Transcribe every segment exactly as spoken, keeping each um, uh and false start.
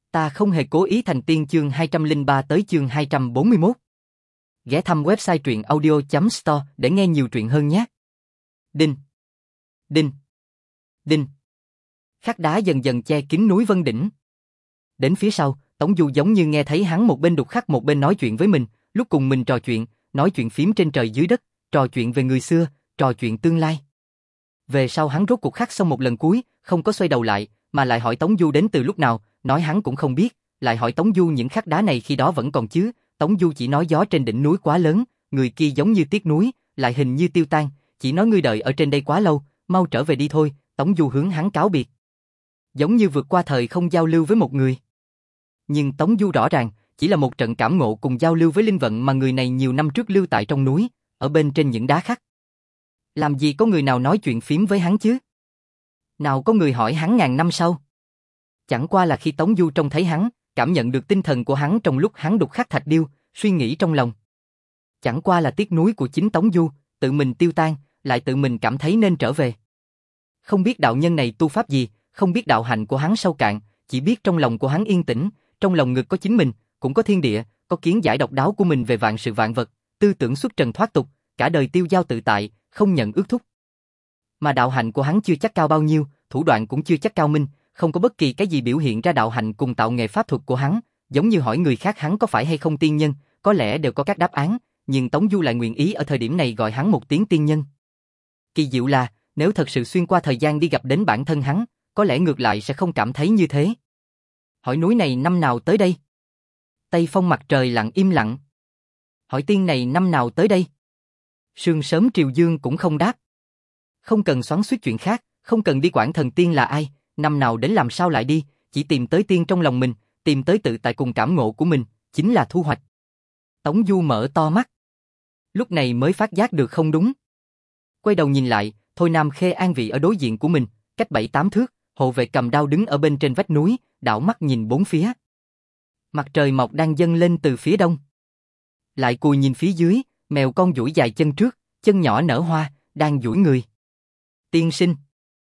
Ta không hề cố ý thành tiên chương hai trăm lẻ ba tới chương hai trăm bốn mươi mốt. Ghé thăm website truyện audio chấm store để nghe nhiều truyện hơn nhé. Đinh. Đinh. Đinh. Khắc đá dần dần che kín núi Vân Đỉnh. Đến phía sau, Tống Du giống như nghe thấy hắn một bên đục khắc một bên nói chuyện với mình, lúc cùng mình trò chuyện, nói chuyện phím trên trời dưới đất, trò chuyện về người xưa, trò chuyện tương lai. Về sau hắn rốt cuộc khắc xong một lần cuối, không có xoay đầu lại, mà lại hỏi Tống Du đến từ lúc nào, nói hắn cũng không biết, lại hỏi Tống Du những khắc đá này khi đó vẫn còn chứ, Tống Du chỉ nói gió trên đỉnh núi quá lớn, người kia giống như tiếc núi, lại hình như tiêu tan, chỉ nói ngươi đợi ở trên đây quá lâu, mau trở về đi thôi, Tống Du hướng hắn cáo biệt. Giống như vượt qua thời không giao lưu với một người. Nhưng Tống Du rõ ràng, chỉ là một trận cảm ngộ cùng giao lưu với linh vận mà người này nhiều năm trước lưu tại trong núi, ở bên trên những đá khắc. Làm gì có người nào nói chuyện phím với hắn chứ? Nào có người hỏi hắn ngàn năm sau? Chẳng qua là khi Tống Du trông thấy hắn, cảm nhận được tinh thần của hắn trong lúc hắn đục khắc thạch điêu, suy nghĩ trong lòng. Chẳng qua là tiếc núi của chính Tống Du, tự mình tiêu tan, lại tự mình cảm thấy nên trở về. Không biết đạo nhân này tu pháp gì, không biết đạo hạnh của hắn sâu cạn, chỉ biết trong lòng của hắn yên tĩnh, trong lòng ngực có chính mình, cũng có thiên địa, có kiến giải độc đáo của mình về vạn sự vạn vật, tư tưởng xuất trần thoát tục, cả đời tiêu dao tự tại, không nhận ước thúc. Mà đạo hạnh của hắn chưa chắc cao bao nhiêu, thủ đoạn cũng chưa chắc cao minh, không có bất kỳ cái gì biểu hiện ra đạo hạnh cùng tạo nghệ pháp thuật của hắn, giống như hỏi người khác hắn có phải hay không tiên nhân, có lẽ đều có các đáp án, nhưng Tống Du lại nguyện ý ở thời điểm này gọi hắn một tiếng tiên nhân. Kỳ diệu là, nếu thật sự xuyên qua thời gian đi gặp đến bản thân hắn, có lẽ ngược lại sẽ không cảm thấy như thế. Hỏi núi này năm nào tới đây? Tây phong mặt trời lặng im lặng. Hỏi tiên này năm nào tới đây? Sương sớm triều dương cũng không đáp. Không cần xoắn xuýt chuyện khác, không cần đi quản thần tiên là ai, năm nào đến làm sao lại đi, chỉ tìm tới tiên trong lòng mình, tìm tới tự tại cùng cảm ngộ của mình, chính là thu hoạch. Tống Du mở to mắt. Lúc này mới phát giác được không đúng. Quay đầu nhìn lại, Thôi Nam Khê an vị ở đối diện của mình, cách bảy tám thước, hộ vệ cầm đao đứng ở bên trên vách núi, đảo mắt nhìn bốn phía. Mặt trời mọc đang dâng lên từ phía đông. Lại cùi nhìn phía dưới, mèo con duỗi dài chân trước, chân nhỏ nở hoa, đang duỗi người. Tiên sinh.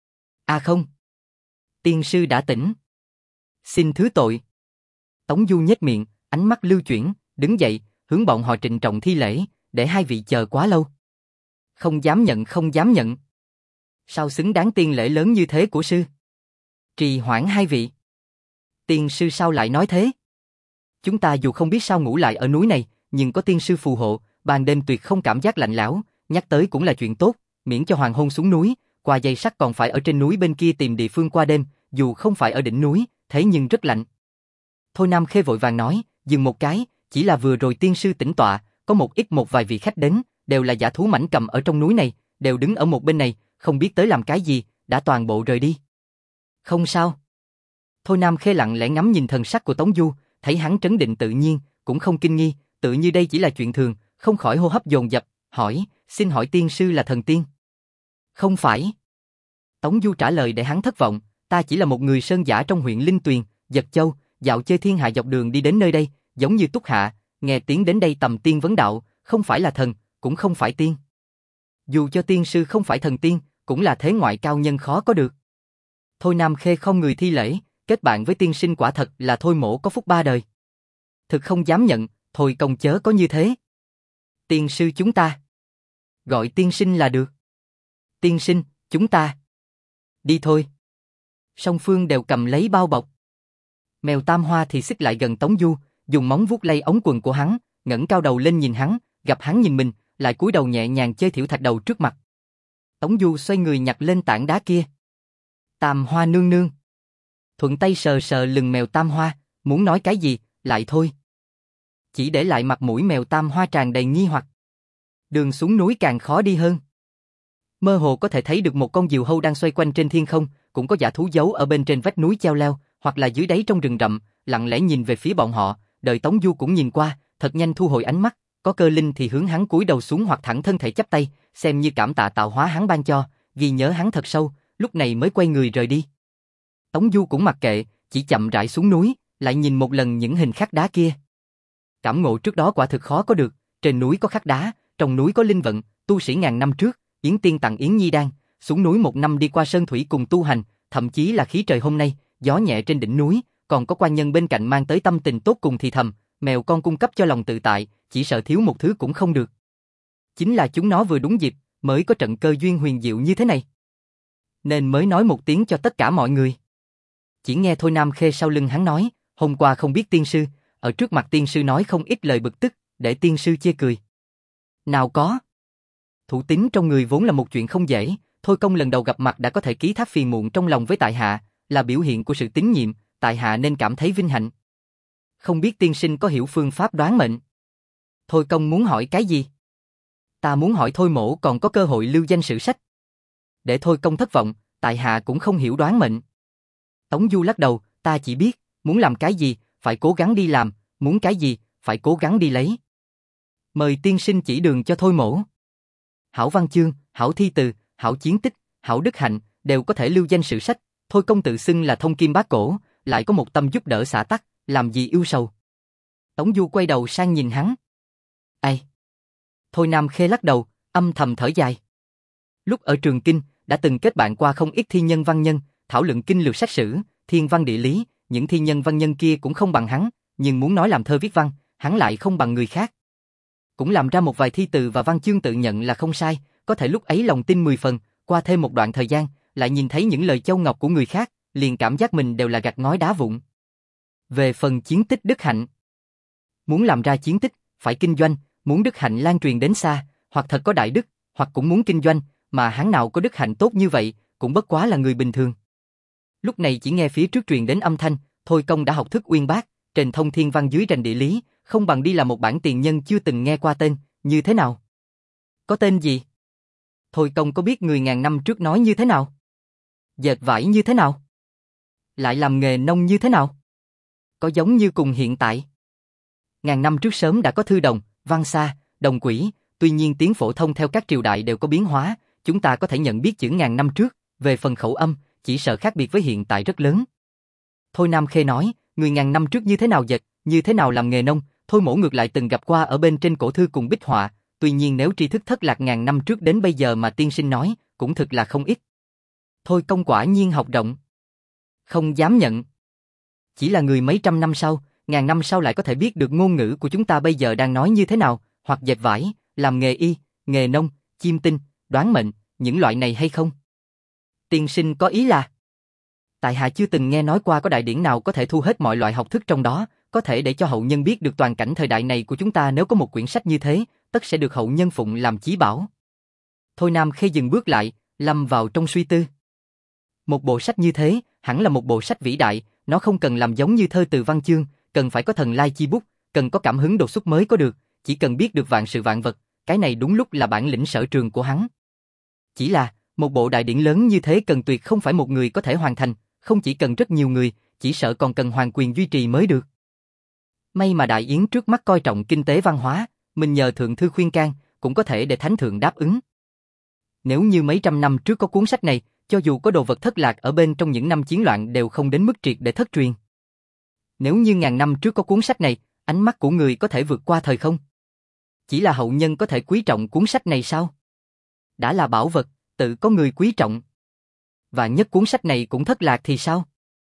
À không. Tiên sư đã tỉnh. Xin thứ tội. Tống Du nhếch miệng, ánh mắt lưu chuyển, đứng dậy, hướng bọn họ trịnh trọng thi lễ, để hai vị chờ quá lâu. Không dám nhận không dám nhận. Sao xứng đáng tiên lễ lớn như thế của sư? Trì hoãn hai vị. Tiên sư sao lại nói thế? Chúng ta dù không biết sao ngủ lại ở núi này, nhưng có tiên sư phù hộ, ban đêm tuyệt không cảm giác lạnh lẽo, nhắc tới cũng là chuyện tốt, miễn cho hoàng hôn xuống núi, qua dây sắt còn phải ở trên núi bên kia tìm địa phương qua đêm, dù không phải ở đỉnh núi, thế nhưng rất lạnh. Thôi Nam Khê vội vàng nói, dừng một cái, chỉ là vừa rồi tiên sư tĩnh tọa, có một ít một vài vị khách đến, đều là dã thú mãnh cầm ở trong núi này, đều đứng ở một bên này, không biết tới làm cái gì, đã toàn bộ rời đi. Không sao. Thôi Nam Khê lặng lẽ ngắm nhìn thần sắc của Tống Du, thấy hắn trấn định tự nhiên, cũng không kinh nghi, tự như đây chỉ là chuyện thường, không khỏi hô hấp dồn dập, hỏi, xin hỏi tiên sư là thần tiên? Không phải. Tống Du trả lời để hắn thất vọng, ta chỉ là một người sơn giả trong huyện Linh Tuyền, Giật Châu, dạo chơi thiên hạ dọc đường đi đến nơi đây, giống như Túc Hạ, nghe tiếng đến đây tầm tiên vấn đạo, không phải là thần, cũng không phải tiên. Dù cho tiên sư không phải thần tiên, cũng là thế ngoại cao nhân khó có được. Thôi Nam Khê không người thi lễ, kết bạn với tiên sinh quả thật là Thôi mỗ có phúc ba đời. Thực không dám nhận, Thôi công chớ có như thế. Tiên sư chúng ta. Gọi tiên sinh là được. Tiên sinh, chúng ta. Đi thôi. Song phương đều cầm lấy bao bọc. Mèo Tam Hoa thì xích lại gần Tống Du, dùng móng vuốt lay ống quần của hắn, ngẩng cao đầu lên nhìn hắn, gặp hắn nhìn mình, lại cúi đầu nhẹ nhàng chơi thiểu thạch đầu trước mặt. Tống Du xoay người nhặt lên tảng đá kia. Tam Hoa nương nương. Thuận tay sờ sờ lưng mèo Tam Hoa, muốn nói cái gì, lại thôi. Chỉ để lại mặt mũi mèo Tam Hoa tràn đầy nghi hoặc. Đường xuống núi càng khó đi hơn. Mơ hồ có thể thấy được một con diều hâu đang xoay quanh trên thiên không, cũng có dã thú giấu ở bên trên vách núi treo leo, hoặc là dưới đáy trong rừng rậm, lặng lẽ nhìn về phía bọn họ, đợi Tống Du cũng nhìn qua, thật nhanh thu hồi ánh mắt, có cơ linh thì hướng hắn cúi đầu xuống hoặc thẳng thân thể chắp tay, xem như cảm tạ tạo hóa hắn ban cho, ghi nhớ hắn thật sâu, lúc này mới quay người rời đi. Tống Du cũng mặc kệ, chỉ chậm rãi xuống núi, lại nhìn một lần những hình khắc đá kia. Cảm ngộ trước đó quả thực khó có được, trên núi có khắc đá, trong núi có linh vận, tu sĩ ngàn năm trước, Yến Tiên tặng Yến Nhi đan, xuống núi một năm đi qua sơn thủy cùng tu hành, thậm chí là khí trời hôm nay, gió nhẹ trên đỉnh núi, còn có quan nhân bên cạnh mang tới tâm tình tốt cùng thì thầm, mèo con cung cấp cho lòng tự tại, chỉ sợ thiếu một thứ cũng không được. Chính là chúng nó vừa đúng dịp, mới có trận cơ duyên huyền diệu như thế này. Nên mới nói một tiếng cho tất cả mọi người. Chỉ nghe Thôi Nam Khê sau lưng hắn nói, hôm qua không biết tiên sư, ở trước mặt tiên sư nói không ít lời bực tức, để tiên sư chê cười. Nào có. Thủ tín trong người vốn là một chuyện không dễ, Thôi Công lần đầu gặp mặt đã có thể ký thác phiền muộn trong lòng với tại hạ, là biểu hiện của sự tín nhiệm, tại hạ nên cảm thấy vinh hạnh. Không biết tiên sinh có hiểu phương pháp đoán mệnh? Thôi Công muốn hỏi cái gì? Ta muốn hỏi Thôi Mỗ còn có cơ hội lưu danh sử sách. Để Thôi Công thất vọng, tại hạ cũng không hiểu đoán mệnh. Tống Du lắc đầu, ta chỉ biết, muốn làm cái gì, phải cố gắng đi làm, muốn cái gì, phải cố gắng đi lấy. Mời tiên sinh chỉ đường cho Thôi Mỗ. Hảo văn chương, hảo thi từ, hảo chiến tích, hảo đức hạnh, đều có thể lưu danh sử sách. Thôi Công tự xưng là thông kim bát cổ, lại có một tâm giúp đỡ xã tắc, làm gì ưu sầu. Tống Du quay đầu sang nhìn hắn. Ai? Thôi Nam Khê lắc đầu, âm thầm thở dài. Lúc ở Trường Kinh, đã từng kết bạn qua không ít thi nhân văn nhân, thảo luận kinh lược sách sử, thiên văn địa lý, những thi nhân văn nhân kia cũng không bằng hắn, nhưng muốn nói làm thơ viết văn, hắn lại không bằng người khác. Cũng làm ra một vài thi từ và văn chương tự nhận là không sai, có thể lúc ấy lòng tin mười phần, qua thêm một đoạn thời gian, lại nhìn thấy những lời châu ngọc của người khác, liền cảm giác mình đều là gạch ngói đá vụn. Về phần chiến tích đức hạnh, muốn làm ra chiến tích, phải kinh doanh, muốn đức hạnh lan truyền đến xa, hoặc thật có đại đức, hoặc cũng muốn kinh doanh, mà hắn nào có đức hạnh tốt như vậy, cũng bất quá là người bình thường. Lúc này chỉ nghe phía trước truyền đến âm thanh, Thôi Công đã học thức uyên bác, trên thông thiên văn dưới rành địa lý, không bằng đi làm một bản tiền nhân chưa từng nghe qua tên, như thế nào? Có tên gì? Thôi Công có biết người ngàn năm trước nói như thế nào? Dệt vải như thế nào? Lại làm nghề nông như thế nào? Có giống như cùng hiện tại? Ngàn năm trước sớm đã có thư đồng, văn xa, đồng quỹ, tuy nhiên tiếng phổ thông theo các triều đại đều có biến hóa, chúng ta có thể nhận biết chữ ngàn năm trước, về phần khẩu âm, chỉ sợ khác biệt với hiện tại rất lớn. Thôi Nam Khê nói, người ngàn năm trước như thế nào dệt, như thế nào làm nghề nông, Thôi Mỗ ngược lại từng gặp qua ở bên trên cổ thư cùng bích họa, tuy nhiên nếu tri thức thất lạc ngàn năm trước đến bây giờ mà tiên sinh nói, cũng thực là không ít. Thôi Công quả nhiên học rộng. Không dám nhận. Chỉ là người mấy trăm năm sau, ngàn năm sau lại có thể biết được ngôn ngữ của chúng ta bây giờ đang nói như thế nào, hoặc dệt vải, làm nghề y, nghề nông, chiêm tinh, đoán mệnh, những loại này hay không? Tiên sinh có ý là? Tại hạ chưa từng nghe nói qua có đại điển nào có thể thu hết mọi loại học thức trong đó, có thể để cho hậu nhân biết được toàn cảnh thời đại này của chúng ta. Nếu có một quyển sách như thế, tất sẽ được hậu nhân phụng làm chí bảo. Thôi Nam Khê dừng bước lại, lâm vào trong suy tư. Một bộ sách như thế, hẳn là một bộ sách vĩ đại, nó không cần làm giống như thơ từ văn chương, cần phải có thần lai chi bút, cần có cảm hứng đột xuất mới có được, chỉ cần biết được vạn sự vạn vật, cái này đúng lúc là bản lĩnh sở trường của hắn. Chỉ là, một bộ đại điển lớn như thế cần tuyệt không phải một người có thể hoàn thành, không chỉ cần rất nhiều người, chỉ sợ còn cần hoàng quyền duy trì mới được. May mà Đại Yến trước mắt coi trọng kinh tế văn hóa, mình nhờ thượng thư khuyên can, cũng có thể để thánh thượng đáp ứng. Nếu như mấy trăm năm trước có cuốn sách này, cho dù có đồ vật thất lạc ở bên trong những năm chiến loạn đều không đến mức triệt để thất truyền. Nếu như ngàn năm trước có cuốn sách này, ánh mắt của người có thể vượt qua thời không? Chỉ là hậu nhân có thể quý trọng cuốn sách này sao? Đã là bảo vật, tự có người quý trọng. Và nhất cuốn sách này cũng thất lạc thì sao?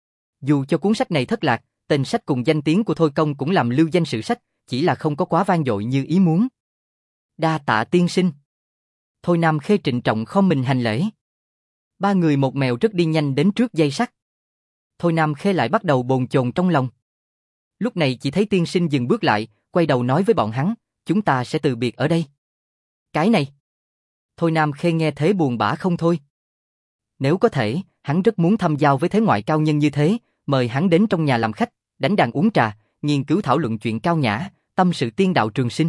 Dù cho cuốn sách này thất lạc, tên sách cùng danh tiếng của Thôi Công cũng làm lưu danh sử sách, chỉ là không có quá vang dội như ý muốn. Đa tạ tiên sinh. Thôi Nam Khê trịnh trọng khom mình hành lễ. Ba người một mèo rất đi nhanh đến trước dây sắt. Thôi Nam Khê lại bắt đầu bồn chồn trong lòng. Lúc này chỉ thấy tiên sinh dừng bước lại, quay đầu nói với bọn hắn, chúng ta sẽ từ biệt ở đây. Cái này. Thôi Nam Khê nghe thế buồn bã không thôi. Nếu có thể, hắn rất muốn thăm giao với thế ngoại cao nhân như thế, mời hắn đến trong nhà làm khách, đánh đàn uống trà, nghiên cứu thảo luận chuyện cao nhã, tâm sự tiên đạo trường sinh.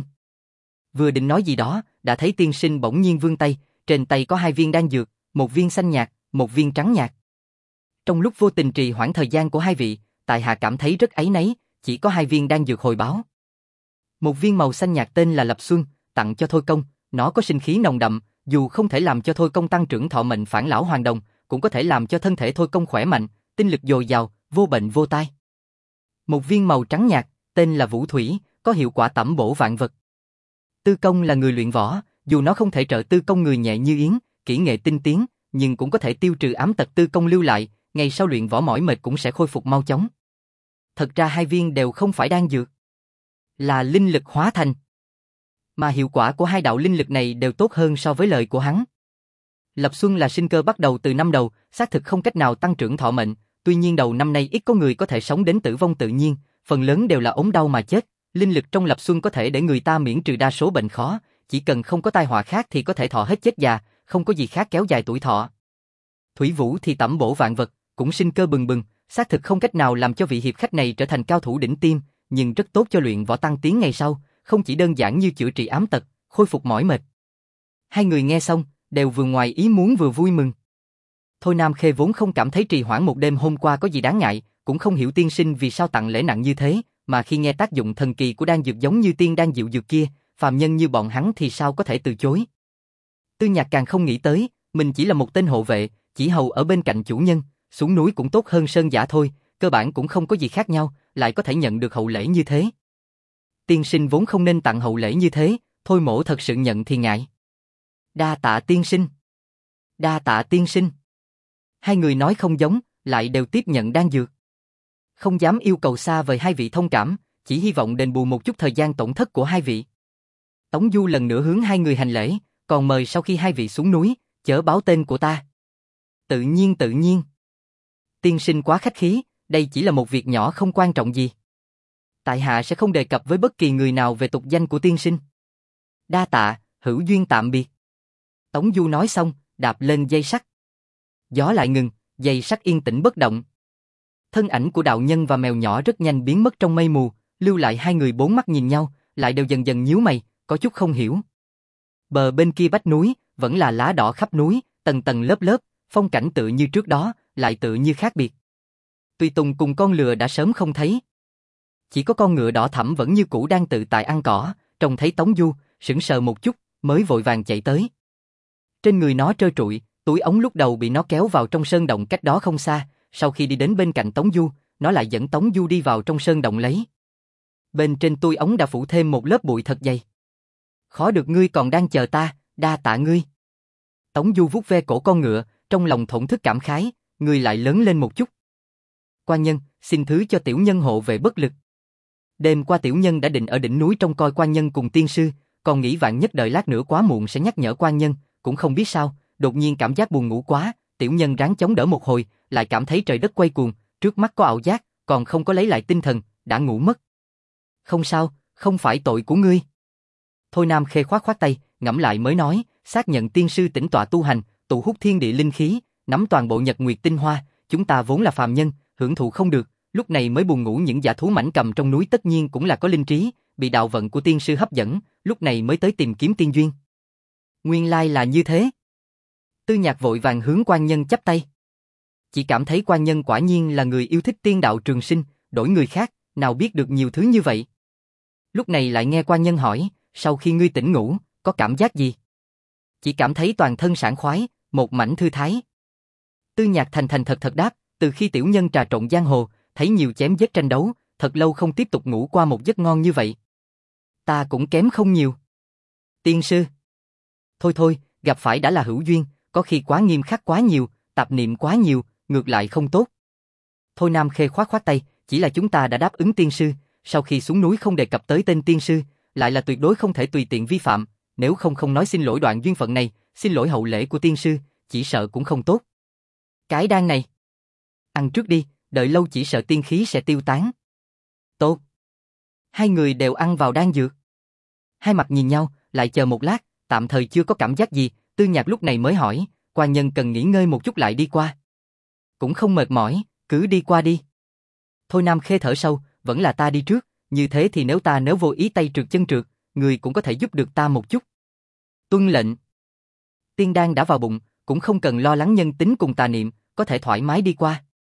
Vừa định nói gì đó, đã thấy tiên sinh bỗng nhiên vươn tay, trên tay có hai viên đan dược, một viên xanh nhạt, một viên trắng nhạt. Trong lúc vô tình trì hoãn thời gian của hai vị, tại hạ cảm thấy rất áy náy, chỉ có hai viên đan dược hồi báo. Một viên màu xanh nhạt tên là Lập Xuân, tặng cho Thôi Công, nó có sinh khí nồng đậm, dù không thể làm cho Thôi Công tăng trưởng thọ mệnh phản lão hoàn đồng, cũng có thể làm cho thân thể Thôi Công khỏe mạnh, tinh lực dồi dào, vô bệnh vô tai. Một viên màu trắng nhạt, tên là Vũ Thủy, có hiệu quả tẩm bổ vạn vật. Tư Công là người luyện võ, dù nó không thể trợ Tư Công người nhẹ như yến, kỹ nghệ tinh tiến, nhưng cũng có thể tiêu trừ ám tật Tư Công lưu lại, ngày sau luyện võ mỏi mệt cũng sẽ khôi phục mau chóng. thật ra hai viên đều không phải đan dược, là linh lực hóa thành. Mà hiệu quả của hai đạo linh lực này đều tốt hơn so với lời của hắn. Lập xuân là sinh cơ bắt đầu từ năm đầu, xác thực không cách nào tăng trưởng thọ mệnh, tuy nhiên đầu năm nay ít có người có thể sống đến tử vong tự nhiên, phần lớn đều là ốm đau mà chết. Linh lực trong lập xuân có thể để người ta miễn trừ đa số bệnh khó, chỉ cần không có tai họa khác thì có thể thọ hết chết già, không có gì khác kéo dài tuổi thọ. Thủy Vũ thì tẩm bổ vạn vật, cũng sinh cơ bừng bừng, xác thực không cách nào làm cho vị hiệp khách này trở thành cao thủ đỉnh tiêm, nhưng rất tốt cho luyện võ tăng tiến ngày sau, không chỉ đơn giản như chữa trị ám tật, khôi phục mỏi mệt. Hai người nghe xong, đều vừa ngoài ý muốn vừa vui mừng. Thôi Nam Khê vốn không cảm thấy trì hoãn một đêm hôm qua có gì đáng ngại, cũng không hiểu tiên sinh vì sao tặng lễ nặng như thế, mà khi nghe tác dụng thần kỳ của đan dược giống như tiên đan dịu dược kia, phàm nhân như bọn hắn thì sao có thể từ chối. Tư Nhạc càng không nghĩ tới, mình chỉ là một tên hộ vệ, chỉ hầu ở bên cạnh chủ nhân, xuống núi cũng tốt hơn sơn giả thôi, cơ bản cũng không có gì khác nhau, lại có thể nhận được hậu lễ như thế. Tiên sinh vốn không nên tặng hậu lễ như thế, Thôi Mỗ thật sự nhận thì ngại. Đa tạ tiên sinh. Đa tạ tiên sinh. Hai người nói không giống, lại đều tiếp nhận đan dược. Không dám yêu cầu xa vời hai vị thông cảm, chỉ hy vọng đền bù một chút thời gian tổn thất của hai vị. Tống Du lần nữa hướng hai người hành lễ, còn mời sau khi hai vị xuống núi, chớ báo tên của ta. Tự nhiên tự nhiên. Tiên sinh quá khách khí, đây chỉ là một việc nhỏ không quan trọng gì. Tại hạ sẽ không đề cập với bất kỳ người nào về tục danh của tiên sinh. Đa tạ, hữu duyên tạm biệt. Tống Du nói xong, đạp lên dây sắt. Gió lại ngừng, dây sắt yên tĩnh bất động. Thân ảnh của đạo nhân và mèo nhỏ rất nhanh biến mất trong mây mù, lưu lại hai người bốn mắt nhìn nhau, lại đều dần dần nhíu mày, có chút không hiểu. Bờ bên kia vách núi, vẫn là lá đỏ khắp núi, tầng tầng lớp lớp, phong cảnh tựa như trước đó, lại tựa như khác biệt. Tùy Tùng cùng con lừa đã sớm không thấy. Chỉ có con ngựa đỏ thẫm vẫn như cũ đang tự tại ăn cỏ, trông thấy Tống Du, sững sờ một chút, mới vội vàng chạy tới. Trên người nó trơ trụi, túi ống lúc đầu bị nó kéo vào trong sơn động cách đó không xa, sau khi đi đến bên cạnh Tống Du, nó lại dẫn Tống Du đi vào trong sơn động lấy. Bên trên túi ống đã phủ thêm một lớp bụi thật dày. Khó được ngươi còn đang chờ ta, đa tạ ngươi. Tống Du vuốt ve cổ con ngựa, trong lòng thổn thức cảm khái, người lại lớn lên một chút. Quan nhân, xin thứ cho tiểu nhân hộ vệ bất lực. Đêm qua tiểu nhân đã định ở đỉnh núi trông coi quan nhân cùng tiên sư, còn nghĩ vạn nhất đợi lát nữa quá muộn sẽ nhắc nhở quan nhân, cũng không biết sao, đột nhiên cảm giác buồn ngủ quá, tiểu nhân ráng chống đỡ một hồi, lại cảm thấy trời đất quay cuồng, trước mắt có ảo giác, còn không có lấy lại tinh thần, đã ngủ mất. Không sao, không phải tội của ngươi. Thôi Nam Khê khoát khoát tay, ngẫm lại mới nói, xác nhận tiên sư tĩnh tọa tu hành, tụ hút thiên địa linh khí, nắm toàn bộ nhật nguyệt tinh hoa, chúng ta vốn là phàm nhân, hưởng thụ không được, lúc này mới buồn ngủ. Những dã thú mảnh cầm trong núi tất nhiên cũng là có linh trí, bị đạo vận của tiên sư hấp dẫn, lúc này mới tới tìm kiếm tiên duyên. Nguyên lai là như thế. Tư Nhạc vội vàng hướng quan nhân chắp tay. Chỉ cảm thấy quan nhân quả nhiên là người yêu thích tiên đạo trường sinh, đổi người khác, nào biết được nhiều thứ như vậy. Lúc này lại nghe quan nhân hỏi, sau khi ngươi tỉnh ngủ, có cảm giác gì? Chỉ cảm thấy toàn thân sảng khoái, một mảnh thư thái. Tư Nhạc thành thành thật thật đáp, từ khi tiểu nhân trà trộn giang hồ, thấy nhiều chém giết tranh đấu, thật lâu không tiếp tục ngủ qua một giấc ngon như vậy. Ta cũng kém không nhiều. Tiên sư. Thôi thôi, gặp phải đã là hữu duyên, có khi quá nghiêm khắc quá nhiều, tạp niệm quá nhiều, ngược lại không tốt. Thôi Nam Khê khoát khoát tay, chỉ là chúng ta đã đáp ứng tiên sư, sau khi xuống núi không đề cập tới tên tiên sư, lại là tuyệt đối không thể tùy tiện vi phạm, nếu không không nói xin lỗi đoạn duyên phận này, xin lỗi hậu lễ của tiên sư, chỉ sợ cũng không tốt. Cái đan này, ăn trước đi, đợi lâu chỉ sợ tiên khí sẽ tiêu tán. Tốt. Hai người đều ăn vào đan dược. Hai mặt nhìn nhau, lại chờ một lát, tạm thời chưa có cảm giác gì, Tư Nhạc lúc này mới hỏi, quan nhân cần nghỉ ngơi một chút lại đi qua. Cũng không mệt mỏi, cứ đi qua đi. Thôi Nam Khê thở sâu, vẫn là ta đi trước, như thế thì nếu ta nếu vô ý tay trượt chân trượt, người cũng có thể giúp được ta một chút. Tuân lệnh. Tiên đan đã vào bụng, cũng không cần lo lắng nhân tính cùng tà niệm, có thể thoải mái đi qua.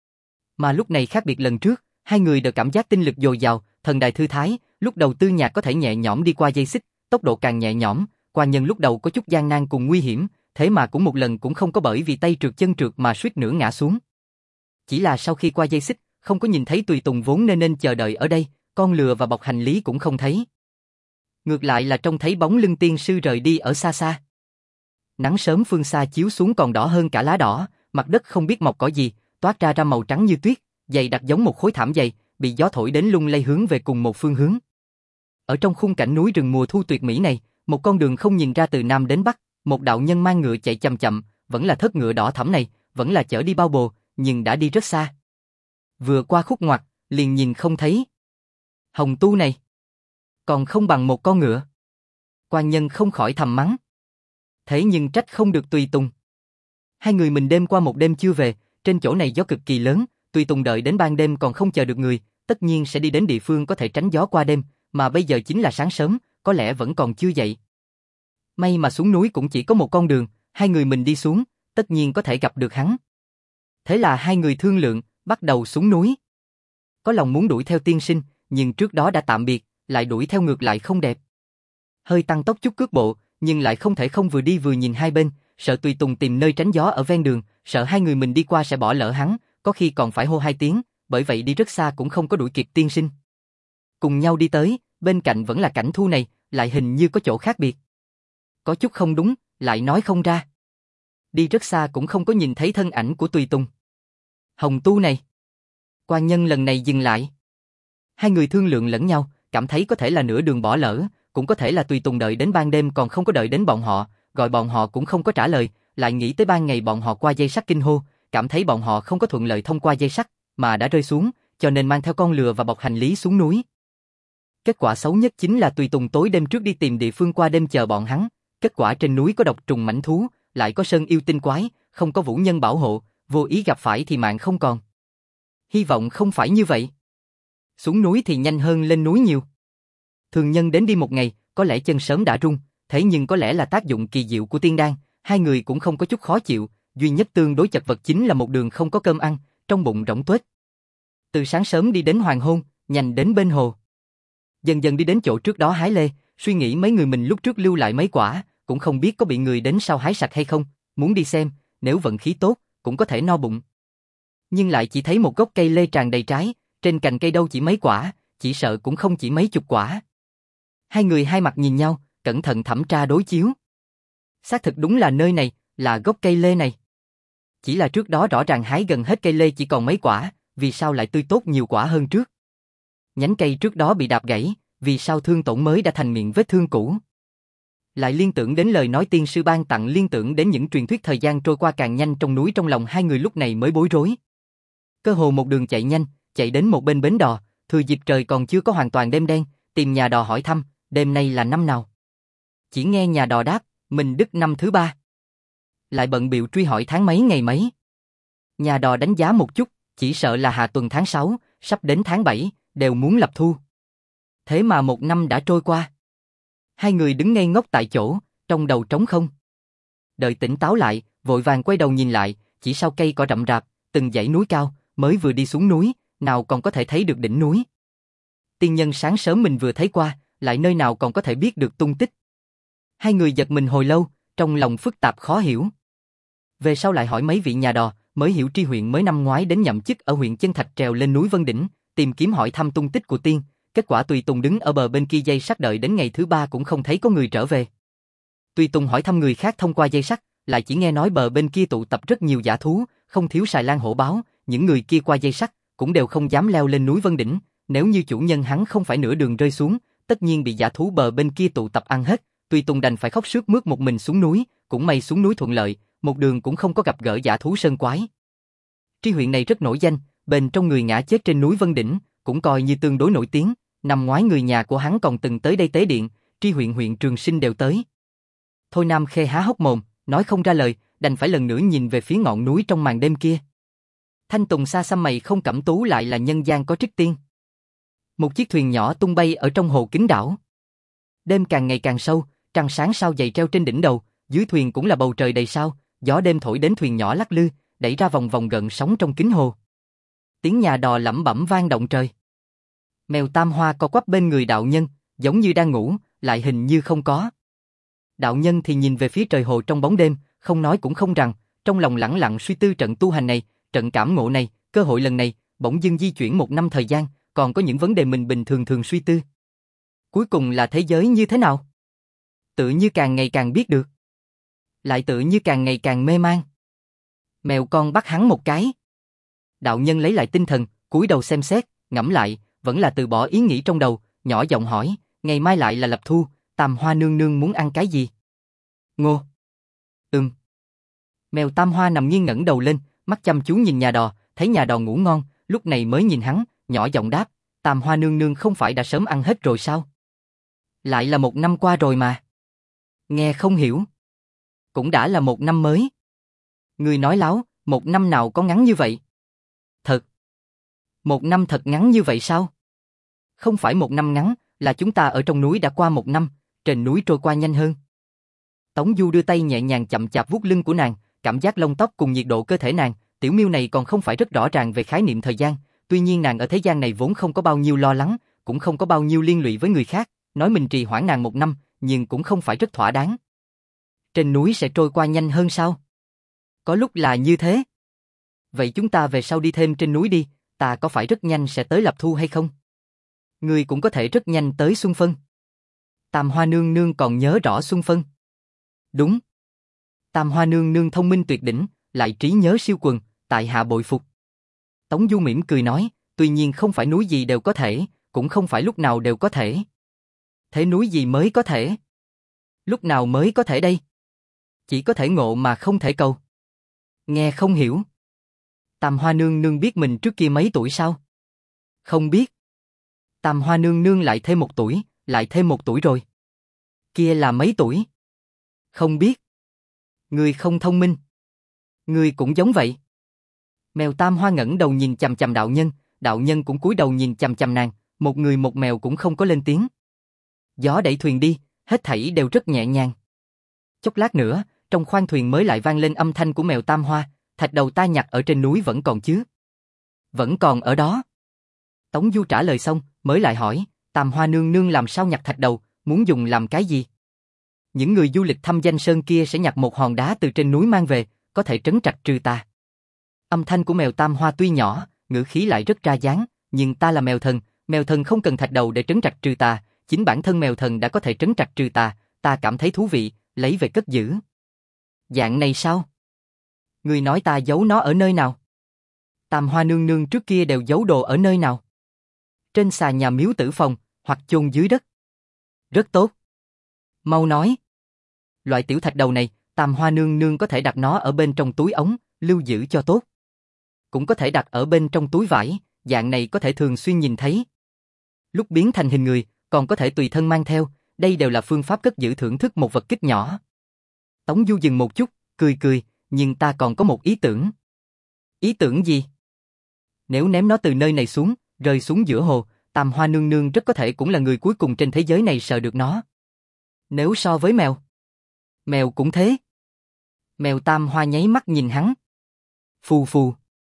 Mà lúc này khác biệt lần trước, hai người đều cảm giác tinh lực dồi dào, thần đài thư thái, lúc đầu Tư Nhạc có thể nhẹ nhõm đi qua dây xích, tốc độ càng nhẹ nhõm, quan nhân lúc đầu có chút gian nan cùng nguy hiểm, thế mà cũng một lần cũng không có bởi vì tay trượt chân trượt mà suýt nữa ngã xuống. Chỉ là sau khi qua dây xích, không có nhìn thấy Tùy Tùng vốn nên nên chờ đợi ở đây, con lừa và bọc hành lý cũng không thấy. Ngược lại là trông thấy bóng lưng tiên sư rời đi ở xa xa. Nắng sớm phương xa chiếu xuống còn đỏ hơn cả lá đỏ, mặt đất không biết mọc cỏ gì, toát ra ra màu trắng như tuyết, dày đặc giống một khối thảm dày, bị gió thổi đến lung lay hướng về cùng một phương hướng. Ở trong khung cảnh núi rừng mùa thu tuyệt mỹ này, một con đường không nhìn ra từ Nam đến Bắc, một đạo nhân mang ngựa chạy chậm chậm, vẫn là thất ngựa đỏ thẫm này, vẫn là chở đi bao bồ, nhưng đã đi rất xa. Vừa qua khúc ngoặt, liền nhìn không thấy. Hồng tu này, còn không bằng một con ngựa. Quan nhân không khỏi thầm mắng. Thế nhưng trách không được Tùy Tùng. Hai người mình đêm qua một đêm chưa về, trên chỗ này gió cực kỳ lớn, Tùy Tùng đợi đến ban đêm còn không chờ được người, tất nhiên sẽ đi đến địa phương có thể tránh gió qua đêm, mà bây giờ chính là sáng sớm, có lẽ vẫn còn chưa dậy. May mà xuống núi cũng chỉ có một con đường, hai người mình đi xuống, tất nhiên có thể gặp được hắn. Thế là hai người thương lượng, bắt đầu xuống núi. Có lòng muốn đuổi theo tiên sinh, nhưng trước đó đã tạm biệt, lại đuổi theo ngược lại không đẹp. Hơi tăng tốc chút cước bộ, nhưng lại không thể không vừa đi vừa nhìn hai bên, sợ Tùy Tùng tìm nơi tránh gió ở ven đường, sợ hai người mình đi qua sẽ bỏ lỡ hắn, có khi còn phải hô hai tiếng, bởi vậy đi rất xa cũng không có đuổi kịp tiên sinh. Cùng nhau đi tới, bên cạnh vẫn là cảnh thu này, lại hình như có chỗ khác biệt. Có chút không đúng, lại nói không ra. Đi rất xa cũng không có nhìn thấy thân ảnh của Tùy Tùng. Hồng tu này. Quan nhân lần này dừng lại. Hai người thương lượng lẫn nhau, cảm thấy có thể là nửa đường bỏ lỡ, cũng có thể là Tùy Tùng đợi đến ban đêm còn không có đợi đến bọn họ, gọi bọn họ cũng không có trả lời, lại nghĩ tới ban ngày bọn họ qua dây sắt kinh hô, cảm thấy bọn họ không có thuận lợi thông qua dây sắt, mà đã rơi xuống, cho nên mang theo con lừa và bọc hành lý xuống núi. Kết quả xấu nhất chính là Tùy Tùng tối đêm trước đi tìm địa phương qua đêm chờ bọn hắn, kết quả trên núi có độc trùng mãnh thú, lại có sơn yêu tinh quái, không có vũ nhân bảo hộ, vô ý gặp phải thì mạng không còn. Hy vọng không phải như vậy. Xuống núi thì nhanh hơn lên núi nhiều. Thường nhân đến đi một ngày, có lẽ chân sớm đã rung, thế nhưng có lẽ là tác dụng kỳ diệu của tiên đan, hai người cũng không có chút khó chịu, duy nhất tương đối chật vật chính là một đường không có cơm ăn, trong bụng rỗng tuếch. Từ sáng sớm đi đến hoàng hôn, nhanh đến bên hồ. Dần dần đi đến chỗ trước đó hái lê, suy nghĩ mấy người mình lúc trước lưu lại mấy quả, cũng không biết có bị người đến sau hái sạch hay không, muốn đi xem, nếu vận khí tốt, cũng có thể no bụng. Nhưng lại chỉ thấy một gốc cây lê tràn đầy trái, trên cành cây đâu chỉ mấy quả, chỉ sợ cũng không chỉ mấy chục quả. Hai người hai mặt nhìn nhau, cẩn thận thẩm tra đối chiếu. Xác thực đúng là nơi này, là gốc cây lê này. Chỉ là trước đó rõ ràng hái gần hết cây lê chỉ còn mấy quả, vì sao lại tươi tốt nhiều quả hơn trước? Nhánh cây trước đó bị đạp gãy, vì sao thương tổn mới đã thành miệng vết thương cũ? Lại liên tưởng đến lời nói tiên sư ban tặng, liên tưởng đến những truyền thuyết thời gian trôi qua càng nhanh trong núi, trong lòng hai người lúc này mới bối rối. Cơ hồ một đường chạy nhanh, chạy đến một bên bến đò, thừa dịp trời còn chưa có hoàn toàn đêm đen, tìm nhà đò hỏi thăm, đêm nay là năm nào? Chỉ nghe nhà đò đáp, mình đức năm thứ ba. Lại bận bịu truy hỏi tháng mấy ngày mấy. Nhà đò đánh giá một chút, chỉ sợ là hạ tuần tháng sáu, sắp đến tháng bảy, đều muốn lập thu. Thế mà một năm đã trôi qua. Hai người đứng ngây ngốc tại chỗ, trong đầu trống không. Đợi tỉnh táo lại, vội vàng quay đầu nhìn lại, chỉ sau cây cỏ rậm rạp, từng dãy núi cao, mới vừa đi xuống núi, nào còn có thể thấy được đỉnh núi. Tiên nhân sáng sớm mình vừa thấy qua, lại nơi nào còn có thể biết được tung tích. Hai người giật mình hồi lâu, trong lòng phức tạp khó hiểu. Về sau lại hỏi mấy vị nhà đò, mới hiểu Tri huyện mới năm ngoái đến nhậm chức ở huyện Chân Thạch trèo lên núi Vân Đỉnh, tìm kiếm hỏi thăm tung tích của tiên, kết quả Tùy Tùng đứng ở bờ bên kia dây sắt đợi đến ngày thứ ba cũng không thấy có người trở về. Tùy Tùng hỏi thăm người khác thông qua dây sắt, lại chỉ nghe nói bờ bên kia tụ tập rất nhiều dã thú, không thiếu sài lan hổ báo, những người kia qua dây sắt cũng đều không dám leo lên núi Vân Đỉnh, nếu như chủ nhân hắn không phải nửa đường rơi xuống, tất nhiên bị dã thú bờ bên kia tụ tập ăn hết. Tùy Tùng đành phải khóc sướt mướt một mình xuống núi, cũng may xuống núi thuận lợi, một đường cũng không có gặp gỡ dã thú sơn quái. Tri huyện này rất nổi danh, bên trong người ngã chết trên núi Vân Đỉnh, cũng coi như tương đối nổi tiếng, năm ngoái người nhà của hắn còn từng tới đây tế điện, Tri huyện huyện Trường Sinh đều tới. Thôi Nam Khê há hốc mồm, nói không ra lời, đành phải lần nữa nhìn về phía ngọn núi trong màn đêm kia. Thanh Tùng xa xăm mày không cẩm tú lại là nhân gian có trích tiên. Một chiếc thuyền nhỏ tung bay ở trong hồ kín đảo. Đêm càng ngày càng sâu, trăng sáng sao dày treo trên đỉnh đầu, dưới thuyền cũng là bầu trời đầy sao, gió đêm thổi đến thuyền nhỏ lắc lư, đẩy ra vòng vòng gợn sóng trong kính hồ. Tiếng nhà đò lẩm bẩm vang động trời. Mèo Tam Hoa co quắp bên người đạo nhân, giống như đang ngủ, lại hình như không có. Đạo nhân thì nhìn về phía trời hồ trong bóng đêm, không nói cũng không rằng, trong lòng lẳng lặng suy tư trận tu hành này, trận cảm ngộ này, cơ hội lần này, bỗng dưng di chuyển một năm thời gian, còn có những vấn đề mình bình thường thường suy tư. Cuối cùng là thế giới như thế nào? Tự như càng ngày càng biết được, lại tự như càng ngày càng mê man. Mèo con bắt hắn một cái. Đạo nhân lấy lại tinh thần, cúi đầu xem xét, ngẫm lại, vẫn là từ bỏ ý nghĩ trong đầu, nhỏ giọng hỏi, ngày mai lại là lập thu, Tam Hoa nương nương muốn ăn cái gì? Ngô. Ừm. Mèo Tam Hoa nằm nghiêng ngẩng đầu lên, mắt chăm chú nhìn nhà đò, thấy nhà đò ngủ ngon, lúc này mới nhìn hắn, nhỏ giọng đáp, Tam Hoa nương nương không phải đã sớm ăn hết rồi sao? Lại là một năm qua rồi mà. Nghe không hiểu. Cũng đã là một năm mới. Người nói láo, một năm nào có ngắn như vậy? Thật. Một năm thật ngắn như vậy sao? Không phải một năm ngắn, là chúng ta ở trong núi đã qua một năm, trên núi trôi qua nhanh hơn. Tống Du đưa tay nhẹ nhàng chậm chạp vuốt lưng của nàng, cảm giác lông tóc cùng nhiệt độ cơ thể nàng, tiểu miêu này còn không phải rất rõ ràng về khái niệm thời gian, tuy nhiên nàng ở thế gian này vốn không có bao nhiêu lo lắng, cũng không có bao nhiêu liên lụy với người khác, nói mình trì hoãn nàng một năm, nhưng cũng không phải rất thỏa đáng. Trên núi sẽ trôi qua nhanh hơn sao? Có lúc là như thế. Vậy chúng ta về sau đi thêm trên núi đi, ta có phải rất nhanh sẽ tới lập thu hay không? Ngươi cũng có thể rất nhanh tới Xuân Phân. Tam Hoa nương nương còn nhớ rõ Xuân Phân. Đúng. Tam Hoa nương nương thông minh tuyệt đỉnh, lại trí nhớ siêu quần, tại hạ bội phục. Tống Du mỉm cười nói, tuy nhiên không phải núi gì đều có thể, cũng không phải lúc nào đều có thể. Thế núi gì mới có thể? Lúc nào mới có thể đây? Chỉ có thể ngộ mà không thể cầu. Nghe không hiểu. Tam Hoa nương nương biết mình trước kia mấy tuổi sao? Không biết. Tam Hoa nương nương lại thêm một tuổi, lại thêm một tuổi rồi. Kia là mấy tuổi? Không biết. Ngươi không thông minh. Ngươi cũng giống vậy. Mèo Tam Hoa ngẩng đầu nhìn chằm chằm đạo nhân, đạo nhân cũng cúi đầu nhìn chằm chằm nàng, một người một mèo cũng không có lên tiếng. Gió đẩy thuyền đi, hết thảy đều rất nhẹ nhàng. Chốc lát nữa, trong khoang thuyền mới lại vang lên âm thanh của mèo Tam Hoa, thạch đầu ta nhặt ở trên núi vẫn còn chứ? Vẫn còn ở đó. Tống Du trả lời xong, mới lại hỏi, Tam Hoa nương nương làm sao nhặt thạch đầu, muốn dùng làm cái gì? Những người du lịch thăm danh sơn kia sẽ nhặt một hòn đá từ trên núi mang về, có thể trấn trạch trừ tà. Âm thanh của mèo Tam Hoa tuy nhỏ, ngữ khí lại rất ra dáng, nhưng ta là mèo thần, mèo thần không cần thạch đầu để trấn trạch trừ tà, chính bản thân mèo thần đã có thể trấn trạch trừ tà, ta cảm thấy thú vị, lấy về cất giữ. Dạng này sao? Người nói ta giấu nó ở nơi nào? Tam Hoa nương nương trước kia đều giấu đồ ở nơi nào? Trên xà nhà miếu tử phòng, hoặc chôn dưới đất. Rất tốt. Mau nói. Loại tiểu thạch đầu này, Tam Hoa nương nương có thể đặt nó ở bên trong túi ống, lưu giữ cho tốt. Cũng có thể đặt ở bên trong túi vải, dạng này có thể thường xuyên nhìn thấy. Lúc biến thành hình người, còn có thể tùy thân mang theo, đây đều là phương pháp cất giữ thưởng thức một vật kích nhỏ. Tống Du dừng một chút, cười cười, nhưng ta còn có một ý tưởng. Ý tưởng gì? Nếu ném nó từ nơi này xuống, rơi xuống giữa hồ, Tam Hoa nương nương rất có thể cũng là người cuối cùng trên thế giới này sờ được nó. Nếu so với mèo, mèo cũng thế. Mèo Tam Hoa nháy mắt nhìn hắn. Phù phù.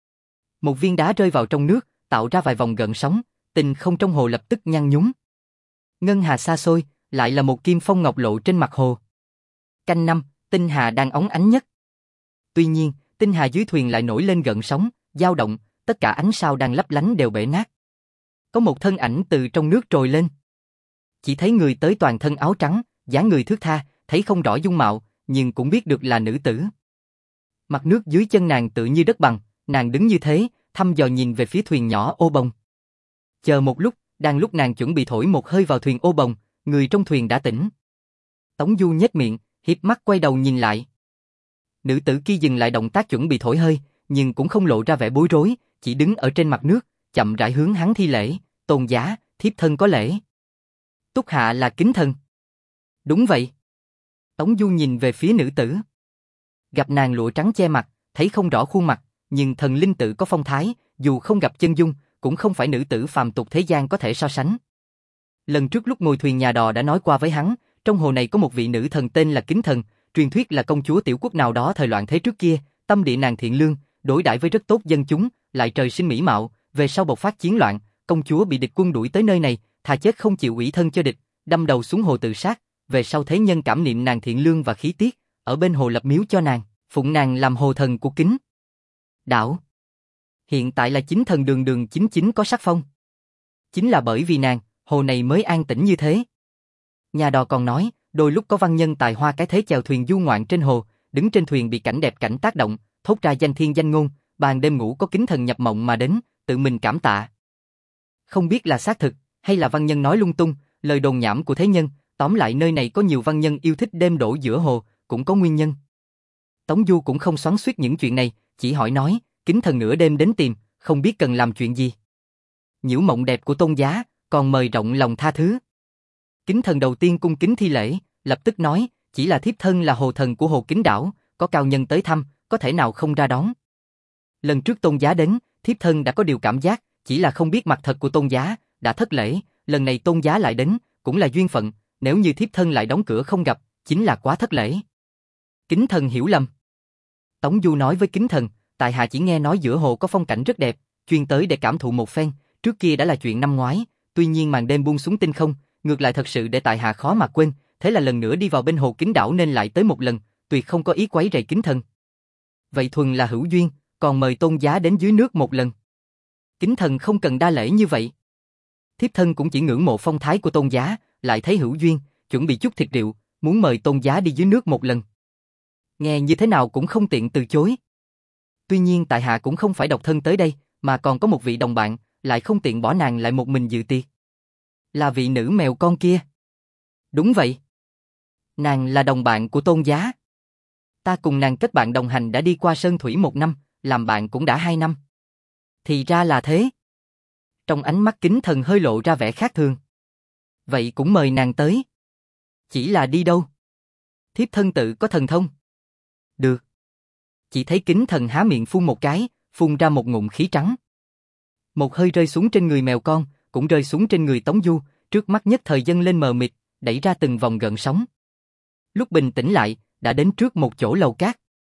Một viên đá rơi vào trong nước, tạo ra vài vòng gợn sóng, tình không trong hồ lập tức nhăn nhúm. Ngân hà xa xôi, lại là một kim phong ngọc lộ trên mặt hồ. Canh năm, tinh hà đang óng ánh nhất. Tuy nhiên, tinh hà dưới thuyền lại nổi lên gợn sóng, dao động, tất cả ánh sao đang lấp lánh đều bể nát. Có một thân ảnh từ trong nước trồi lên. Chỉ thấy người tới toàn thân áo trắng, dáng người thướt tha, thấy không rõ dung mạo, nhưng cũng biết được là nữ tử. Mặt nước dưới chân nàng tự như đất bằng, nàng đứng như thế, thăm dò nhìn về phía thuyền nhỏ ô bồng. Chờ một lúc, đang lúc nàng chuẩn bị thổi một hơi vào thuyền ô bồng, người trong thuyền đã tỉnh. Tống Du nhếch miệng, hiếp mắt quay đầu nhìn lại. Nữ tử kia dừng lại động tác chuẩn bị thổi hơi, nhưng cũng không lộ ra vẻ bối rối, chỉ đứng ở trên mặt nước, chậm rãi hướng hắn thi lễ, tôn giá, thiếp thân có lễ. Túc hạ là kính thần. Đúng vậy. Tống Du nhìn về phía nữ tử. Gặp nàng lụa trắng che mặt, thấy không rõ khuôn mặt, nhưng thần linh tự có phong thái, dù không gặp chân dung, cũng không phải nữ tử phàm tục thế gian có thể so sánh. Lần trước lúc ngồi thuyền nhà đò đã nói qua với hắn, trong hồ này có một vị nữ thần tên là Kính Thần, truyền thuyết là công chúa tiểu quốc nào đó thời loạn thế trước kia, tâm địa nàng thiện lương, đối đãi với rất tốt dân chúng, lại trời sinh mỹ mạo, về sau bộc phát chiến loạn, công chúa bị địch quân đuổi tới nơi này, thà chết không chịu ủy thân cho địch, đâm đầu xuống hồ tự sát, về sau thế nhân cảm niệm nàng thiện lương và khí tiết, ở bên hồ lập miếu cho nàng, phụng nàng làm hồ thần của Kính đảo. Hiện tại là chính thần đường đường chính chính có sắc phong. Chính là bởi vì nàng, hồ này mới an tĩnh như thế. Nhà đò còn nói, đôi lúc có văn nhân tài hoa cái thế chèo thuyền du ngoạn trên hồ, đứng trên thuyền bị cảnh đẹp cảnh tác động, thốt ra danh thiên danh ngôn, ban đêm ngủ có Kính thần nhập mộng mà đến, tự mình cảm tạ. Không biết là xác thực, hay là văn nhân nói lung tung, lời đồn nhảm của thế nhân, tóm lại nơi này có nhiều văn nhân yêu thích đêm đổ giữa hồ, cũng có nguyên nhân. Tống Du cũng không xoắn xuýt những chuyện này, chỉ hỏi nói, Kính Thần nửa đêm đến tìm, không biết cần làm chuyện gì. Nhiễu mộng đẹp của Tôn giá, còn mời rộng lòng tha thứ. Kính Thần đầu tiên cung kính thi lễ, lập tức nói, chỉ là thiếp thân là hồ thần của Hồ Kính Đảo, có cao nhân tới thăm, có thể nào không ra đón. Lần trước Tôn giá đến, thiếp thân đã có điều cảm giác, chỉ là không biết mặt thật của Tôn giá, đã thất lễ, lần này Tôn giá lại đến, cũng là duyên phận, nếu như thiếp thân lại đóng cửa không gặp, chính là quá thất lễ. Kính Thần hiểu lầm. Tống Du nói với Kính Thần, tại hạ chỉ nghe nói giữa hồ có phong cảnh rất đẹp, chuyên tới để cảm thụ một phen, trước kia đã là chuyện năm ngoái, tuy nhiên màn đêm buông xuống tinh không, ngược lại thật sự để tại hạ khó mà quên, thế là lần nữa đi vào bên Hồ Kính Đảo nên lại tới một lần, tuyệt không có ý quấy rầy Kính Thần. Vậy thuần là hữu duyên, còn mời Tôn giá đến dưới nước một lần. Kính Thần không cần đa lễ như vậy. Thiếp thân cũng chỉ ngưỡng mộ phong thái của Tôn giá, lại thấy hữu duyên, chuẩn bị chút thịt rượu, muốn mời Tôn giá đi dưới nước một lần. Nghe như thế nào cũng không tiện từ chối. Tuy nhiên tại hạ cũng không phải độc thân tới đây, mà còn có một vị đồng bạn, lại không tiện bỏ nàng lại một mình dự tiệc. Là vị nữ mèo con kia. Đúng vậy. Nàng là đồng bạn của Tôn giá. Ta cùng nàng kết bạn đồng hành đã đi qua Sơn Thủy một năm, làm bạn cũng đã hai năm. Thì ra là thế. Trong ánh mắt Kính Thần hơi lộ ra vẻ khác thường. Vậy cũng mời nàng tới. Chỉ là đi đâu? Thiếp thân tự có thần thông. Được. Chỉ thấy Kính Thần há miệng phun một cái, phun ra một ngụm khí trắng. Một hơi rơi xuống trên người mèo con, cũng rơi xuống trên người Tống Du, trước mắt nhất thời dâng lên mờ mịt, đẩy ra từng vòng gợn sóng. Lúc bình tĩnh lại, đã đến trước một chỗ lầu cát.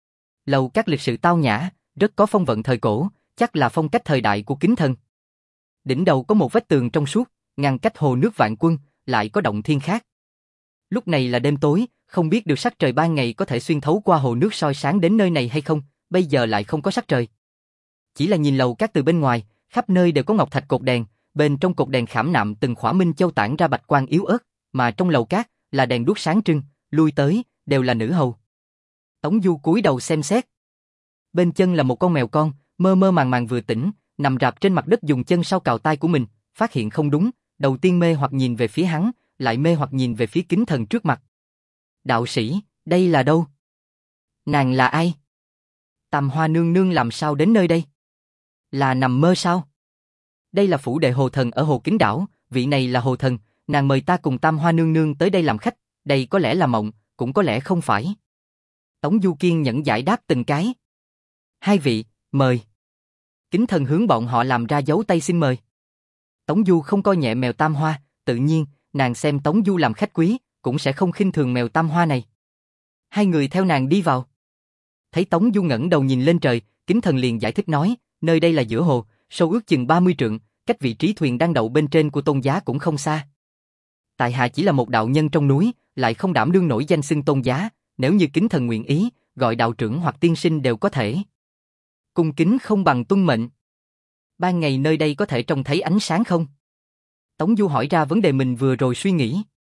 Lầu cát lịch sự tao nhã, rất có phong vận thời cổ, chắc là phong cách thời đại của Kính Thần. Đỉnh đầu có một vách tường trong suốt, ngăn cách hồ nước vạn quân, lại có động thiên khác. Lúc này là đêm tối, không biết được sắc trời ban ngày có thể xuyên thấu qua hồ nước soi sáng đến nơi này hay không, bây giờ lại không có sắc trời. Chỉ là nhìn lầu cát từ bên ngoài, khắp nơi đều có ngọc thạch cột đèn, bên trong cột đèn khảm nạm từng khỏa minh châu tản ra bạch quang yếu ớt, mà trong lầu cát là đèn đuốc sáng trưng, lui tới đều là nữ hầu. Tống Du cúi đầu xem xét. Bên chân là một con mèo con, mơ mơ màng màng vừa tỉnh, nằm rạp trên mặt đất dùng chân sau cào tai của mình, phát hiện không đúng, đầu tiên mê hoặc nhìn về phía hắn, lại mê hoặc nhìn về phía Kính Thần trước mặt. Đạo sĩ, đây là đâu? Nàng là ai? Tam Hoa nương nương làm sao đến nơi đây? Là nằm mơ sao? Đây là phủ đệ hồ thần ở Hồ Kính Đảo, vị này là hồ thần, nàng mời ta cùng Tam Hoa nương nương tới đây làm khách, đây có lẽ là mộng, cũng có lẽ không phải. Tống Du kiên nhẫn giải đáp từng cái. Hai vị, mời. Kính Thần hướng bọn họ làm ra dấu tay xin mời. Tống Du không coi nhẹ mèo Tam Hoa, tự nhiên, nàng xem Tống Du làm khách quý, cũng sẽ không khinh thường mèo Tam Hoa này. Hai người theo nàng đi vào. Thấy Tống Du ngẩng đầu nhìn lên trời, Kính Thần liền giải thích nói, nơi đây là giữa hồ, sâu ước chừng ba mươi trượng, cách vị trí thuyền đang đậu bên trên của Tôn giá cũng không xa. Tại hạ chỉ là một đạo nhân trong núi, lại không đảm đương nổi danh xưng Tôn giá, nếu như Kính Thần nguyện ý, gọi đạo trưởng hoặc tiên sinh đều có thể. Cung kính không bằng tuân mệnh. Ban ngày nơi đây có thể trông thấy ánh sáng không? Tống Du hỏi ra vấn đề mình vừa rồi suy nghĩ.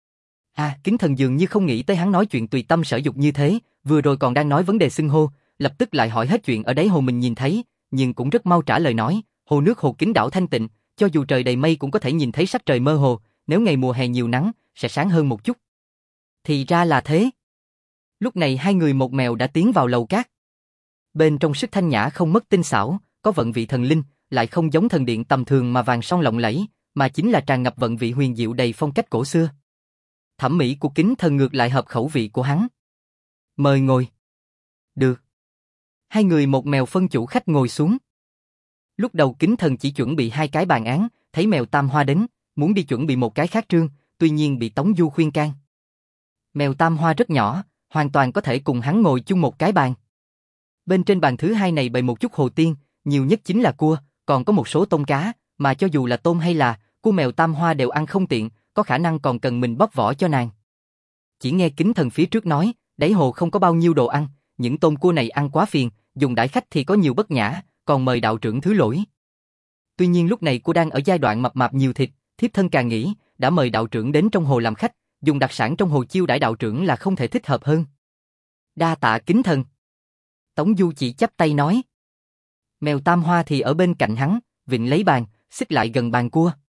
À, Kính Thần dường như không nghĩ tới hắn nói chuyện tùy tâm sở dục như thế, vừa rồi còn đang nói vấn đề xưng hô, lập tức lại hỏi hết chuyện ở đáy hồ mình nhìn thấy, nhưng cũng rất mau trả lời nói, hồ nước Hồ Kính Đảo thanh tịnh, cho dù trời đầy mây cũng có thể nhìn thấy sắc trời mơ hồ, nếu ngày mùa hè nhiều nắng, sẽ sáng hơn một chút. Thì ra là thế. Lúc này hai người một mèo đã tiến vào lầu cát. Bên trong sức thanh nhã không mất tinh xảo, có vận vị thần linh, lại không giống thần điện tầm thường mà vàng son lộng lẫy, mà chính là tràn ngập vận vị huyền diệu đầy phong cách cổ xưa. Thẩm mỹ của Kính Thần ngược lại hợp khẩu vị của hắn. Mời ngồi. Được. Hai người một mèo phân chủ khách ngồi xuống. Lúc đầu Kính Thần chỉ chuẩn bị hai cái bàn án, thấy mèo Tam Hoa đến, muốn đi chuẩn bị một cái khác trương, tuy nhiên bị Tống Du khuyên can. Mèo Tam Hoa rất nhỏ, hoàn toàn có thể cùng hắn ngồi chung một cái bàn. Bên trên bàn thứ hai này bày một chút hồ tiên, nhiều nhất chính là cua, còn có một số tôm cá, mà cho dù là tôm hay là cua mèo Tam Hoa đều ăn không tiện, có khả năng còn cần mình bóc vỏ cho nàng. Chỉ nghe Kính Thần phía trước nói, đáy hồ không có bao nhiêu đồ ăn, những tôm cua này ăn quá phiền, dùng đãi khách thì có nhiều bất nhã, còn mời đạo trưởng thứ lỗi. Tuy nhiên lúc này cô đang ở giai đoạn mập mạp nhiều thịt, thiếp thân càng nghĩ, đã mời đạo trưởng đến trong hồ làm khách, dùng đặc sản trong hồ chiêu đãi đạo trưởng là không thể thích hợp hơn. Đa tạ Kính Thần. Tống Du chỉ chắp tay nói. Mèo Tam Hoa thì ở bên cạnh hắn, vịn lấy bàn, xích lại gần bàn cua.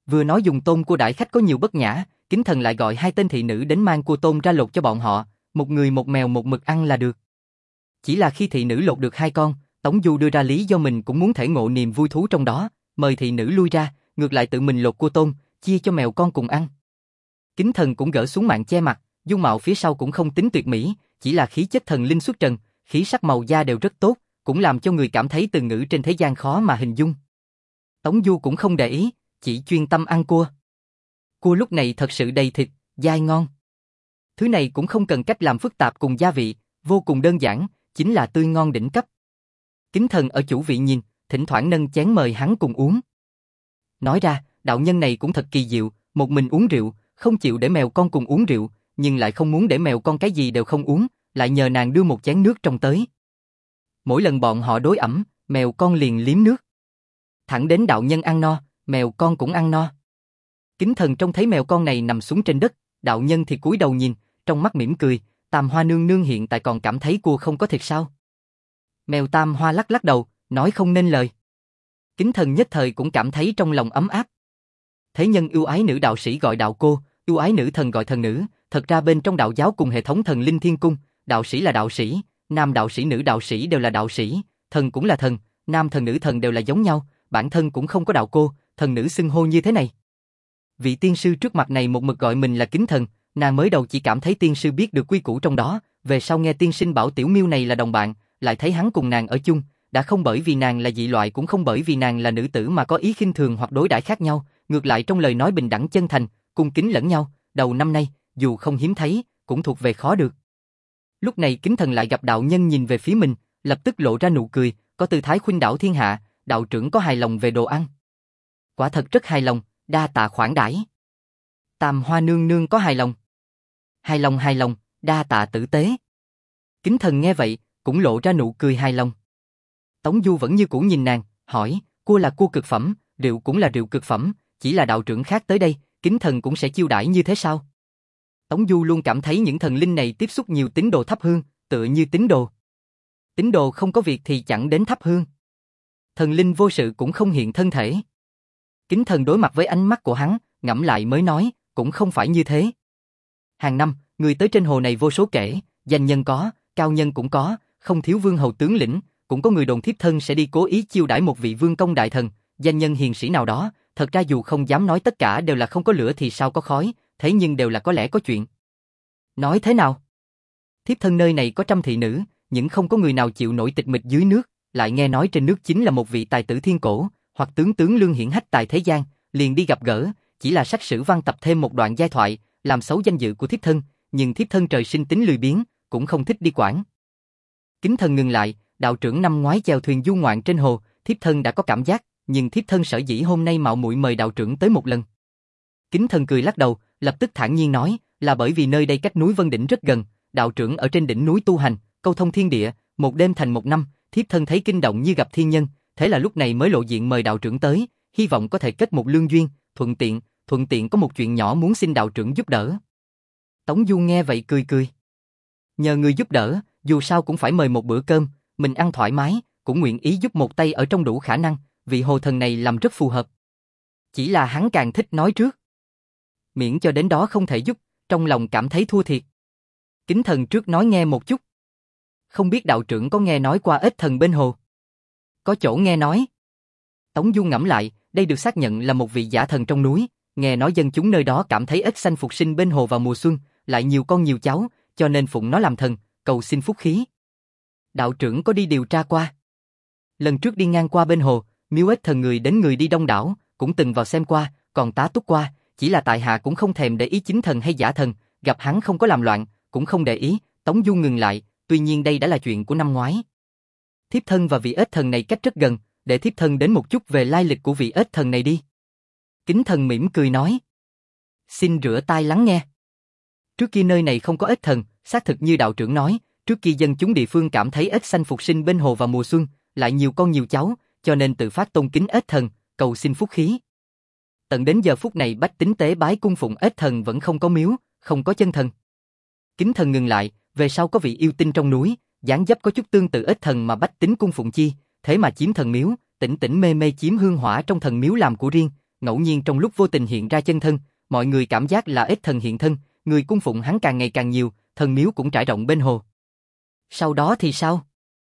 Vừa nói dùng tôm cua đãi khách có nhiều bất nhã, Kính Thần lại gọi hai tên thị nữ đến mang cua tôm ra lột cho bọn họ, một người một mèo một mực ăn là được. Chỉ là khi thị nữ lột được hai con, Tống Du đưa ra lý do mình cũng muốn thể ngộ niềm vui thú trong đó, mời thị nữ lui ra, ngược lại tự mình lột cua tôm, chia cho mèo con cùng ăn. Kính Thần cũng gỡ xuống mạng che mặt, dung mạo phía sau cũng không tính tuyệt mỹ, chỉ là khí chất thần linh xuất trần, khí sắc màu da đều rất tốt, cũng làm cho người cảm thấy từ ngữ trên thế gian khó mà hình dung. Tống Du cũng không để ý, chỉ chuyên tâm ăn cua. Cua lúc này thật sự đầy thịt, dai ngon. Thứ này cũng không cần cách làm phức tạp cùng gia vị, vô cùng đơn giản, chính là tươi ngon đỉnh cấp. Kính Thần ở chủ vị nhìn, thỉnh thoảng nâng chén mời hắn cùng uống. Nói ra, đạo nhân này cũng thật kỳ diệu, một mình uống rượu, không chịu để mèo con cùng uống rượu, nhưng lại không muốn để mèo con cái gì đều không uống, lại nhờ nàng đưa một chén nước trong tới. Mỗi lần bọn họ đối ẩm, mèo con liền liếm nước. Thẳng đến đạo nhân ăn no, mèo con cũng ăn no. Kính Thần trông thấy mèo con này nằm xuống trên đất, đạo nhân thì cúi đầu nhìn, trong mắt mỉm cười, Tam Hoa nương nương hiện tại còn cảm thấy cua không có thịt sao? Mèo Tam Hoa lắc lắc đầu, nói không nên lời. Kính Thần nhất thời cũng cảm thấy trong lòng ấm áp. Thế nhân ưu ái nữ đạo sĩ gọi đạo cô, ưu ái nữ thần gọi thần nữ, thật ra bên trong đạo giáo cùng hệ thống thần linh thiên cung, đạo sĩ là đạo sĩ, nam đạo sĩ nữ đạo sĩ đều là đạo sĩ, thần cũng là thần, nam thần nữ thần đều là giống nhau, bản thân cũng không có đạo cô, thần nữ xưng hô như thế này. Vị tiên sư trước mặt này một mực gọi mình là Kính Thần, nàng mới đầu chỉ cảm thấy tiên sư biết được quy củ trong đó, về sau nghe tiên sinh bảo tiểu miêu này là đồng bạn, lại thấy hắn cùng nàng ở chung, đã không bởi vì nàng là dị loại cũng không bởi vì nàng là nữ tử mà có ý khinh thường hoặc đối đãi khác nhau, ngược lại trong lời nói bình đẳng chân thành, cung kính lẫn nhau, đầu năm nay, dù không hiếm thấy, cũng thuộc về khó được. Lúc này Kính Thần lại gặp đạo nhân nhìn về phía mình, lập tức lộ ra nụ cười, có tư thái khuynh đảo thiên hạ, đạo trưởng có hài lòng về đồ ăn. Quả thật rất hài lòng, đa tạ khoản đãi. Tam Hoa nương nương có hài lòng. Hài lòng hài lòng, đa tạ tử tế. Kính Thần nghe vậy, cũng lộ ra nụ cười hài lòng. Tống Du vẫn như cũ nhìn nàng, hỏi, cua là cua cực phẩm, rượu cũng là rượu cực phẩm, chỉ là đạo trưởng khác tới đây, Kính Thần cũng sẽ chiêu đãi như thế sao? Tống Du luôn cảm thấy những thần linh này tiếp xúc nhiều tín đồ thắp hương, tựa như tín đồ. Tín đồ không có việc thì chẳng đến thắp hương. Thần linh vô sự cũng không hiện thân thể. Kính Thần đối mặt với ánh mắt của hắn, ngẫm lại mới nói, cũng không phải như thế. Hàng năm, người tới trên hồ này vô số kể, danh nhân có, cao nhân cũng có, không thiếu vương hầu tướng lĩnh, cũng có người đồn thiếp thân sẽ đi cố ý chiêu đãi một vị vương công đại thần, danh nhân hiền sĩ nào đó, thật ra dù không dám nói tất cả đều là không có lửa thì sao có khói, thế nhưng đều là có lẽ có chuyện. Nói thế nào? Thiếp thân nơi này có trăm thị nữ, nhưng không có người nào chịu nổi tịch mịch dưới nước, lại nghe nói trên nước chính là một vị tài tử thiên cổ, hoặc tướng tướng lương hiển hách tài thế gian, liền đi gặp gỡ, chỉ là sách sử văn tập thêm một đoạn giai thoại, làm xấu danh dự của thiếp thân, nhưng thiếp thân trời sinh tính lười biếng, cũng không thích đi quản. Kính Thần ngừng lại, đạo trưởng năm ngoái chèo thuyền du ngoạn trên hồ, thiếp thân đã có cảm giác, nhưng thiếp thân sở dĩ hôm nay mạo muội mời đạo trưởng tới một lần. Kính Thần cười lắc đầu, lập tức thản nhiên nói, là bởi vì nơi đây cách núi Vân Đỉnh rất gần, đạo trưởng ở trên đỉnh núi tu hành, câu thông thiên địa, một đêm thành một năm, thiếp thân thấy kinh động như gặp thiên nhân, thế là lúc này mới lộ diện mời đạo trưởng tới, hy vọng có thể kết một lương duyên, thuận tiện, thuận tiện có một chuyện nhỏ muốn xin đạo trưởng giúp đỡ. Tống Du nghe vậy cười cười. Nhờ người giúp đỡ, dù sao cũng phải mời một bữa cơm, mình ăn thoải mái, cũng nguyện ý giúp một tay ở trong đủ khả năng, vị hồ thần này làm rất phù hợp. Chỉ là hắn càng thích nói trước. Miễn cho đến đó không thể giúp, trong lòng cảm thấy thua thiệt. Kính Thần trước nói nghe một chút. Không biết đạo trưởng có nghe nói qua ếch thần bên hồ? Có chỗ nghe nói. Tống Du ngẫm lại, đây được xác nhận là một vị giả thần trong núi, nghe nói dân chúng nơi đó cảm thấy ếch xanh phục sinh bên hồ vào mùa xuân, lại nhiều con nhiều cháu, cho nên phụng nó làm thần, cầu xin phúc khí. Đạo trưởng có đi điều tra qua? Lần trước đi ngang qua bên hồ, miếu ếch thần người đến người đi đông đảo, cũng từng vào xem qua, còn tá túc qua, chỉ là tại hạ cũng không thèm để ý chính thần hay giả thần, gặp hắn không có làm loạn, cũng không để ý. Tống Du ngừng lại, tuy nhiên đây đã là chuyện của năm ngoái. Thiếp thân và vị ếch thần này cách rất gần, để thiếp thân đến một chút về lai lịch của vị ếch thần này đi. Kính Thần mỉm cười nói. Xin rửa tai lắng nghe. Trước kia nơi này không có ếch thần, xác thực như đạo trưởng nói, trước kia dân chúng địa phương cảm thấy ếch xanh phục sinh bên hồ vào mùa xuân, lại nhiều con nhiều cháu, cho nên tự phát tôn kính ếch thần, cầu xin phúc khí. Tận đến giờ phút này bách tính tế bái cung phụng ếch thần vẫn không có miếu, không có chân thần. Kính Thần ngừng lại, về sau có vị yêu tinh trong núi, dáng dấp có chút tương tự ếch thần mà bách tính cung phụng chi, thế mà chiếm thần miếu, tỉnh tỉnh mê mê chiếm hương hỏa trong thần miếu làm của riêng, ngẫu nhiên trong lúc vô tình hiện ra chân thân, mọi người cảm giác là ếch thần hiện thân, người cung phụng hắn càng ngày càng nhiều, thần miếu cũng trải rộng bên hồ. Sau đó thì sao?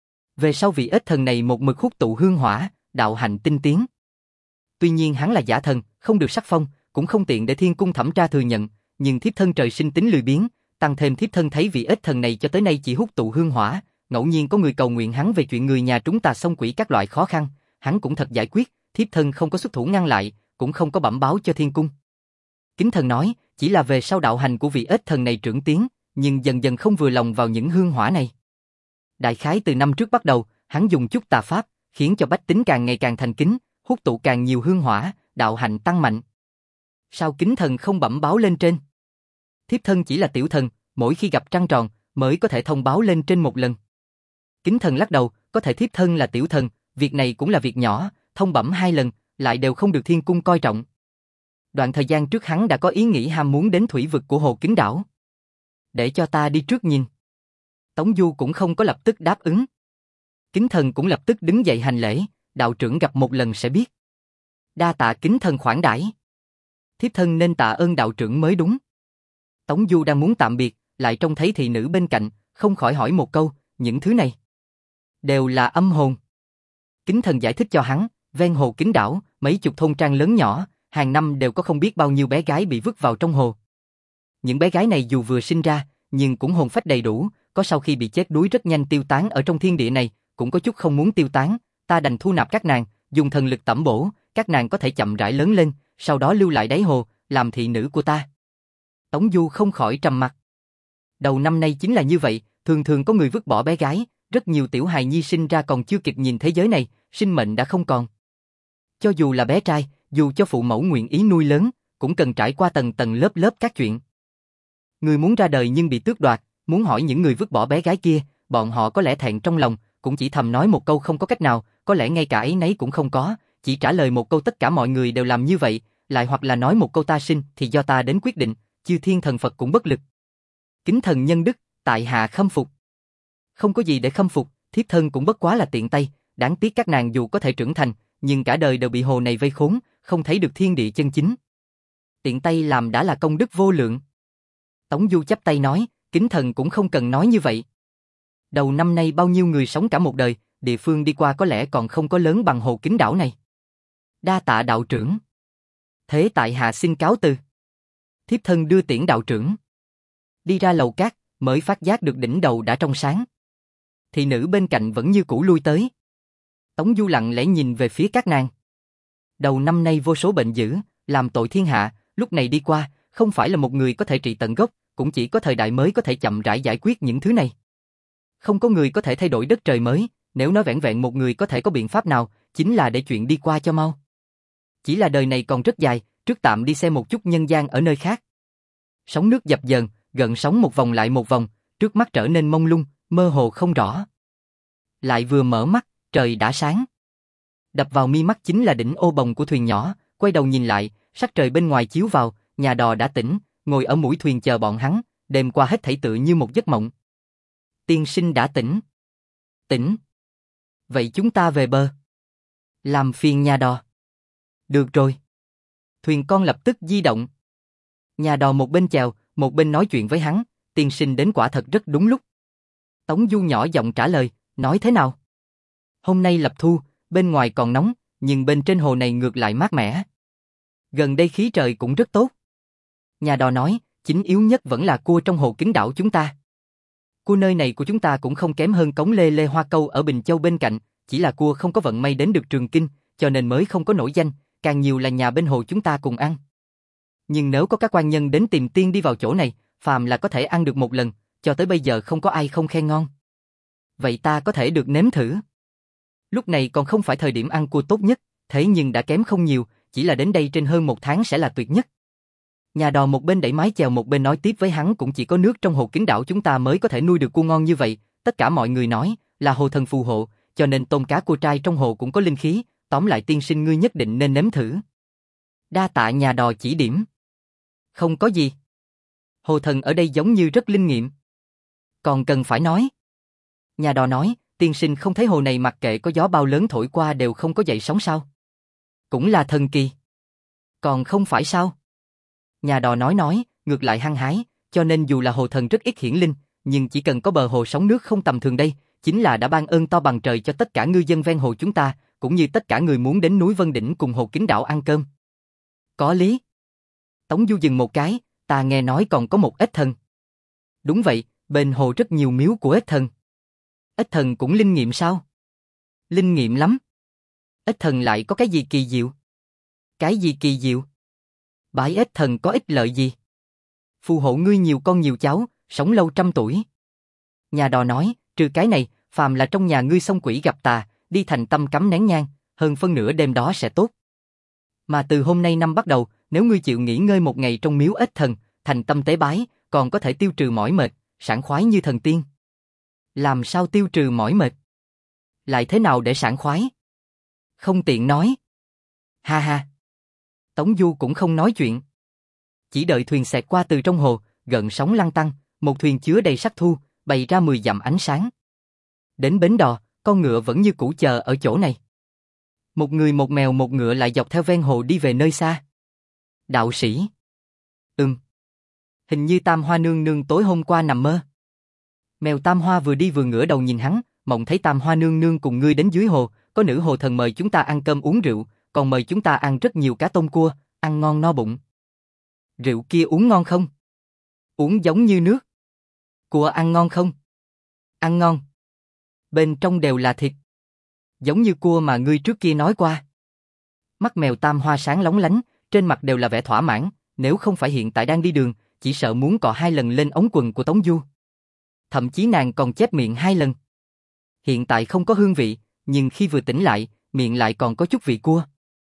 Về sau vị ếch thần này một mực hút tụ hương hỏa, đạo hạnh tinh tiến. Tuy nhiên hắn là giả thần, không được sắc phong, cũng không tiện để thiên cung thẩm tra thừa nhận, nhưng thiếp thân trời sinh tính lười biếng, tăng thêm thiếp thân thấy vị ếch thần này cho tới nay chỉ hút tụ hương hỏa, ngẫu nhiên có người cầu nguyện hắn về chuyện người nhà trúng tà xông quỷ các loại khó khăn, hắn cũng thật giải quyết, thiếp thân không có xuất thủ ngăn lại, cũng không có bẩm báo cho thiên cung. Kính thần nói, chỉ là về sau đạo hành của vị ếch thần này trưởng tiến, nhưng dần dần không vừa lòng vào những hương hỏa này. Đại khái từ năm trước bắt đầu, hắn dùng chút tà pháp, khiến cho bách tính càng ngày càng thành kính, hút tụ càng nhiều hương hỏa, đạo hạnh tăng mạnh. Sao kính thần không bẩm báo lên trên? Thiếp thân chỉ là tiểu thần, mỗi khi gặp trăng tròn, mới có thể thông báo lên trên một lần. Kính thần lắc đầu, có thể thiếp thân là tiểu thần, việc này cũng là việc nhỏ, thông bẩm hai lần, lại đều không được thiên cung coi trọng. Đoạn thời gian trước hắn đã có ý nghĩ ham muốn đến thủy vực của Hồ Kính Đảo. Để cho ta đi trước nhìn. Tống Du cũng không có lập tức đáp ứng. Kính thần cũng lập tức đứng dậy hành lễ, đạo trưởng gặp một lần sẽ biết. Đa tạ kính thần khoản đãi. Thiếp thân nên tạ ơn đạo trưởng mới đúng. Tống Du đang muốn tạm biệt, lại trông thấy thị nữ bên cạnh, không khỏi hỏi một câu, những thứ này đều là âm hồn. Kính thần giải thích cho hắn, ven Hồ Kính Đảo, mấy chục thôn trang lớn nhỏ, hàng năm đều có không biết bao nhiêu bé gái bị vứt vào trong hồ. Những bé gái này dù vừa sinh ra, nhưng cũng hồn phách đầy đủ, có sau khi bị chết đuối rất nhanh tiêu tán ở trong thiên địa này, cũng có chút không muốn tiêu tán, ta đành thu nạp các nàng, dùng thần lực tẩm bổ, các nàng có thể chậm rãi lớn lên, sau đó lưu lại đáy hồ, làm thị nữ của ta. Tống Du không khỏi trầm mặt. Đầu năm nay chính là như vậy, thường thường có người vứt bỏ bé gái, rất nhiều tiểu hài nhi sinh ra còn chưa kịp nhìn thế giới này, sinh mệnh đã không còn. Cho dù là bé trai, dù cho phụ mẫu nguyện ý nuôi lớn, cũng cần trải qua tầng tầng lớp lớp các chuyện. Người muốn ra đời nhưng bị tước đoạt, muốn hỏi những người vứt bỏ bé gái kia, bọn họ có lẽ thẹn trong lòng, cũng chỉ thầm nói một câu không có cách nào, có lẽ ngay cả ấy nấy cũng không có, chỉ trả lời một câu tất cả mọi người đều làm như vậy, lại hoặc là nói một câu ta sinh thì do ta đến quyết định, chư thiên thần Phật cũng bất lực. Kính thần nhân đức, tại hạ khâm phục. Không có gì để khâm phục, thiếp thân cũng bất quá là tiện tay, đáng tiếc các nàng dù có thể trưởng thành, nhưng cả đời đều bị hồ này vây khốn, không thấy được thiên địa chân chính. Tiện tay làm đã là công đức vô lượng. Tống Du chắp tay nói, kính thần cũng không cần nói như vậy. Đầu năm nay bao nhiêu người sống cả một đời, địa phương đi qua có lẽ còn không có lớn bằng Hồ Kính Đảo này. Đa tạ đạo trưởng. Thế tại hạ xin cáo từ. Thiếp thân đưa tiễn đạo trưởng. Đi ra lầu cát, mới phát giác được đỉnh đầu đã trong sáng. Thị nữ bên cạnh vẫn như cũ lui tới. Tống Du lặng lẽ nhìn về phía các nàng. Đầu năm nay vô số bệnh dữ, làm tội thiên hạ, lúc này đi qua, không phải là một người có thể trị tận gốc, cũng chỉ có thời đại mới có thể chậm rãi giải quyết những thứ này. Không có người có thể thay đổi đất trời mới, nếu nói vẻn vẹn một người có thể có biện pháp nào, chính là để chuyện đi qua cho mau. Chỉ là đời này còn rất dài, trước tạm đi xem một chút nhân gian ở nơi khác. Sóng nước dập dờn, gợn sóng một vòng lại một vòng, trước mắt trở nên mông lung, mơ hồ không rõ. Lại vừa mở mắt, trời đã sáng. Đập vào mi mắt chính là đỉnh ô bồng của thuyền nhỏ, quay đầu nhìn lại, sắc trời bên ngoài chiếu vào, nhà đò đã tỉnh, ngồi ở mũi thuyền chờ bọn hắn, đêm qua hết thảy tựa như một giấc mộng. Tiên sinh đã tỉnh. Tỉnh. Vậy chúng ta về bờ. Làm phiền nhà đò. Được rồi. Thuyền con lập tức di động. Nhà đò một bên chèo, một bên nói chuyện với hắn, tiên sinh đến quả thật rất đúng lúc. Tống Du nhỏ giọng trả lời, nói thế nào? Hôm nay lập thu, bên ngoài còn nóng, nhưng bên trên hồ này ngược lại mát mẻ. Gần đây khí trời cũng rất tốt. Nhà đò nói, chính yếu nhất vẫn là cua trong Hồ Kính Đảo chúng ta. Cua nơi này của chúng ta cũng không kém hơn cống lê lê hoa câu ở Bình Châu bên cạnh, chỉ là cua không có vận may đến được Trường Kinh, cho nên mới không có nổi danh, càng nhiều là nhà bên hồ chúng ta cùng ăn. Nhưng nếu có các quan nhân đến tìm tiên đi vào chỗ này, phàm là có thể ăn được một lần, cho tới bây giờ không có ai không khen ngon. Vậy ta có thể được nếm thử. Lúc này còn không phải thời điểm ăn cua tốt nhất, thế nhưng đã kém không nhiều, chỉ là đến đây trên hơn một tháng sẽ là tuyệt nhất. Nhà đò một bên đẩy mái chèo một bên nói tiếp với hắn, cũng chỉ có nước trong Hồ Kính Đảo chúng ta mới có thể nuôi được cua ngon như vậy, tất cả mọi người nói là hồ thần phù hộ, cho nên tôm cá cua trai trong hồ cũng có linh khí, tóm lại tiên sinh ngươi nhất định nên nếm thử. Đa tạ nhà đò chỉ điểm. Không có gì. Hồ thần ở đây giống như rất linh nghiệm. Còn cần phải nói. Nhà đò nói, tiên sinh không thấy hồ này mặc kệ có gió bao lớn thổi qua đều không có dậy sóng sao? Cũng là thần kỳ. Còn không phải sao? Nhà đò nói nói, ngược lại hăng hái, cho nên dù là hồ thần rất ít hiển linh, nhưng chỉ cần có bờ hồ sóng nước không tầm thường đây, chính là đã ban ơn to bằng trời cho tất cả ngư dân ven hồ chúng ta, cũng như tất cả người muốn đến núi Vân Đỉnh cùng hồ Kính Đảo ăn cơm. Có lý. Tống Du dừng một cái, ta nghe nói còn có một ếch thần. Đúng vậy, bên hồ rất nhiều miếu của ếch thần. Ếch thần cũng linh nghiệm sao? Linh nghiệm lắm. Ếch thần lại có cái gì kỳ diệu? Cái gì kỳ diệu? Bái ếch thần có ích lợi gì? Phù hộ ngươi nhiều con nhiều cháu, sống lâu trăm tuổi. Nhà đò nói, trừ cái này, phàm là trong nhà ngươi xông quỷ gặp tà, đi thành tâm cắm nén nhang, hơn phân nửa đêm đó sẽ tốt. Mà từ hôm nay năm bắt đầu, nếu ngươi chịu nghỉ ngơi một ngày trong miếu ếch thần, thành tâm tế bái, còn có thể tiêu trừ mỏi mệt, sảng khoái như thần tiên. Làm sao tiêu trừ mỏi mệt? Lại thế nào để sảng khoái? Không tiện nói. Ha ha. Tống Du cũng không nói chuyện. Chỉ đợi thuyền xẹt qua từ trong hồ, gợn sóng lăn tăn, một thuyền chứa đầy sắc thu, bày ra mười dặm ánh sáng. Đến bến đò, con ngựa vẫn như cũ chờ ở chỗ này. Một người một mèo một ngựa lại dọc theo ven hồ đi về nơi xa. Đạo sĩ. Ừm. Hình như Tam Hoa nương nương tối hôm qua nằm mơ. Mèo Tam Hoa vừa đi vừa ngửa đầu nhìn hắn, mộng thấy Tam Hoa nương nương cùng ngươi đến dưới hồ, có nữ hồ thần mời chúng ta ăn cơm uống rượu, còn mời chúng ta ăn rất nhiều cá tôm cua, ăn ngon no bụng. Rượu kia uống ngon không? Uống giống như nước. Cua ăn ngon không? Ăn ngon. Bên trong đều là thịt. Giống như cua mà ngươi trước kia nói qua. Mắt mèo Tam Hoa sáng lóng lánh, trên mặt đều là vẻ thỏa mãn, nếu không phải hiện tại đang đi đường, chỉ sợ muốn cọ hai lần lên ống quần của Tống Du. Thậm chí nàng còn chép miệng hai lần. Hiện tại không có hương vị, nhưng khi vừa tỉnh lại, miệng lại còn có chút vị cua.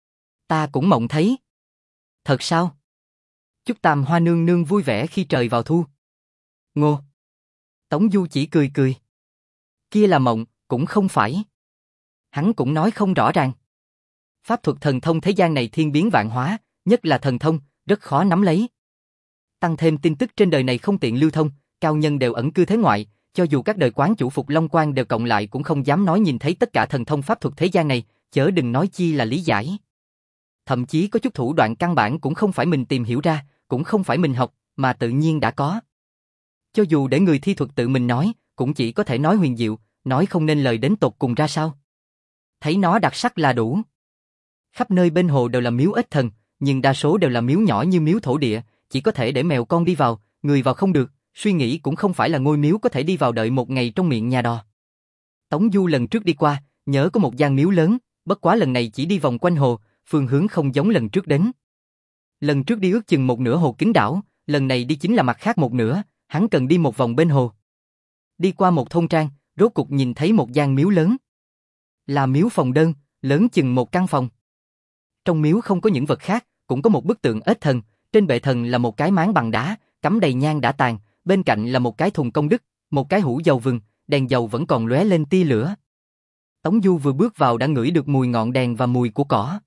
Ta cũng mộng thấy. Thật sao? Chúc Tam Hoa nương nương vui vẻ khi trời vào thu. Ngô. Tống Du chỉ cười cười. Kia là mộng, cũng không phải. Hắn cũng nói không rõ ràng. Pháp thuật thần thông thế gian này thiên biến vạn hóa, nhất là thần thông, rất khó nắm lấy. Tăng thêm tin tức trên đời này không tiện lưu thông, cao nhân đều ẩn cư thế ngoại, cho dù các đời quán chủ Phục Long Quan đều cộng lại cũng không dám nói nhìn thấy tất cả thần thông pháp thuật thế gian này, chớ đừng nói chi là lý giải. Thậm chí có chút thủ đoạn căn bản cũng không phải mình tìm hiểu ra, cũng không phải mình học, mà tự nhiên đã có. Cho dù để người thi thuật tự mình nói, cũng chỉ có thể nói huyền diệu, nói không nên lời đến tột cùng ra sao. Thấy nó đặc sắc là đủ. Khắp nơi bên hồ đều là miếu ếch thần, nhưng đa số đều là miếu nhỏ như miếu thổ địa, chỉ có thể để mèo con đi vào, người vào không được, suy nghĩ cũng không phải là ngôi miếu có thể đi vào đợi một ngày trong miệng nhà đò. Tống Du lần trước đi qua, nhớ có một gian miếu lớn, bất quá lần này chỉ đi vòng quanh hồ, phương hướng không giống lần trước đến. Lần trước đi ước chừng một nửa hồ Kính Đảo, lần này đi chính là mặt khác một nửa, hắn cần đi một vòng bên hồ. Đi qua một thôn trang, rốt cục nhìn thấy một gian miếu lớn. Là miếu phòng đơn, lớn chừng một căn phòng. Trong miếu không có những vật khác, cũng có một bức tượng ếch thần, trên bệ thần là một cái máng bằng đá, cắm đầy nhang đã tàn, bên cạnh là một cái thùng công đức, một cái hũ dầu vừng, đèn dầu vẫn còn lóe lên tia lửa. Tống Du vừa bước vào đã ngửi được mùi ngọn đèn và mùi của cỏ.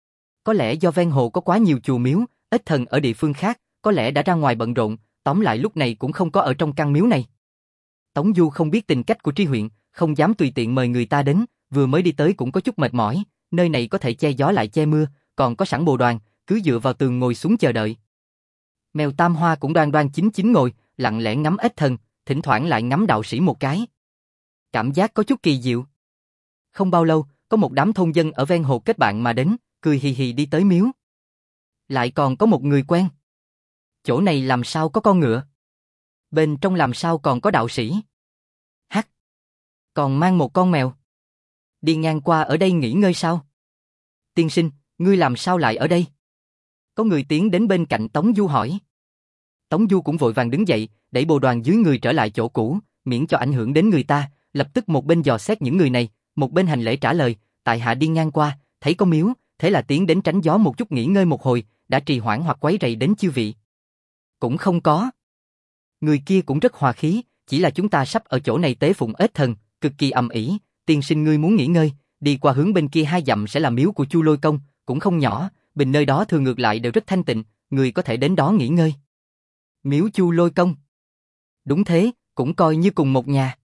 Có lẽ do ven hồ có quá nhiều chùa miếu, ếch thần ở địa phương khác, có lẽ đã ra ngoài bận rộn, tóm lại lúc này cũng không có ở trong căn miếu này. Tống Du không biết tình cách của Tri huyện, không dám tùy tiện mời người ta đến, vừa mới đi tới cũng có chút mệt mỏi, nơi này có thể che gió lại che mưa, còn có sẵn bồ đoàn, cứ dựa vào tường ngồi xuống chờ đợi. Mèo Tam Hoa cũng đoan đoan chính chính ngồi, lặng lẽ ngắm ếch thần, thỉnh thoảng lại ngắm đạo sĩ một cái. Cảm giác có chút kỳ diệu. Không bao lâu, có một đám thôn dân ở ven hồ kết bạn mà đến, cười hì hì đi tới miếu. Lại còn có một người quen. Chỗ này làm sao có con ngựa? Bên trong làm sao còn có đạo sĩ? Hắc. Còn mang một con mèo. Đi ngang qua ở đây nghỉ ngơi sao? Tiên sinh, ngươi làm sao lại ở đây? Có người tiến đến bên cạnh Tống Du hỏi. Tống Du cũng vội vàng đứng dậy, đẩy bồ đoàn dưới người trở lại chỗ cũ, miễn cho ảnh hưởng đến người ta, lập tức một bên dò xét những người này, một bên hành lễ trả lời, tại hạ đi ngang qua, thấy có miếu, thế là tiến đến tránh gió một chút nghỉ ngơi một hồi, đã trì hoãn hoặc quấy rầy đến chư vị. Cũng không có. Người kia cũng rất hòa khí, chỉ là chúng ta sắp ở chỗ này tế phụng ếch thần, cực kỳ ầm ĩ, tiên sinh ngươi muốn nghỉ ngơi, đi qua hướng bên kia hai dặm sẽ là miếu của Chu Lôi Công, cũng không nhỏ, bình nơi đó thường ngược lại đều rất thanh tịnh, người có thể đến đó nghỉ ngơi. Miếu Chu Lôi Công. Đúng thế, cũng coi như cùng một nhà.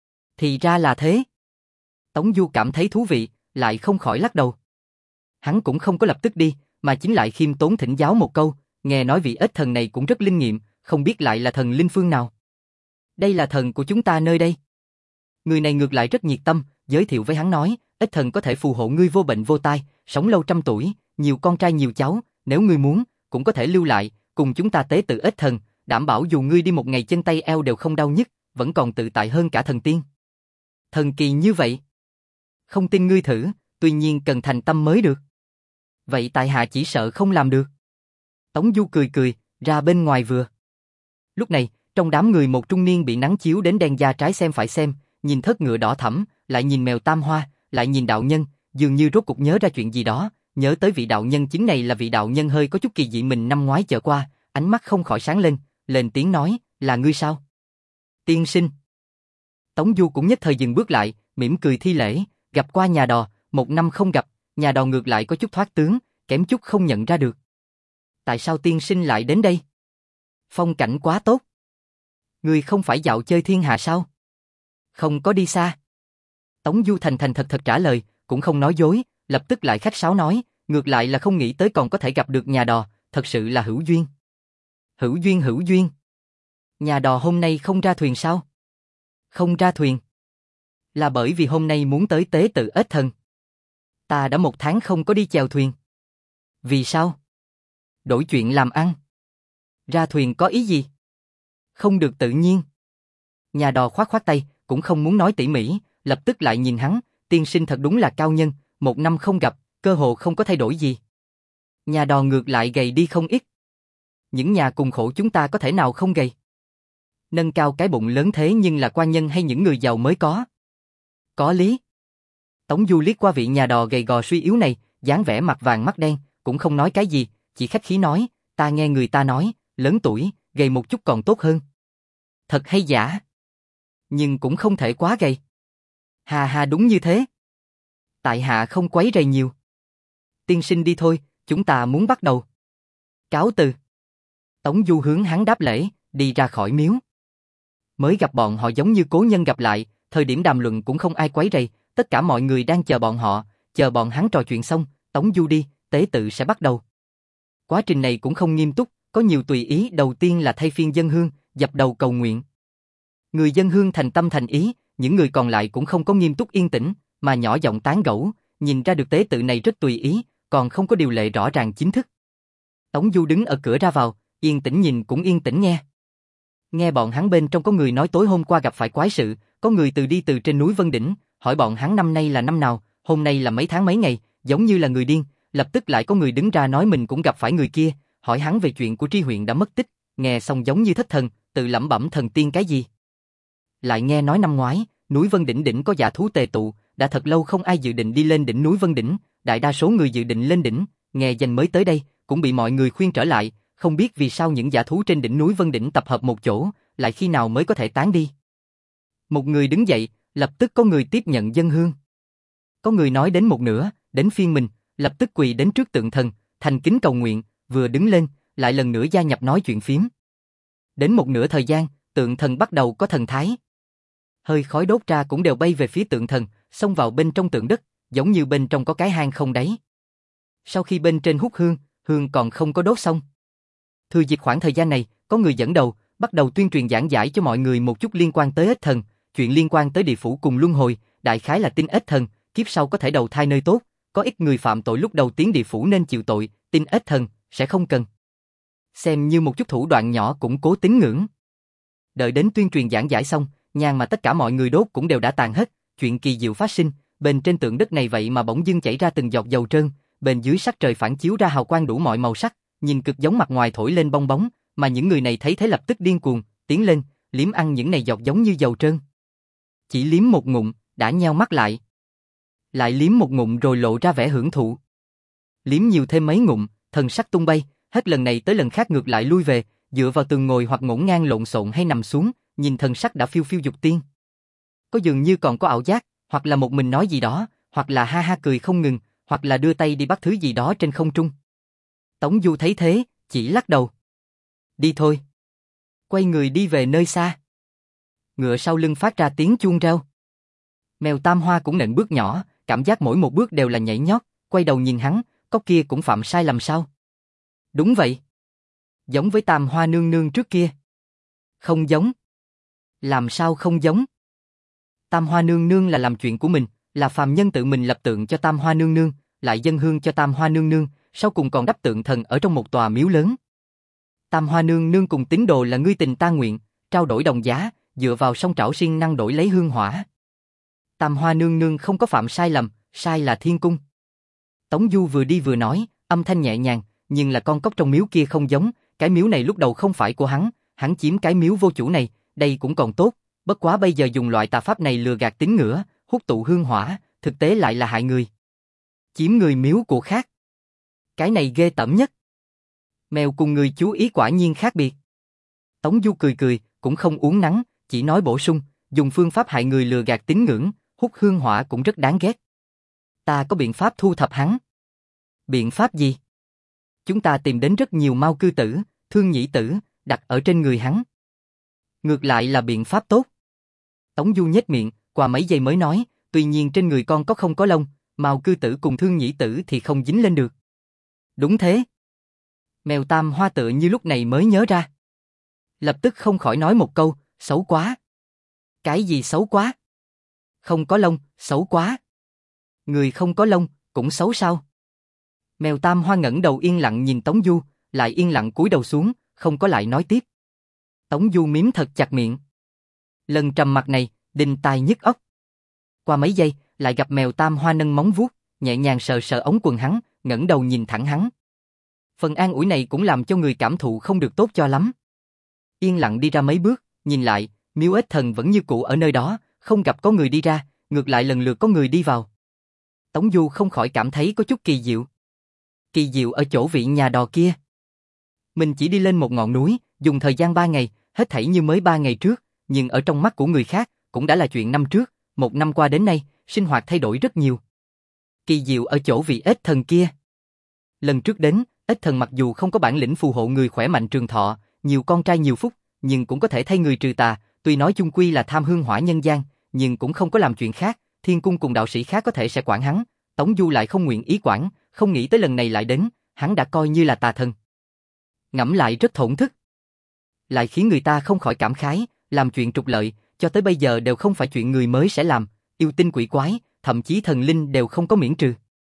Thì ra là thế. Tống Du cảm thấy thú vị, lại không khỏi lắc đầu. Hắn cũng không có lập tức đi, mà chính lại khiêm tốn thỉnh giáo một câu, nghe nói vị ếch thần này cũng rất linh nghiệm, không biết lại là thần linh phương nào. Đây là thần của chúng ta nơi đây. Người này ngược lại rất nhiệt tâm, giới thiệu với hắn nói, ếch thần có thể phù hộ ngươi vô bệnh vô tai, sống lâu trăm tuổi, nhiều con trai nhiều cháu, nếu ngươi muốn, cũng có thể lưu lại, cùng chúng ta tế tự ếch thần, đảm bảo dù ngươi đi một ngày chân tay eo đều không đau nhức, vẫn còn tự tại hơn cả thần tiên. Thần kỳ như vậy. Không tin ngươi thử, tuy nhiên cần thành tâm mới được. Vậy tại hạ chỉ sợ không làm được. Tống Du cười cười, ra bên ngoài vừa. Lúc này, trong đám người một trung niên bị nắng chiếu đến đen da trái xem phải xem, nhìn thớt ngựa đỏ thẫm, lại nhìn mèo tam hoa, lại nhìn đạo nhân, dường như rốt cục nhớ ra chuyện gì đó, nhớ tới vị đạo nhân chính này là vị đạo nhân hơi có chút kỳ dị mình năm ngoái chợ qua, ánh mắt không khỏi sáng lên, lên tiếng nói, là ngươi sao? Tiên sinh. Tống Du cũng nhất thời dừng bước lại, mỉm cười thi lễ, gặp qua nhà đò, một năm không gặp, nhà đò ngược lại có chút thoát tướng, kém chút không nhận ra được. Tại sao tiên sinh lại đến đây? Phong cảnh quá tốt. Ngươi không phải dạo chơi thiên hạ sao? Không có đi xa. Tống Du thành thành thật thật trả lời, cũng không nói dối, lập tức lại khách sáo nói, ngược lại là không nghĩ tới còn có thể gặp được nhà đò, thật sự là hữu duyên. Hữu duyên hữu duyên. Nhà đò hôm nay không ra thuyền sao? Không ra thuyền. Là bởi vì hôm nay muốn tới tế tự ếch thần. Ta đã một tháng không có đi chèo thuyền. Vì sao? Đổi chuyện làm ăn. Ra thuyền có ý gì? Không được tự nhiên. Nhà đò khoát khoát tay, cũng không muốn nói tỉ mỉ, lập tức lại nhìn hắn, tiên sinh thật đúng là cao nhân, một năm không gặp, cơ hồ không có thay đổi gì. Nhà đò ngược lại gầy đi không ít. Những nhà cùng khổ chúng ta có thể nào không gầy? Nâng cao cái bụng lớn thế nhưng là quan nhân hay những người giàu mới có? Có lý. Tống Du liếc qua vị nhà đò gầy gò suy yếu này, dáng vẻ mặt vàng mắt đen, cũng không nói cái gì, chỉ khách khí nói, ta nghe người ta nói, lớn tuổi, gầy một chút còn tốt hơn. Thật hay giả? Nhưng cũng không thể quá gầy. Hà hà đúng như thế. Tại hạ không quấy rầy nhiều. Tiên sinh đi thôi, chúng ta muốn bắt đầu. Cáo từ. Tống Du hướng hắn đáp lễ, đi ra khỏi miếu. Mới gặp bọn họ giống như cố nhân gặp lại, thời điểm đàm luận cũng không ai quấy rầy, tất cả mọi người đang chờ bọn họ, chờ bọn hắn trò chuyện xong, Tống Du đi, tế tự sẽ bắt đầu. Quá trình này cũng không nghiêm túc, có nhiều tùy ý, đầu tiên là thay phiên dân hương, dập đầu cầu nguyện. Người dân hương thành tâm thành ý, những người còn lại cũng không có nghiêm túc yên tĩnh, mà nhỏ giọng tán gẫu, nhìn ra được tế tự này rất tùy ý, còn không có điều lệ rõ ràng chính thức. Tống Du đứng ở cửa ra vào, yên tĩnh nhìn cũng yên tĩnh nghe. Nghe bọn hắn bên trong có người nói tối hôm qua gặp phải quái sự, có người từ đi từ trên núi Vân Đỉnh, hỏi bọn hắn năm nay là năm nào, hôm nay là mấy tháng mấy ngày, giống như là người điên, lập tức lại có người đứng ra nói mình cũng gặp phải người kia, hỏi hắn về chuyện của tri huyện đã mất tích, nghe xong giống như thất thần, tự lẩm bẩm thần tiên cái gì. Lại nghe nói năm ngoái, núi Vân Đỉnh đỉnh có dã thú tề tụ, đã thật lâu không ai dự định đi lên đỉnh núi Vân Đỉnh, đại đa số người dự định lên đỉnh, nghe danh mới tới đây, cũng bị mọi người khuyên trở lại, không biết vì sao những dã thú trên đỉnh núi Vân Đỉnh tập hợp một chỗ, lại khi nào mới có thể tán đi. Một người đứng dậy, lập tức có người tiếp nhận dân hương. Có người nói đến một nửa, đến phiên mình, lập tức quỳ đến trước tượng thần, thành kính cầu nguyện, vừa đứng lên, lại lần nữa gia nhập nói chuyện phiếm. Đến một nửa thời gian, tượng thần bắt đầu có thần thái. Hơi khói đốt ra cũng đều bay về phía tượng thần, xông vào bên trong tượng đất, giống như bên trong có cái hang không đáy. Sau khi bên trên hút hương, hương còn không có đốt xong. Thừa dịp khoảng thời gian này, có người dẫn đầu, bắt đầu tuyên truyền giảng giải cho mọi người một chút liên quan tới ếch thần, chuyện liên quan tới địa phủ cùng luân hồi, đại khái là tin ếch thần, kiếp sau có thể đầu thai nơi tốt, có ít người phạm tội lúc đầu tiến địa phủ nên chịu tội, tin ếch thần, sẽ không cần. Xem như một chút thủ đoạn nhỏ củng cố tín ngưỡng. Đợi đến tuyên truyền giảng giải xong, nhang mà tất cả mọi người đốt cũng đều đã tàn hết, chuyện kỳ diệu phát sinh, bên trên tượng đất này vậy mà bỗng dưng chảy ra từng giọt dầu trơn, bên dưới sắc trời phản chiếu ra hào quang đủ mọi màu sắc, nhìn cực giống mặt ngoài thổi lên bong bóng, mà những người này thấy thế lập tức điên cuồng, tiến lên, liếm ăn những này giọt giống như dầu trơn. Chỉ liếm một ngụm, đã nheo mắt lại. Lại liếm một ngụm rồi lộ ra vẻ hưởng thụ. Liếm nhiều thêm mấy ngụm, thần sắc tung bay, hết lần này tới lần khác ngược lại lui về, dựa vào tường ngồi hoặc ngổn ngang lộn xộn hay nằm xuống, nhìn thần sắc đã phiêu phiêu dục tiên. Có dường như còn có ảo giác, hoặc là một mình nói gì đó, hoặc là ha ha cười không ngừng, hoặc là đưa tay đi bắt thứ gì đó trên không trung. Tống Du thấy thế, chỉ lắc đầu. Đi thôi. Quay người đi về nơi xa. Ngựa sau lưng phát ra tiếng chuông reo. Mèo Tam Hoa cũng nện bước nhỏ, cảm giác mỗi một bước đều là nhảy nhót, quay đầu nhìn hắn, cốc kia cũng phạm sai lầm sao? Đúng vậy. Giống với Tam Hoa nương nương trước kia. Không giống. Làm sao không giống? Tam Hoa nương nương là làm chuyện của mình, là phàm nhân tự mình lập tượng cho Tam Hoa nương nương, lại dâng hương cho Tam Hoa nương nương, sau cùng còn đắp tượng thần ở trong một tòa miếu lớn. Tam Hoa nương nương cùng tín đồ là ngươi tình ta nguyện, trao đổi đồng giá, dựa vào song trảo siêng năng đổi lấy hương hỏa. Tam Hoa nương nương không có phạm sai lầm, sai là thiên cung. Tống Du vừa đi vừa nói, âm thanh nhẹ nhàng, nhưng là con cóc trong miếu kia không giống, cái miếu này lúc đầu không phải của hắn, hắn chiếm cái miếu vô chủ này, đây cũng còn tốt, bất quá bây giờ dùng loại tà pháp này lừa gạt tín ngưỡng, hút tụ hương hỏa, thực tế lại là hại người. Chiếm người miếu của khác. Cái này ghê tởm nhất. Mèo cùng người chú ý quả nhiên khác biệt. Tống Du cười cười, cũng không uốn nắn, chỉ nói bổ sung, dùng phương pháp hại người lừa gạt tín ngưỡng, hút hương hỏa cũng rất đáng ghét. Ta có biện pháp thu thập hắn. Biện pháp gì? Chúng ta tìm đến rất nhiều mao cư tử, thương nhĩ tử, đặt ở trên người hắn. Ngược lại là biện pháp tốt. Tống Du nhếch miệng, qua mấy giây mới nói, tuy nhiên trên người con có không có lông, mao cư tử cùng thương nhĩ tử thì không dính lên được. Đúng thế. Mèo Tam Hoa tựa như lúc này mới nhớ ra. Lập tức không khỏi nói một câu, xấu quá. Cái gì xấu quá? Không có lông, xấu quá. Người không có lông, cũng xấu sao? Mèo Tam Hoa ngẩng đầu yên lặng nhìn Tống Du, lại yên lặng cúi đầu xuống, không có lại nói tiếp. Tống Du miếm thật chặt miệng. Lần trầm mặc này, đinh tai nhức óc. Qua mấy giây, lại gặp mèo Tam Hoa nâng móng vuốt, nhẹ nhàng sờ sờ ống quần hắn, ngẩng đầu nhìn thẳng hắn. Phần an ủi này cũng làm cho người cảm thụ không được tốt cho lắm. Yên lặng đi ra mấy bước, nhìn lại, miếu ếch thần vẫn như cũ ở nơi đó, không gặp có người đi ra, ngược lại lần lượt có người đi vào. Tống Du không khỏi cảm thấy có chút kỳ diệu. Kỳ diệu ở chỗ vị nhà đò kia. Mình chỉ đi lên một ngọn núi, dùng thời gian ba ngày, hết thảy như mới ba ngày trước, nhưng ở trong mắt của người khác, cũng đã là chuyện năm trước, một năm qua đến nay, sinh hoạt thay đổi rất nhiều. Kỳ diệu ở chỗ vị ếch thần kia. Lần trước đến, ếch thần mặc dù không có bản lĩnh phù hộ người khỏe mạnh trường thọ, nhiều con trai nhiều phúc, nhưng cũng có thể thay người trừ tà, tuy nói chung quy là tham hương hỏa nhân gian, nhưng cũng không có làm chuyện khác, thiên cung cùng đạo sĩ khác có thể sẽ quản hắn, Tống Du lại không nguyện ý quản, không nghĩ tới lần này lại đến, hắn đã coi như là tà thần. Ngẫm lại rất thổn thức. Lại khiến người ta không khỏi cảm khái, làm chuyện trục lợi, cho tới bây giờ đều không phải chuyện người mới sẽ làm, yêu tinh quỷ quái, thậm chí thần linh đều không có miễn trừ.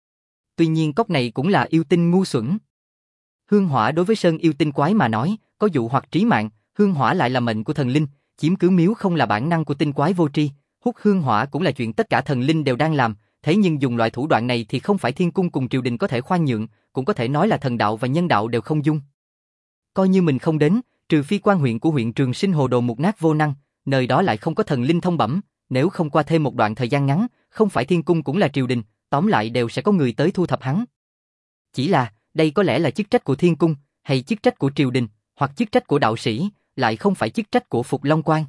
Tuy nhiên cốc này cũng là yêu tinh ngu xuẩn. Hương hỏa đối với sơn yêu tinh quái mà nói, có dụ hoặc trí mạng, hương hỏa lại là mệnh của thần linh, chiếm cứ miếu không là bản năng của tinh quái vô tri, hút hương hỏa cũng là chuyện tất cả thần linh đều đang làm, thế nhưng dùng loại thủ đoạn này thì không phải thiên cung cùng triều đình có thể khoan nhượng, cũng có thể nói là thần đạo và nhân đạo đều không dung. Coi như mình không đến, trừ phi quan huyện của huyện Trường Sinh hồ đồ mục nát vô năng, nơi đó lại không có thần linh thông bẩm, nếu không qua thêm một đoạn thời gian ngắn, không phải thiên cung cũng là triều đình, tóm lại đều sẽ có người tới thu thập hắn. Chỉ là, đây có lẽ là chức trách của thiên cung, hay chức trách của triều đình, hoặc chức trách của đạo sĩ, lại không phải chức trách của Phục Long Quan.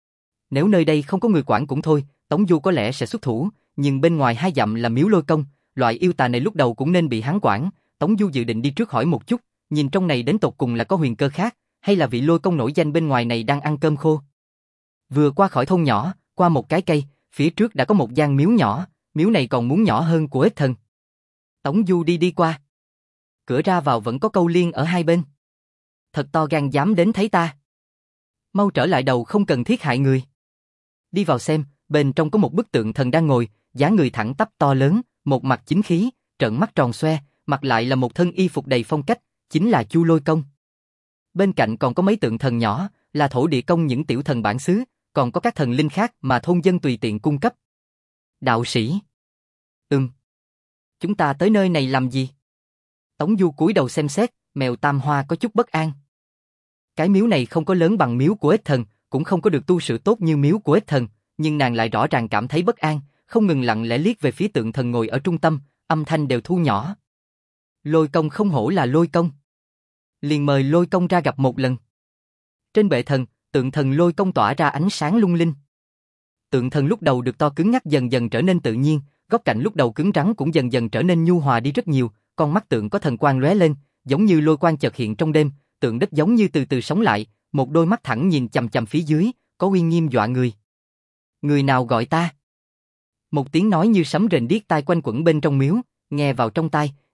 Nếu nơi đây không có người quản cũng thôi, Tống Du có lẽ sẽ xuất thủ, nhưng bên ngoài hai dặm là miếu Lôi Công, loại yêu tà này lúc đầu cũng nên bị hắn quản. Tống Du dự định đi trước hỏi một chút, nhìn trong này đến tột cùng là có huyền cơ khác, hay là vị Lôi Công nổi danh bên ngoài này đang ăn cơm khô. Vừa qua khỏi thôn nhỏ, qua một cái cây, phía trước đã có một gian miếu nhỏ, miếu này còn muốn nhỏ hơn của ếch thần. Tống Du đi đi qua. Cửa ra vào vẫn có câu liên ở hai bên. Thật to gan dám đến thấy ta. Mau trở lại đầu không cần thiết hại người. Đi vào xem, bên trong có một bức tượng thần đang ngồi, dáng người thẳng tắp to lớn, một mặt chính khí, trợn mắt tròn xoe, mặc lại là một thân y phục đầy phong cách, chính là Chu Lôi Công. Bên cạnh còn có mấy tượng thần nhỏ, là thổ địa công những tiểu thần bản xứ, còn có các thần linh khác mà thôn dân tùy tiện cung cấp. Đạo sĩ. Ừm. Chúng ta tới nơi này làm gì? Tống Du cúi đầu xem xét, mèo Tam Hoa có chút bất an. Cái miếu này không có lớn bằng miếu của ếch thần, cũng không có được tu sửa tốt như miếu của ếch thần, nhưng nàng lại rõ ràng cảm thấy bất an, không ngừng lặng lẽ liếc về phía tượng thần ngồi ở trung tâm, âm thanh đều thu nhỏ. Lôi Công không hổ là Lôi Công. Liền mời Lôi Công ra gặp một lần. Trên bệ thần, tượng thần Lôi Công tỏa ra ánh sáng lung linh. Tượng thần lúc đầu được to cứng ngắc dần dần trở nên tự nhiên, góc cạnh lúc đầu cứng rắn cũng dần dần trở nên nhu hòa đi rất nhiều, con mắt tượng có thần quang lóe lên, giống như lôi quang chợt hiện trong đêm, tượng đất giống như từ từ sống lại, một đôi mắt thẳng nhìn chằm chằm phía dưới, có uy nghiêm dọa người. Người nào gọi ta? Một tiếng nói như sấm rền điếc tai quanh quẩn bên trong miếu, nghe vào trong tai,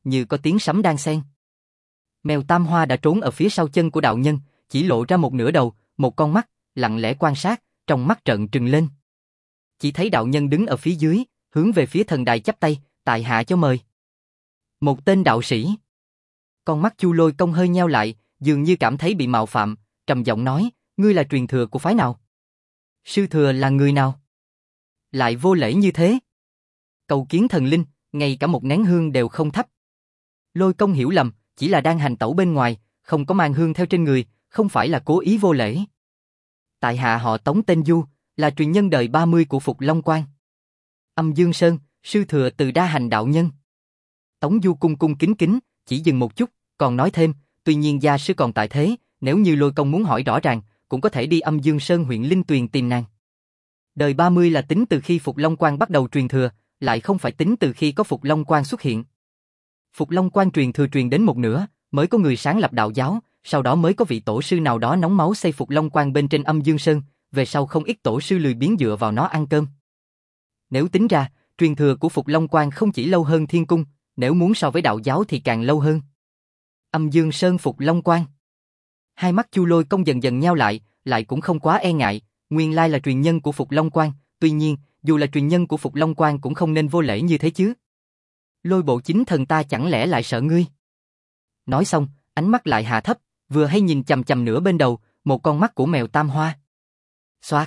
như có tiếng sấm đan xen. Mèo Tam Hoa đã trốn ở phía sau chân của đạo nhân, chỉ lộ ra một nửa đầu, một con mắt, lặng lẽ quan sát, trong mắt trợn trừng lên. Chỉ thấy đạo nhân đứng ở phía dưới, hướng về phía thần đài chắp tay, tại hạ cho mời. Một tên đạo sĩ. Con mắt Chu Lôi Công hơi nheo lại, dường như cảm thấy bị mạo phạm, trầm giọng nói, ngươi là truyền thừa của phái nào? Sư thừa là người nào? Lại vô lễ như thế. Cầu kiến thần linh, ngay cả một nén hương đều không thắp. Lôi Công hiểu lầm, chỉ là đang hành tẩu bên ngoài, không có mang hương theo trên người, không phải là cố ý vô lễ. Tại hạ họ Tống tên Du, là truyền nhân đời ba mươi của Phục Long Quan. Âm Dương Sơn, sư thừa từ đa hành đạo nhân. Tống Du cung cung kính kính, chỉ dừng một chút, còn nói thêm, tuy nhiên gia sư còn tại thế, nếu như Lôi Công muốn hỏi rõ ràng, cũng có thể đi Âm Dương Sơn huyện Linh Tuyền tìm nàng. Đời ba mươi là tính từ khi Phục Long Quan bắt đầu truyền thừa, lại không phải tính từ khi có Phục Long Quan xuất hiện. Phục Long Quan truyền thừa truyền đến một nửa, mới có người sáng lập đạo giáo, sau đó mới có vị tổ sư nào đó nóng máu xây Phục Long Quan bên trên Âm Dương Sơn, về sau không ít tổ sư lười biếng dựa vào nó ăn cơm. Nếu tính ra, truyền thừa của Phục Long Quan không chỉ lâu hơn Thiên Cung, nếu muốn so với đạo giáo thì càng lâu hơn. Âm Dương Sơn Phục Long Quan. Hai mắt Chu Lôi Công dần dần nheo lại, lại cũng không quá e ngại, nguyên lai là truyền nhân của Phục Long Quan, tuy nhiên, dù là truyền nhân của Phục Long Quan cũng không nên vô lễ như thế chứ. Lôi Bộ chính thần ta chẳng lẽ lại sợ ngươi? Nói xong, ánh mắt lại hạ thấp, vừa hay nhìn chằm chằm nửa bên đầu, một con mắt của mèo Tam Hoa. Xoạt.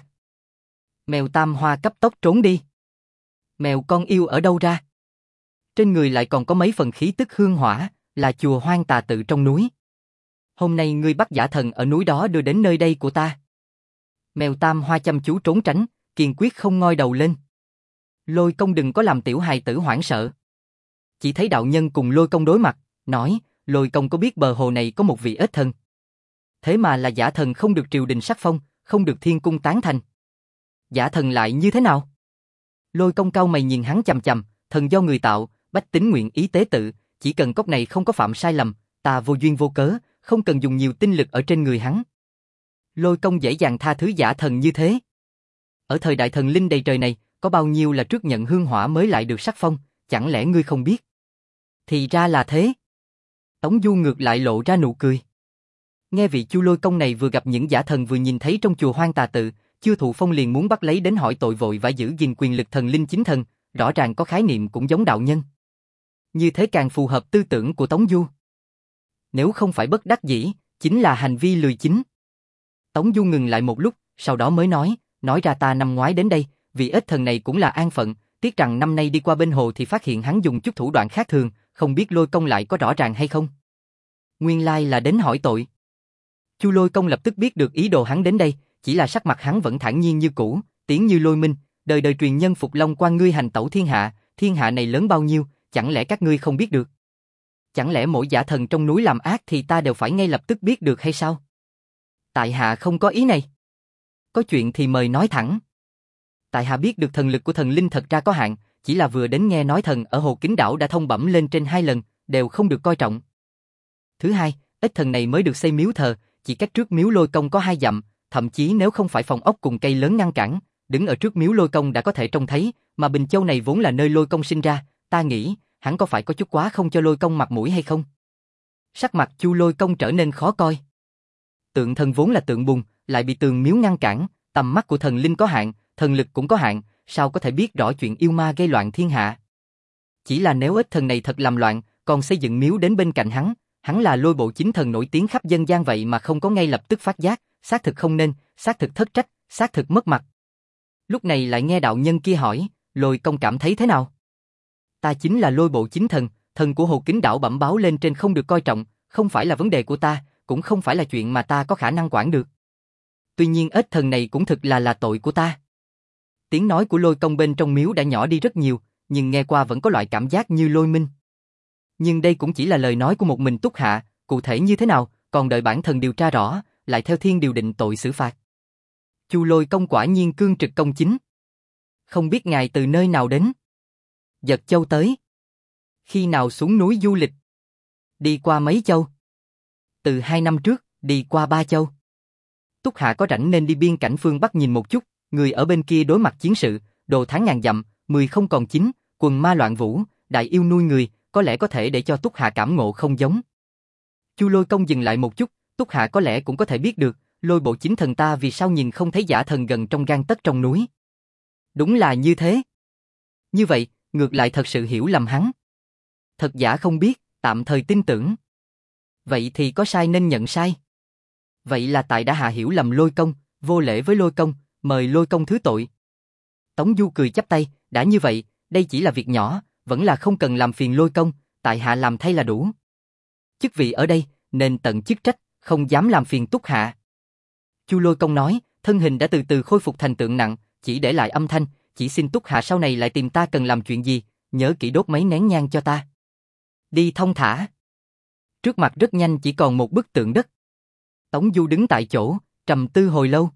Mèo Tam Hoa cấp tốc trốn đi. Mèo con yêu ở đâu ra? Trên người lại còn có mấy phần khí tức hương hỏa, là chùa Hoang Tà Tự trong núi. Hôm nay ngươi bắt giả thần ở núi đó đưa đến nơi đây của ta. Mèo Tam Hoa chăm chú trốn tránh, kiên quyết không ngoi đầu lên. Lôi Công đừng có làm tiểu hài tử hoảng sợ. Chỉ thấy đạo nhân cùng Lôi Công đối mặt, nói, Lôi Công có biết bờ hồ này có một vị ếch thần. Thế mà là giả thần không được triều đình sắc phong, không được thiên cung tán thành. Giả thần lại như thế nào? Lôi Công cau mày nhìn hắn chằm chằm, thần do người tạo, bách tính nguyện ý tế tự, chỉ cần cốc này không có phạm sai lầm, ta vô duyên vô cớ, không cần dùng nhiều tinh lực ở trên người hắn. Lôi Công dễ dàng tha thứ giả thần như thế. Ở thời đại thần linh đầy trời này, có bao nhiêu là trước nhận hương hỏa mới lại được sắc phong, chẳng lẽ ngươi không biết? Thì ra là thế. Tống Du ngược lại lộ ra nụ cười. Nghe vị Chu Lôi Công này vừa gặp những giả thần vừa nhìn thấy trong chùa Hoang Tà Tự, chưa thụ phong liền muốn bắt lấy đến hỏi tội vội và giữ gìn quyền lực thần linh chính thần, rõ ràng có khái niệm cũng giống đạo nhân. Như thế càng phù hợp tư tưởng của Tống Du. Nếu không phải bất đắc dĩ, chính là hành vi lười chính. Tống Du ngừng lại một lúc, sau đó mới nói, nói ra ta năm ngoái đến đây, vị ếch thần này cũng là an phận, tiếc rằng năm nay đi qua bên hồ thì phát hiện hắn dùng chút thủ đoạn khác thường, không biết Lôi Công lại có rõ ràng hay không. Nguyên lai là đến hỏi tội. Chu Lôi Công lập tức biết được ý đồ hắn đến đây, chỉ là sắc mặt hắn vẫn thản nhiên như cũ, tiếng như lôi minh, đời đời truyền nhân Phục Long Quan ngươi hành tẩu thiên hạ, thiên hạ này lớn bao nhiêu, chẳng lẽ các ngươi không biết được? Chẳng lẽ mỗi giả thần trong núi làm ác thì ta đều phải ngay lập tức biết được hay sao? Tại hạ không có ý này. Có chuyện thì mời nói thẳng. Tại hạ biết được thần lực của thần linh thật ra có hạn, chỉ là vừa đến nghe nói thần ở Hồ Kính Đảo đã thông bẩm lên trên hai lần, đều không được coi trọng. Thứ hai, ếch thần này mới được xây miếu thờ, chỉ cách trước miếu Lôi Công có hai dặm, thậm chí nếu không phải phòng ốc cùng cây lớn ngăn cản, đứng ở trước miếu Lôi Công đã có thể trông thấy, mà Bình Châu này vốn là nơi Lôi Công sinh ra, ta nghĩ, hắn có phải có chút quá không cho Lôi Công mặt mũi hay không? Sắc mặt Chu Lôi Công trở nên khó coi. Tượng thần vốn là tượng bùn, lại bị tường miếu ngăn cản, tầm mắt của thần linh có hạn, thần lực cũng có hạn, sao có thể biết rõ chuyện yêu ma gây loạn thiên hạ? Chỉ là nếu ếch thần này thật làm loạn, còn xây dựng miếu đến bên cạnh hắn, hắn là Lôi Bộ chính thần nổi tiếng khắp dân gian vậy mà không có ngay lập tức phát giác, xác thực không nên, xác thực thất trách, xác thực mất mặt. Lúc này lại nghe đạo nhân kia hỏi, Lôi Công cảm thấy thế nào? Ta chính là Lôi Bộ chính thần, thần của Hồ Kính Đảo bẩm báo lên trên không được coi trọng, không phải là vấn đề của ta, cũng không phải là chuyện mà ta có khả năng quản được. Tuy nhiên ếch thần này cũng thực là là tội của ta. Tiếng nói của Lôi Công bên trong miếu đã nhỏ đi rất nhiều, nhưng nghe qua vẫn có loại cảm giác như lôi minh. Nhưng đây cũng chỉ là lời nói của một mình Túc Hạ, cụ thể như thế nào, còn đợi bản thần điều tra rõ, lại theo thiên điều định tội xử phạt. Chu Lôi Công quả nhiên cương trực công chính. Không biết ngài từ nơi nào đến? Giật Châu tới. Khi nào xuống núi du lịch? Đi qua mấy châu? Từ hai năm trước, đi qua ba châu. Túc Hạ có rảnh nên đi biên cảnh phương Bắc nhìn một chút, người ở bên kia đối mặt chiến sự, đồ tháng ngàn dặm, mười không còn chín, quần ma loạn vũ, đại yêu nuôi người, có lẽ có thể để cho Túc Hạ cảm ngộ không giống. Chu Lôi Công dừng lại một chút, Túc Hạ có lẽ cũng có thể biết được, lôi bộ chính thần ta vì sao nhìn không thấy giả thần gần trong gang tấc trong núi. Đúng là như thế. Như vậy, ngược lại thật sự hiểu lầm hắn. Thật giả không biết, tạm thời tin tưởng. Vậy thì có sai nên nhận sai. Vậy là tại đã hạ hiểu lầm Lôi Công, vô lễ với Lôi Công, mời Lôi Công thứ tội. Tống Du cười chắp tay, đã như vậy, đây chỉ là việc nhỏ, vẫn là không cần làm phiền Lôi Công, tại hạ làm thay là đủ. Chức vị ở đây, nên tận chức trách, không dám làm phiền Túc Hạ. Chu Lôi Công nói, thân hình đã từ từ khôi phục thành tượng nặng, chỉ để lại âm thanh, chỉ xin Túc Hạ sau này lại tìm ta cần làm chuyện gì, nhớ kỹ đốt mấy nén nhang cho ta. Đi thông thả. Trước mặt rất nhanh chỉ còn một bức tượng đất. Tống Du đứng tại chỗ, trầm tư hồi lâu.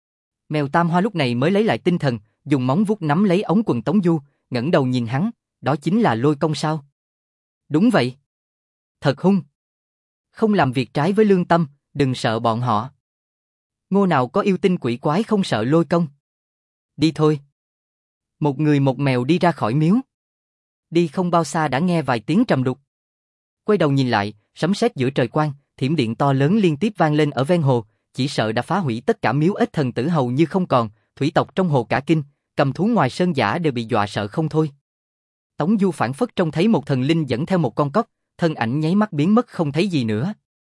Mèo Tam Hoa lúc này mới lấy lại tinh thần, dùng móng vuốt nắm lấy ống quần Tống Du, ngẩng đầu nhìn hắn, đó chính là Lôi Công sao? Đúng vậy. Thật hung. Không làm việc trái với lương tâm, đừng sợ bọn họ. Ngô nào có yêu tinh quỷ quái không sợ Lôi Công. Đi thôi. Một người một mèo đi ra khỏi miếu. Đi không bao xa đã nghe vài tiếng trầm đục. Quay đầu nhìn lại, sấm sét giữa trời quang, thiểm điện to lớn liên tiếp vang lên ở ven hồ, chỉ sợ đã phá hủy tất cả miếu ếch thần tử hầu như không còn, thủy tộc trong hồ cả kinh, cầm thú ngoài sơn giả đều bị dọa sợ không thôi. Tống Du phảng phất trông thấy một thần linh dẫn theo một con cóc, thân ảnh nháy mắt biến mất không thấy gì nữa.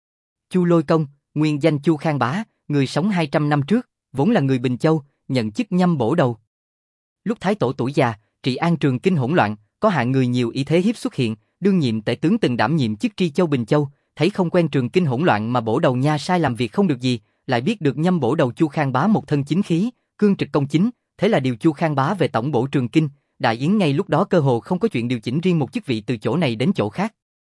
Chu Lôi Công, nguyên danh Chu Khang Bá, người sống hai trăm năm trước, vốn là người Bình Châu, nhận chức nhâm bổ đầu. Lúc Thái Tổ tuổi già, trị an trường kinh hỗn loạn, có hạng người nhiều ý thế hiếp xuất hiện, đương nhiệm tể tướng từng đảm nhiệm chức tri châu Bình Châu, thấy không quen trường kinh hỗn loạn mà bổ đầu nha sai làm việc không được gì, lại biết được nhâm bổ đầu Chu Khang Bá một thân chính khí, cương trực công chính, thế là điều Chu Khang Bá về tổng bổ trường kinh. Đại yến ngay lúc đó cơ hồ không có chuyện điều chỉnh riêng một chức vị từ chỗ này đến chỗ khác.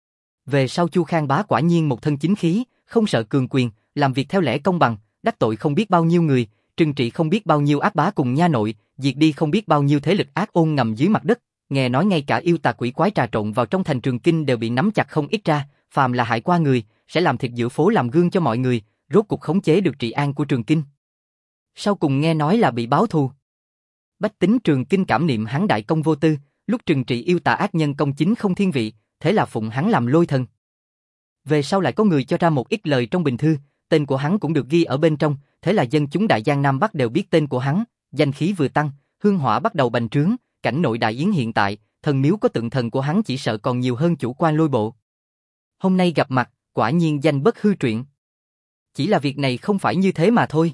Về sau Chu Khang Bá quả nhiên một thân chính khí, không sợ cường quyền, làm việc theo lẽ công bằng, đắc tội không biết bao nhiêu người, trừng trị không biết bao nhiêu ác bá cùng nha nội, diệt đi không biết bao nhiêu thế lực ác ôn ngầm dưới mặt đất. Nghe nói ngay cả yêu tà quỷ quái trà trộn vào trong thành Trường Kinh đều bị nắm chặt không ít ra, phàm là hại qua người, sẽ làm thịt giữa phố làm gương cho mọi người, rốt cục khống chế được trị an của Trường Kinh. Sau cùng nghe nói là bị báo thù. Bách tính Trường Kinh cảm niệm hắn đại công vô tư, lúc trừng trị yêu tà ác nhân công chính không thiên vị, thế là phụng hắn làm lôi thần. Về sau lại có người cho ra một ít lời trong bình thư, tên của hắn cũng được ghi ở bên trong, thế là dân chúng đại giang Nam Bắc đều biết tên của hắn, danh khí vừa tăng, hương hỏa bắt đầu bành trướng, cảnh nội đại yến hiện tại, thần miếu có tượng thần của hắn chỉ sợ còn nhiều hơn chủ quan Lôi Bộ. Hôm nay gặp mặt, quả nhiên danh bất hư truyện. Chỉ là việc này không phải như thế mà thôi.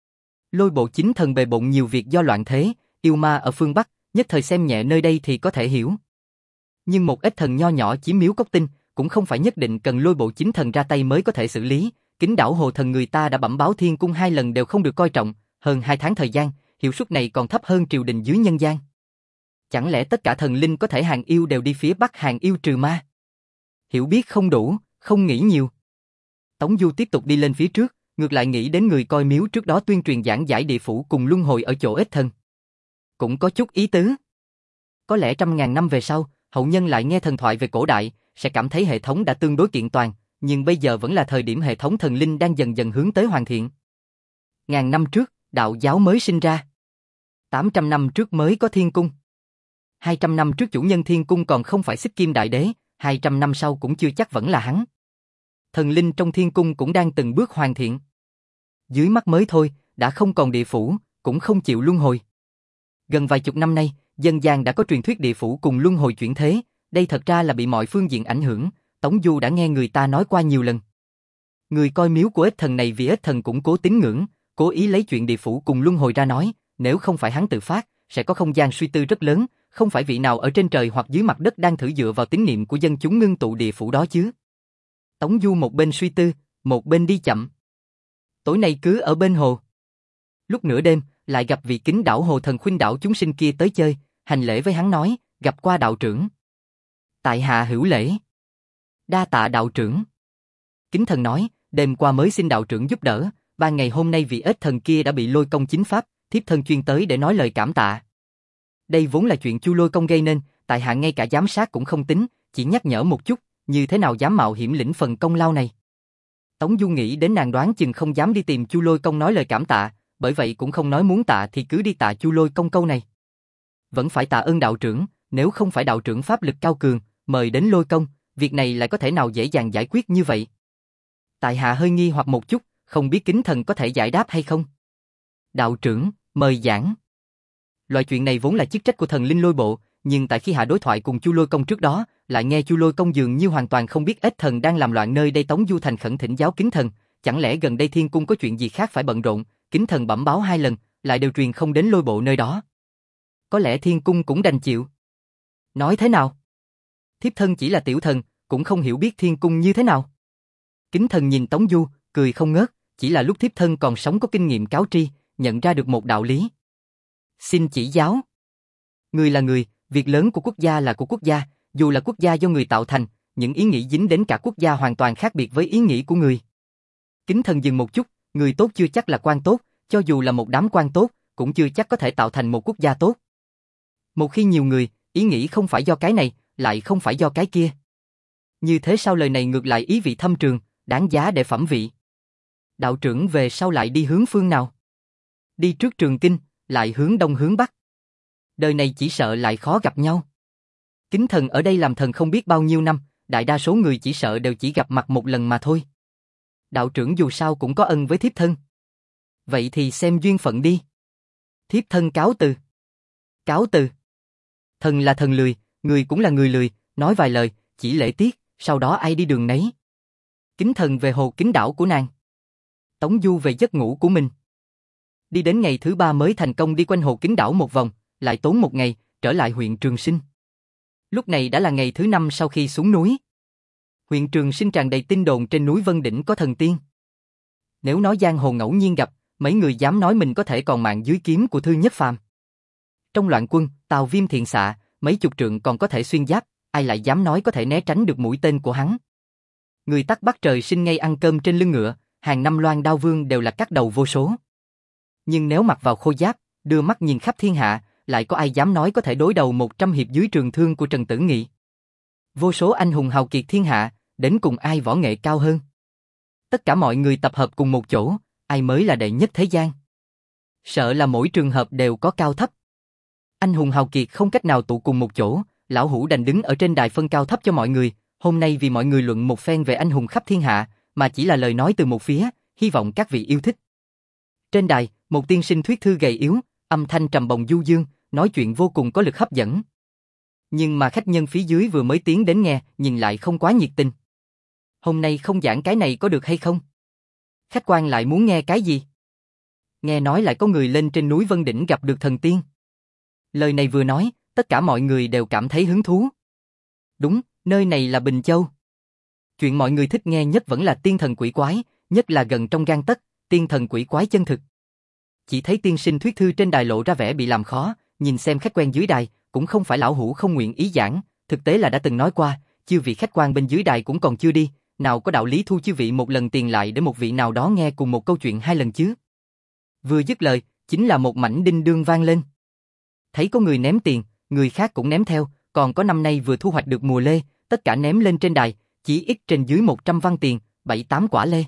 Lôi Bộ chính thần bề bộn nhiều việc do loạn thế, yêu ma ở phương Bắc, nhất thời xem nhẹ nơi đây thì có thể hiểu. Nhưng một ít thần nho nhỏ chiếm miếu cốc tinh, cũng không phải nhất định cần Lôi Bộ chính thần ra tay mới có thể xử lý. Kính đảo hồ thần người ta đã bẩm báo thiên cung hai lần đều không được coi trọng, hơn hai tháng thời gian, hiệu suất này còn thấp hơn triều đình dưới nhân gian. Chẳng lẽ tất cả thần linh có thể hàng yêu đều đi phía Bắc hàng yêu trừ ma? Hiểu biết không đủ, không nghĩ nhiều. Tống Du tiếp tục đi lên phía trước, ngược lại nghĩ đến người coi miếu trước đó tuyên truyền giảng giải địa phủ cùng luân hồi ở chỗ ích thần. Cũng có chút ý tứ. Có lẽ trăm ngàn năm về sau, hậu nhân lại nghe thần thoại về cổ đại, sẽ cảm thấy hệ thống đã tương đối kiện toàn, nhưng bây giờ vẫn là thời điểm hệ thống thần linh đang dần dần hướng tới hoàn thiện. Ngàn năm trước, đạo giáo mới sinh ra. tám trăm năm trước mới có thiên cung. hai trăm năm trước chủ nhân thiên cung còn không phải Xích Kim Đại Đế, hai trăm năm sau cũng chưa chắc vẫn là hắn. Thần linh trong thiên cung cũng đang từng bước hoàn thiện. Dưới mắt mới thôi, đã không còn địa phủ, cũng không chịu luân hồi. Gần vài chục năm nay, dân gian đã có truyền thuyết địa phủ cùng luân hồi chuyển thế, đây thật ra là bị mọi phương diện ảnh hưởng, Tống Du đã nghe người ta nói qua nhiều lần. Người coi miếu của ích thần này vì ích thần cũng cố tín ngưỡng, cố ý lấy chuyện địa phủ cùng luân hồi ra nói, nếu không phải hắn tự phát, sẽ có không gian suy tư rất lớn, không phải vị nào ở trên trời hoặc dưới mặt đất đang thử dựa vào tín niệm của dân chúng ngưng tụ địa phủ đó chứ. Tống Du một bên suy tư, một bên đi chậm. Tối nay cứ ở bên hồ. Lúc nửa đêm, lại gặp vị Kính đảo hồ thần khuynh đảo chúng sinh kia tới chơi, hành lễ với hắn nói, gặp qua đạo trưởng. Tại hạ hữu lễ. Đa tạ đạo trưởng. Kính thần nói, đêm qua mới xin đạo trưởng giúp đỡ, ba ngày hôm nay vị ếch thần kia đã bị Lôi Công chính pháp, thiếp thân chuyên tới để nói lời cảm tạ. Đây vốn là chuyện Chu Lôi Công gây nên, tại hạ ngay cả giám sát cũng không tính, chỉ nhắc nhở một chút, như thế nào dám mạo hiểm lĩnh phần công lao này. Tống Du nghĩ đến nàng đoán chừng không dám đi tìm Chu Lôi Công nói lời cảm tạ, bởi vậy cũng không nói muốn tạ thì cứ đi tạ Chu Lôi Công câu này. Vẫn phải tạ ơn đạo trưởng, nếu không phải đạo trưởng pháp lực cao cường, mời đến Lôi Công, việc này lại có thể nào dễ dàng giải quyết như vậy? Tại hạ hơi nghi hoặc một chút, không biết Kính Thần có thể giải đáp hay không? Đạo trưởng, mời giảng. Loại chuyện này vốn là chức trách của thần linh Lôi Bộ, nhưng tại khi hạ đối thoại cùng Chu Lôi Công trước đó, lại nghe Chu Lôi Công dường như hoàn toàn không biết Ếch Thần đang làm loạn nơi đây. Tống Du thành khẩn thỉnh giáo Kính Thần, chẳng lẽ gần đây Thiên Cung có chuyện gì khác phải bận rộn? Kính Thần bẩm báo hai lần, lại đều truyền không đến Lôi Bộ nơi đó. Có lẽ Thiên Cung cũng đành chịu. Nói thế nào? Thiếp thân chỉ là tiểu thần, cũng không hiểu biết Thiên Cung như thế nào. Kính Thần nhìn Tống Du, cười không ngớt, chỉ là lúc thiếp thân còn sống có kinh nghiệm cáo tri, nhận ra được một đạo lý. Xin chỉ giáo. Người là người, việc lớn của quốc gia là của quốc gia, dù là quốc gia do người tạo thành, những ý nghĩ dính đến cả quốc gia hoàn toàn khác biệt với ý nghĩ của người. Kính Thần dừng một chút, người tốt chưa chắc là quan tốt, cho dù là một đám quan tốt, cũng chưa chắc có thể tạo thành một quốc gia tốt. Một khi nhiều người, ý nghĩ không phải do cái này, lại không phải do cái kia. Như thế sao lời này ngược lại ý vị thâm trường, đáng giá để phẩm vị. Đạo trưởng về sau lại đi hướng phương nào? Đi trước Trường Kinh, lại hướng đông hướng bắc. Đời này chỉ sợ lại khó gặp nhau. Kính Thần ở đây làm thần không biết bao nhiêu năm, đại đa số người chỉ sợ đều chỉ gặp mặt một lần mà thôi. Đạo trưởng dù sao cũng có ân với thiếp thân. Vậy thì xem duyên phận đi. Thiếp thân cáo từ. Cáo từ. Thần là thần lười, người cũng là người lười, nói vài lời, chỉ lễ tiết, sau đó ai đi đường nấy. Kính Thần về hồ Kính Đảo của nàng. Tống Du về giấc ngủ của mình. Đi đến ngày thứ ba mới thành công đi quanh hồ Kính Đảo một vòng, lại tốn một ngày, trở lại huyện Trường Sinh. Lúc này đã là ngày thứ năm sau khi xuống núi. Huyện Trường Sinh tràn đầy tin đồn trên núi Vân Đỉnh có thần tiên. Nếu nói giang hồ ngẫu nhiên gặp, mấy người dám nói mình có thể còn mạng dưới kiếm của Thư Nhất Phàm. Trong loạn quân, Tào Viêm thiện xạ, mấy chục trượng còn có thể xuyên giáp, ai lại dám nói có thể né tránh được mũi tên của hắn. Người Tắc Bắc Trời Sinh ngay ăn cơm trên lưng ngựa, hàng năm Loan Đao Vương đều là cắt đầu vô số. Nhưng nếu mặc vào khôi giáp, đưa mắt nhìn khắp thiên hạ, lại có ai dám nói có thể đối đầu một trăm hiệp dưới trường thương của Trần Tử Nghị. Vô số anh hùng hào kiệt thiên hạ, đến cùng ai võ nghệ cao hơn. Tất cả mọi người tập hợp cùng một chỗ, ai mới là đệ nhất thế gian. Sợ là mỗi trường hợp đều có cao thấp. Anh hùng hào kiệt không cách nào tụ cùng một chỗ, lão hủ đành đứng ở trên đài phân cao thấp cho mọi người. Hôm nay vì mọi người luận một phen về anh hùng khắp thiên hạ, mà chỉ là lời nói từ một phía, hy vọng các vị yêu thích. Trên đài, một tiên sinh thuyết thư gầy yếu, âm thanh trầm bồng du dương, nói chuyện vô cùng có lực hấp dẫn. Nhưng mà khách nhân phía dưới vừa mới tiến đến nghe, nhìn lại không quá nhiệt tình. Hôm nay không giảng cái này có được hay không? Khách quan lại muốn nghe cái gì? Nghe nói lại có người lên trên núi Vân Đỉnh gặp được thần tiên. Lời này vừa nói, tất cả mọi người đều cảm thấy hứng thú. Đúng, nơi này là Bình Châu. Chuyện mọi người thích nghe nhất vẫn là tiên thần quỷ quái, nhất là gần trong gang tấc, tiên thần quỷ quái chân thực. Chỉ thấy tiên sinh thuyết thư trên đài lộ ra vẻ bị làm khó, nhìn xem khách quen dưới đài, cũng không phải lão hủ không nguyện ý giảng, thực tế là đã từng nói qua, chư vị khách quan bên dưới đài cũng còn chưa đi, nào có đạo lý thu chư vị một lần tiền lại để một vị nào đó nghe cùng một câu chuyện hai lần chứ. Vừa dứt lời, chính là một mảnh đinh đương vang lên. Thấy có người ném tiền, người khác cũng ném theo, còn có năm nay vừa thu hoạch được mùa lê, tất cả ném lên trên đài, chỉ ít trên dưới một trăm văn tiền, bảy tám quả lê.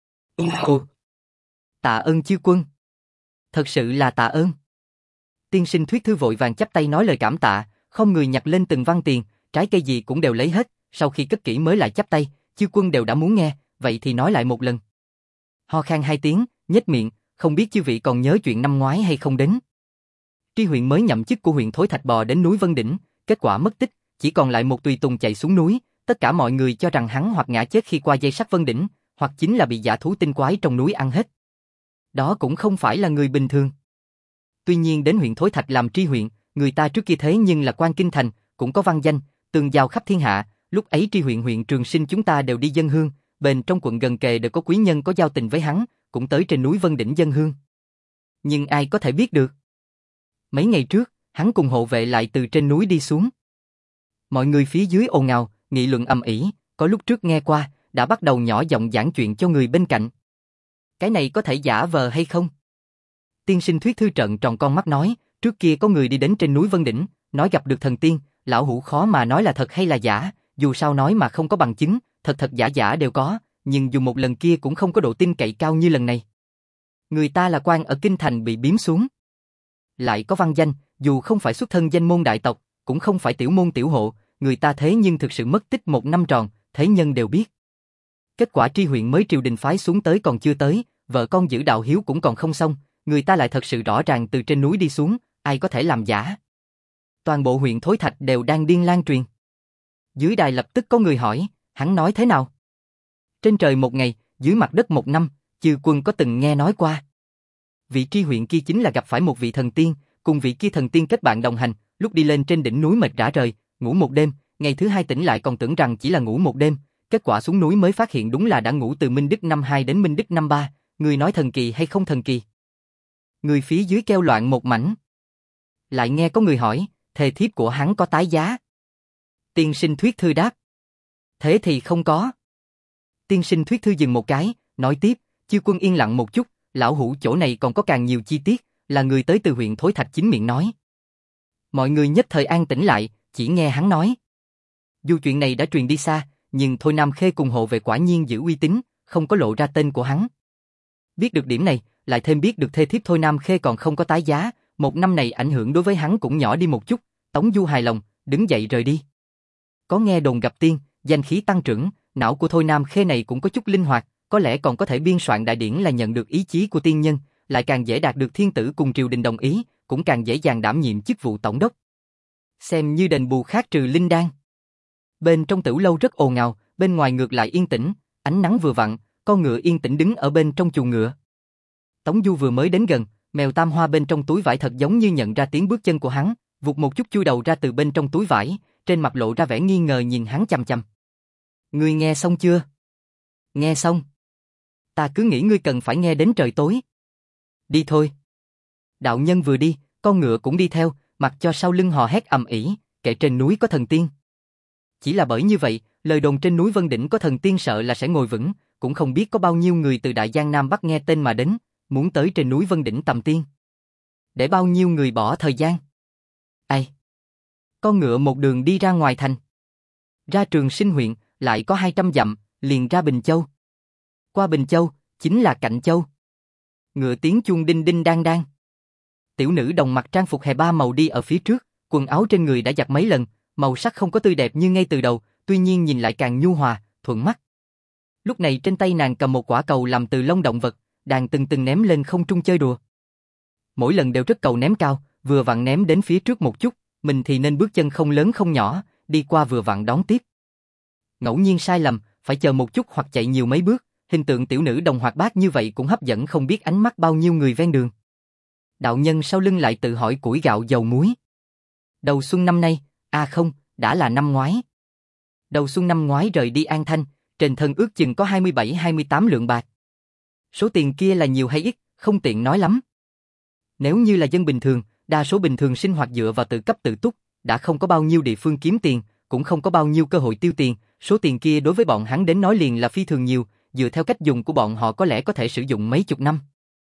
Ồ! Tạ ơn chư quân. Thật sự là tạ ơn. Tiên sinh thuyết thư vội vàng chắp tay nói lời cảm tạ, không người nhặt lên từng văn tiền, trái cây gì cũng đều lấy hết, sau khi cất kỹ mới lại chắp tay, chư quân đều đã muốn nghe, vậy thì nói lại một lần. Ho khan hai tiếng, nhếch miệng, không biết chư vị còn nhớ chuyện năm ngoái hay không đến. Tri huyện mới nhậm chức của huyện Thối Thạch bò đến núi Vân Đỉnh, kết quả mất tích, chỉ còn lại một tùy tùng chạy xuống núi, tất cả mọi người cho rằng hắn hoặc ngã chết khi qua dây sắt Vân Đỉnh, hoặc chính là bị dã thú tinh quái trong núi ăn hết. Đó cũng không phải là người bình thường. Tuy nhiên đến huyện Thối Thạch làm tri huyện, người ta trước kia thế nhưng là quan kinh thành, cũng có văn danh, tường giao khắp thiên hạ, lúc ấy tri huyện huyện Trường Sinh chúng ta đều đi dâng hương, bên trong quận gần kề đều có quý nhân có giao tình với hắn, cũng tới trên núi Vân Đỉnh dâng hương. Nhưng ai có thể biết được? Mấy ngày trước, hắn cùng hộ vệ lại từ trên núi đi xuống. Mọi người phía dưới ồn ào, nghị luận ầm ĩ, có lúc trước nghe qua, đã bắt đầu nhỏ giọng giảng chuyện cho người bên cạnh. Cái này có thể giả vờ hay không? Tiên sinh thuyết thư trợn tròn con mắt nói, trước kia có người đi đến trên núi Vân Đỉnh, nói gặp được thần tiên, lão hủ khó mà nói là thật hay là giả, dù sao nói mà không có bằng chứng, thật thật giả giả đều có, nhưng dù một lần kia cũng không có độ tin cậy cao như lần này. Người ta là quan ở kinh thành bị biếm xuống. Lại có văn danh, dù không phải xuất thân danh môn đại tộc, cũng không phải tiểu môn tiểu hộ, người ta thế nhưng thực sự mất tích một năm tròn, thế nhân đều biết. Kết quả tri huyện mới triều đình phái xuống tới còn chưa tới, vợ con giữ đạo hiếu cũng còn không xong, người ta lại thật sự rõ ràng từ trên núi đi xuống, ai có thể làm giả. Toàn bộ huyện Thối Thạch đều đang điên lan truyền. Dưới đài lập tức có người hỏi, hắn nói thế nào? Trên trời một ngày, dưới mặt đất một năm, chư quân có từng nghe nói qua. Vị tri huyện kia chính là gặp phải một vị thần tiên, cùng vị kia thần tiên kết bạn đồng hành, lúc đi lên trên đỉnh núi mệt rã rời, ngủ một đêm, ngày thứ hai tỉnh lại còn tưởng rằng chỉ là ngủ một đêm, kết quả xuống núi mới phát hiện đúng là đã ngủ từ Minh Đức năm hai đến Minh Đức năm ba, người nói thần kỳ hay không thần kỳ? Người phía dưới kêu loạn một mảnh. Lại nghe có người hỏi, thề thiếp của hắn có tái giá? Tiên sinh Thuyết Thư đáp. Thế thì không có. Tiên sinh Thuyết Thư dừng một cái, nói tiếp, chư quân yên lặng một chút, lão hủ chỗ này còn có càng nhiều chi tiết, là người tới từ huyện Thối Thạch chính miệng nói. Mọi người nhất thời an tĩnh lại, chỉ nghe hắn nói. Dù chuyện này đã truyền đi xa, nhưng Thôi Nam Khê cùng hộ vệ quả nhiên giữ uy tín, không có lộ ra tên của hắn. Biết được điểm này, lại thêm biết được thê thiếp Thôi Nam Khê còn không có tái giá, một năm này ảnh hưởng đối với hắn cũng nhỏ đi một chút, Tống Du hài lòng, đứng dậy rời đi. Có nghe đồn gặp tiên, danh khí tăng trưởng, não của Thôi Nam Khê này cũng có chút linh hoạt, có lẽ còn có thể biên soạn đại điển là nhận được ý chí của tiên nhân, lại càng dễ đạt được thiên tử cùng triều đình đồng ý, cũng càng dễ dàng đảm nhiệm chức vụ tổng đốc. Xem như đền bù khát trừ linh đan. Bên trong tửu lâu rất ồn ào, bên ngoài ngược lại yên tĩnh, ánh nắng vừa vặn, con ngựa yên tĩnh đứng ở bên trong chuồng ngựa. Tống Du vừa mới đến gần, mèo tam hoa bên trong túi vải thật giống như nhận ra tiếng bước chân của hắn, vụt một chút chui đầu ra từ bên trong túi vải, trên mặt lộ ra vẻ nghi ngờ nhìn hắn chằm chằm. Ngươi nghe xong chưa? Nghe xong. Ta cứ nghĩ ngươi cần phải nghe đến trời tối. Đi thôi. Đạo nhân vừa đi, con ngựa cũng đi theo, mặc cho sau lưng hò hét ầm ĩ, kể trên núi có thần tiên. Chỉ là bởi như vậy, lời đồn trên núi Vân Đỉnh có thần tiên sợ là sẽ ngồi vững, cũng không biết có bao nhiêu người từ Đại Giang Nam Bắc nghe tên mà đến, muốn tới trên núi Vân Đỉnh tầm tiên. Để bao nhiêu người bỏ thời gian. Ai? Con ngựa một đường đi ra ngoài thành. Ra Trường Sinh huyện, lại có hai trăm dặm, liền ra Bình Châu. Qua Bình Châu, chính là Cạnh Châu. Ngựa tiếng chuông đinh đinh đang đang. Tiểu nữ đồng mặc trang phục hè ba màu đi ở phía trước, quần áo trên người đã giặt mấy lần, màu sắc không có tươi đẹp như ngay từ đầu, tuy nhiên nhìn lại càng nhu hòa, thuận mắt. Lúc này trên tay nàng cầm một quả cầu làm từ lông động vật, đang từng từng ném lên không trung chơi đùa. Mỗi lần đều rất cầu ném cao, vừa vặn ném đến phía trước một chút, mình thì nên bước chân không lớn không nhỏ, đi qua vừa vặn đón tiếp. Ngẫu nhiên sai lầm, phải chờ một chút hoặc chạy nhiều mấy bước, hình tượng tiểu nữ đồng hoạt bát như vậy cũng hấp dẫn không biết ánh mắt bao nhiêu người ven đường. Đạo nhân sau lưng lại tự hỏi củi gạo dầu muối. Đầu xuân năm nay, à không, đã là năm ngoái. Đầu xuân năm ngoái rời đi An Thanh, trên thân ước chừng có hai mươi bảy hai mươi tám lượng bạc. Số tiền kia là nhiều hay ít, không tiện nói lắm. Nếu như là dân bình thường, đa số bình thường sinh hoạt dựa vào tự cấp tự túc, đã không có bao nhiêu địa phương kiếm tiền, cũng không có bao nhiêu cơ hội tiêu tiền, số tiền kia đối với bọn hắn đến nói liền là phi thường nhiều, dựa theo cách dùng của bọn họ có lẽ có thể sử dụng mấy chục năm.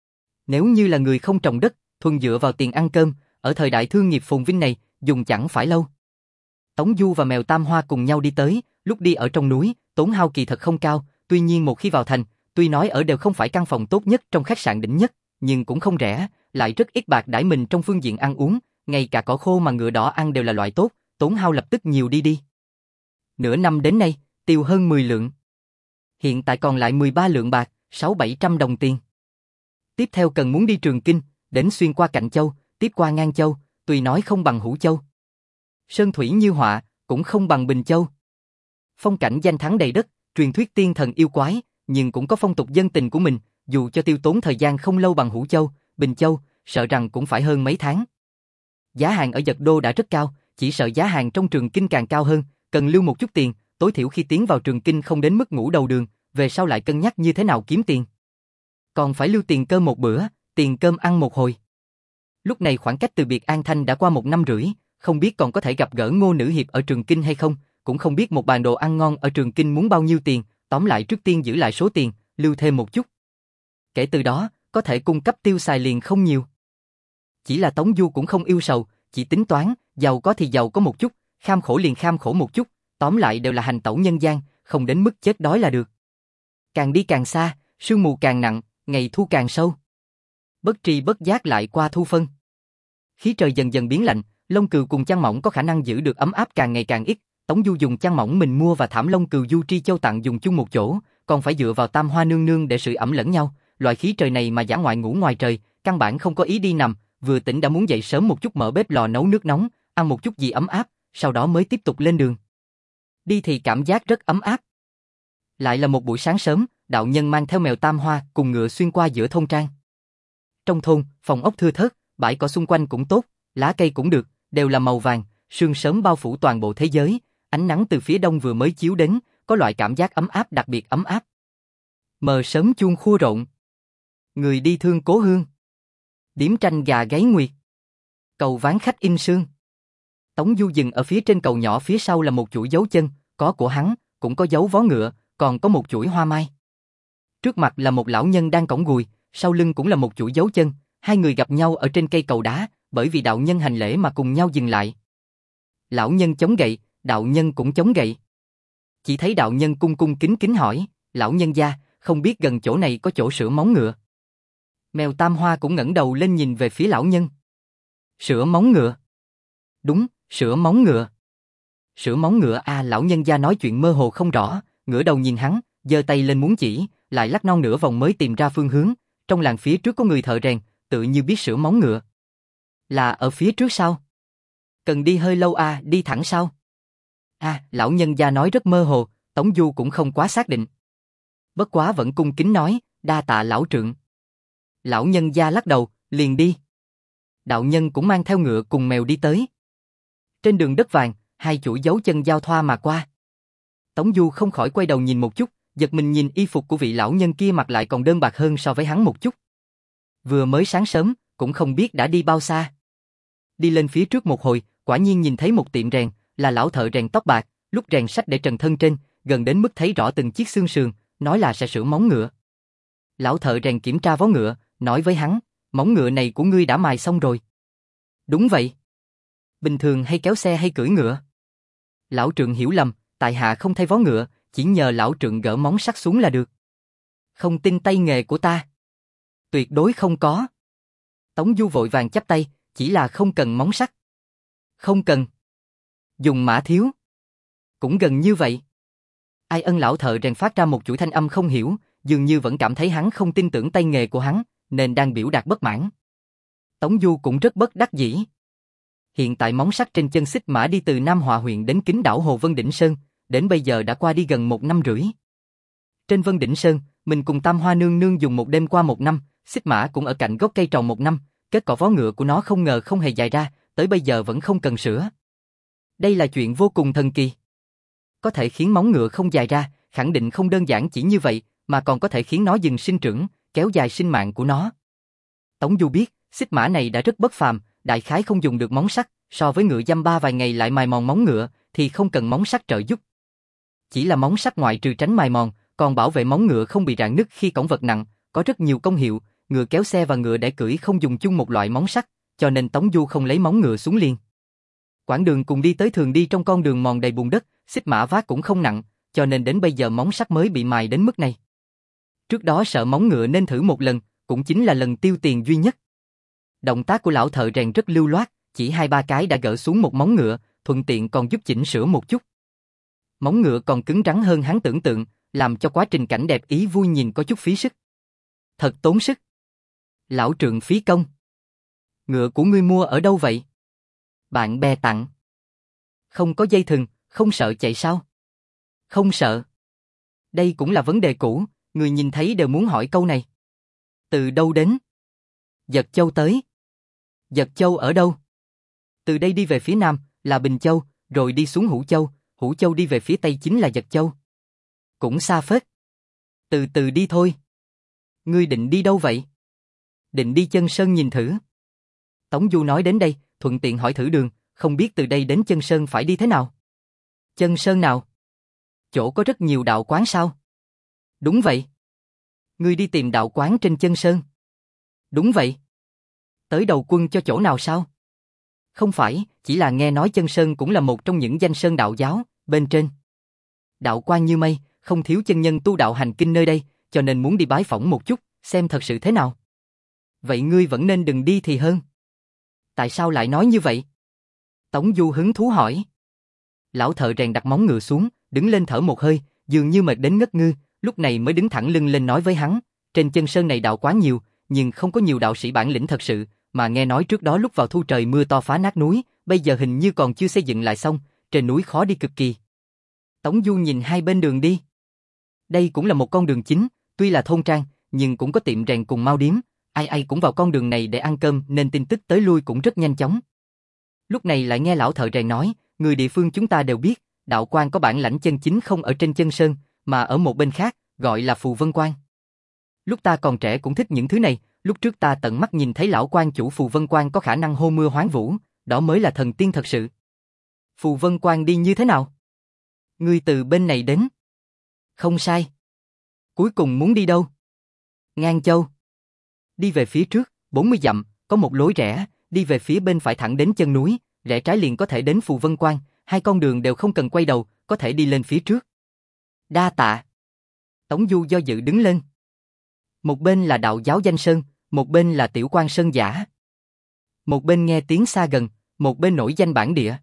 Nếu như là người không trồng đất, thuần dựa vào tiền ăn cơm, ở thời đại thương nghiệp phồn vinh này, dùng chẳng phải lâu. Tống Du và mèo Tam Hoa cùng nhau đi tới, lúc đi ở trong núi, tốn hao kỳ thật không cao, tuy nhiên một khi vào thành, tuy nói ở đều không phải căn phòng tốt nhất trong khách sạn đỉnh nhất, nhưng cũng không rẻ, lại rất ít bạc đãi mình trong phương diện ăn uống, ngay cả cỏ khô mà ngựa đỏ ăn đều là loại tốt, tốn hao lập tức nhiều đi đi. Nửa năm đến nay, tiêu hơn mười lượng. Hiện tại còn lại mười ba lượng bạc, sáu bảy trăm đồng tiền. Tiếp theo cần muốn đi Trường Kinh, đến xuyên qua Cạnh Châu, tiếp qua Ngang Châu, tuy nói không bằng Hữu Châu. Sơn thủy như họa, cũng không bằng Bình Châu. Phong cảnh danh thắng đầy đất, truyền thuyết tiên thần yêu quái, nhưng cũng có phong tục dân tình của mình, dù cho tiêu tốn thời gian không lâu bằng Hữu Châu, Bình Châu, sợ rằng cũng phải hơn mấy tháng. Giá hàng ở Dật Đô đã rất cao, chỉ sợ giá hàng trong Trường Kinh càng cao hơn, cần lưu một chút tiền, tối thiểu khi tiến vào Trường Kinh không đến mức ngủ đầu đường, về sau lại cân nhắc như thế nào kiếm tiền. Còn phải lưu tiền cơm một bữa, tiền cơm ăn một hồi. Lúc này khoảng cách từ biệt An Thanh đã qua một năm rưỡi, không biết còn có thể gặp gỡ Ngô Nữ Hiệp ở Trường Kinh hay không, cũng không biết một bàn đồ ăn ngon ở Trường Kinh muốn bao nhiêu tiền, tóm lại trước tiên giữ lại số tiền, lưu thêm một chút. Kể từ đó, có thể cung cấp tiêu xài liền không nhiều. Chỉ là Tống Du cũng không yêu sầu, chỉ tính toán, giàu có thì giàu có một chút, kham khổ liền kham khổ một chút, tóm lại đều là hành tẩu nhân gian, không đến mức chết đói là được. Càng đi càng xa, sương mù càng nặng, ngày thu càng sâu. Bất tri bất giác lại qua thu phân. Khí trời dần dần biến lạnh, lông cừu cùng chăn mỏng có khả năng giữ được ấm áp càng ngày càng ít, Tống Du dùng chăn mỏng mình mua và thảm lông cừu Du Tri Châu tặng dùng chung một chỗ, còn phải dựa vào Tam Hoa nương nương để sưởi ấm lẫn nhau. Loại khí trời này mà dã ngoại ngủ ngoài trời, căn bản không có ý đi nằm, vừa tỉnh đã muốn dậy sớm một chút mở bếp lò nấu nước nóng, ăn một chút gì ấm áp, sau đó mới tiếp tục lên đường. Đi thì cảm giác rất ấm áp. Lại là một buổi sáng sớm, đạo nhân mang theo mèo Tam Hoa cùng ngựa xuyên qua giữa thôn trang. Trong thôn, phòng ốc thưa thớt, bãi cỏ xung quanh cũng tốt, lá cây cũng được, đều là màu vàng, sương sớm bao phủ toàn bộ thế giới, ánh nắng từ phía đông vừa mới chiếu đến, có loại cảm giác ấm áp đặc biệt ấm áp. Mờ sớm chuông khua rộn. Người đi thương cố hương. Điếm tranh gà gáy nguyệt. Cầu ván khách in sương. Tống Du dừng ở phía trên cầu nhỏ, phía sau là một chuỗi dấu chân, có của hắn, cũng có dấu vó ngựa, còn có một chuỗi hoa mai. Trước mặt là một lão nhân đang cõng gùi, sau lưng cũng là một chuỗi dấu chân, hai người gặp nhau ở trên cây cầu đá, bởi vì đạo nhân hành lễ mà cùng nhau dừng lại. Lão nhân chống gậy, đạo nhân cũng chống gậy. Chỉ thấy đạo nhân cung cung kính kính hỏi, lão nhân gia, không biết gần chỗ này có chỗ sửa móng ngựa. Mèo Tam Hoa cũng ngẩng đầu lên nhìn về phía lão nhân. Sửa móng ngựa? Đúng, sửa móng ngựa. Sửa móng ngựa à? Lão nhân gia nói chuyện mơ hồ không rõ, ngửa đầu nhìn hắn, giơ tay lên muốn chỉ, lại lắc non nửa vòng mới tìm ra phương hướng. Trong làng phía trước có người thợ rèn, tự như biết sửa móng ngựa. Là ở phía trước sao? Cần đi hơi lâu à? Đi thẳng sao? À, lão nhân gia nói rất mơ hồ, Tống Du cũng không quá xác định. Bất quá vẫn cung kính nói, đa tạ lão trượng. Lão nhân gia lắc đầu, liền đi. Đạo nhân cũng mang theo ngựa cùng mèo đi tới. Trên đường đất vàng, hai chuỗi dấu chân giao thoa mà qua. Tống Du không khỏi quay đầu nhìn một chút, giật mình nhìn y phục của vị lão nhân kia mặc lại còn đơn bạc hơn so với hắn một chút. Vừa mới sáng sớm, cũng không biết đã đi bao xa. Đi lên phía trước một hồi, quả nhiên nhìn thấy một tiệm rèn, là lão thợ rèn tóc bạc, lúc rèn sách để trần thân trên, gần đến mức thấy rõ từng chiếc xương sườn, nói là sẽ sửa móng ngựa. Lão thợ rèn kiểm tra vó ngựa, nói với hắn, móng ngựa này của ngươi đã mài xong rồi. Đúng vậy. Bình thường hay kéo xe hay cưỡi ngựa? Lão trượng hiểu lầm, tại hạ không thay vó ngựa, chỉ nhờ lão trượng gỡ móng sắt xuống là được. Không tin tay nghề của ta? Tuyệt đối không có. Tống Du vội vàng chắp tay, chỉ là không cần móng sắt. Không cần. Dùng mã thiếu. Cũng gần như vậy. Ai ân lão thợ rèn phát ra một chuỗi thanh âm không hiểu, dường như vẫn cảm thấy hắn không tin tưởng tay nghề của hắn, nên đang biểu đạt bất mãn. Tống Du cũng rất bất đắc dĩ. Hiện tại móng sắt trên chân xích mã đi từ Nam Hòa huyện đến Kính Đảo Hồ Vân Đỉnh Sơn, đến bây giờ đã qua đi gần một năm rưỡi. Trên Vân Đỉnh Sơn, mình cùng Tam Hoa nương nương dùng một đêm qua một năm, xích mã cũng ở cạnh gốc cây trồng một năm, kết quả vó ngựa của nó không ngờ không hề dài ra, tới bây giờ vẫn không cần sửa. Đây là chuyện vô cùng thần kỳ. Có thể khiến móng ngựa không dài ra, khẳng định không đơn giản chỉ như vậy, mà còn có thể khiến nó dừng sinh trưởng, kéo dài sinh mạng của nó. Tống Du biết, xích mã này đã rất bất phàm, đại khái không dùng được móng sắt, so với ngựa dăm ba vài ngày lại mài mòn móng ngựa, thì không cần móng sắt trợ giúp. Chỉ là móng sắt ngoại trừ tránh mài mòn, còn bảo vệ móng ngựa không bị rạn nứt khi cõng vật nặng, có rất nhiều công hiệu, ngựa kéo xe và ngựa để cưỡi không dùng chung một loại móng sắt, cho nên Tống Du không lấy móng ngựa xuống liền. Quãng đường cùng đi tới thường đi trong con đường mòn đầy bùn đất, xích mã vác cũng không nặng, cho nên đến bây giờ móng sắt mới bị mài đến mức này. Trước đó sợ móng ngựa nên thử một lần, cũng chính là lần tiêu tiền duy nhất. Động tác của lão thợ rèn rất lưu loát, chỉ hai ba cái đã gỡ xuống một móng ngựa, thuận tiện còn giúp chỉnh sửa một chút. Móng ngựa còn cứng rắn hơn hắn tưởng tượng, làm cho quá trình cảnh đẹp ý vui nhìn có chút phí sức. Thật tốn sức. Lão trượng phí công. Ngựa của ngươi mua ở đâu vậy? Bạn bè tặng. Không có dây thừng, không sợ chạy sao? Không sợ. Đây cũng là vấn đề cũ, người nhìn thấy đều muốn hỏi câu này. Từ đâu đến? Giật Châu tới. Giật Châu ở đâu? Từ đây đi về phía nam là Bình Châu, rồi đi xuống Hữu Châu, Hữu Châu đi về phía tây chính là Giật Châu. Cũng xa phết. Từ từ đi thôi. Ngươi định đi đâu vậy? Định đi Chân Sơn nhìn thử. Tống Du nói đến đây, thuận tiện hỏi thử đường, không biết từ đây đến Chân Sơn phải đi thế nào? Chân Sơn nào? Chỗ có rất nhiều đạo quán sao? Đúng vậy. Ngươi đi tìm đạo quán trên Chân Sơn? Đúng vậy. Tới đầu quân cho chỗ nào sao? Không phải, chỉ là nghe nói Chân Sơn cũng là một trong những danh sơn đạo giáo, bên trên. Đạo quan như mây, không thiếu chân nhân tu đạo hành kinh nơi đây, cho nên muốn đi bái phỏng một chút, xem thật sự thế nào. Vậy ngươi vẫn nên đừng đi thì hơn. Tại sao lại nói như vậy? Tống Du hứng thú hỏi. Lão thợ rèn đặt móng ngựa xuống, đứng lên thở một hơi, dường như mệt đến ngất ngư, lúc này mới đứng thẳng lưng lên nói với hắn, trên chân sơn này đạo quá nhiều, nhưng không có nhiều đạo sĩ bản lĩnh thật sự, mà nghe nói trước đó lúc vào thu trời mưa to phá nát núi, bây giờ hình như còn chưa xây dựng lại xong, trên núi khó đi cực kỳ. Tống Du nhìn hai bên đường đi. Đây cũng là một con đường chính, tuy là thôn trang, nhưng cũng có tiệm rèn cùng mao điếm, ai ai cũng vào con đường này để ăn cơm nên tin tức tới lui cũng rất nhanh chóng. Lúc này lại nghe lão thợ rèn nói, người địa phương chúng ta đều biết, đạo quan có bản lãnh chân chính không ở trên chân sơn, mà ở một bên khác, gọi là phù vân quan. Lúc ta còn trẻ cũng thích những thứ này, lúc trước ta tận mắt nhìn thấy lão quan chủ phù vân quan có khả năng hô mưa hoán vũ, đó mới là thần tiên thật sự. Phù vân quan đi như thế nào? Ngươi từ bên này đến. Không sai. Cuối cùng muốn đi đâu? Ngang Châu. Đi về phía trước, bốn mươi dặm, có một lối rẽ, đi về phía bên phải thẳng đến chân núi, rẽ trái liền có thể đến phù vân quan, hai con đường đều không cần quay đầu, có thể đi lên phía trước. Đa tạ. Tống Du do dự đứng lên. Một bên là đạo giáo danh sơn, một bên là tiểu quan sơn giả. Một bên nghe tiếng xa gần, một bên nổi danh bản địa.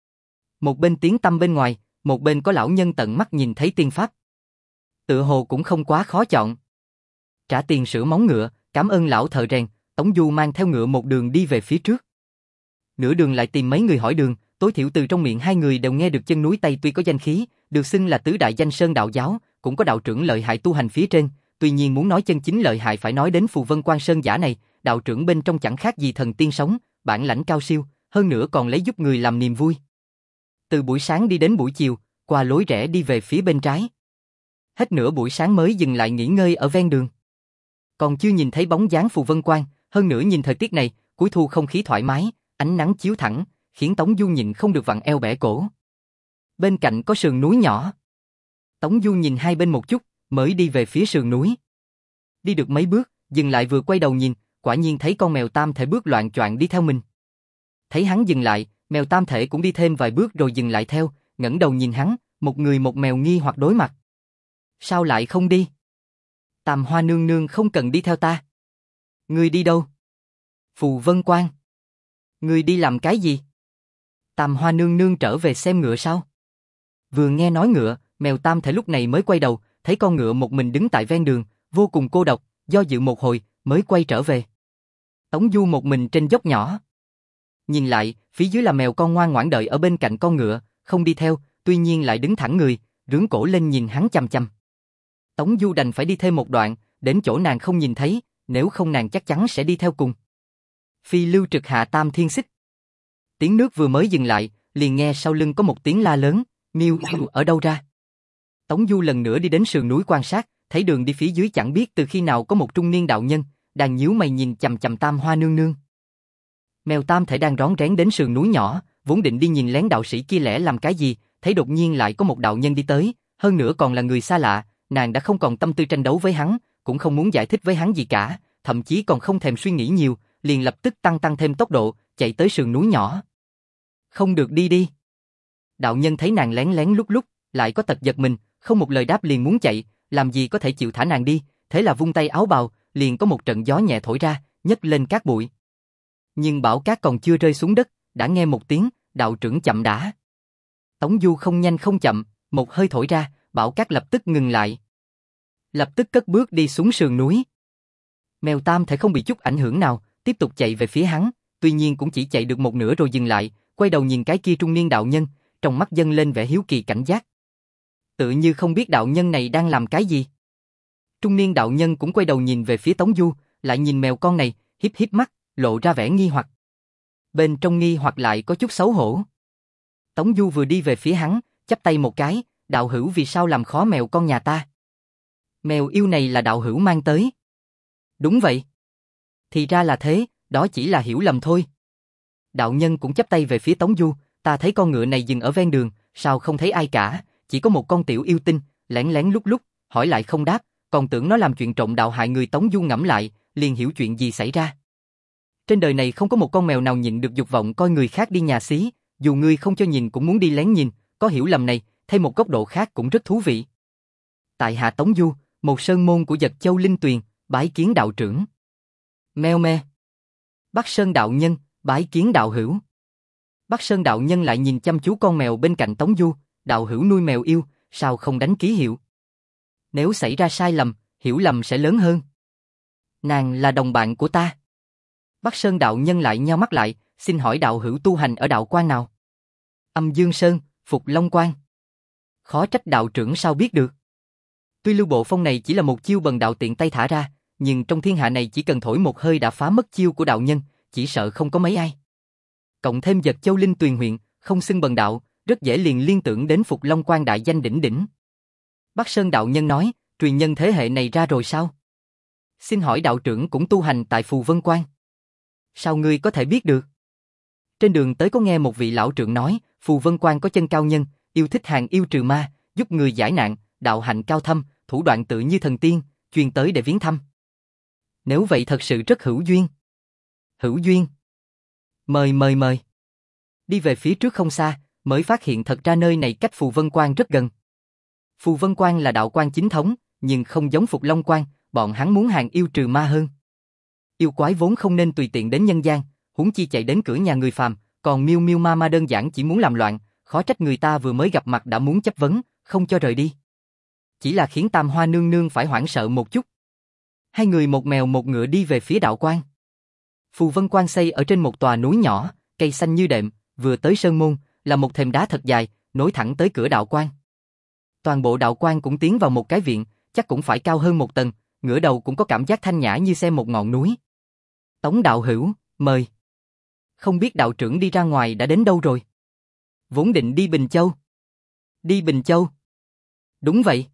Một bên tiếng tăm bên ngoài, một bên có lão nhân tận mắt nhìn thấy tiên pháp. Tựa hồ cũng không quá khó chọn. Trả tiền sửa móng ngựa, cảm ơn lão thợ rèn, Tống Du mang theo ngựa một đường đi về phía trước. Nửa đường lại tìm mấy người hỏi đường, tối thiểu từ trong miệng hai người đều nghe được chân núi Tây tuy có danh khí, được xưng là tứ đại danh sơn đạo giáo, cũng có đạo trưởng lợi hại tu hành phía trên, tuy nhiên muốn nói chân chính lợi hại phải nói đến phù vân quan sơn giả này, đạo trưởng bên trong chẳng khác gì thần tiên sống, bản lãnh cao siêu, hơn nữa còn lấy giúp người làm niềm vui. Từ buổi sáng đi đến buổi chiều, qua lối rẽ đi về phía bên trái. Hết nửa buổi sáng mới dừng lại nghỉ ngơi ở ven đường. Còn chưa nhìn thấy bóng dáng phù vân quan, hơn nữa nhìn thời tiết này, cuối thu không khí thoải mái, ánh nắng chiếu thẳng, khiến Tống Du nhịn không được vặn eo bẻ cổ. Bên cạnh có sườn núi nhỏ. Tống Du nhìn hai bên một chút, mới đi về phía sườn núi. Đi được mấy bước, dừng lại vừa quay đầu nhìn, quả nhiên thấy con mèo tam thể bước loạng choạng đi theo mình. Thấy hắn dừng lại, mèo tam thể cũng đi thêm vài bước rồi dừng lại theo, ngẩng đầu nhìn hắn, một người một mèo nghi hoặc đối mặt. Sao lại không đi? Tam Hoa nương nương không cần đi theo ta. Ngươi đi đâu? Phù Vân Quan. Ngươi đi làm cái gì? Tam Hoa nương nương trở về xem ngựa sao? Vừa nghe nói ngựa, mèo tam thể lúc này mới quay đầu, thấy con ngựa một mình đứng tại ven đường, vô cùng cô độc, do dự một hồi, mới quay trở về. Tống Du một mình trên dốc nhỏ. Nhìn lại, phía dưới là mèo con ngoan ngoãn đợi ở bên cạnh con ngựa, không đi theo, tuy nhiên lại đứng thẳng người, rướn cổ lên nhìn hắn chằm chằm. Tống Du đành phải đi thêm một đoạn, đến chỗ nàng không nhìn thấy, nếu không nàng chắc chắn sẽ đi theo cùng. Phi lưu trực hạ tam thiên xích. Tiếng nước vừa mới dừng lại, liền nghe sau lưng có một tiếng la lớn, miêu ở đâu ra? Tống Du lần nữa đi đến sườn núi quan sát, thấy đường đi phía dưới chẳng biết từ khi nào có một trung niên đạo nhân, đang nhíu mày nhìn chằm chằm Tam Hoa nương nương. Mèo tam thể đang rón rén đến sườn núi nhỏ, vốn định đi nhìn lén đạo sĩ kia lẻ làm cái gì, thấy đột nhiên lại có một đạo nhân đi tới, hơn nữa còn là người xa lạ, nàng đã không còn tâm tư tranh đấu với hắn, cũng không muốn giải thích với hắn gì cả, thậm chí còn không thèm suy nghĩ nhiều, liền lập tức tăng tăng thêm tốc độ, chạy tới sườn núi nhỏ. Không được đi đi. Đạo nhân thấy nàng lén lén lúc lúc, lại có tật giật mình, không một lời đáp liền muốn chạy, làm gì có thể chịu thả nàng đi, thế là vung tay áo bào, liền có một trận gió nhẹ thổi ra, nhấc lên cát bụi. Nhưng bão cát còn chưa rơi xuống đất, đã nghe một tiếng, đạo trưởng chậm đã. Tống Du không nhanh không chậm, một hơi thổi ra, bão cát lập tức ngừng lại. Lập tức cất bước đi xuống sườn núi. Mèo tam thể không bị chút ảnh hưởng nào, tiếp tục chạy về phía hắn, tuy nhiên cũng chỉ chạy được một nửa rồi dừng lại, quay đầu nhìn cái kia trung niên đạo nhân, trong mắt dâng lên vẻ hiếu kỳ cảnh giác. Tự như không biết đạo nhân này đang làm cái gì. Trung niên đạo nhân cũng quay đầu nhìn về phía Tống Du, lại nhìn mèo con này, híp híp mắt, lộ ra vẻ nghi hoặc. Bên trong nghi hoặc lại có chút xấu hổ. Tống Du vừa đi về phía hắn, chắp tay một cái, đạo hữu vì sao làm khó mèo con nhà ta? Mèo yêu này là đạo hữu mang tới. Đúng vậy. Thì ra là thế, đó chỉ là hiểu lầm thôi. Đạo nhân cũng chắp tay về phía Tống Du, ta thấy con ngựa này dừng ở ven đường, sao không thấy ai cả, chỉ có một con tiểu yêu tinh, lén lén lúc lúc, hỏi lại không đáp, còn tưởng nó làm chuyện trộm đạo hại người. Tống Du ngẫm lại, liền hiểu chuyện gì xảy ra. Trên đời này không có một con mèo nào nhịn được dục vọng coi người khác đi nhà xí, dù ngươi không cho nhìn cũng muốn đi lén nhìn, có hiểu lầm này, thay một góc độ khác cũng rất thú vị. Tại hạ Tống Du, một sơn môn của Dật Châu Linh Tuyền, bái kiến đạo trưởng. Meo me. Bắc Sơn đạo nhân, bái kiến đạo hữu. Bắc Sơn đạo nhân lại nhìn chăm chú con mèo bên cạnh Tống Du, đạo hữu nuôi mèo yêu, sao không đánh ký hiệu? Nếu xảy ra sai lầm, hiểu lầm sẽ lớn hơn. Nàng là đồng bạn của ta. Bắc Sơn đạo nhân lại nheo mắt lại, xin hỏi đạo hữu tu hành ở đạo quan nào? Âm Dương Sơn, Phục Long Quan. Khó trách đạo trưởng sao biết được. Tuy Lưu Bộ Phong này chỉ là một chiêu bần đạo tiện tay thả ra, nhưng trong thiên hạ này chỉ cần thổi một hơi đã phá mất chiêu của đạo nhân, chỉ sợ không có mấy ai. Cộng thêm Dật Châu Linh Tuyền huyện, không xưng bần đạo, rất dễ liền liên tưởng đến Phục Long Quan đại danh đỉnh đỉnh. Bắc Sơn đạo nhân nói, truyền nhân thế hệ này ra rồi sao? Xin hỏi đạo trưởng cũng tu hành tại Phù Vân Quan. Sao ngươi có thể biết được? Trên đường tới có nghe một vị lão trưởng nói, Phù Vân Quan có chân cao nhân, yêu thích hàng yêu trừ ma, giúp người giải nạn, đạo hạnh cao thâm, thủ đoạn tự như thần tiên, chuyên tới để viếng thăm. Nếu vậy thật sự rất hữu duyên. Hữu duyên. Mời mời mời. Đi về phía trước không xa, mới phát hiện thật ra nơi này cách Phù Vân Quan rất gần. Phù Vân Quan là đạo quan chính thống, nhưng không giống Phục Long Quan, bọn hắn muốn hàng yêu trừ ma hơn. Yêu quái vốn không nên tùy tiện đến nhân gian, huống chi chạy đến cửa nhà người phàm, còn miêu miêu ma ma đơn giản chỉ muốn làm loạn, khó trách người ta vừa mới gặp mặt đã muốn chấp vấn, không cho rời đi. Chỉ là khiến Tam Hoa nương nương phải hoảng sợ một chút. Hai người một mèo một ngựa đi về phía đạo quan. Phù Vân Quan xây ở trên một tòa núi nhỏ, cây xanh như đệm, vừa tới sơn môn là một thềm đá thật dài, nối thẳng tới cửa đạo quan. Toàn bộ đạo quan cũng tiến vào một cái viện, chắc cũng phải cao hơn một tầng, ngửa đầu cũng có cảm giác thanh nhã như xem một ngọn núi. Tống đạo hữu, mời. Không biết đạo trưởng đi ra ngoài đã đến đâu rồi? Vốn định đi Bình Châu. Đi Bình Châu? Đúng vậy.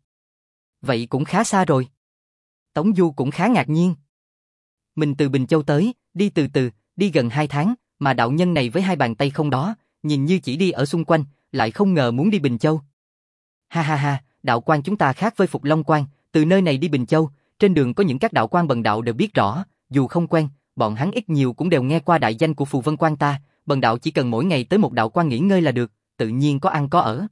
Vậy cũng khá xa rồi. Tống Du cũng khá ngạc nhiên. Mình từ Bình Châu tới, đi từ từ, đi gần hai tháng, mà đạo nhân này với hai bàn tay không đó, nhìn như chỉ đi ở xung quanh, lại không ngờ muốn đi Bình Châu. Ha ha ha, đạo quan chúng ta khác với Phục Long Quan, từ nơi này đi Bình Châu, trên đường có những các đạo quan bần đạo đều biết rõ, dù không quen, bọn hắn ít nhiều cũng đều nghe qua đại danh của Phù Vân Quan ta, bần đạo chỉ cần mỗi ngày tới một đạo quan nghỉ ngơi là được, tự nhiên có ăn có ở.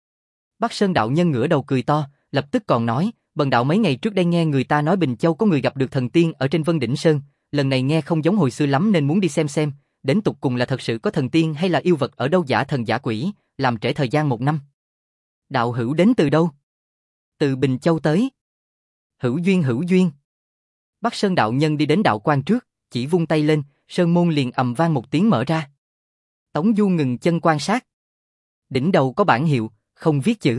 Bắc Sơn đạo nhân ngửa đầu cười to, lập tức còn nói, bần đạo mấy ngày trước đây nghe người ta nói Bình Châu có người gặp được thần tiên ở trên Vân Đỉnh Sơn, lần này nghe không giống hồi xưa lắm nên muốn đi xem xem, đến tục cùng là thật sự có thần tiên hay là yêu vật ở đâu giả thần giả quỷ, làm trễ thời gian một năm. Đạo hữu đến từ đâu? Từ Bình Châu tới. Hữu duyên hữu duyên. Bắc Sơn đạo nhân đi đến đạo quan trước, chỉ vung tay lên, sơn môn liền ầm vang một tiếng mở ra. Tống Du ngừng chân quan sát. Đỉnh đầu có bảng hiệu, không viết chữ.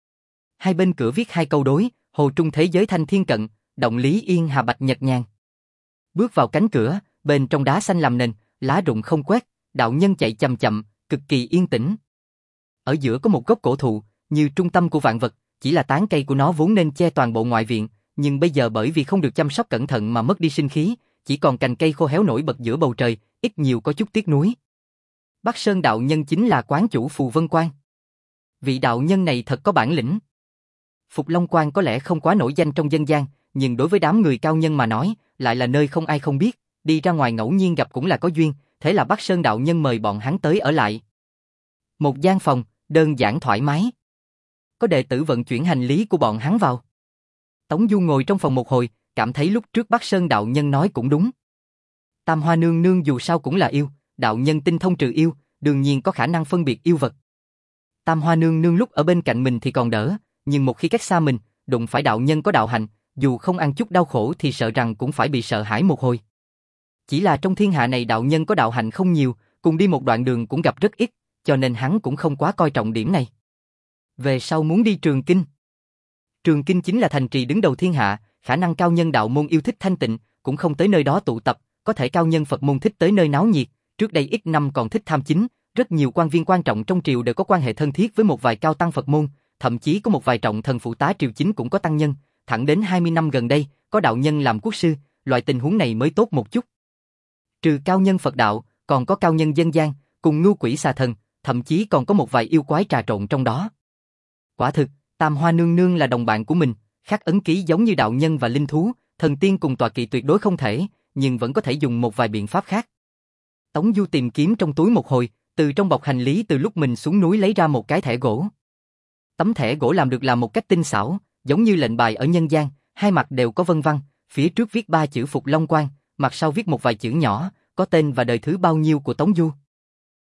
Hai bên cửa viết hai câu đối, hồ trung thế giới thanh thiên cận, động lý yên hà bạch nhật nhàn. Bước vào cánh cửa, bên trong đá xanh làm nền, lá rụng không quét, đạo nhân chạy chậm chậm, cực kỳ yên tĩnh. Ở giữa có một gốc cổ thụ, như trung tâm của vạn vật, chỉ là tán cây của nó vốn nên che toàn bộ ngoại viện, nhưng bây giờ bởi vì không được chăm sóc cẩn thận mà mất đi sinh khí, chỉ còn cành cây khô héo nổi bật giữa bầu trời, ít nhiều có chút tiếc nuối. Bắc Sơn đạo nhân chính là quán chủ Phù Vân Quan. Vị đạo nhân này thật có bản lĩnh. Phục Long Quan có lẽ không quá nổi danh trong dân gian, nhưng đối với đám người cao nhân mà nói, lại là nơi không ai không biết, đi ra ngoài ngẫu nhiên gặp cũng là có duyên, thế là Bắc Sơn đạo nhân mời bọn hắn tới ở lại. Một gian phòng, đơn giản thoải mái. Có đệ tử vận chuyển hành lý của bọn hắn vào. Tống Du ngồi trong phòng một hồi, cảm thấy lúc trước Bắc Sơn đạo nhân nói cũng đúng. Tam Hoa nương nương dù sao cũng là yêu, đạo nhân tinh thông trừ yêu, đương nhiên có khả năng phân biệt yêu vật. Tam Hoa nương nương lúc ở bên cạnh mình thì còn đỡ, nhưng một khi cách xa mình, đụng phải đạo nhân có đạo hạnh, dù không ăn chút đau khổ thì sợ rằng cũng phải bị sợ hãi một hồi. Chỉ là trong thiên hạ này đạo nhân có đạo hạnh không nhiều, cùng đi một đoạn đường cũng gặp rất ít, cho nên hắn cũng không quá coi trọng điểm này. Về sau muốn đi Trường Kinh. Trường Kinh chính là thành trì đứng đầu thiên hạ, khả năng cao nhân đạo môn yêu thích thanh tịnh, cũng không tới nơi đó tụ tập, có thể cao nhân Phật môn thích tới nơi náo nhiệt, trước đây ít năm còn thích tham chính, rất nhiều quan viên quan trọng trong triều đều có quan hệ thân thiết với một vài cao tăng Phật môn, thậm chí có một vài trọng thần phụ tá triều chính cũng có tăng nhân, thẳng đến hai mươi năm gần đây, có đạo nhân làm quốc sư, loại tình huống này mới tốt một chút. Trừ cao nhân Phật đạo, còn có cao nhân dân gian, cùng ngưu quỷ xà thần, thậm chí còn có một vài yêu quái trà trộn trong đó. Quả thực, Tam Hoa nương nương là đồng bạn của mình, khắc ấn ký giống như đạo nhân và linh thú, thần tiên cùng tọa kỵ tuyệt đối không thể, nhưng vẫn có thể dùng một vài biện pháp khác. Tống Du tìm kiếm trong túi một hồi, từ trong bọc hành lý từ lúc mình xuống núi lấy ra một cái thẻ gỗ. Tấm thẻ gỗ làm được làm một cách tinh xảo, giống như lệnh bài ở nhân gian, hai mặt đều có vân vân, phía trước viết ba chữ Phục Long Quan, mặt sau viết một vài chữ nhỏ, có tên và đời thứ bao nhiêu của Tống Du.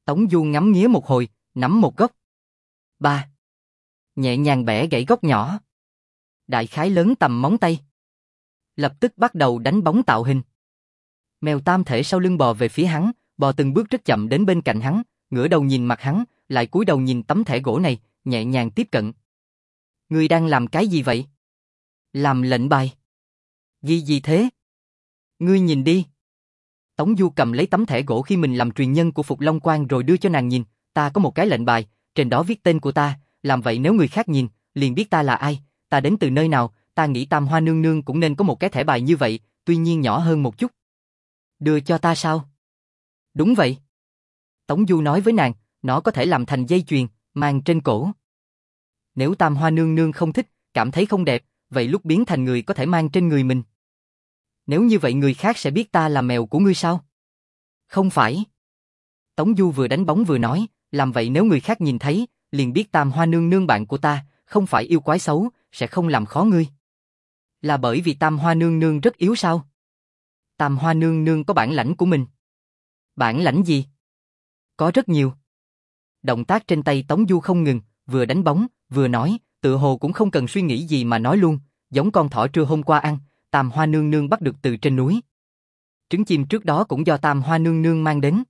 Tống Du ngắm nghía một hồi, nắm một gốc. Ba. Nhẹ nhàng bẻ gãy gốc nhỏ. Đại khái lớn tầm móng tay. Lập tức bắt đầu đánh bóng tạo hình. Mèo tam thể sau lưng bò về phía hắn, bò từng bước rất chậm đến bên cạnh hắn, ngửa đầu nhìn mặt hắn, lại cúi đầu nhìn tấm thẻ gỗ này, nhẹ nhàng tiếp cận. Ngươi đang làm cái gì vậy? Làm lệnh bài. Ghi gì thế? Ngươi nhìn đi. Tống Du cầm lấy tấm thẻ gỗ khi mình làm truyền nhân của Phục Long Quan rồi đưa cho nàng nhìn, ta có một cái lệnh bài, trên đó viết tên của ta, làm vậy nếu người khác nhìn, liền biết ta là ai, ta đến từ nơi nào, ta nghĩ Tam Hoa nương nương cũng nên có một cái thẻ bài như vậy, tuy nhiên nhỏ hơn một chút. Đưa cho ta sao? Đúng vậy. Tống Du nói với nàng, nó có thể làm thành dây chuyền, mang trên cổ. Nếu Tam Hoa nương nương không thích, cảm thấy không đẹp, vậy lúc biến thành người có thể mang trên người mình. Nếu như vậy người khác sẽ biết ta là mèo của ngươi sao? Không phải. Tống Du vừa đánh bóng vừa nói, làm vậy nếu người khác nhìn thấy, liền biết Tam Hoa nương nương bạn của ta, không phải yêu quái xấu, sẽ không làm khó ngươi. Là bởi vì Tam Hoa nương nương rất yếu sao? Tam Hoa nương nương có bản lãnh của mình. Bản lãnh gì? Có rất nhiều. Động tác trên tay Tống Du không ngừng, vừa đánh bóng, vừa nói, tự hồ cũng không cần suy nghĩ gì mà nói luôn, giống con thỏ trưa hôm qua ăn, Tam Hoa nương nương bắt được từ trên núi. Trứng chim trước đó cũng do Tam Hoa nương nương mang đến.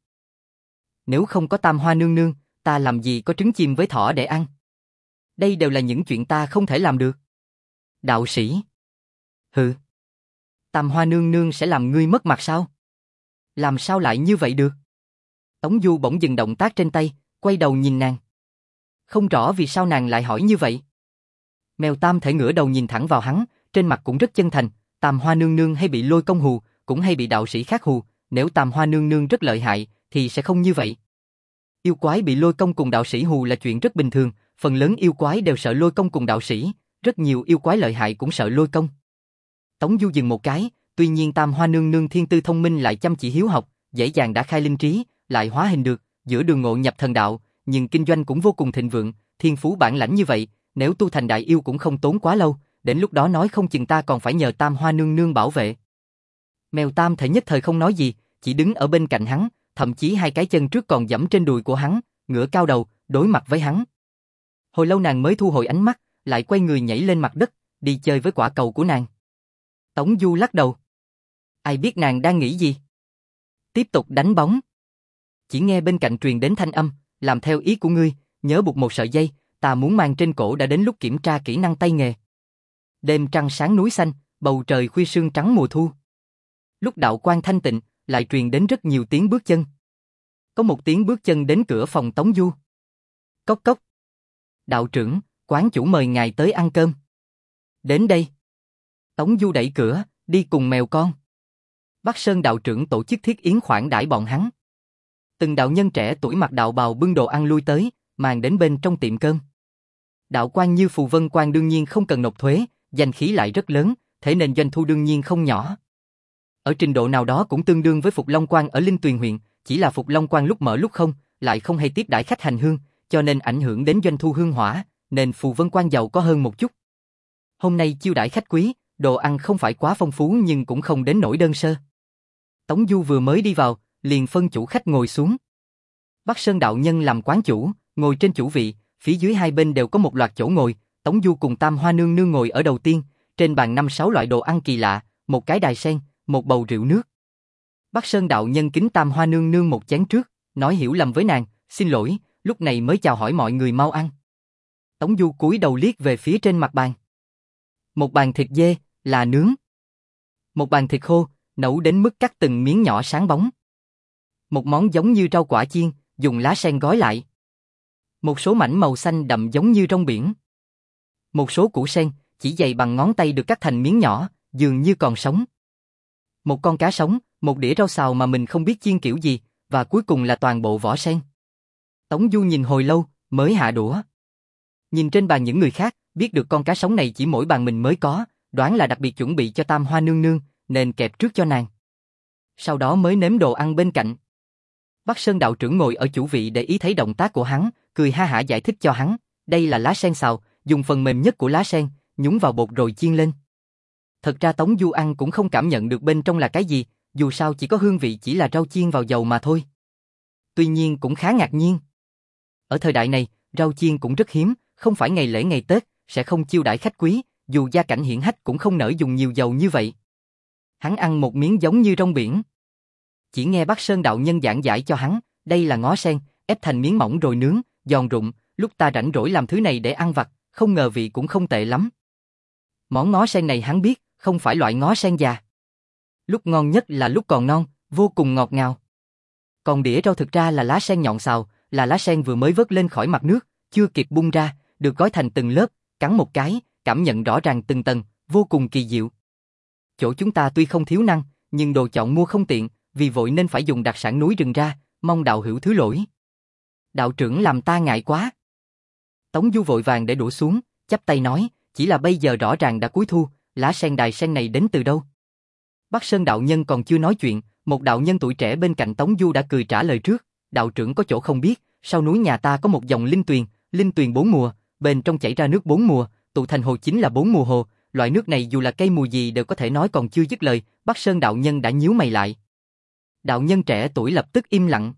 Nếu không có Tam Hoa nương nương, ta làm gì có trứng chim với thỏ để ăn? Đây đều là những chuyện ta không thể làm được. Đạo sĩ. Hừ. Tam Hoa nương nương sẽ làm ngươi mất mặt sao? Làm sao lại như vậy được? Tống Du bỗng dừng động tác trên tay, quay đầu nhìn nàng. Không rõ vì sao nàng lại hỏi như vậy. Mèo tam thể ngửa đầu nhìn thẳng vào hắn, trên mặt cũng rất chân thành, Tam Hoa nương nương hay bị Lôi Công hù, cũng hay bị đạo sĩ khác hù, nếu Tam Hoa nương nương rất lợi hại, thì sẽ không như vậy. Yêu quái bị Lôi Công cùng đạo sĩ hù là chuyện rất bình thường, phần lớn yêu quái đều sợ Lôi Công cùng đạo sĩ, rất nhiều yêu quái lợi hại cũng sợ Lôi Công. Tống Du dừng một cái, tuy nhiên Tam Hoa nương nương thiên tư thông minh lại chăm chỉ hiếu học, dễ dàng đã khai linh trí, lại hóa hình được, giữa đường ngộ nhập thần đạo, nhưng kinh doanh cũng vô cùng thịnh vượng, thiên phú bản lãnh như vậy, nếu tu thành đại yêu cũng không tốn quá lâu, đến lúc đó nói không chừng ta còn phải nhờ Tam Hoa nương nương bảo vệ. Mèo tam thể nhất thời không nói gì, chỉ đứng ở bên cạnh hắn, thậm chí hai cái chân trước còn giẫm trên đùi của hắn, ngửa cao đầu, đối mặt với hắn. Hồi lâu nàng mới thu hồi ánh mắt, lại quay người nhảy lên mặt đất, đi chơi với quả cầu của nàng. Tống Du lắc đầu. Ai biết nàng đang nghĩ gì? Tiếp tục đánh bóng. Chỉ nghe bên cạnh truyền đến thanh âm, làm theo ý của ngươi, nhớ buộc một sợi dây, ta muốn mang trên cổ đã đến lúc kiểm tra kỹ năng tay nghề. Đêm trăng sáng núi xanh, bầu trời khuya sương trắng mùa thu. Lúc đạo quan thanh tịnh, lại truyền đến rất nhiều tiếng bước chân. Có một tiếng bước chân đến cửa phòng Tống Du. Cốc cốc. Đạo trưởng, quán chủ mời ngài tới ăn cơm. Đến đây. Tống Du đẩy cửa, đi cùng mèo con. Bắc Sơn đạo trưởng tổ chức thiết yến khoản đãi bọn hắn. Từng đạo nhân trẻ tuổi mặc đạo bào bưng đồ ăn lui tới, mang đến bên trong tiệm cơm. Đạo quan như Phù Vân Quan đương nhiên không cần nộp thuế, danh khí lại rất lớn, thế nên doanh thu đương nhiên không nhỏ. Ở trình độ nào đó cũng tương đương với Phục Long Quan ở Linh Tuyền huyện, chỉ là Phục Long Quan lúc mở lúc không, lại không hay tiếp đãi khách hành hương, cho nên ảnh hưởng đến doanh thu hương hỏa, nên Phù Vân Quan giàu có hơn một chút. Hôm nay chiêu đãi khách quý, đồ ăn không phải quá phong phú nhưng cũng không đến nỗi đơn sơ. Tống Du vừa mới đi vào, liền phân chủ khách ngồi xuống. Bắc Sơn đạo nhân làm quán chủ, ngồi trên chủ vị, phía dưới hai bên đều có một loạt chỗ ngồi, Tống Du cùng Tam Hoa nương nương ngồi ở đầu tiên, trên bàn năm sáu loại đồ ăn kỳ lạ, một cái đài sen, một bầu rượu nước. Bắc Sơn đạo nhân kính Tam Hoa nương nương một chén trước, nói hiểu lầm với nàng, xin lỗi, lúc này mới chào hỏi mọi người mau ăn. Tống Du cúi đầu liếc về phía trên mặt bàn. Một bàn thịt dê, là nướng. Một bàn thịt khô, nấu đến mức cắt từng miếng nhỏ sáng bóng. Một món giống như rau quả chiên, dùng lá sen gói lại. Một số mảnh màu xanh đậm giống như rong biển. Một số củ sen, chỉ dày bằng ngón tay được cắt thành miếng nhỏ, dường như còn sống. Một con cá sống, một đĩa rau xào mà mình không biết chiên kiểu gì, và cuối cùng là toàn bộ vỏ sen. Tống Du nhìn hồi lâu, mới hạ đũa. Nhìn trên bàn những người khác, biết được con cá sống này chỉ mỗi bàn mình mới có, đoán là đặc biệt chuẩn bị cho Tam Hoa nương nương, nên kẹp trước cho nàng. Sau đó mới nếm đồ ăn bên cạnh. Bắc Sơn đạo trưởng ngồi ở chủ vị để ý thấy động tác của hắn, cười ha hả giải thích cho hắn, đây là lá sen xào, dùng phần mềm nhất của lá sen, nhúng vào bột rồi chiên lên. Thật ra Tống Du ăn cũng không cảm nhận được bên trong là cái gì, dù sao chỉ có hương vị chỉ là rau chiên vào dầu mà thôi. tuy nhiên cũng khá ngạc nhiên. Ở thời đại này, rau chiên cũng rất hiếm, không phải ngày lễ ngày Tết, sẽ không chiêu đãi khách quý, dù gia cảnh hiển hách cũng không nỡ dùng nhiều dầu như vậy. Hắn ăn một miếng giống như rong biển. Chỉ nghe Bắc Sơn đạo nhân giảng giải cho hắn, đây là ngó sen, ép thành miếng mỏng rồi nướng, giòn rụm, lúc ta rảnh rỗi làm thứ này để ăn vặt, không ngờ vị cũng không tệ lắm. Món ngó sen này hắn biết, không phải loại ngó sen già. Lúc ngon nhất là lúc còn non, vô cùng ngọt ngào. Còn đĩa rau thực ra là lá sen nhọn xào, là lá sen vừa mới vớt lên khỏi mặt nước, chưa kịp bung ra, được gói thành từng lớp, cắn một cái, cảm nhận rõ ràng từng tầng, vô cùng kỳ diệu. Chỗ chúng ta tuy không thiếu năng, nhưng đồ chọn mua không tiện, vì vội nên phải dùng đặc sản núi rừng ra, mong đạo hữu thứ lỗi. Đạo trưởng làm ta ngại quá. Tống Du vội vàng để đũa xuống, chắp tay nói, chỉ là bây giờ rõ ràng đã cuối thu, lá sen đài sen này đến từ đâu? Bắc Sơn đạo nhân còn chưa nói chuyện, một đạo nhân tuổi trẻ bên cạnh Tống Du đã cười trả lời trước, đạo trưởng có chỗ không biết, sau núi nhà ta có một dòng linh tuyền, linh tuyền bốn mùa, bên trong chảy ra nước bốn mùa, tụ thành hồ chính là bốn mùa hồ, loại nước này dù là cây mùa gì đều có thể nói. Còn chưa dứt lời, Bắc Sơn đạo nhân đã nhíu mày lại. Đạo nhân trẻ tuổi lập tức im lặng.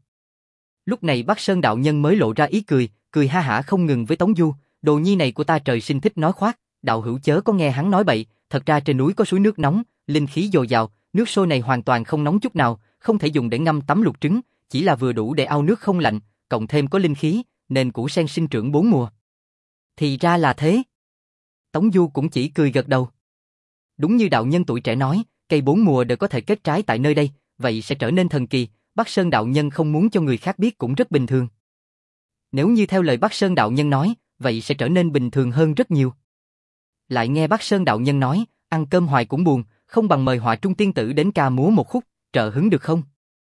Lúc này Bắc Sơn đạo nhân mới lộ ra ý cười, cười ha hả không ngừng với Tống Du, đồ nhi này của ta trời sinh thích nói khoác, đạo hữu chớ có nghe hắn nói bậy, thật ra trên núi có suối nước nóng, linh khí dồi dào, nước sôi này hoàn toàn không nóng chút nào, không thể dùng để ngâm tắm luộc trứng, chỉ là vừa đủ để ao nước không lạnh, cộng thêm có linh khí, nên củ sen sinh trưởng bốn mùa. Thì ra là thế. Tống Du cũng chỉ cười gật đầu. Đúng như đạo nhân tuổi trẻ nói, cây bốn mùa đều có thể kết trái tại nơi đây, vậy sẽ trở nên thần kỳ, Bắc Sơn đạo nhân không muốn cho người khác biết cũng rất bình thường. Nếu như theo lời Bắc Sơn đạo nhân nói, vậy sẽ trở nên bình thường hơn rất nhiều. Lại nghe Bắc Sơn đạo nhân nói, ăn cơm hoài cũng buồn, không bằng mời Họa Trung tiên tử đến ca múa một khúc, trợ hứng được không?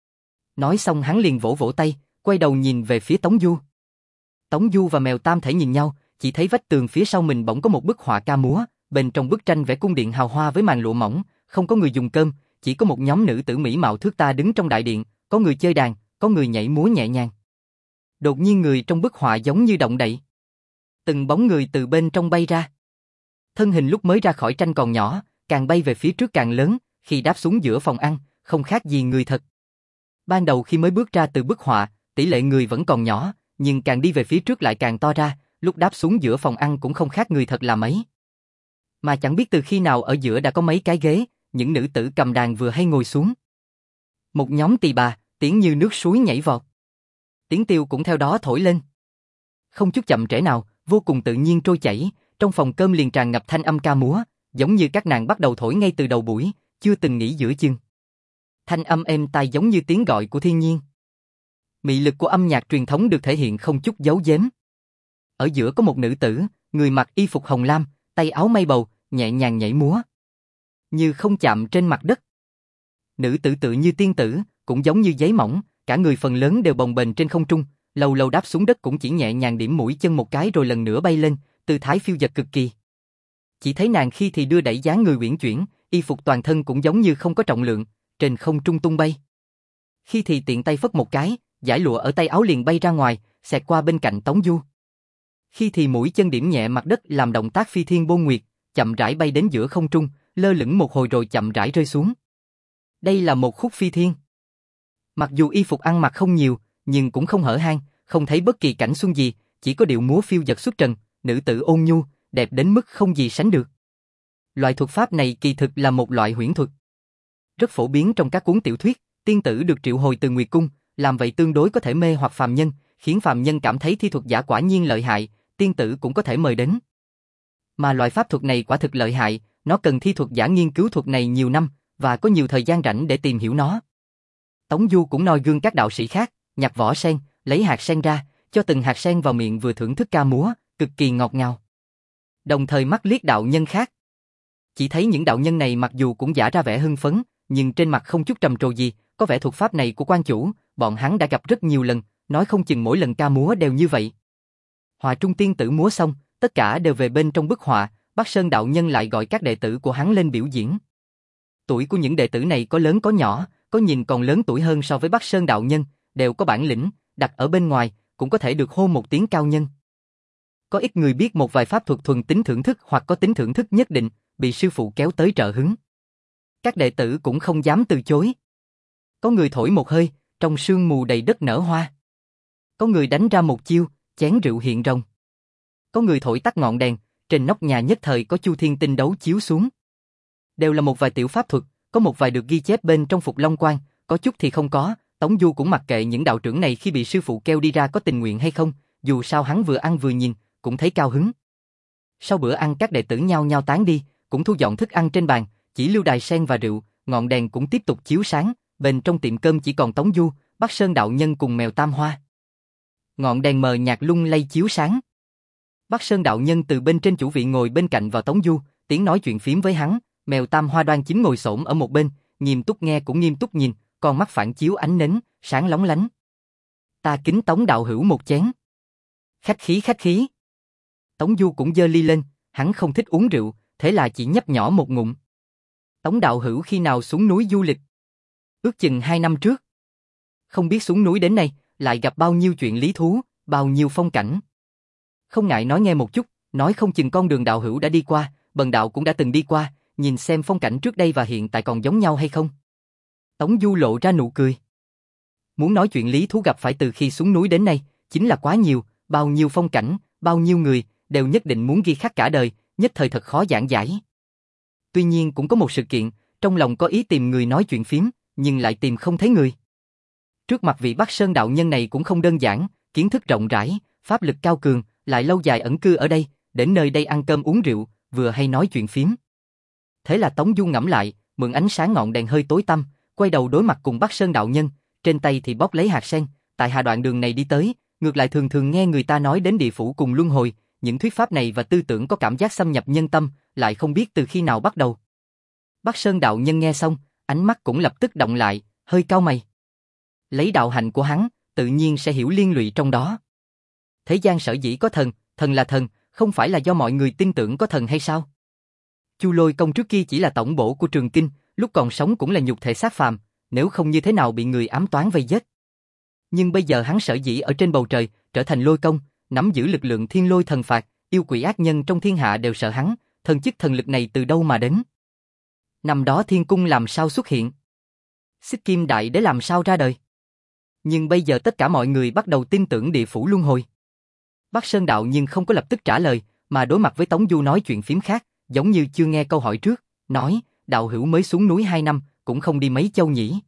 Nói xong hắn liền vỗ vỗ tay, quay đầu nhìn về phía Tống Du. Tống Du và Mèo Tam Thể nhìn nhau, chỉ thấy vách tường phía sau mình bỗng có một bức họa ca múa, bên trong bức tranh vẽ cung điện hào hoa với màn lụa mỏng, không có người dùng cơm, chỉ có một nhóm nữ tử mỹ mạo thước tha đứng trong đại điện, có người chơi đàn, có người nhảy múa nhẹ nhàng. Đột nhiên người trong bức họa giống như động đậy. Từng bóng người từ bên trong bay ra. Thân hình lúc mới ra khỏi tranh còn nhỏ, càng bay về phía trước càng lớn, khi đáp xuống giữa phòng ăn, không khác gì người thật. Ban đầu khi mới bước ra từ bức họa, tỷ lệ người vẫn còn nhỏ, nhưng càng đi về phía trước lại càng to ra, lúc đáp xuống giữa phòng ăn cũng không khác người thật là mấy. Mà chẳng biết từ khi nào ở giữa đã có mấy cái ghế, những nữ tử cầm đàn vừa hay ngồi xuống. Một nhóm tỳ bà, tiếng như nước suối nhảy vọt. Tiếng tiêu cũng theo đó thổi lên. Không chút chậm trễ nào, vô cùng tự nhiên trôi chảy, trong phòng cơm liền tràn ngập thanh âm ca múa, giống như các nàng bắt đầu thổi ngay từ đầu buổi, chưa từng nghỉ giữa chừng. Thanh âm êm tai giống như tiếng gọi của thiên nhiên. Mị lực của âm nhạc truyền thống được thể hiện không chút giấu giếm. Ở giữa có một nữ tử, người mặc y phục hồng lam, tay áo mây bầu, nhẹ nhàng nhảy múa, như không chạm trên mặt đất. Nữ tử tự như tiên tử, cũng giống như giấy mỏng, cả người phần lớn đều bồng bềnh trên không trung, lâu lâu đáp xuống đất cũng chỉ nhẹ nhàng điểm mũi chân một cái rồi lần nữa bay lên, tư thái phiêu dật cực kỳ. Chỉ thấy nàng khi thì đưa đẩy dáng người uyển chuyển, y phục toàn thân cũng giống như không có trọng lượng, trên không trung tung bay. Khi thì tiện tay phất một cái, dải lụa ở tay áo liền bay ra ngoài, xẹt qua bên cạnh Tống Du. Khi thì mũi chân điểm nhẹ mặt đất làm động tác phi thiên bôn nguyệt, chậm rãi bay đến giữa không trung, lơ lửng một hồi rồi chậm rãi rơi xuống. Đây là một khúc phi thiên. Mặc dù y phục ăn mặc không nhiều, nhưng cũng không hở hang, không thấy bất kỳ cảnh xuân gì, chỉ có điệu múa phiêu dật xuất trần, nữ tử ôn nhu, đẹp đến mức không gì sánh được. Loại thuật pháp này kỳ thực là một loại huyễn thuật. Rất phổ biến trong các cuốn tiểu thuyết, tiên tử được triệu hồi từ Nguyệt Cung, làm vậy tương đối có thể mê hoặc phàm nhân, khiến phàm nhân cảm thấy thi thuật giả quả nhiên lợi hại, tiên tử cũng có thể mời đến. Mà loại pháp thuật này quả thực lợi hại, nó cần thi thuật giả nghiên cứu thuật này nhiều năm, và có nhiều thời gian rảnh để tìm hiểu nó. Tống Du cũng noi gương các đạo sĩ khác, nhặt vỏ sen, lấy hạt sen ra, cho từng hạt sen vào miệng vừa thưởng thức ca múa, cực kỳ ngọt ngào. Đồng thời mắt liếc đạo nhân khác. Chỉ thấy những đạo nhân này mặc dù cũng giả ra vẻ hưng phấn, nhưng trên mặt không chút trầm trồ gì, có vẻ thuật pháp này của quan chủ, bọn hắn đã gặp rất nhiều lần, nói không chừng mỗi lần ca múa đều như vậy. Họa Trung tiên tử múa xong, tất cả đều về bên trong bức họa, Bắc Sơn đạo nhân lại gọi các đệ tử của hắn lên biểu diễn. Tuổi của những đệ tử này có lớn có nhỏ, có nhìn còn lớn tuổi hơn so với Bắc Sơn đạo nhân, đều có bản lĩnh, đặt ở bên ngoài, cũng có thể được hô một tiếng cao nhân. Có ít người biết một vài pháp thuật thuần tính thưởng thức hoặc có tính thưởng thức nhất định, bị sư phụ kéo tới trợ hứng. Các đệ tử cũng không dám từ chối. Có người thổi một hơi, trong sương mù đầy đất nở hoa. Có người đánh ra một chiêu, chén rượu hiện rồng. Có người thổi tắt ngọn đèn, trên nóc nhà nhất thời có Chu Thiên tinh đấu chiếu xuống. Đều là một vài tiểu pháp thuật, có một vài được ghi chép bên trong Phục Long Quan, có chút thì không có. Tống Du cũng mặc kệ những đạo trưởng này khi bị sư phụ kêu đi ra có tình nguyện hay không, dù sao hắn vừa ăn vừa nhìn, cũng thấy cao hứng. Sau bữa ăn các đệ tử nhao nhao tán đi, cũng thu dọn thức ăn trên bàn, chỉ lưu đài sen và rượu, ngọn đèn cũng tiếp tục chiếu sáng, bên trong tiệm cơm chỉ còn Tống Du, Bắc Sơn đạo nhân cùng mèo Tam Hoa. Ngọn đèn mờ nhạt lung lay chiếu sáng. Bắc Sơn đạo nhân từ bên trên chủ vị ngồi bên cạnh vào Tống Du, tiếng nói chuyện phím với hắn, mèo Tam Hoa đoan chính ngồi xổm ở một bên, nghiêm túc nghe cũng nghiêm túc nhìn, con mắt phản chiếu ánh nến, sáng lóng lánh. Ta kính Tống đạo hữu một chén. Khách khí khách khí. Tống Du cũng giơ ly lên, hắn không thích uống rượu, thế là chỉ nhấp nhỏ một ngụm. Tống đạo hữu khi nào xuống núi du lịch? Ước chừng hai năm trước. Không biết xuống núi đến nay, lại gặp bao nhiêu chuyện lý thú, bao nhiêu phong cảnh. Không ngại nói nghe một chút, nói không chừng con đường đạo hữu đã đi qua, bần đạo cũng đã từng đi qua, nhìn xem phong cảnh trước đây và hiện tại còn giống nhau hay không. Tống Du lộ ra nụ cười. Muốn nói chuyện lý thú gặp phải từ khi xuống núi đến nay, chính là quá nhiều, bao nhiêu phong cảnh, bao nhiêu người, đều nhất định muốn ghi khắc cả đời, nhất thời thật khó giảng giải. Tuy nhiên cũng có một sự kiện, trong lòng có ý tìm người nói chuyện phím, nhưng lại tìm không thấy người. Trước mặt vị Bắc Sơn đạo nhân này cũng không đơn giản, kiến thức rộng rãi, pháp lực cao cường, lại lâu dài ẩn cư ở đây, đến nơi đây ăn cơm uống rượu, vừa hay nói chuyện phím. Thế là Tống Du ngẫm lại, mượn ánh sáng ngọn đèn hơi tối tăm, quay đầu đối mặt cùng Bắc Sơn đạo nhân, trên tay thì bóp lấy hạt sen, tại hạ đoạn đường này đi tới, ngược lại thường thường nghe người ta nói đến địa phủ cùng luân hồi, những thuyết pháp này và tư tưởng có cảm giác xâm nhập nhân tâm, lại không biết từ khi nào bắt đầu. Bắc Sơn đạo nhân nghe xong, ánh mắt cũng lập tức động lại, hơi cau mày. Lấy đạo hạnh của hắn, tự nhiên sẽ hiểu liên lụy trong đó. Thế gian sở dĩ có thần, thần là thần, không phải là do mọi người tin tưởng có thần hay sao? Chu Lôi Công trước kia chỉ là tổng bổ của Trường Kinh, lúc còn sống cũng là nhục thể xác phàm, nếu không như thế nào bị người ám toán vây giết. Nhưng bây giờ hắn sở dĩ ở trên bầu trời, trở thành Lôi Công, nắm giữ lực lượng thiên lôi thần phạt, yêu quỷ ác nhân trong thiên hạ đều sợ hắn, thần chức thần lực này từ đâu mà đến? Năm đó thiên cung làm sao xuất hiện? Xích Kim Đại Đế làm sao ra đời? Nhưng bây giờ tất cả mọi người bắt đầu tin tưởng địa phủ luân hồi. Bắc Sơn đạo nhưng không có lập tức trả lời, mà đối mặt với Tống Du nói chuyện phím khác, giống như chưa nghe câu hỏi trước, nói, đạo hữu mới xuống núi hai năm, cũng không đi mấy châu nhỉ?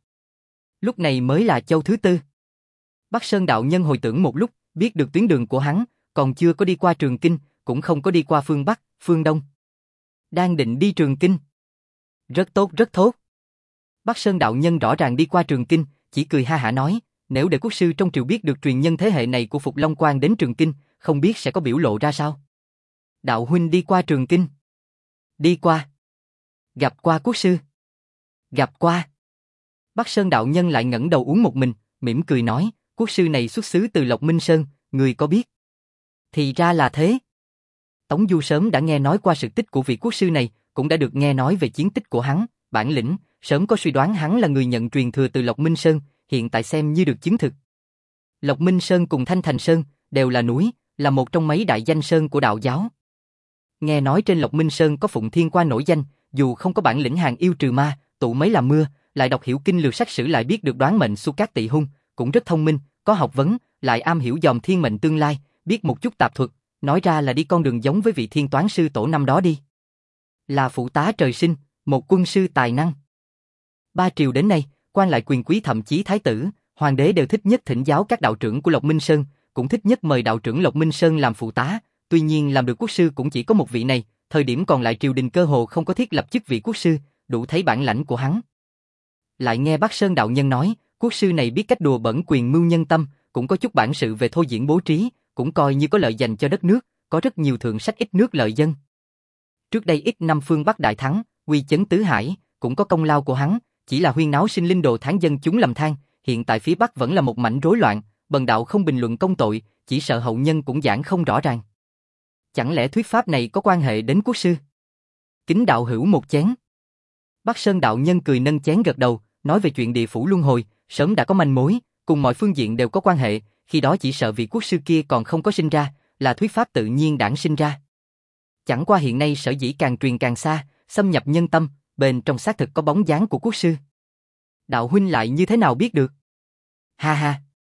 Lúc này mới là châu thứ tư. Bắc Sơn đạo nhân hồi tưởng một lúc, biết được tuyến đường của hắn, còn chưa có đi qua Trường Kinh, cũng không có đi qua phương Bắc, phương Đông. Đang định đi Trường Kinh. Rất tốt rất tốt. Bắc Sơn đạo nhân rõ ràng đi qua Trường Kinh, chỉ cười ha hả nói, nếu để quốc sư trong triều biết được truyền nhân thế hệ này của Phục Long Quan đến Trường Kinh, không biết sẽ có biểu lộ ra sao. Đạo huynh đi qua Trường Kinh. Đi qua. Gặp qua quốc sư. Gặp qua. Bắc Sơn đạo nhân lại ngẩng đầu uống một mình, mỉm cười nói, quốc sư này xuất xứ từ Lộc Minh Sơn, người có biết? Thì ra là thế. Tống Du sớm đã nghe nói qua sự tích của vị quốc sư này, cũng đã được nghe nói về chiến tích của hắn, bản lĩnh, sớm có suy đoán hắn là người nhận truyền thừa từ Lộc Minh Sơn, hiện tại xem như được chứng thực. Lộc Minh Sơn cùng Thanh Thành Sơn đều là núi, là một trong mấy đại danh sơn của đạo giáo. Nghe nói trên Lộc Minh Sơn có Phụng Thiên Qua nổi danh, dù không có bản lĩnh hàng yêu trừ ma, tụ mấy làm mưa, lại đọc hiểu kinh lược sách sử lại biết được đoán mệnh Xu Cát Tỵ Hung, cũng rất thông minh, có học vấn, lại am hiểu dòm thiên mệnh tương lai, biết một chút tạp thuật, nói ra là đi con đường giống với vị thiên toán sư tổ năm đó đi. Là phụ tá trời sinh, một quân sư tài năng. Ba triều đến nay, quan lại quyền quý thậm chí thái tử, hoàng đế đều thích nhất thỉnh giáo các đạo trưởng của Lộc Minh Sơn, cũng thích nhất mời đạo trưởng Lộc Minh Sơn làm phụ tá, tuy nhiên làm được quốc sư cũng chỉ có một vị này, thời điểm còn lại triều đình cơ hồ không có thiết lập chức vị quốc sư, đủ thấy bản lãnh của hắn. Lại nghe Bắc Sơn đạo nhân nói, quốc sư này biết cách đùa bẩn quyền mưu nhân tâm, cũng có chút bản sự về thôi diễn bố trí, cũng coi như có lợi dành cho đất nước, có rất nhiều thượng sách ít nước lợi dân. Trước đây ít năm phương Bắc đại thắng, uy chấn tứ hải, cũng có công lao của hắn, chỉ là huyên náo sinh linh đồ tháng dân chúng lầm than, hiện tại phía Bắc vẫn là một mảnh rối loạn, bần đạo không bình luận công tội, chỉ sợ hậu nhân cũng giảng không rõ ràng. Chẳng lẽ thuyết pháp này có quan hệ đến quốc sư? Kính đạo hữu một chén. Bắc Sơn đạo nhân cười nâng chén gật đầu, nói về chuyện địa phủ luân hồi, sớm đã có manh mối, cùng mọi phương diện đều có quan hệ, khi đó chỉ sợ vị quốc sư kia còn không có sinh ra, là thuyết pháp tự nhiên đản sinh ra. Chẳng qua hiện nay sở dĩ càng truyền càng xa, xâm nhập nhân tâm, bên trong xác thực có bóng dáng của quốc sư. Đạo huynh lại như thế nào biết được? Ha ha.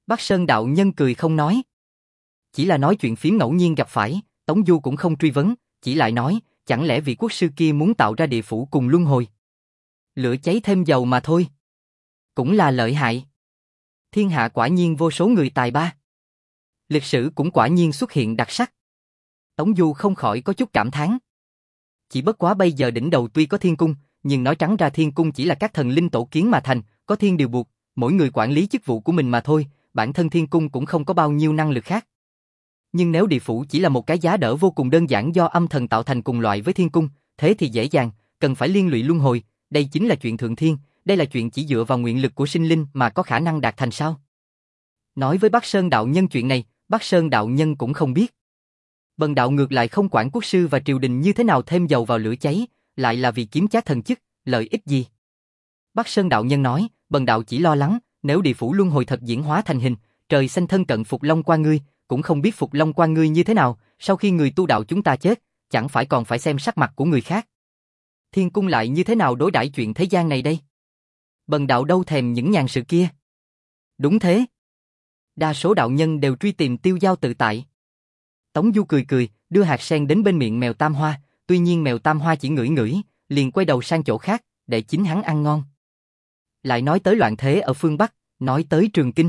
Bắc Sơn đạo nhân cười không nói. Chỉ là nói chuyện phím ngẫu nhiên gặp phải, Tống Du cũng không truy vấn, chỉ lại nói, chẳng lẽ vị quốc sư kia muốn tạo ra địa phủ cùng luân hồi? Lửa cháy thêm dầu mà thôi. Cũng là lợi hại. Thiên hạ quả nhiên vô số người tài ba. Lịch sử cũng quả nhiên xuất hiện đặc sắc. Tống Du không khỏi có chút cảm thán. Chỉ bất quá bây giờ đỉnh đầu tuy có thiên cung, nhưng nói trắng ra thiên cung chỉ là các thần linh tổ kiến mà thành, có thiên điều buộc, mỗi người quản lý chức vụ của mình mà thôi, bản thân thiên cung cũng không có bao nhiêu năng lực khác. Nhưng nếu địa phủ chỉ là một cái giá đỡ vô cùng đơn giản do âm thần tạo thành cùng loại với thiên cung, thế thì dễ dàng, cần phải liên lụy luân hồi, đây chính là chuyện thượng thiên, đây là chuyện chỉ dựa vào nguyện lực của sinh linh mà có khả năng đạt thành sao? Nói với Bắc Sơn đạo nhân chuyện này, Bắc Sơn đạo nhân cũng không biết. Bần đạo ngược lại không quản quốc sư và triều đình như thế nào thêm dầu vào lửa cháy, lại là vì kiếm chác thần chức, lợi ích gì? Bắc Sơn đạo nhân nói, bần đạo chỉ lo lắng, nếu địa phủ luân hồi thật diễn hóa thành hình, trời xanh thân cận Phục Long Quan ngươi, cũng không biết Phục Long Quan ngươi như thế nào, sau khi người tu đạo chúng ta chết, chẳng phải còn phải xem sắc mặt của người khác. Thiên cung lại như thế nào đối đãi chuyện thế gian này đây? Bần đạo đâu thèm những nhàn sự kia. Đúng thế. Đa số đạo nhân đều truy tìm tiêu giao tự tại. Tống Du cười cười, đưa hạt sen đến bên miệng mèo Tam Hoa, tuy nhiên mèo Tam Hoa chỉ ngửi ngửi, liền quay đầu sang chỗ khác, để chính hắn ăn ngon. Lại nói tới loạn thế ở phương Bắc, nói tới Trường Kinh.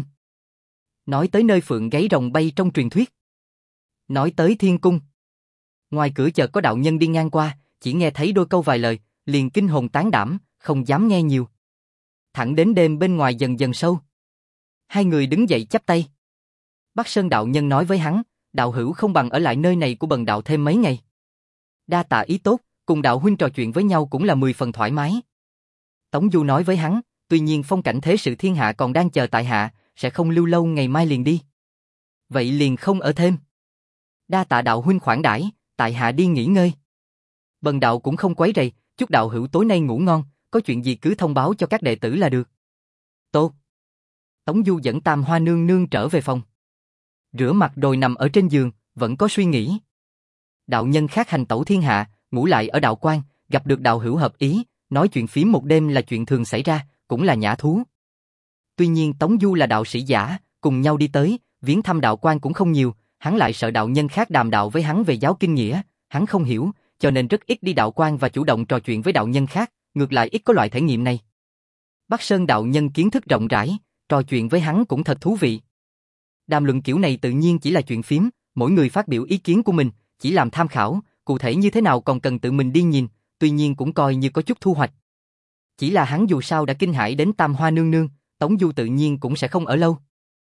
Nói tới nơi phượng gáy rồng bay trong truyền thuyết. Nói tới thiên cung. Ngoài cửa chợt có đạo nhân đi ngang qua, chỉ nghe thấy đôi câu vài lời, liền kinh hồn tán đảm, không dám nghe nhiều. Thẳng đến đêm bên ngoài dần dần sâu. Hai người đứng dậy chắp tay. Bắc Sơn đạo nhân nói với hắn, đạo hữu không bằng ở lại nơi này của bần đạo thêm mấy ngày. Đa tạ ý tốt, cùng đạo huynh trò chuyện với nhau cũng là mười phần thoải mái. Tống Du nói với hắn, tuy nhiên phong cảnh thế sự thiên hạ còn đang chờ tại hạ, sẽ không lưu lâu, ngày mai liền đi. Vậy liền không ở thêm. Đa tạ đạo huynh khoản đãi, tại hạ đi nghỉ ngơi. Bần đạo cũng không quấy rầy, chúc đạo hữu tối nay ngủ ngon, có chuyện gì cứ thông báo cho các đệ tử là được. Tốt. Tống Du dẫn Tam Hoa nương nương trở về phòng. Rửa mặt rồi nằm ở trên giường, vẫn có suy nghĩ. Đạo nhân khác hành tẩu thiên hạ, ngủ lại ở đạo quan, gặp được đạo hữu hợp ý, nói chuyện phím một đêm là chuyện thường xảy ra, cũng là nhã thú. Tuy nhiên Tống Du là đạo sĩ giả, cùng nhau đi tới, viếng thăm đạo quan cũng không nhiều, hắn lại sợ đạo nhân khác đàm đạo với hắn về giáo kinh nghĩa, hắn không hiểu, cho nên rất ít đi đạo quan và chủ động trò chuyện với đạo nhân khác, ngược lại ít có loại thể nghiệm này. Bắc Sơn đạo nhân kiến thức rộng rãi, trò chuyện với hắn cũng thật thú vị. Đàm luận kiểu này tự nhiên chỉ là chuyện phím, mỗi người phát biểu ý kiến của mình, chỉ làm tham khảo, cụ thể như thế nào còn cần tự mình đi nhìn, tuy nhiên cũng coi như có chút thu hoạch. Chỉ là hắn dù sao đã kinh hãi đến Tam Hoa nương nương, Tống Du tự nhiên cũng sẽ không ở lâu.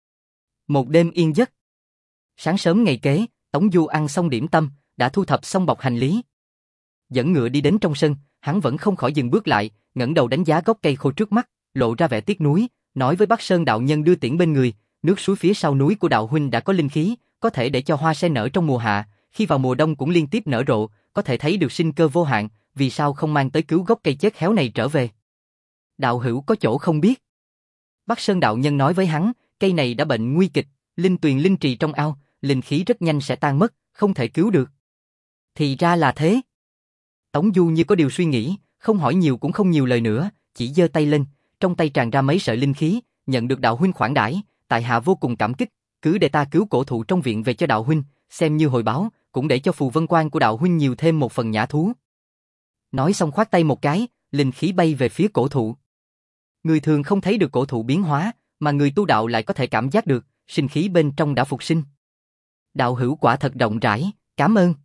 Một đêm yên giấc. Sáng sớm ngày kế, Tống Du ăn xong điểm tâm, đã thu thập xong bọc hành lý. Dẫn ngựa đi đến trong sân, hắn vẫn không khỏi dừng bước lại, ngẩng đầu đánh giá gốc cây khô trước mắt, lộ ra vẻ tiếc nuối, nói với Bắc Sơn đạo nhân đưa tiễn bên người, nước suối phía sau núi của đạo huynh đã có linh khí, có thể để cho hoa sen nở trong mùa hạ, khi vào mùa đông cũng liên tiếp nở rộ, có thể thấy được sinh cơ vô hạn, vì sao không mang tới cứu gốc cây chết khéo này trở về? Đạo hữu có chỗ không biết. Bắc Sơn đạo nhân nói với hắn, cây này đã bệnh nguy kịch, linh tuyền linh trì trong ao, linh khí rất nhanh sẽ tan mất, không thể cứu được. Thì ra là thế. Tống Du như có điều suy nghĩ, không hỏi nhiều cũng không nhiều lời nữa, chỉ giơ tay lên, trong tay tràn ra mấy sợi linh khí, nhận được đạo huynh khoản đãi, tại hạ vô cùng cảm kích, cứ để ta cứu cổ thụ trong viện về cho đạo huynh, xem như hồi báo, cũng để cho phù vân quan của đạo huynh nhiều thêm một phần nhã thú. Nói xong khoát tay một cái, linh khí bay về phía cổ thụ. Người thường không thấy được cổ thụ biến hóa, mà người tu đạo lại có thể cảm giác được, sinh khí bên trong đã phục sinh. Đạo hữu quả thật rộng rãi, cảm ơn.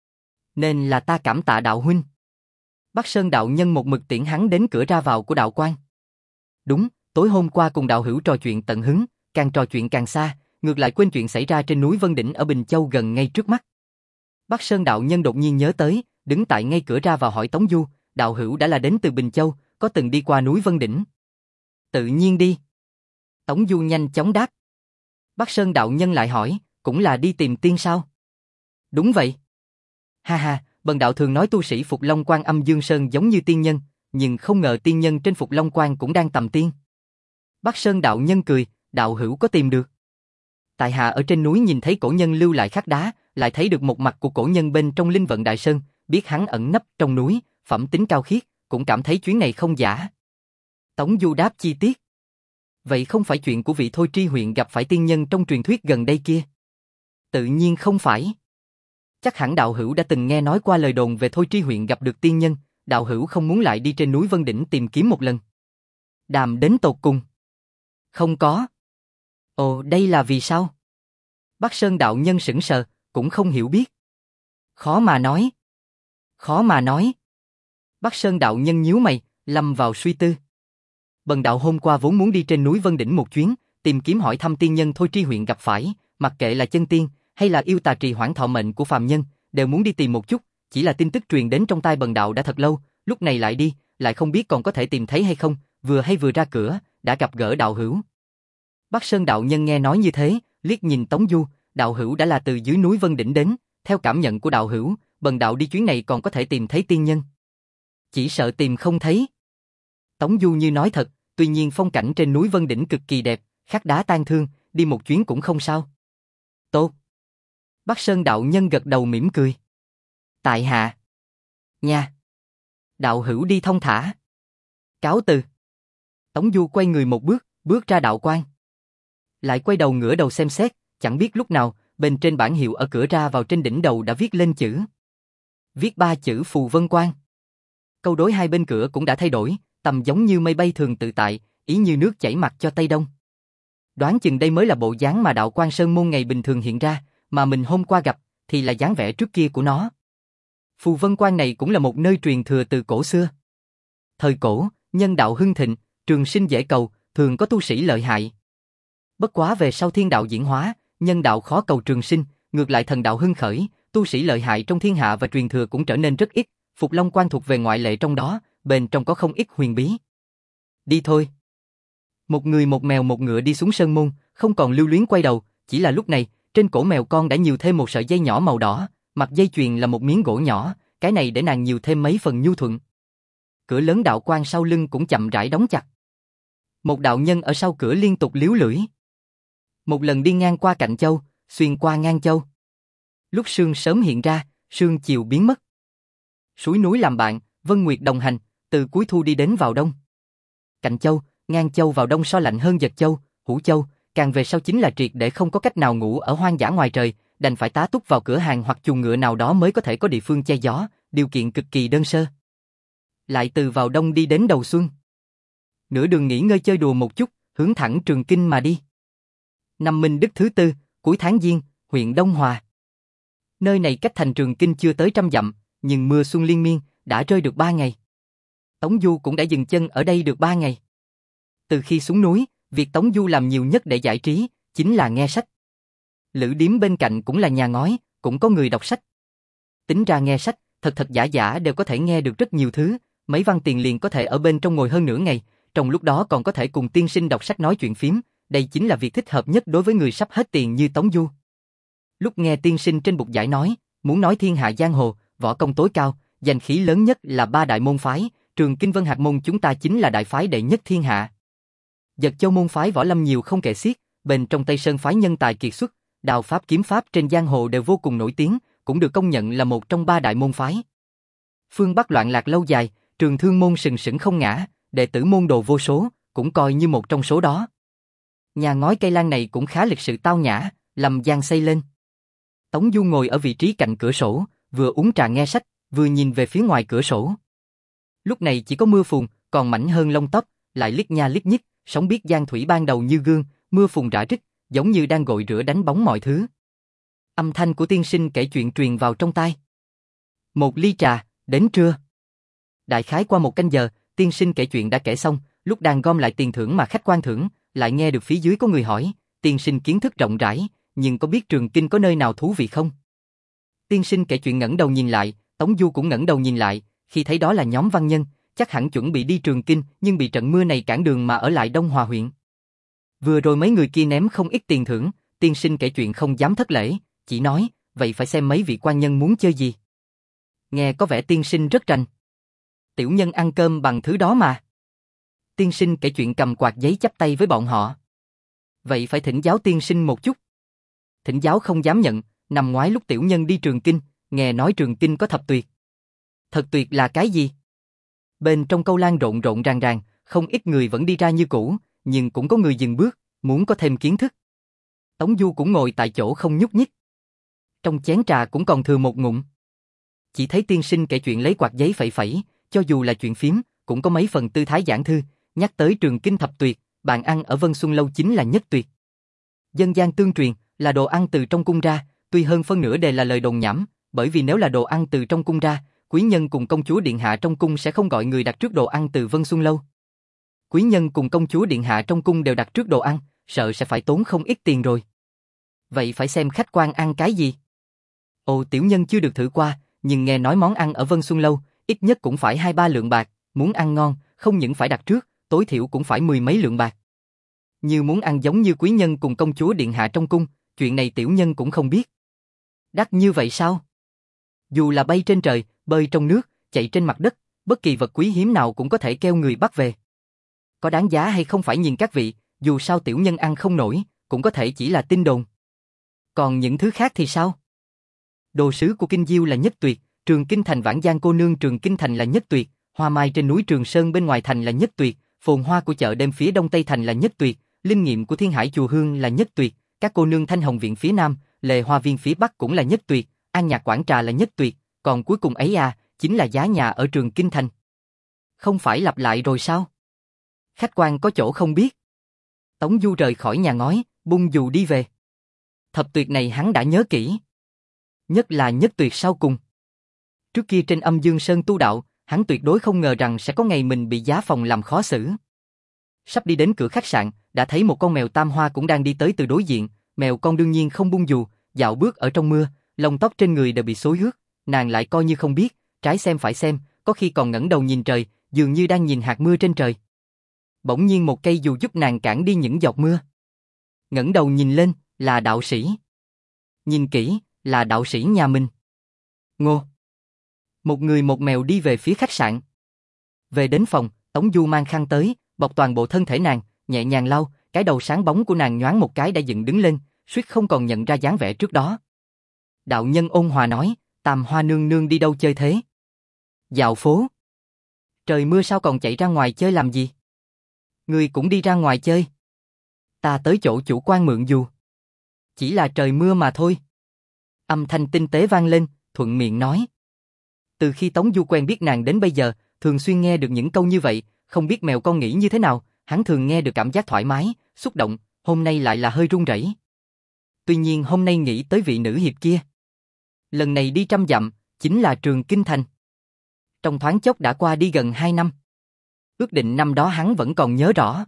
Nên là ta cảm tạ đạo huynh. Bắc Sơn đạo nhân một mực tiễn hắn đến cửa ra vào của đạo quan. Đúng, tối hôm qua cùng đạo hữu trò chuyện tận hứng, càng trò chuyện càng xa, ngược lại quên chuyện xảy ra trên núi Vân Đỉnh ở Bình Châu gần ngay trước mắt. Bắc Sơn đạo nhân đột nhiên nhớ tới, đứng tại ngay cửa ra vào hỏi Tống Du, đạo hữu đã là đến từ Bình Châu, có từng đi qua núi Vân Đỉnh? Tự nhiên đi. Tống Du nhanh chóng đáp. Bắc Sơn đạo nhân lại hỏi, cũng là đi tìm tiên sao? Đúng vậy. Ha ha, bần đạo thường nói tu sĩ Phục Long Quan Âm Dương Sơn giống như tiên nhân, nhưng không ngờ tiên nhân trên Phục Long Quan cũng đang tầm tiên. Bắc Sơn đạo nhân cười, đạo hữu có tìm được. Tại hạ ở trên núi nhìn thấy cổ nhân lưu lại khắc đá, lại thấy được một mặt của cổ nhân bên trong Linh Vận Đại Sơn, biết hắn ẩn nấp trong núi, phẩm tính cao khiết, cũng cảm thấy chuyến này không giả. Tống Du đáp chi tiết. Vậy không phải chuyện của vị Thôi Tri huyện gặp phải tiên nhân trong truyền thuyết gần đây kia? Tự nhiên không phải. Chắc hẳn đạo hữu đã từng nghe nói qua lời đồn về Thôi Tri huyện gặp được tiên nhân, đạo hữu không muốn lại đi trên núi Vân Đỉnh tìm kiếm một lần. Đàm đến tột cùng. Không có. Ồ, đây là vì sao? Bắc Sơn đạo nhân sững sờ, cũng không hiểu biết. Khó mà nói. Khó mà nói. Bắc Sơn đạo nhân nhíu mày, lâm vào suy tư. Bần đạo hôm qua vốn muốn đi trên núi Vân Đỉnh một chuyến, tìm kiếm hỏi thăm tiên nhân Thôi Tri huyện gặp phải, mặc kệ là chân tiên, hay là yêu tà trì hoãn thọ mệnh của phàm nhân, đều muốn đi tìm một chút, chỉ là tin tức truyền đến trong tai bần đạo đã thật lâu, lúc này lại đi, lại không biết còn có thể tìm thấy hay không, vừa hay vừa ra cửa, đã gặp gỡ đạo hữu. Bắc Sơn đạo nhân nghe nói như thế, liếc nhìn Tống Du, đạo hữu đã là từ dưới núi Vân Đỉnh đến, theo cảm nhận của đạo hữu, bần đạo đi chuyến này còn có thể tìm thấy tiên nhân. Chỉ sợ tìm không thấy. Tống Du như nói thật, tuy nhiên phong cảnh trên núi Vân Đỉnh cực kỳ đẹp, khắc đá tan thương, đi một chuyến cũng không sao. Tốt. Bắc Sơn đạo nhân gật đầu mỉm cười. Tại hạ. Nha. Đạo hữu đi thông thả. Cáo từ. Tống Du quay người một bước, bước ra đạo quan. Lại quay đầu ngửa đầu xem xét, chẳng biết lúc nào, bên trên bảng hiệu ở cửa ra vào trên đỉnh đầu đã viết lên chữ. Viết ba chữ Phù Vân Quan. Câu đối hai bên cửa cũng đã thay đổi, tầm giống như mây bay thường tự tại, ý như nước chảy mặt cho Tây Đông. Đoán chừng đây mới là bộ dáng mà đạo quan Sơn Môn ngày bình thường hiện ra, mà mình hôm qua gặp, thì là dáng vẻ trước kia của nó. Phù Vân Quan này cũng là một nơi truyền thừa từ cổ xưa. Thời cổ, nhân đạo hưng thịnh, trường sinh dễ cầu, thường có tu sĩ lợi hại. Bất quá về sau thiên đạo diễn hóa, nhân đạo khó cầu trường sinh, ngược lại thần đạo hưng khởi, tu sĩ lợi hại trong thiên hạ và truyền thừa cũng trở nên rất ít, Phục Long Quan thuộc về ngoại lệ trong đó, bên trong có không ít huyền bí. Đi thôi. Một người một mèo một ngựa đi xuống sơn môn, không còn lưu luyến quay đầu, chỉ là lúc này, trên cổ mèo con đã nhiều thêm một sợi dây nhỏ màu đỏ, mặt dây chuyền là một miếng gỗ nhỏ, cái này để nàng nhiều thêm mấy phần nhu thuận. Cửa lớn đạo quan sau lưng cũng chậm rãi đóng chặt. Một đạo nhân ở sau cửa liên tục líu lưỡi. Một lần đi ngang qua Cạnh Châu, xuyên qua Ngang Châu. Lúc sương sớm hiện ra, sương chiều biến mất. Suối núi làm bạn, Vân Nguyệt đồng hành, từ cuối thu đi đến vào đông. Cạnh Châu, Ngang Châu vào đông so lạnh hơn Dật Châu, Hữu Châu, càng về sau chính là triệt để không có cách nào ngủ ở hoang dã ngoài trời, đành phải tá túc vào cửa hàng hoặc chuồng ngựa nào đó mới có thể có địa phương che gió, điều kiện cực kỳ đơn sơ. Lại từ vào đông đi đến đầu xuân. Nửa đường nghỉ ngơi chơi đùa một chút, hướng thẳng Trường Kinh mà đi. Năm Minh Đức thứ tư, cuối tháng Giêng, huyện Đông Hòa. Nơi này cách thành Trường Kinh chưa tới trăm dặm, nhưng mưa xuân liên miên, đã rơi được ba ngày. Tống Du cũng đã dừng chân ở đây được ba ngày. Từ khi xuống núi, việc Tống Du làm nhiều nhất để giải trí, chính là nghe sách. Lữ điếm bên cạnh cũng là nhà ngói, cũng có người đọc sách. Tính ra nghe sách, thật thật giả giả đều có thể nghe được rất nhiều thứ, mấy văn tiền liền có thể ở bên trong ngồi hơn nửa ngày, trong lúc đó còn có thể cùng tiên sinh đọc sách nói chuyện phím, đây chính là việc thích hợp nhất đối với người sắp hết tiền như Tống Du. Lúc nghe tiên sinh trên bục giải nói, muốn nói thiên hạ giang hồ, võ công tối cao, danh khí lớn nhất là ba đại môn phái, Trường Kinh Vân Hạc môn chúng ta chính là đại phái đệ nhất thiên hạ. Dật Châu môn phái võ lâm nhiều không kể xiết, bên trong Tây Sơn phái nhân tài kiệt xuất, đao pháp kiếm pháp trên giang hồ đều vô cùng nổi tiếng, cũng được công nhận là một trong ba đại môn phái. Phương Bắc loạn lạc lâu dài, Trường Thương môn sừng sững không ngã, đệ tử môn đồ vô số, cũng coi như một trong số đó. Nhà ngói cây lan này cũng khá lịch sự tao nhã, lầm giang xây lên. Tống Du ngồi ở vị trí cạnh cửa sổ, vừa uống trà nghe sách, vừa nhìn về phía ngoài cửa sổ. Lúc này chỉ có mưa phùn, còn mảnh hơn lông tóc, lại liếc nha liếc nhích, sóng biết giang thủy ban đầu như gương, mưa phùn rã rích, giống như đang gội rửa đánh bóng mọi thứ. Âm thanh của tiên sinh kể chuyện truyền vào trong tai. Một ly trà, đến trưa. Đại khái qua một canh giờ, tiên sinh kể chuyện đã kể xong, lúc đang gom lại tiền thưởng mà khách quan thưởng, lại nghe được phía dưới có người hỏi, tiên sinh kiến thức rộng rãi, nhưng có biết Trường Kinh có nơi nào thú vị không? Tiên sinh kể chuyện ngẩng đầu nhìn lại, Tống Du cũng ngẩng đầu nhìn lại, khi thấy đó là nhóm văn nhân, chắc hẳn chuẩn bị đi Trường Kinh, nhưng bị trận mưa này cản đường mà ở lại Đông Hòa huyện. Vừa rồi mấy người kia ném không ít tiền thưởng, tiên sinh kể chuyện không dám thất lễ, chỉ nói, vậy phải xem mấy vị quan nhân muốn chơi gì. Nghe có vẻ tiên sinh rất rành. Tiểu nhân ăn cơm bằng thứ đó mà. Tiên sinh kể chuyện cầm quạt giấy chắp tay với bọn họ. Vậy phải thỉnh giáo tiên sinh một chút. Thỉnh giáo không dám nhận, năm ngoái lúc tiểu nhân đi Trường Kinh, nghe nói Trường Kinh có thập tuyệt. Thật tuyệt là cái gì? Bên trong câu lan rộn rộn ràng ràng, không ít người vẫn đi ra như cũ, nhưng cũng có người dừng bước, muốn có thêm kiến thức. Tống Du cũng ngồi tại chỗ không nhúc nhích. Trong chén trà cũng còn thừa một ngụm. Chỉ thấy tiên sinh kể chuyện lấy quạt giấy phẩy phẩy, cho dù là chuyện phím, cũng có mấy phần tư thái giảng thư, nhắc tới trường kinh thập tuyệt, bàn ăn ở Vân Xuân Lâu chính là nhất tuyệt. Dân gian tương truyền là đồ ăn từ trong cung ra, tuy hơn phân nửa đều là lời đồn nhảm, bởi vì nếu là đồ ăn từ trong cung ra, quý nhân cùng công chúa điện hạ trong cung sẽ không gọi người đặt trước đồ ăn từ Vân Xuân Lâu. Quý nhân cùng công chúa điện hạ trong cung đều đặt trước đồ ăn, sợ sẽ phải tốn không ít tiền rồi. Vậy phải xem khách quan ăn cái gì. Ồ, tiểu nhân chưa được thử qua, nhưng nghe nói món ăn ở Vân Xuân Lâu, ít nhất cũng phải hai ba lượng bạc, muốn ăn ngon, không những phải đặt trước, tối thiểu cũng phải mười mấy lượng bạc. Như muốn ăn giống như quý nhân cùng công chúa điện hạ trong cung, chuyện này tiểu nhân cũng không biết. Đắt như vậy sao? Dù là bay trên trời, bơi trong nước, chạy trên mặt đất, bất kỳ vật quý hiếm nào cũng có thể kêu người bắt về. Có đáng giá hay không phải nhìn các vị, dù sao tiểu nhân ăn không nổi, cũng có thể chỉ là tin đồn. Còn những thứ khác thì sao? Đồ sứ của Kinh Diêu là nhất tuyệt, Trường Kinh Thành Vãn Giang cô nương Trường Kinh Thành là nhất tuyệt, hoa mai trên núi Trường Sơn bên ngoài thành là nhất tuyệt, phồn hoa của chợ đêm phía đông tây thành là nhất tuyệt, linh nghiệm của Thiên Hải chùa Hương là nhất tuyệt, các cô nương Thanh Hồng viện phía nam, Lệ Hoa viên phía bắc cũng là nhất tuyệt, An Nhạc quảng trà là nhất tuyệt, còn cuối cùng ấy à, chính là giá nhà ở Trường Kinh Thành. Không phải lặp lại rồi sao? Khách quan có chỗ không biết. Tống Du rời khỏi nhà ngói, bung dù đi về. Thập tuyệt này hắn đã nhớ kỹ. Nhất là nhất tuyệt sau cùng. Trước kia trên Âm Dương Sơn tu đạo, hắn tuyệt đối không ngờ rằng sẽ có ngày mình bị giá phòng làm khó xử. Sắp đi đến cửa khách sạn, đã thấy một con mèo tam hoa cũng đang đi tới từ đối diện, mèo con đương nhiên không bung dù, dạo bước ở trong mưa, lông tóc trên người đều bị xối ướt, nàng lại coi như không biết, trái xem phải xem, có khi còn ngẩng đầu nhìn trời, dường như đang nhìn hạt mưa trên trời. Bỗng nhiên một cây dù giúp nàng cản đi những giọt mưa. Ngẩng đầu nhìn lên, là đạo sĩ. Nhìn kỹ, là đạo sĩ nhà mình. Ngô. Một người một mèo đi về phía khách sạn. Về đến phòng, Tống Du mang khăn tới, bọc toàn bộ thân thể nàng, nhẹ nhàng lau, cái đầu sáng bóng của nàng nhoáng một cái đã dựng đứng lên, suýt không còn nhận ra dáng vẻ trước đó. Đạo nhân ôn hòa nói, Tam Hoa nương nương đi đâu chơi thế? Dạo phố. Trời mưa sao còn chạy ra ngoài chơi làm gì? Ngươi cũng đi ra ngoài chơi. Ta tới chỗ chủ quan mượn dù. Chỉ là trời mưa mà thôi. Âm thanh tinh tế vang lên, thuận miệng nói. Từ khi Tống Du quen biết nàng đến bây giờ, thường xuyên nghe được những câu như vậy, không biết mèo con nghĩ như thế nào, hắn thường nghe được cảm giác thoải mái, xúc động, hôm nay lại là hơi run rẩy. Tuy nhiên hôm nay nghĩ tới vị nữ hiệp kia. Lần này đi trăm dặm, chính là Trường Kinh Thành. Trong thoáng chốc đã qua đi gần hai năm. Ước định năm đó hắn vẫn còn nhớ rõ.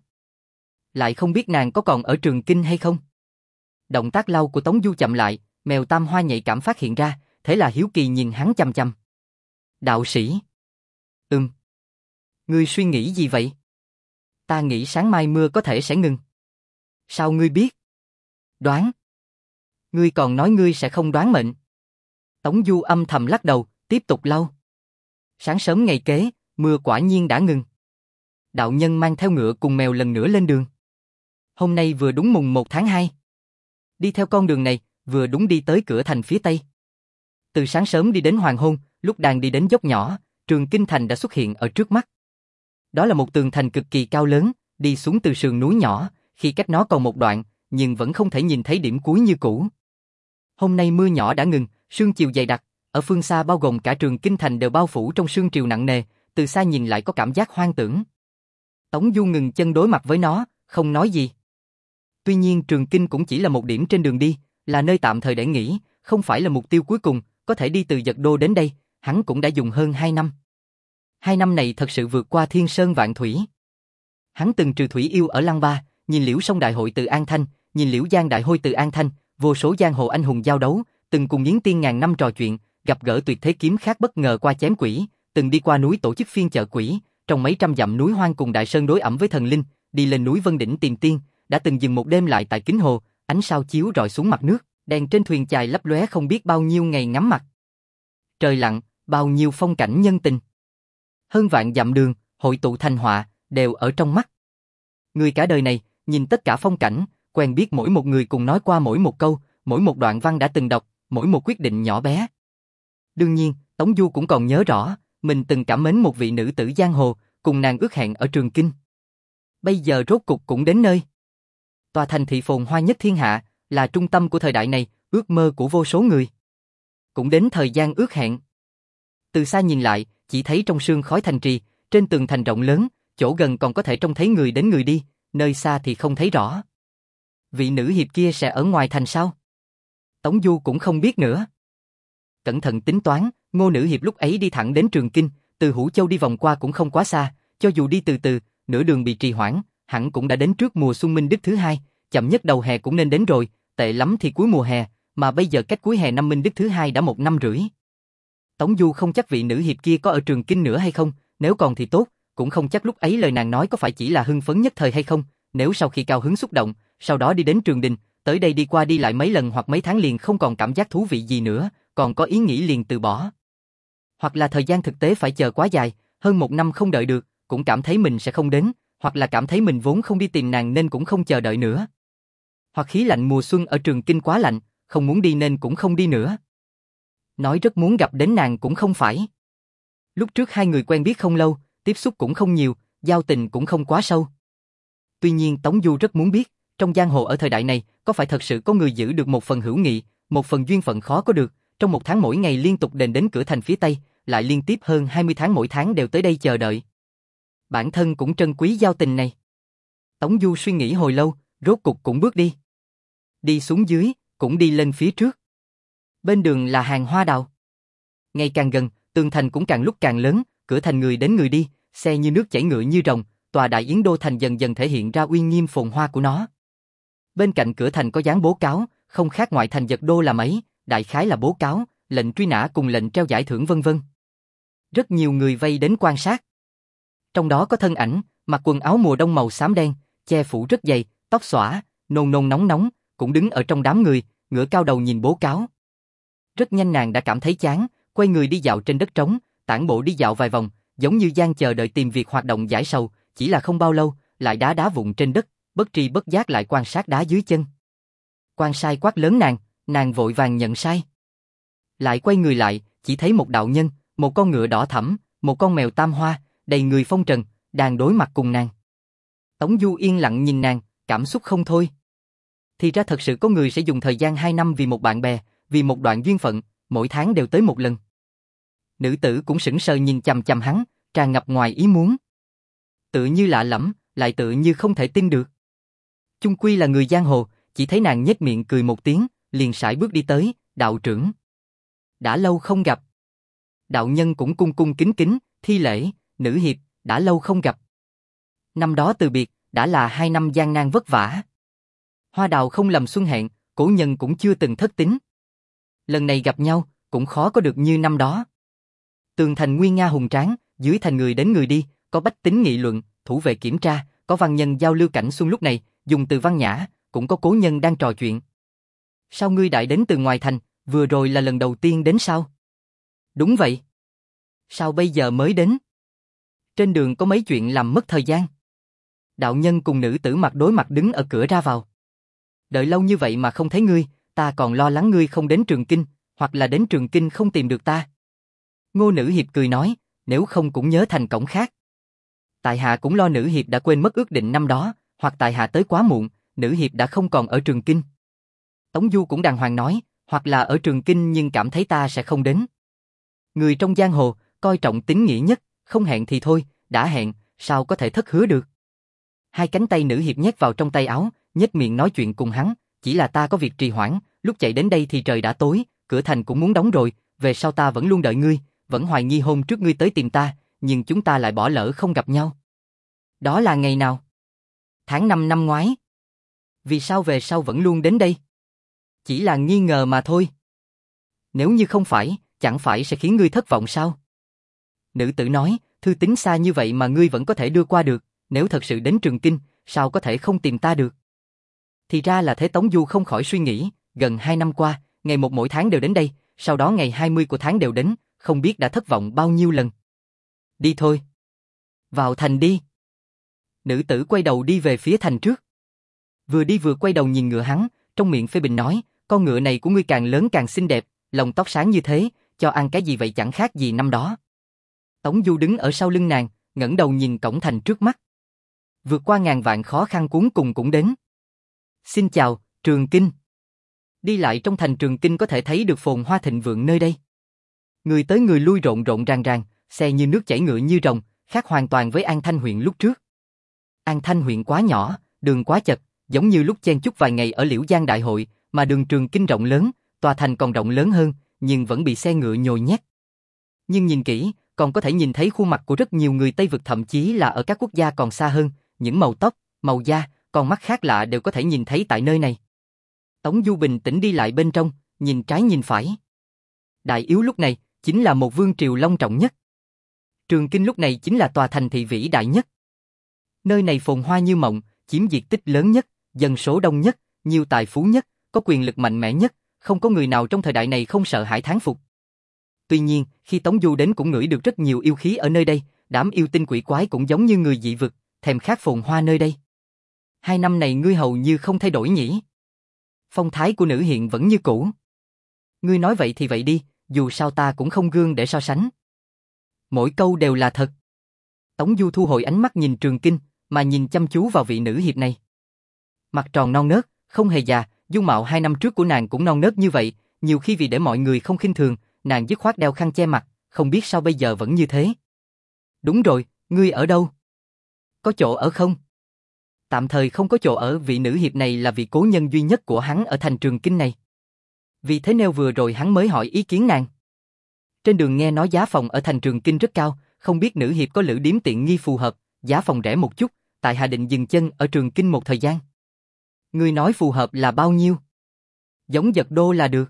Lại không biết nàng có còn ở Trường Kinh hay không. Động tác lau của Tống Du chậm lại, mèo tam hoa nhạy cảm phát hiện ra, thế là hiếu kỳ nhìn hắn chằm chằm. Đạo sĩ. Ừm. Ngươi suy nghĩ gì vậy? Ta nghĩ sáng mai mưa có thể sẽ ngừng. Sao ngươi biết? Đoán. Ngươi còn nói ngươi sẽ không đoán mệnh. Tống Du âm thầm lắc đầu, tiếp tục lau. Sáng sớm ngày kế, mưa quả nhiên đã ngừng. Đạo nhân mang theo ngựa cùng mèo lần nữa lên đường. Hôm nay vừa đúng mùng một tháng hai. Đi theo con đường này, vừa đúng đi tới cửa thành phía tây. Từ sáng sớm đi đến hoàng hôn, lúc đang đi đến dốc nhỏ, Trường Kinh Thành đã xuất hiện ở trước mắt. Đó là một tường thành cực kỳ cao lớn, đi xuống từ sườn núi nhỏ, khi cách nó còn một đoạn, nhưng vẫn không thể nhìn thấy điểm cuối như cũ. Hôm nay mưa nhỏ đã ngừng, sương chiều dày đặc, ở phương xa bao gồm cả Trường Kinh Thành đều bao phủ trong sương triều nặng nề, từ xa nhìn lại có cảm giác hoang tưởng. Tống Du ngừng chân đối mặt với nó, không nói gì. Tuy nhiên Trường Kinh cũng chỉ là một điểm trên đường đi, là nơi tạm thời để nghỉ, không phải là mục tiêu cuối cùng, có thể đi từ Dật Đô đến đây, hắn cũng đã dùng hơn hai năm. Hai năm này thật sự vượt qua thiên sơn vạn thủy. Hắn từng trừ thủy yêu ở Lăng Ba, nhìn Liễu Sông Đại Hội từ An Thanh, nhìn Liễu Giang Đại Hôi từ An Thanh, vô số giang hồ anh hùng giao đấu, từng cùng Yến Tiên ngàn năm trò chuyện, gặp gỡ tuyệt thế kiếm khác bất ngờ qua chém quỷ, từng đi qua núi tổ chức phiên chợ quỷ, trong mấy trăm dặm núi hoang cùng Đại Sơn đối ẩm với thần linh, đi lên núi Vân Đỉnh tìm tiên, đã từng dừng một đêm lại tại Kính Hồ, ánh sao chiếu rọi xuống mặt nước, đèn trên thuyền chài lấp lóe không biết bao nhiêu ngày ngắm mặt. Trời lặng, bao nhiêu phong cảnh nhân tình. Hơn vạn dặm đường, hội tụ thành họa, đều ở trong mắt. Người cả đời này, nhìn tất cả phong cảnh, quen biết mỗi một người cùng nói qua mỗi một câu, mỗi một đoạn văn đã từng đọc, mỗi một quyết định nhỏ bé. Đương nhiên, Tống Du cũng còn nhớ rõ, mình từng cảm mến một vị nữ tử giang hồ, cùng nàng ước hẹn ở Trường Kinh. Bây giờ rốt cục cũng đến nơi. Tòa thành thị phồn hoa nhất thiên hạ, là trung tâm của thời đại này, ước mơ của vô số người. Cũng đến thời gian ước hẹn. Từ xa nhìn lại, chỉ thấy trong sương khói thành trì, trên tường thành rộng lớn, chỗ gần còn có thể trông thấy người đến người đi, nơi xa thì không thấy rõ. Vị nữ hiệp kia sẽ ở ngoài thành sao? Tống Du cũng không biết nữa. Cẩn thận tính toán, Ngô nữ hiệp lúc ấy đi thẳng đến Trường Kinh, từ Hữu Châu đi vòng qua cũng không quá xa, cho dù đi từ từ, nửa đường bị trì hoãn, hẳn cũng đã đến trước mùa xuân minh đức thứ hai, chậm nhất đầu hè cũng nên đến rồi, tệ lắm thì cuối mùa hè, mà bây giờ cách cuối hè năm minh đức thứ hai đã một năm rưỡi. Tống Du không chắc vị nữ hiệp kia có ở Trường Kinh nữa hay không, nếu còn thì tốt, cũng không chắc lúc ấy lời nàng nói có phải chỉ là hưng phấn nhất thời hay không, nếu sau khi cao hứng xúc động, sau đó đi đến Trường Đình, tới đây đi qua đi lại mấy lần hoặc mấy tháng liền không còn cảm giác thú vị gì nữa, còn có ý nghĩ liền từ bỏ. Hoặc là thời gian thực tế phải chờ quá dài, hơn một năm không đợi được, cũng cảm thấy mình sẽ không đến, hoặc là cảm thấy mình vốn không đi tìm nàng nên cũng không chờ đợi nữa. Hoặc khí lạnh mùa xuân ở Trường Kinh quá lạnh, không muốn đi nên cũng không đi nữa. Nói rất muốn gặp đến nàng cũng không phải. Lúc trước hai người quen biết không lâu, tiếp xúc cũng không nhiều, giao tình cũng không quá sâu. Tuy nhiên Tống Du rất muốn biết, trong giang hồ ở thời đại này, có phải thật sự có người giữ được một phần hữu nghị, một phần duyên phận khó có được, trong một tháng mỗi ngày liên tục đền đến cửa thành phía Tây, lại liên tiếp hơn hai mươi tháng mỗi tháng đều tới đây chờ đợi. Bản thân cũng trân quý giao tình này. Tống Du suy nghĩ hồi lâu, rốt cục cũng bước đi. Đi xuống dưới, cũng đi lên phía trước. Bên đường là hàng hoa đào. Ngày càng gần, tường thành cũng càng lúc càng lớn, cửa thành người đến người đi, xe như nước chảy ngựa như rồng, tòa đại yến đô thành dần dần thể hiện ra uy nghiêm phồn hoa của nó. Bên cạnh cửa thành có dán bố cáo, không khác ngoại thành giật đô là mấy, đại khái là bố cáo, lệnh truy nã cùng lệnh treo giải thưởng vân vân. Rất nhiều người vây đến quan sát. Trong đó có thân ảnh, mặc quần áo mùa đông màu xám đen, che phủ rất dày, tóc xõa, nôn nôn nóng nóng, cũng đứng ở trong đám người, ngửa cao đầu nhìn bố cáo. Rất nhanh nàng đã cảm thấy chán, quay người đi dạo trên đất trống, tản bộ đi dạo vài vòng, giống như đang chờ đợi tìm việc hoạt động giải sầu, chỉ là không bao lâu, lại đá đá vụn trên đất, bất tri bất giác lại quan sát đá dưới chân. Quan sai quát lớn nàng, nàng vội vàng nhận sai. Lại quay người lại, chỉ thấy một đạo nhân, một con ngựa đỏ thẫm, một con mèo tam hoa, đầy người phong trần, đang đối mặt cùng nàng. Tống Du yên lặng nhìn nàng, cảm xúc không thôi. Thì ra thật sự có người sẽ dùng thời gian hai năm vì một bạn bè, vì một đoạn duyên phận, mỗi tháng đều tới một lần. Nữ tử cũng sững sờ nhìn chằm chằm hắn, tràn ngập ngoài ý muốn. Tự như lạ lẫm, lại tự như không thể tin được. Chung quy là người giang hồ, chỉ thấy nàng nhếch miệng cười một tiếng, liền sải bước đi tới, đạo trưởng. Đã lâu không gặp. Đạo nhân cũng cung cung kính kính, thi lễ, nữ hiệp, đã lâu không gặp. Năm đó từ biệt, đã là hai năm gian nan vất vả. Hoa đào không lầm xuân hẹn, cổ nhân cũng chưa từng thất tín. Lần này gặp nhau, cũng khó có được như năm đó. Tường thành nguy nga hùng tráng, dưới thành người đến người đi, có bách tính nghị luận, thủ vệ kiểm tra, có văn nhân giao lưu cảnh xuân lúc này, dùng từ văn nhã, cũng có cố nhân đang trò chuyện. Sao ngươi đại đến từ ngoài thành, vừa rồi là lần đầu tiên đến sao? Đúng vậy. Sao bây giờ mới đến? Trên đường có mấy chuyện làm mất thời gian. Đạo nhân cùng nữ tử mặt đối mặt đứng ở cửa ra vào. Đợi lâu như vậy mà không thấy ngươi, ta còn lo lắng ngươi không đến Trường Kinh, hoặc là đến Trường Kinh không tìm được ta. Ngô nữ hiệp cười nói, nếu không cũng nhớ thành cổng khác. Tại hạ cũng lo nữ hiệp đã quên mất ước định năm đó, hoặc tại hạ tới quá muộn, nữ hiệp đã không còn ở Trường Kinh. Tống Du cũng đàng hoàng nói, hoặc là ở Trường Kinh nhưng cảm thấy ta sẽ không đến. Người trong giang hồ, coi trọng tín nghĩa nhất, không hẹn thì thôi, đã hẹn, sao có thể thất hứa được. Hai cánh tay nữ hiệp nhét vào trong tay áo, nhếch miệng nói chuyện cùng hắn, chỉ là ta có việc trì hoãn, lúc chạy đến đây thì trời đã tối, cửa thành cũng muốn đóng rồi, về sau ta vẫn luôn đợi ngươi, vẫn hoài nghi hôm trước ngươi tới tìm ta, nhưng chúng ta lại bỏ lỡ không gặp nhau. Đó là ngày nào? Tháng năm năm ngoái. Vì sao về sau vẫn luôn đến đây? Chỉ là nghi ngờ mà thôi. Nếu như không phải, chẳng phải sẽ khiến ngươi thất vọng sao? Nữ tử nói, thư tín xa như vậy mà ngươi vẫn có thể đưa qua được, nếu thật sự đến Trường Kinh, sao có thể không tìm ta được? Thì ra là thế. Tống Du không khỏi suy nghĩ, gần hai năm qua, ngày một mỗi tháng đều đến đây, sau đó ngày hai mươi của tháng đều đến, không biết đã thất vọng bao nhiêu lần. Đi thôi. Vào thành đi. Nữ tử quay đầu đi về phía thành trước. Vừa đi vừa quay đầu nhìn ngựa hắn, trong miệng phê bình nói, con ngựa này của ngươi càng lớn càng xinh đẹp, lông tóc sáng như thế, cho ăn cái gì vậy chẳng khác gì năm đó. Tống Du đứng ở sau lưng nàng, ngẩng đầu nhìn cổng thành trước mắt. Vượt qua ngàn vạn khó khăn cuốn cùng cũng đến. Xin chào, Trường Kinh. Đi lại trong thành Trường Kinh có thể thấy được phồn hoa thịnh vượng nơi đây. Người tới người lui rộn rộn ràng ràng, xe như nước chảy ngựa như rồng, khác hoàn toàn với An Thanh huyện lúc trước. An Thanh huyện quá nhỏ, đường quá chật, giống như lúc chen chúc vài ngày ở Liễu Giang Đại hội, mà đường Trường Kinh rộng lớn, tòa thành còn rộng lớn hơn, nhưng vẫn bị xe ngựa nhồi nhét. Nhưng nhìn kỹ, còn có thể nhìn thấy khuôn mặt của rất nhiều người Tây Vực, thậm chí là ở các quốc gia còn xa hơn, những màu tóc, màu da, con mắt khác lạ đều có thể nhìn thấy tại nơi này. Tống Du bình tĩnh đi lại bên trong, nhìn trái nhìn phải. Đại Yếu lúc này chính là một vương triều long trọng nhất. Trường Kinh lúc này chính là tòa thành thị vĩ đại nhất. Nơi này phồn hoa như mộng, chiếm diện tích lớn nhất, dân số đông nhất, nhiều tài phú nhất, có quyền lực mạnh mẽ nhất, không có người nào trong thời đại này không sợ hãi thán phục. Tuy nhiên, khi Tống Du đến cũng ngửi được rất nhiều yêu khí ở nơi đây, đám yêu tinh quỷ quái cũng giống như người dị vực, thèm khát phồn hoa nơi đây. Hai năm này ngươi hầu như không thay đổi nhỉ? Phong thái của nữ hiện vẫn như cũ. Ngươi nói vậy thì vậy đi, dù sao ta cũng không gương để so sánh. Mỗi câu đều là thật. Tống Du thu hồi ánh mắt nhìn Trường Kinh, mà nhìn chăm chú vào vị nữ hiệp này. Mặt tròn non nớt, không hề già, dung mạo hai năm trước của nàng cũng non nớt như vậy, nhiều khi vì để mọi người không khinh thường, nàng dứt khoát đeo khăn che mặt, không biết sao bây giờ vẫn như thế. Đúng rồi, ngươi ở đâu? Có chỗ ở không? Tạm thời không có chỗ ở, vị nữ hiệp này là vị cố nhân duy nhất của hắn ở thành Trường Kinh này. Vì thế nên vừa rồi hắn mới hỏi ý kiến nàng. Trên đường nghe nói giá phòng ở thành Trường Kinh rất cao, không biết nữ hiệp có lữ điếm tiện nghi phù hợp, giá phòng rẻ một chút, tại hạ định dừng chân ở Trường Kinh một thời gian. Ngươi nói phù hợp là bao nhiêu? Giống Giật Đô là được.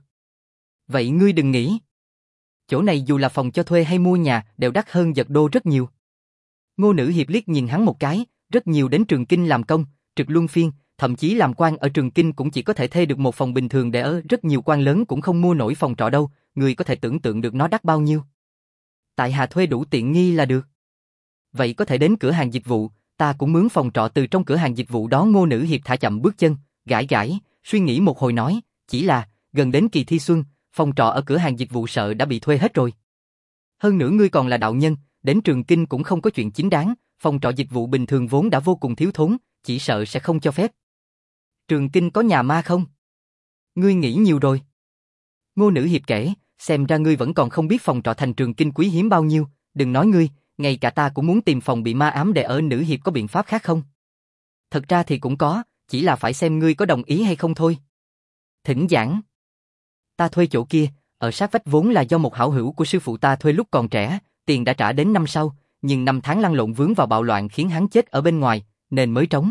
Vậy ngươi đừng nghĩ. Chỗ này dù là phòng cho thuê hay mua nhà đều đắt hơn Giật Đô rất nhiều. Ngô nữ hiệp liếc nhìn hắn một cái, rất nhiều đến Trường Kinh làm công, trực luân phiên, thậm chí làm quan ở Trường Kinh cũng chỉ có thể thuê được một phòng bình thường để ở, rất nhiều quan lớn cũng không mua nổi phòng trọ đâu, người có thể tưởng tượng được nó đắt bao nhiêu. Tại hạ thuê đủ tiện nghi là được. Vậy có thể đến cửa hàng dịch vụ, ta cũng mướn phòng trọ từ trong cửa hàng dịch vụ đó. Ngô nữ hiệp thả chậm bước chân, gãi gãi, suy nghĩ một hồi nói, chỉ là, gần đến kỳ thi xuân, phòng trọ ở cửa hàng dịch vụ sợ đã bị thuê hết rồi. Hơn nữa ngươi còn là đạo nhân, đến Trường Kinh cũng không có chuyện chính đáng, phòng trọ dịch vụ bình thường vốn đã vô cùng thiếu thốn, chỉ sợ sẽ không cho phép. Trường Kinh có nhà ma không? Ngươi nghĩ nhiều rồi. Ngô nữ hiệp kể, xem ra ngươi vẫn còn không biết phòng trọ thành Trường Kinh quý hiếm bao nhiêu, đừng nói ngươi, ngay cả ta cũng muốn tìm phòng bị ma ám để ở. Nữ hiệp có biện pháp khác không? Thật ra thì cũng có, chỉ là phải xem ngươi có đồng ý hay không thôi. Thỉnh giảng. Ta thuê chỗ kia, ở sát vách vốn là do một hảo hữu của sư phụ ta thuê lúc còn trẻ, tiền đã trả đến năm sau, nhưng năm tháng lăn lộn vướng vào bạo loạn khiến hắn chết ở bên ngoài, nên mới trống.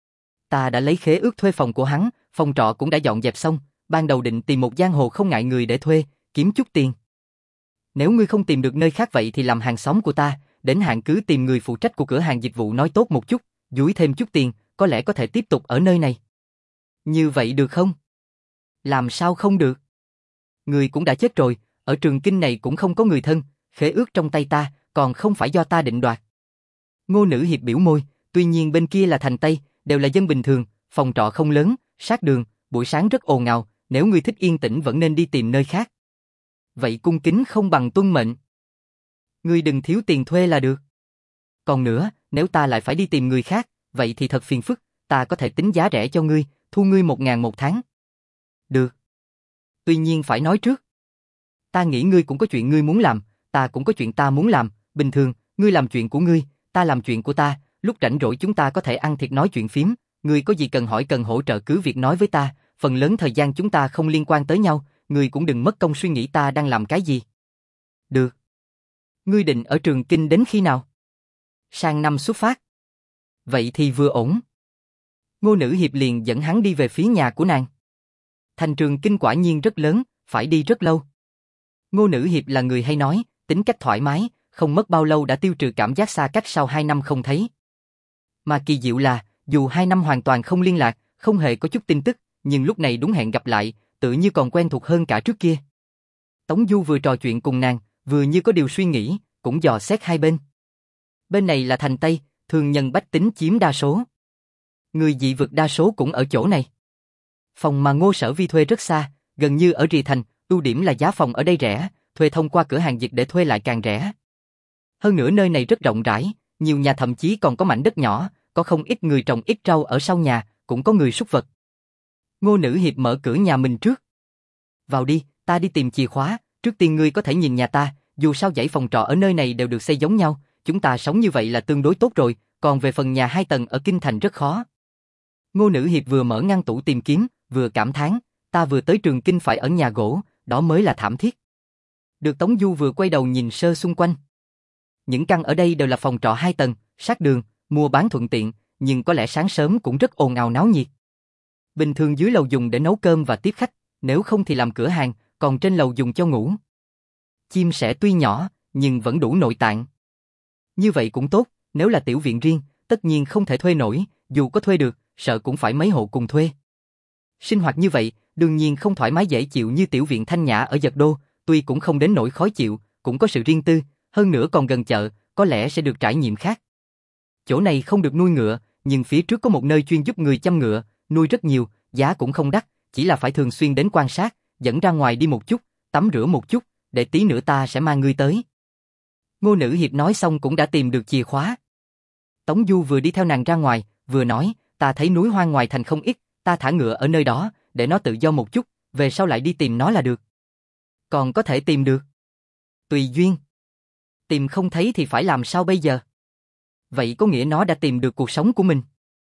Ta đã lấy khế ước thuê phòng của hắn, phòng trọ cũng đã dọn dẹp xong, ban đầu định tìm một giang hồ không ngại người để thuê, kiếm chút tiền. Nếu ngươi không tìm được nơi khác vậy thì làm hàng xóm của ta, đến hạn cứ tìm người phụ trách của cửa hàng dịch vụ nói tốt một chút, dúi thêm chút tiền, có lẽ có thể tiếp tục ở nơi này. Như vậy được không? Làm sao không được? Người cũng đã chết rồi, ở Trường Kinh này cũng không có người thân, khế ước trong tay ta, còn không phải do ta định đoạt. Ngô nữ hiệp biểu môi, tuy nhiên bên kia là thành Tây, đều là dân bình thường, phòng trọ không lớn, sát đường, buổi sáng rất ồn ào, nếu ngươi thích yên tĩnh vẫn nên đi tìm nơi khác. Vậy cung kính không bằng tuân mệnh. Ngươi đừng thiếu tiền thuê là được. Còn nữa, nếu ta lại phải đi tìm người khác, vậy thì thật phiền phức, ta có thể tính giá rẻ cho ngươi, thu ngươi một ngàn một tháng. Được. Tuy nhiên phải nói trước. Ta nghĩ ngươi cũng có chuyện ngươi muốn làm, ta cũng có chuyện ta muốn làm, bình thường, ngươi làm chuyện của ngươi, ta làm chuyện của ta, lúc rảnh rỗi chúng ta có thể ăn thiệt nói chuyện phím, ngươi có gì cần hỏi cần hỗ trợ cứ việc nói với ta, phần lớn thời gian chúng ta không liên quan tới nhau, ngươi cũng đừng mất công suy nghĩ ta đang làm cái gì. Được. Ngươi định ở Trường Kinh đến khi nào? Sang năm xuất phát. Vậy thì vừa ổn. Ngô nữ hiệp liền dẫn hắn đi về phía nhà của nàng. Thành Trường Kinh quả nhiên rất lớn, phải đi rất lâu. Ngô nữ hiệp là người hay nói, tính cách thoải mái, không mất bao lâu đã tiêu trừ cảm giác xa cách sau hai năm không thấy. Mà kỳ diệu là, dù hai năm hoàn toàn không liên lạc, không hề có chút tin tức, nhưng lúc này đúng hẹn gặp lại, tự như còn quen thuộc hơn cả trước kia. Tống Du vừa trò chuyện cùng nàng, vừa như có điều suy nghĩ, cũng dò xét hai bên. Bên này là thành Tây, thường nhân bách tính chiếm đa số. Người dị vực đa số cũng ở chỗ này. Phòng mà Ngô Sở Vi thuê rất xa, gần như ở rìa thành, ưu điểm là giá phòng ở đây rẻ, thuê thông qua cửa hàng dịch để thuê lại càng rẻ. Hơn nữa nơi này rất rộng rãi, nhiều nhà thậm chí còn có mảnh đất nhỏ, có không ít người trồng ít rau ở sau nhà, cũng có người súc vật. Ngô Nữ Hiệp mở cửa nhà mình trước. Vào đi, ta đi tìm chìa khóa, trước tiên ngươi có thể nhìn nhà ta, dù sao dãy phòng trọ ở nơi này đều được xây giống nhau, chúng ta sống như vậy là tương đối tốt rồi, còn về phần nhà hai tầng ở Kinh Thành rất khó. Ngô Nữ Hiệp vừa mở ngăn tủ tìm kiếm, vừa cảm thán, ta vừa tới Trường Kinh phải ở nhà gỗ, đó mới là thảm thiết. Được Tống Du vừa quay đầu nhìn sơ xung quanh. Những căn ở đây đều là phòng trọ hai tầng, sát đường, mua bán thuận tiện, nhưng có lẽ sáng sớm cũng rất ồn ào náo nhiệt. Bình thường dưới lầu dùng để nấu cơm và tiếp khách, nếu không thì làm cửa hàng, còn trên lầu dùng cho ngủ. Chim sẻ tuy nhỏ, nhưng vẫn đủ nội tạng. Như vậy cũng tốt, nếu là tiểu viện riêng, tất nhiên không thể thuê nổi, dù có thuê được, sợ cũng phải mấy hộ cùng thuê. Sinh hoạt như vậy, đương nhiên không thoải mái dễ chịu như tiểu viện thanh nhã ở Dật Đô, tuy cũng không đến nỗi khó chịu, cũng có sự riêng tư, hơn nữa còn gần chợ, có lẽ sẽ được trải nghiệm khác. Chỗ này không được nuôi ngựa, nhưng phía trước có một nơi chuyên giúp người chăm ngựa, nuôi rất nhiều, giá cũng không đắt, chỉ là phải thường xuyên đến quan sát, dẫn ra ngoài đi một chút, tắm rửa một chút, để tí nữa ta sẽ mang ngươi tới. Ngô Nữ Hiệp nói xong cũng đã tìm được chìa khóa. Tống Du vừa đi theo nàng ra ngoài, vừa nói, ta thấy núi hoang ngoài thành không ít, ta thả ngựa ở nơi đó, để nó tự do một chút, về sau lại đi tìm nó là được. Còn có thể tìm được. Tùy duyên. Tìm không thấy thì phải làm sao bây giờ? Vậy có nghĩa nó đã tìm được cuộc sống của mình.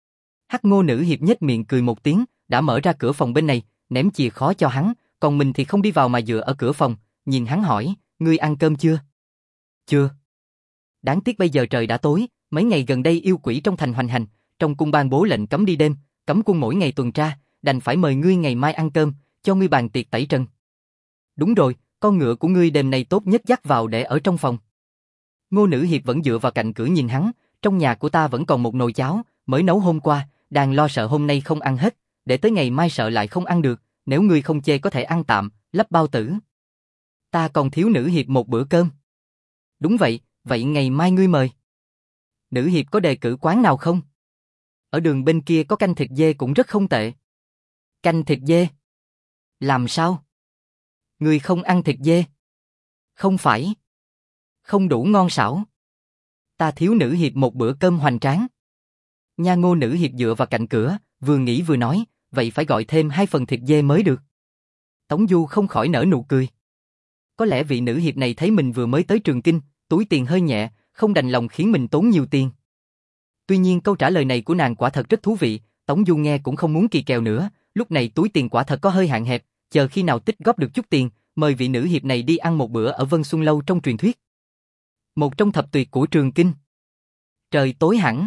Hắc Ngô Nữ Hiệp nhếch miệng cười một tiếng, đã mở ra cửa phòng bên này, ném chìa khóa cho hắn, còn mình thì không đi vào mà dựa ở cửa phòng, nhìn hắn hỏi, ngươi ăn cơm chưa? Chưa. Đáng tiếc bây giờ trời đã tối, mấy ngày gần đây yêu quỷ trong thành hoành hành, trong cung ban bố lệnh cấm đi đêm, cấm quân mỗi ngày tuần tra, đành phải mời ngươi ngày mai ăn cơm, cho ngươi bàn tiệc tẩy trần. Đúng rồi, con ngựa của ngươi đêm nay tốt nhất dắt vào để ở trong phòng. Ngô Nữ Hiệp vẫn dựa vào cạnh cửa nhìn hắn, trong nhà của ta vẫn còn một nồi cháo, mới nấu hôm qua, đang lo sợ hôm nay không ăn hết, để tới ngày mai sợ lại không ăn được, nếu ngươi không chê có thể ăn tạm, lắp bao tử. Ta còn thiếu Nữ Hiệp một bữa cơm. Đúng vậy, vậy ngày mai ngươi mời. Nữ Hiệp có đề cử quán nào không? Ở đường bên kia có canh thịt dê cũng rất không tệ. Canh thịt dê? Làm sao? Ngươi không ăn thịt dê? Không phải. Không đủ ngon xảo. Ta thiếu Nữ Hiệp một bữa cơm hoành tráng. Nha. Ngô Nữ Hiệp dựa vào cạnh cửa, vừa nghĩ vừa nói, vậy phải gọi thêm hai phần thịt dê mới được. Tống Du không khỏi nở nụ cười. Có lẽ vị Nữ Hiệp này thấy mình vừa mới tới Trường Kinh, túi tiền hơi nhẹ, không đành lòng khiến mình tốn nhiều tiền. Tuy nhiên câu trả lời này của nàng quả thật rất thú vị, Tống Du nghe cũng không muốn kỳ kèo nữa, lúc này túi tiền quả thật có hơi hạn hẹp, chờ khi nào tích góp được chút tiền, mời vị Nữ Hiệp này đi ăn một bữa ở Vân Xuân Lâu trong truyền thuyết. Một trong thập tuyệt của Trường Kinh. Trời tối hẳn.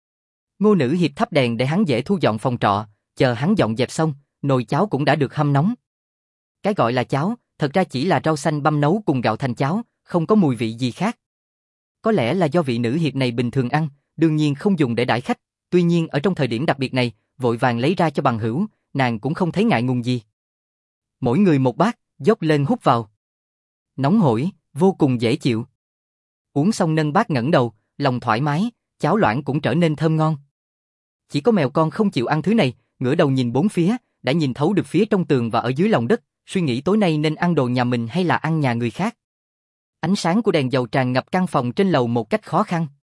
Ngô Nữ Hiệp thắp đèn để hắn dễ thu dọn phòng trọ, chờ hắn dọn dẹp xong, nồi cháo cũng đã được hâm nóng. Cái gọi là cháo, thật ra chỉ là rau xanh băm nấu cùng gạo thành cháo, không có mùi vị gì khác. Có lẽ là do vị Nữ Hiệp này bình thường ăn, đương nhiên không dùng để đãi khách, tuy nhiên ở trong thời điểm đặc biệt này, vội vàng lấy ra cho bằng hữu, nàng cũng không thấy ngại ngùng gì. Mỗi người một bát, dốc lên hút vào. Nóng hổi, vô cùng dễ chịu. Uống xong nâng bát ngẩng đầu, lòng thoải mái, cháo loãng cũng trở nên thơm ngon. Chỉ có mèo con không chịu ăn thứ này, ngửa đầu nhìn bốn phía, đã nhìn thấu được phía trong tường và ở dưới lòng đất, suy nghĩ tối nay nên ăn đồ nhà mình hay là ăn nhà người khác. Ánh sáng của đèn dầu tràn ngập căn phòng trên lầu một cách khó khăn.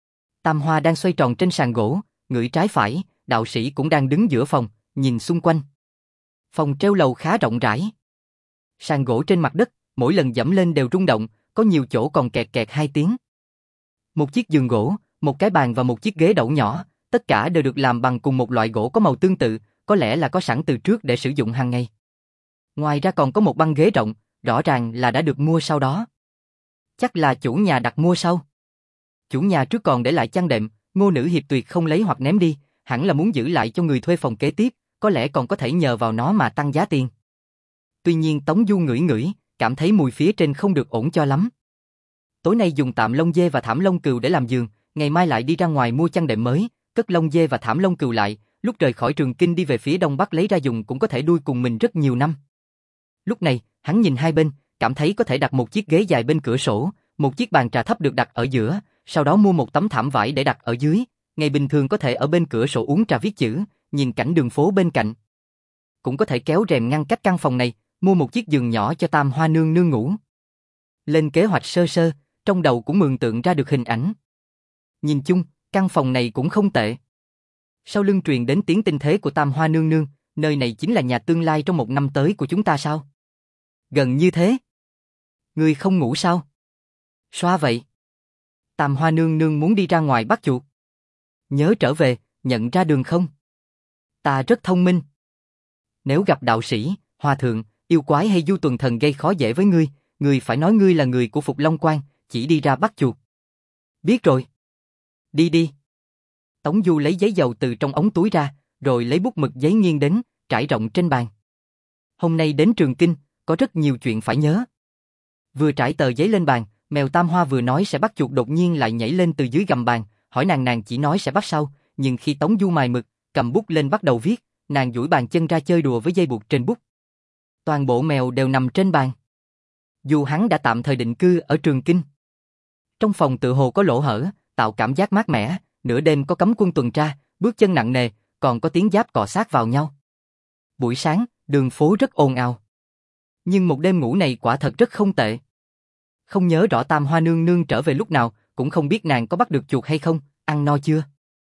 Tam Hoa đang xoay tròn trên sàn gỗ, ngửi trái phải, đạo sĩ cũng đang đứng giữa phòng, nhìn xung quanh. Phòng treo lầu khá rộng rãi. Sàn gỗ trên mặt đất, mỗi lần dẫm lên đều rung động, có nhiều chỗ còn kẹt kẹt hai tiếng. Một chiếc giường gỗ, một cái bàn và một chiếc ghế đẩu nhỏ, tất cả đều được làm bằng cùng một loại gỗ có màu tương tự, có lẽ là có sẵn từ trước để sử dụng hàng ngày. Ngoài ra còn có một băng ghế rộng, rõ ràng là đã được mua sau đó. Chắc là chủ nhà đặt mua sau. Chủ nhà trước còn để lại chăn đệm, Ngô Nữ Hiệp tuyệt không lấy hoặc ném đi, hẳn là muốn giữ lại cho người thuê phòng kế tiếp, có lẽ còn có thể nhờ vào nó mà tăng giá tiền. Tuy nhiên Tống Du ngửi ngửi, cảm thấy mùi phía trên không được ổn cho lắm. Tối nay dùng tạm lông dê và thảm lông cừu để làm giường, ngày mai lại đi ra ngoài mua chăn đệm mới, cất lông dê và thảm lông cừu lại, lúc rời khỏi Trường Kinh đi về phía đông bắc lấy ra dùng cũng có thể đuôi cùng mình rất nhiều năm. Lúc này, hắn nhìn hai bên, cảm thấy có thể đặt một chiếc ghế dài bên cửa sổ, một chiếc bàn trà thấp được đặt ở giữa, sau đó mua một tấm thảm vải để đặt ở dưới, ngày bình thường có thể ở bên cửa sổ uống trà viết chữ, nhìn cảnh đường phố bên cạnh. Cũng có thể kéo rèm ngăn cách căn phòng này, mua một chiếc giường nhỏ cho Tam Hoa nương nương ngủ. Lên kế hoạch sơ sơ, trong đầu cũng mường tượng ra được hình ảnh. Nhìn chung, căn phòng này cũng không tệ. Sau lưng truyền đến tiếng tinh thế của Tam Hoa nương nương, nơi này chính là nhà tương lai trong một năm tới của chúng ta sao? Gần như thế. Ngươi không ngủ sao? Xoa vậy. Tam Hoa nương nương muốn đi ra ngoài bắt chuột. Nhớ trở về, nhận ra đường không? Ta rất thông minh. Nếu gặp đạo sĩ, hòa thượng, yêu quái hay du tuần thần gây khó dễ với ngươi, ngươi phải nói ngươi là người của Phục Long Quan, chỉ đi ra bắt chuột. Biết rồi. Đi đi. Tống Du lấy giấy dầu từ trong ống túi ra, rồi lấy bút mực giấy nghiêng đến, trải rộng trên bàn. Hôm nay đến Trường Kinh, có rất nhiều chuyện phải nhớ. Vừa trải tờ giấy lên bàn, mèo Tam Hoa vừa nói sẽ bắt chuột đột nhiên lại nhảy lên từ dưới gầm bàn, hỏi nàng nàng chỉ nói sẽ bắt sau, nhưng khi Tống Du mài mực, cầm bút lên bắt đầu viết, nàng duỗi bàn chân ra chơi đùa với dây buộc trên bút. Toàn bộ mèo đều nằm trên bàn. Dù hắn đã tạm thời định cư ở Trường Kinh. Trong phòng tự hồ có lỗ hở, tạo cảm giác mát mẻ, nửa đêm có cấm quân tuần tra, bước chân nặng nề, còn có tiếng giáp cọ sát vào nhau. Buổi sáng, đường phố rất ồn ào. Nhưng một đêm ngủ này quả thật rất không tệ. Không nhớ rõ Tam Hoa nương nương trở về lúc nào, cũng không biết nàng có bắt được chuột hay không, ăn no chưa.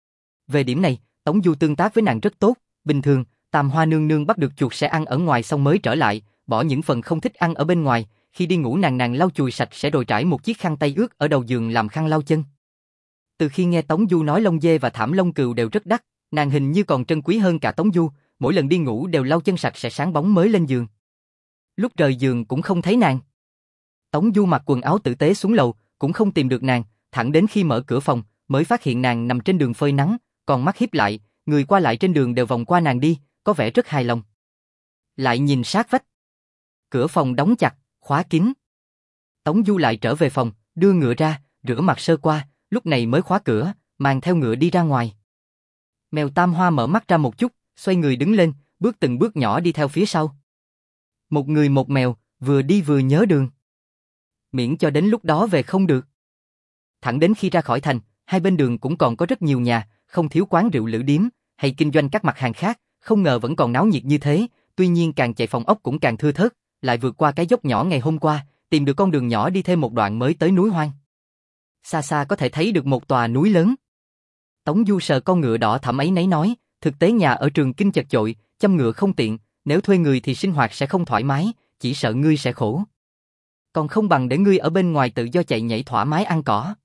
Về điểm này, Tống Du tương tác với nàng rất tốt, bình thường, Tam Hoa nương nương bắt được chuột sẽ ăn ở ngoài xong mới trở lại, bỏ những phần không thích ăn ở bên ngoài, khi đi ngủ nàng nàng lau chùi sạch sẽ rồi trải một chiếc khăn tay ướt ở đầu giường làm khăn lau chân. Từ khi nghe Tống Du nói lông dê và thảm lông cừu đều rất đắt, nàng hình như còn trân quý hơn cả Tống Du, mỗi lần đi ngủ đều lau chân sạch sẽ sáng bóng mới lên giường. Lúc rời giường cũng không thấy nàng. Tống Du mặc quần áo tử tế xuống lầu, cũng không tìm được nàng, thẳng đến khi mở cửa phòng, mới phát hiện nàng nằm trên đường phơi nắng, còn mắt híp lại, người qua lại trên đường đều vòng qua nàng đi, có vẻ rất hài lòng. Lại nhìn sát vách. Cửa phòng đóng chặt, khóa kín. Tống Du lại trở về phòng, đưa ngựa ra, rửa mặt sơ qua, lúc này mới khóa cửa, mang theo ngựa đi ra ngoài. Mèo Tam Hoa mở mắt ra một chút, xoay người đứng lên, bước từng bước nhỏ đi theo phía sau. Một người một mèo, vừa đi vừa nhớ đường. Miễn cho đến lúc đó về không được. Thẳng đến khi ra khỏi thành, hai bên đường cũng còn có rất nhiều nhà, không thiếu quán rượu lữ điếm, hay kinh doanh các mặt hàng khác, không ngờ vẫn còn náo nhiệt như thế, tuy nhiên càng chạy phòng ốc cũng càng thưa thớt, lại vượt qua cái dốc nhỏ ngày hôm qua, tìm được con đường nhỏ đi thêm một đoạn mới tới núi hoang. Xa xa có thể thấy được một tòa núi lớn. Tống Du sờ con ngựa đỏ thẫm ấy nấy nói, thực tế nhà ở Trường Kinh chật chội, chăm ngựa không tiện, nếu thuê người thì sinh hoạt sẽ không thoải mái, chỉ sợ ngươi sẽ khổ. Còn không bằng để ngươi ở bên ngoài tự do chạy nhảy thoải mái ăn cỏ.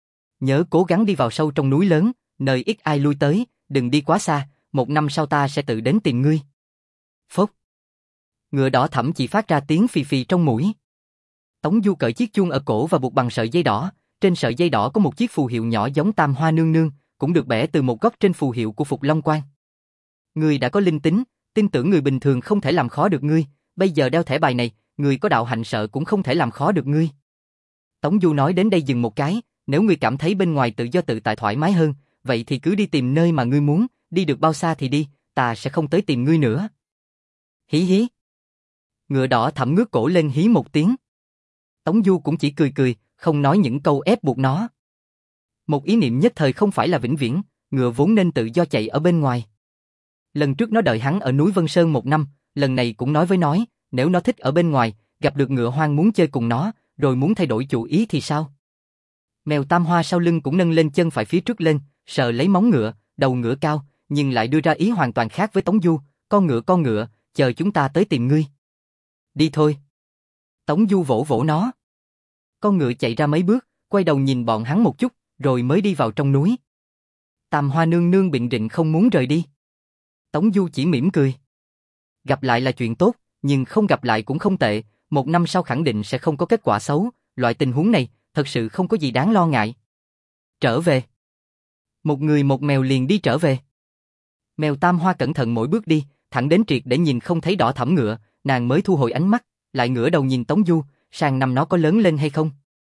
Nhớ cố gắng đi vào sâu trong núi lớn, nơi ít ai lui tới, đừng đi quá xa, một năm sau ta sẽ tự đến tìm ngươi. Phốc. Ngựa đỏ thẫm chỉ phát ra tiếng phì phì trong mũi. Tống Du cởi chiếc chuông ở cổ và buộc bằng sợi dây đỏ, trên sợi dây đỏ có một chiếc phù hiệu nhỏ giống Tam Hoa nương nương, cũng được bẻ từ một góc trên phù hiệu của Phục Long Quan. Ngươi đã có linh tính, tin tưởng người bình thường không thể làm khó được ngươi, bây giờ đeo thẻ bài này, người có đạo hạnh sợ cũng không thể làm khó được ngươi. Tống Du nói đến đây dừng một cái, nếu ngươi cảm thấy bên ngoài tự do tự tại thoải mái hơn, vậy thì cứ đi tìm nơi mà ngươi muốn, đi được bao xa thì đi, ta sẽ không tới tìm ngươi nữa. Hí hí. Ngựa đỏ thẫm ngước cổ lên hí một tiếng. Tống Du cũng chỉ cười cười, không nói những câu ép buộc nó. Một ý niệm nhất thời không phải là vĩnh viễn, ngựa vốn nên tự do chạy ở bên ngoài. Lần trước nó đợi hắn ở núi Vân Sơn một năm, lần này cũng nói với nói, nếu nó thích ở bên ngoài, gặp được ngựa hoang muốn chơi cùng nó, rồi muốn thay đổi chủ ý thì sao? Mèo Tam Hoa sau lưng cũng nâng lên chân phải phía trước lên, sờ lấy móng ngựa, đầu ngựa cao, nhưng lại đưa ra ý hoàn toàn khác với Tống Du, con ngựa con ngựa, chờ chúng ta tới tìm ngươi. Đi thôi. Tống Du vỗ vỗ nó. Con ngựa chạy ra mấy bước, quay đầu nhìn bọn hắn một chút, rồi mới đi vào trong núi. Tam Hoa nương nương biện rịnh không muốn rời đi. Tống Du chỉ mỉm cười. Gặp lại là chuyện tốt, nhưng không gặp lại cũng không tệ, một năm sau khẳng định sẽ không có kết quả xấu, loại tình huống này, thật sự không có gì đáng lo ngại. Trở về. Một người một mèo liền đi trở về. Mèo Tam Hoa cẩn thận mỗi bước đi, thẳng đến triệt để nhìn không thấy đỏ thẫm ngựa, nàng mới thu hồi ánh mắt, lại ngửa đầu nhìn Tống Du, sang năm nó có lớn lên hay không?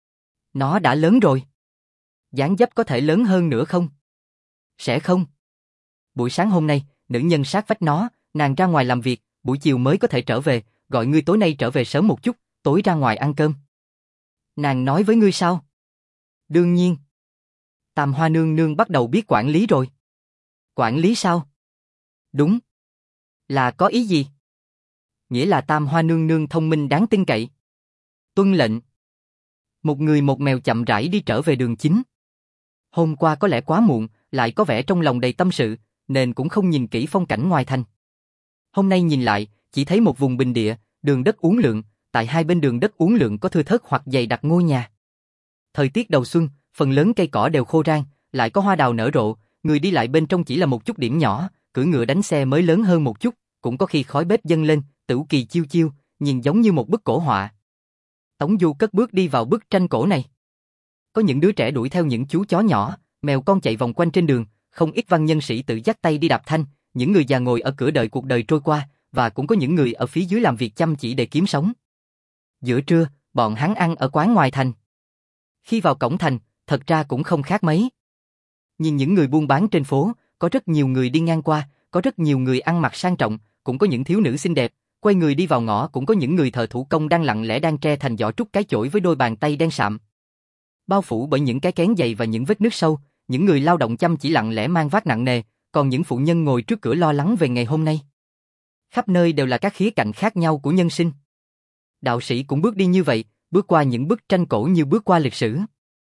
Nó đã lớn rồi. Dáng dấp có thể lớn hơn nữa không? Sẽ không. Buổi sáng hôm nay, nữ nhân sát vách nó, nàng ra ngoài làm việc, buổi chiều mới có thể trở về, gọi ngươi tối nay trở về sớm một chút, tối ra ngoài ăn cơm. Nàng nói với ngươi sao? Đương nhiên. Tam Hoa nương nương bắt đầu biết quản lý rồi. Quản lý sao? Đúng. Là có ý gì? Nghĩa là Tam Hoa nương nương thông minh đáng tin cậy. Tuân lệnh. Một người một mèo chậm rãi đi trở về đường chính. Hôm qua có lẽ quá muộn, lại có vẻ trong lòng đầy tâm sự, nên cũng không nhìn kỹ phong cảnh ngoài thành. Hôm nay nhìn lại, chỉ thấy một vùng bình địa, đường đất uốn lượn, tại hai bên đường đất uốn lượn có thưa thớt hoặc dày đặc ngôi nhà. Thời tiết đầu xuân, phần lớn cây cỏ đều khô rang, lại có hoa đào nở rộ, người đi lại bên trong chỉ là một chút điểm nhỏ, cưỡi ngựa đánh xe mới lớn hơn một chút, cũng có khi khói bếp dâng lên, tửu kỳ chiêu chiêu, nhìn giống như một bức cổ họa. Tống Du cất bước đi vào bức tranh cổ này. Có những đứa trẻ đuổi theo những chú chó nhỏ, mèo con chạy vòng quanh trên đường, không ít văn nhân sĩ tự dắt tay đi đạp thanh, những người già ngồi ở cửa đợi cuộc đời trôi qua, và cũng có những người ở phía dưới làm việc chăm chỉ để kiếm sống. Giữa trưa, bọn hắn ăn ở quán ngoài thành. Khi vào cổng thành, thật ra cũng không khác mấy. Nhìn những người buôn bán trên phố, có rất nhiều người đi ngang qua, có rất nhiều người ăn mặc sang trọng, cũng có những thiếu nữ xinh đẹp, quay người đi vào ngõ, cũng có những người thợ thủ công đang lặng lẽ đang tre thành giỏ trúc cái chổi với đôi bàn tay đen sạm. Bao phủ bởi những cái kén dày và những vết nứt sâu, những người lao động chăm chỉ lặng lẽ mang vác nặng nề, còn những phụ nhân ngồi trước cửa lo lắng về ngày hôm nay. Khắp nơi đều là các khía cạnh khác nhau của nhân sinh. Đạo sĩ cũng bước đi như vậy, bước qua những bức tranh cổ như bước qua lịch sử.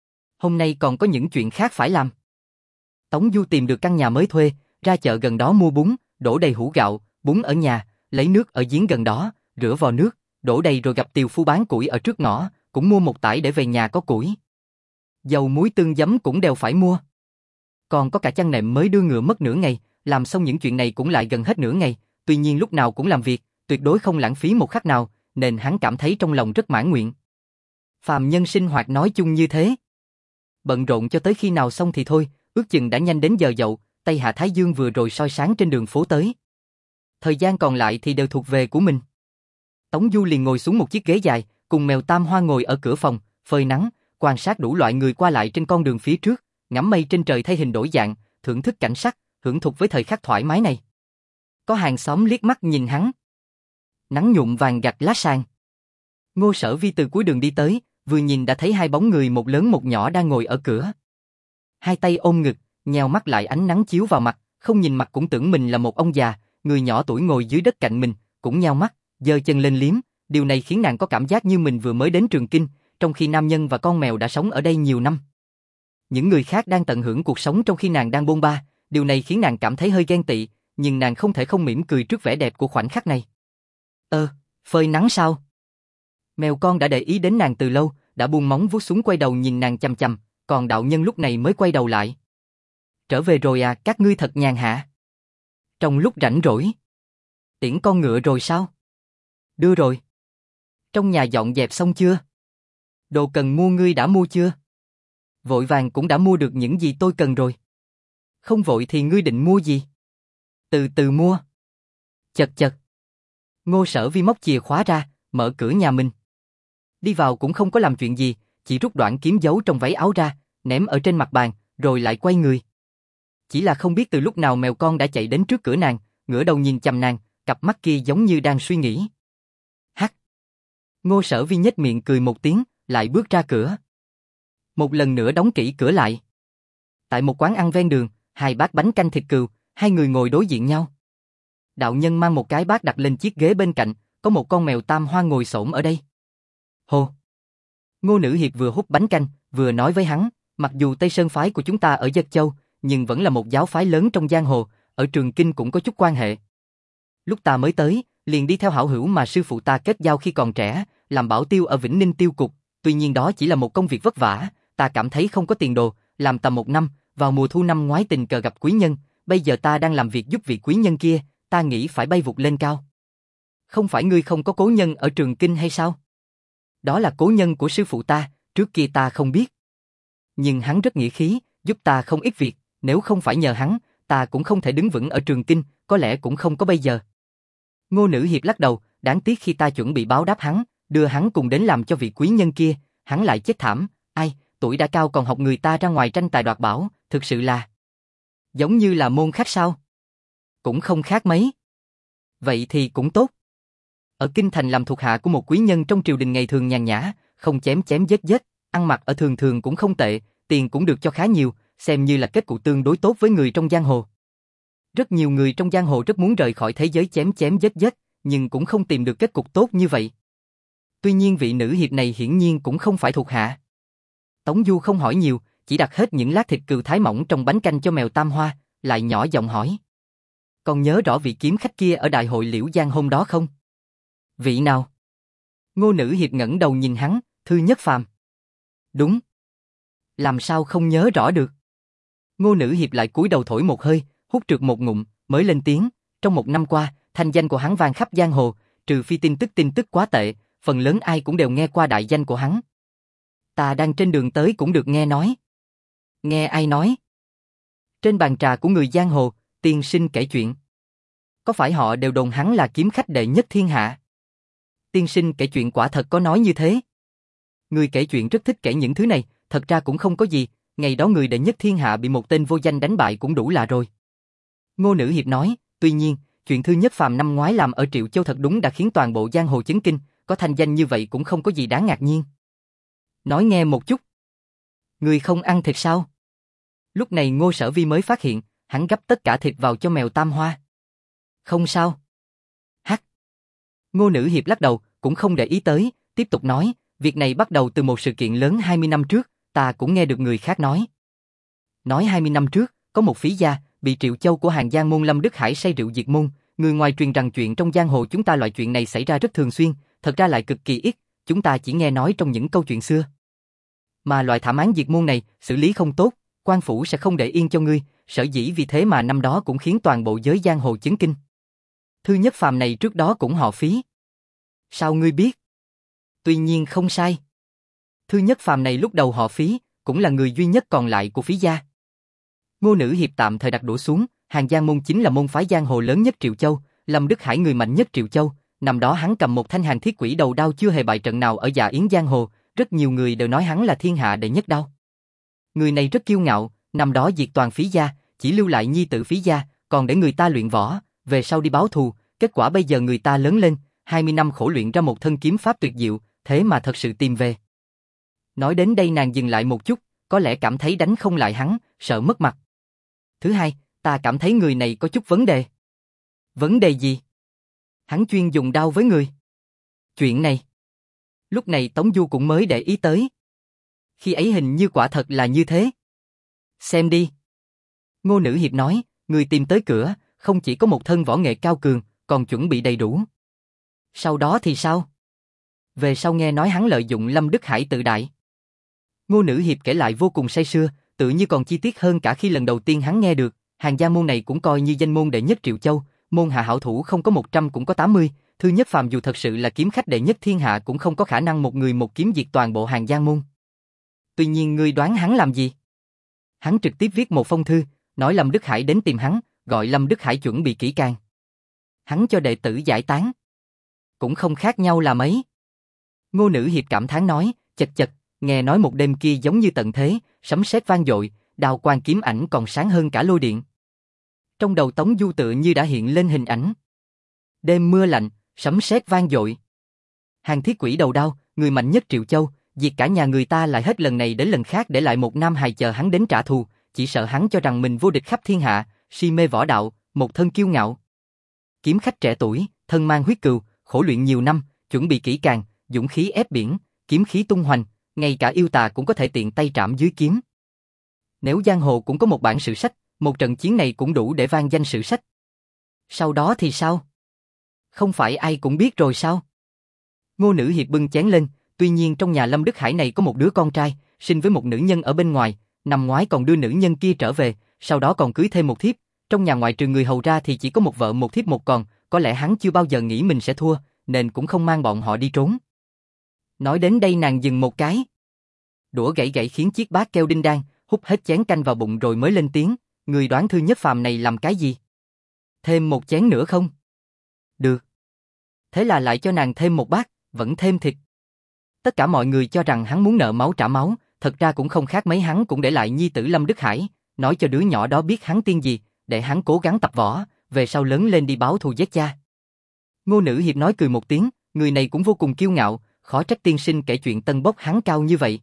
Hôm nay còn có những chuyện khác phải làm. Tống Du tìm được căn nhà mới thuê, ra chợ gần đó mua bún, đổ đầy hũ gạo, bún ở nhà, lấy nước ở giếng gần đó, rửa vò nước, đổ đầy rồi gặp tiều phu bán củi ở trước ngõ, cũng mua một tải để về nhà có củi. Dầu muối tương giấm cũng đều phải mua. Còn có cả chăn nệm mới đưa ngựa mất nửa ngày, làm xong những chuyện này cũng lại gần hết nửa ngày, tuy nhiên lúc nào cũng làm việc, tuyệt đối không lãng phí một khắc nào, nên hắn cảm thấy trong lòng rất mãn nguyện. Phàm nhân sinh hoạt nói chung như thế. Bận rộn cho tới khi nào xong thì thôi, ước chừng đã nhanh đến giờ dậu, Tây Hạ Thái Dương vừa rồi soi sáng trên đường phố tới. Thời gian còn lại thì đều thuộc về của mình. Tống Du liền ngồi xuống một chiếc ghế dài, cùng mèo Tam Hoa ngồi ở cửa phòng, phơi nắng, quan sát đủ loại người qua lại trên con đường phía trước, ngắm mây trên trời thay hình đổi dạng, thưởng thức cảnh sắc, hưởng thụ với thời khắc thoải mái này. Có hàng xóm liếc mắt nhìn hắn. Nắng nhuộm vàng gặt lá sàn. Ngô Sở Vi từ cuối đường đi tới, vừa nhìn đã thấy hai bóng người một lớn một nhỏ đang ngồi ở cửa. Hai tay ôm ngực, nheo mắt lại ánh nắng chiếu vào mặt, không nhìn mặt cũng tưởng mình là một ông già, người nhỏ tuổi ngồi dưới đất cạnh mình, cũng nheo mắt, giơ chân lên liếm, điều này khiến nàng có cảm giác như mình vừa mới đến Trường Kinh, trong khi nam nhân và con mèo đã sống ở đây nhiều năm. Những người khác đang tận hưởng cuộc sống trong khi nàng đang bôn ba, điều này khiến nàng cảm thấy hơi ghen tị, nhưng nàng không thể không mỉm cười trước vẻ đẹp của khoảnh khắc này. Ơ, phơi nắng sao? Mèo con đã để ý đến nàng từ lâu, đã buông móng vuốt xuống quay đầu nhìn nàng chằm chằm, còn đạo nhân lúc này mới quay đầu lại. Trở về rồi à, các ngươi thật nhàn hạ. Trong lúc rảnh rỗi. Tiễn con ngựa rồi sao? Đưa rồi. Trong nhà dọn dẹp xong chưa? Đồ cần mua ngươi đã mua chưa? Vội vàng cũng đã mua được những gì tôi cần rồi. Không vội thì ngươi định mua gì? Từ từ mua. Chật chật. Ngô Sở Vi móc chìa khóa ra, mở cửa nhà mình. Đi vào cũng không có làm chuyện gì, chỉ rút đoạn kiếm giấu trong váy áo ra, ném ở trên mặt bàn, rồi lại quay người. Chỉ là không biết từ lúc nào mèo con đã chạy đến trước cửa nàng, ngửa đầu nhìn chằm nàng, cặp mắt kia giống như đang suy nghĩ. Hắc. Ngô Sở Vi nhếch miệng cười một tiếng, lại bước ra cửa. Một lần nữa đóng kỹ cửa lại. Tại một quán ăn ven đường, hai bát bánh canh thịt cừu, hai người ngồi đối diện nhau. Đạo nhân mang một cái bát đặt lên chiếc ghế bên cạnh, có một con mèo Tam Hoa ngồi xổm ở đây. Hồ. Ngô Nữ Hiệp vừa hút bánh canh, vừa nói với hắn, mặc dù Tây Sơn phái của chúng ta ở Dật Châu, nhưng vẫn là một giáo phái lớn trong giang hồ, ở Trường Kinh cũng có chút quan hệ. Lúc ta mới tới, liền đi theo hảo hữu mà sư phụ ta kết giao khi còn trẻ, làm bảo tiêu ở Vĩnh Ninh Tiêu Cục, tuy nhiên đó chỉ là một công việc vất vả, ta cảm thấy không có tiền đồ, làm tầm một năm, vào mùa thu năm ngoái tình cờ gặp quý nhân, bây giờ ta đang làm việc giúp vị quý nhân kia, ta nghĩ phải bay vụt lên cao. Không phải ngươi không có cố nhân ở Trường Kinh hay sao? Đó là cố nhân của sư phụ ta, trước kia ta không biết. Nhưng hắn rất nghĩa khí, giúp ta không ít việc, nếu không phải nhờ hắn, ta cũng không thể đứng vững ở Trường Kinh, có lẽ cũng không có bây giờ. Ngô Nữ Hiệp lắc đầu, đáng tiếc khi ta chuẩn bị báo đáp hắn, đưa hắn cùng đến làm cho vị quý nhân kia, hắn lại chết thảm, ai, tuổi đã cao còn học người ta ra ngoài tranh tài đoạt bảo, thực sự là... Giống như là môn khách sao? Cũng không khác mấy. Vậy thì cũng tốt. Ở Kinh Thành làm thuộc hạ của một quý nhân trong triều đình ngày thường nhàn nhã, không chém chém giết giết, ăn mặc ở thường thường cũng không tệ, tiền cũng được cho khá nhiều, xem như là kết cục tương đối tốt với người trong giang hồ. Rất nhiều người trong giang hồ rất muốn rời khỏi thế giới chém chém giết giết, nhưng cũng không tìm được kết cục tốt như vậy. Tuy nhiên vị nữ hiệp này hiển nhiên cũng không phải thuộc hạ. Tống Du không hỏi nhiều, chỉ đặt hết những lát thịt cừu thái mỏng trong bánh canh cho mèo Tam Hoa, lại nhỏ giọng hỏi. Còn nhớ rõ vị kiếm khách kia ở đại hội Liễu Giang hôm đó không? Vị nào? Ngô Nữ Hiệp ngẩng đầu nhìn hắn, Thư Nhất Phàm. Đúng. Làm sao không nhớ rõ được? Ngô Nữ Hiệp lại cúi đầu thổi một hơi, hút trượt một ngụm, mới lên tiếng. Trong một năm qua, thanh danh của hắn vang khắp giang hồ, trừ phi tin tức tin tức quá tệ, phần lớn ai cũng đều nghe qua đại danh của hắn. Ta đang trên đường tới cũng được nghe nói. Nghe ai nói? Trên bàn trà của người giang hồ, tiên sinh kể chuyện. Có phải họ đều đồn hắn là kiếm khách đệ nhất thiên hạ? Tiên sinh kể chuyện quả thật có nói như thế. Người kể chuyện rất thích kể những thứ này, thật ra cũng không có gì, ngày đó người đệ nhất thiên hạ bị một tên vô danh đánh bại cũng đủ là rồi. Ngô Nữ Hiệp nói, tuy nhiên, chuyện Thư Nhất Phàm năm ngoái làm ở Triệu Châu thật đúng đã khiến toàn bộ giang hồ chấn kinh, có thanh danh như vậy cũng không có gì đáng ngạc nhiên. Nói nghe một chút. Người không ăn thịt sao? Lúc này Ngô Sở Vi mới phát hiện, hắn gắp tất cả thịt vào cho mèo Tam Hoa. Không sao. Hắc. Ngô Nữ Hiệp lắc đầu, cũng không để ý tới, tiếp tục nói, việc này bắt đầu từ một sự kiện lớn hai mươi năm trước, ta cũng nghe được người khác nói. Nói hai mươi năm trước, có một phí gia, bị Triệu Châu của Hàng Giang môn Lâm Đức Hải say rượu diệt môn, người ngoài truyền rằng chuyện trong giang hồ chúng ta loại chuyện này xảy ra rất thường xuyên, thật ra lại cực kỳ ít, chúng ta chỉ nghe nói trong những câu chuyện xưa. Mà loại thảm án diệt môn này, xử lý không tốt, quan phủ sẽ không để yên cho ngươi, sở dĩ vì thế mà năm đó cũng khiến toàn bộ giới giang hồ chấn kinh. Thư Nhất Phàm này trước đó cũng họ Phí. Sao ngươi biết? Tuy nhiên không sai. Thư Nhất Phàm này lúc đầu họ Phí, cũng là người duy nhất còn lại của Phí gia. Ngô Nữ Hiệp tạm thời đặt đũa xuống, Hàng Giang môn chính là môn phái giang hồ lớn nhất Triệu Châu, Lâm Đức Hải người mạnh nhất Triệu Châu, năm đó hắn cầm một thanh Hàng Thiết Quỷ đầu đao chưa hề bại trận nào ở Dạ Yến giang hồ, rất nhiều người đều nói hắn là thiên hạ đệ nhất đao. Người này rất kiêu ngạo, năm đó diệt toàn Phí gia, chỉ lưu lại nhi tử Phí gia, còn để người ta luyện võ, về sau đi báo thù, kết quả bây giờ người ta lớn lên, hai mươi năm khổ luyện ra một thân kiếm pháp tuyệt diệu, thế mà thật sự tìm về. Nói đến đây nàng dừng lại một chút, có lẽ cảm thấy đánh không lại hắn, sợ mất mặt. Thứ hai, ta cảm thấy người này có chút vấn đề. Vấn đề gì? Hắn chuyên dùng đao với người. Chuyện này. Lúc này Tống Du cũng mới để ý tới. Khi ấy hình như quả thật là như thế. Xem đi. Ngô Nữ Hiệp nói, người tìm tới cửa, không chỉ có một thân võ nghệ cao cường, còn chuẩn bị đầy đủ. Sau đó thì sao? Về sau nghe nói hắn lợi dụng Lâm Đức Hải tự đại. Ngô Nữ Hiệp kể lại vô cùng say sưa, tự như còn chi tiết hơn cả khi lần đầu tiên hắn nghe được. Hàng Giang môn này cũng coi như danh môn đệ nhất Triệu Châu, môn hạ hảo thủ không có một trăm cũng có tám mươi, Thư Nhất Phàm dù thật sự là kiếm khách đệ nhất thiên hạ cũng không có khả năng một người một kiếm diệt toàn bộ Hàng Giang môn. Tuy nhiên ngươi đoán hắn làm gì? Hắn trực tiếp viết một phong thư, nói Lâm Đức Hải đến tìm hắn, gọi Lâm Đức Hải chuẩn bị kỹ càng. Hắn cho đệ tử giải tán. Cũng không khác nhau là mấy. Ngô Nữ Hiệp cảm thán nói, chật chật, nghe nói một đêm kia giống như tận thế, sấm sét vang dội, đao quang kiếm ảnh còn sáng hơn cả lôi điện. Trong đầu Tống Du tựa như đã hiện lên hình ảnh. Đêm mưa lạnh, sấm sét vang dội. Hàng Thiết Quỷ đầu đao, người mạnh nhất Triệu Châu, diệt cả nhà người ta lại hết lần này đến lần khác để lại một nam hài chờ hắn đến trả thù, chỉ sợ hắn cho rằng mình vô địch khắp thiên hạ, si mê võ đạo, một thân kiêu ngạo. Kiếm khách trẻ tuổi, thân mang huyết cừu, khổ luyện nhiều năm, chuẩn bị kỹ càng, dũng khí ép biển, kiếm khí tung hoành, ngay cả yêu tà cũng có thể tiện tay trảm dưới kiếm. Nếu giang hồ cũng có một bản sử sách, một trận chiến này cũng đủ để vang danh sử sách. Sau đó thì sao? Không phải ai cũng biết rồi sao? Ngô Nữ Hiệp bưng chén lên, tuy nhiên trong nhà Lâm Đức Hải này có một đứa con trai, sinh với một nữ nhân ở bên ngoài, năm ngoái còn đưa nữ nhân kia trở về, sau đó còn cưới thêm một thiếp, trong nhà ngoại trừ người hầu ra thì chỉ có một vợ một thiếp một con, có lẽ hắn chưa bao giờ nghĩ mình sẽ thua, nên cũng không mang bọn họ đi trốn. Nói đến đây nàng dừng một cái. Đũa gãy gãy khiến chiếc bát kêu đinh đan, hút hết chén canh vào bụng rồi mới lên tiếng, người đoán Thư Nhất Phàm này làm cái gì? Thêm một chén nữa không? Được. Thế là lại cho nàng thêm một bát, vẫn thêm thịt. Tất cả mọi người cho rằng hắn muốn nợ máu trả máu, thật ra cũng không khác mấy, hắn cũng để lại nhi tử Lâm Đức Hải, nói cho đứa nhỏ đó biết hắn tiên gì, để hắn cố gắng tập võ, về sau lớn lên đi báo thù giết cha. Ngô Nữ Hiệp nói cười một tiếng, người này cũng vô cùng kiêu ngạo, khó trách tiên sinh kể chuyện tân bốc hắn cao như vậy.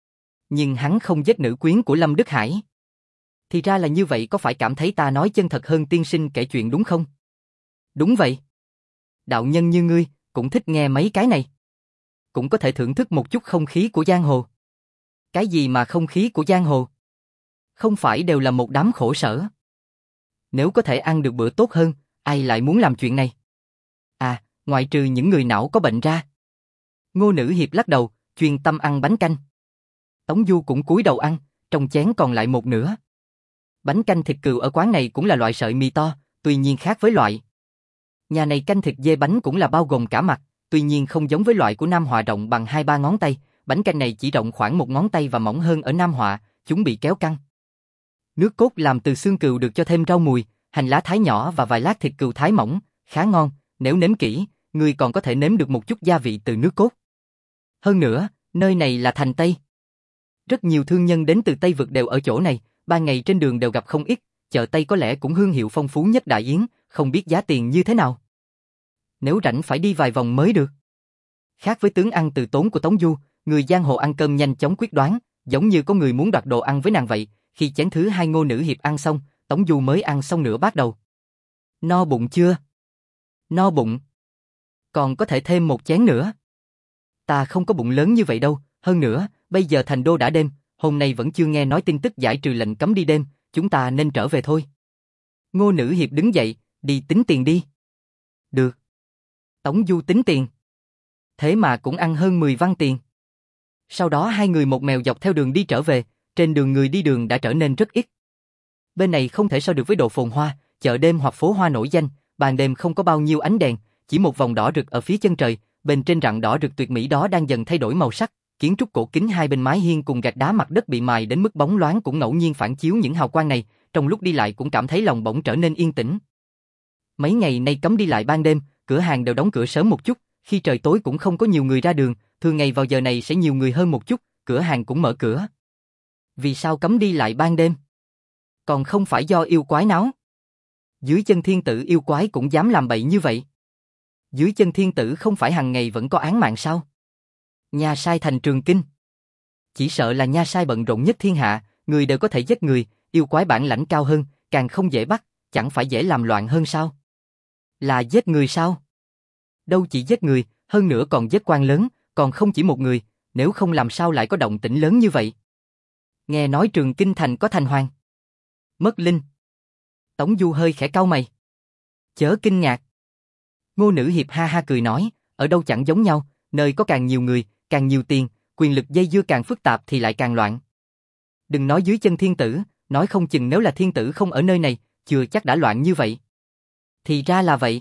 Nhưng hắn không giết nữ quyến của Lâm Đức Hải. Thì ra là như vậy, có phải cảm thấy ta nói chân thật hơn tiên sinh kể chuyện đúng không? Đúng vậy. Đạo nhân như ngươi, cũng thích nghe mấy cái này. Cũng có thể thưởng thức một chút không khí của giang hồ. Cái gì mà không khí của giang hồ? Không phải đều là một đám khổ sở. Nếu có thể ăn được bữa tốt hơn, ai lại muốn làm chuyện này? À, ngoại trừ những người não có bệnh ra. Ngô Nữ Hiệp lắc đầu, chuyên tâm ăn bánh canh. Tống Du cũng cúi đầu ăn, trong chén còn lại một nửa. Bánh canh thịt cừu ở quán này cũng là loại sợi mì to, tuy nhiên khác với loại. Nhà này canh thịt dê bánh cũng là bao gồm cả mặt, tuy nhiên không giống với loại của Nam Họa rộng bằng hai ba ngón tay, bánh canh này chỉ rộng khoảng một ngón tay và mỏng hơn ở Nam Họa, chúng bị kéo căng. Nước cốt làm từ xương cừu được cho thêm rau mùi, hành lá thái nhỏ và vài lát thịt cừu thái mỏng, khá ngon, nếu nếm kỹ, người còn có thể nếm được một chút gia vị từ nước cốt. Hơn nữa, nơi này là thành Tây. Rất nhiều thương nhân đến từ Tây Vực đều ở chỗ này, ban ngày trên đường đều gặp không ít, chợ Tây có lẽ cũng hương hiệu phong phú nhất Đại Yến, không biết giá tiền như thế nào. Nếu rảnh phải đi vài vòng mới được. Khác với tướng ăn từ tốn của Tống Du, người giang hồ ăn cơm nhanh chóng quyết đoán, giống như có người muốn đoạt đồ ăn với nàng vậy, khi chén thứ hai Ngô Nữ Hiệp ăn xong, Tống Du mới ăn xong nửa bát đầu. No bụng chưa? No bụng. Còn có thể thêm một chén nữa. Ta không có bụng lớn như vậy đâu, hơn nữa, bây giờ thành đô đã đêm, hôm nay vẫn chưa nghe nói tin tức giải trừ lệnh cấm đi đêm, chúng ta nên trở về thôi. Ngô Nữ Hiệp đứng dậy, đi tính tiền đi. Được. Tống Du tính tiền. Thế mà cũng ăn hơn mười văn tiền. Sau đó hai người một mèo dọc theo đường đi trở về, trên đường người đi đường đã trở nên rất ít. Bên này không thể so được với độ phồn hoa, chợ đêm hoặc phố hoa nổi danh, ban đêm không có bao nhiêu ánh đèn, chỉ một vòng đỏ rực ở phía chân trời, bên trên rặng đỏ rực tuyệt mỹ đó đang dần thay đổi màu sắc, kiến trúc cổ kính hai bên mái hiên cùng gạch đá mặt đất bị mài đến mức bóng loáng cũng ngẫu nhiên phản chiếu những hào quang này, trong lúc đi lại cũng cảm thấy lòng bỗng trở nên yên tĩnh. Mấy ngày nay cấm đi lại ban đêm, cửa hàng đều đóng cửa sớm một chút, khi trời tối cũng không có nhiều người ra đường, thường ngày vào giờ này sẽ nhiều người hơn một chút, cửa hàng cũng mở cửa. Vì sao cấm đi lại ban đêm? Còn không phải do yêu quái náo. Dưới chân thiên tử yêu quái cũng dám làm bậy như vậy. Dưới chân thiên tử không phải hằng ngày vẫn có án mạng sao? Nha sai thành Trường Kinh. Chỉ sợ là nha sai bận rộn nhất thiên hạ, người đều có thể giết người, yêu quái bản lãnh cao hơn, càng không dễ bắt, chẳng phải dễ làm loạn hơn sao? Là giết người sao? Đâu chỉ giết người, hơn nữa còn giết quan lớn, còn không chỉ một người, nếu không làm sao lại có động tĩnh lớn như vậy? Nghe nói Trường Kinh thành có thành hoàng. Mất linh. Tống Du hơi khẽ cau mày. Chớ kinh ngạc. Ngô Nữ Hiệp ha ha cười nói, ở đâu chẳng giống nhau, nơi có càng nhiều người, càng nhiều tiền, quyền lực dây dưa càng phức tạp thì lại càng loạn. Đừng nói dưới chân thiên tử, nói không chừng nếu là thiên tử không ở nơi này, chưa chắc đã loạn như vậy. Thì ra là vậy.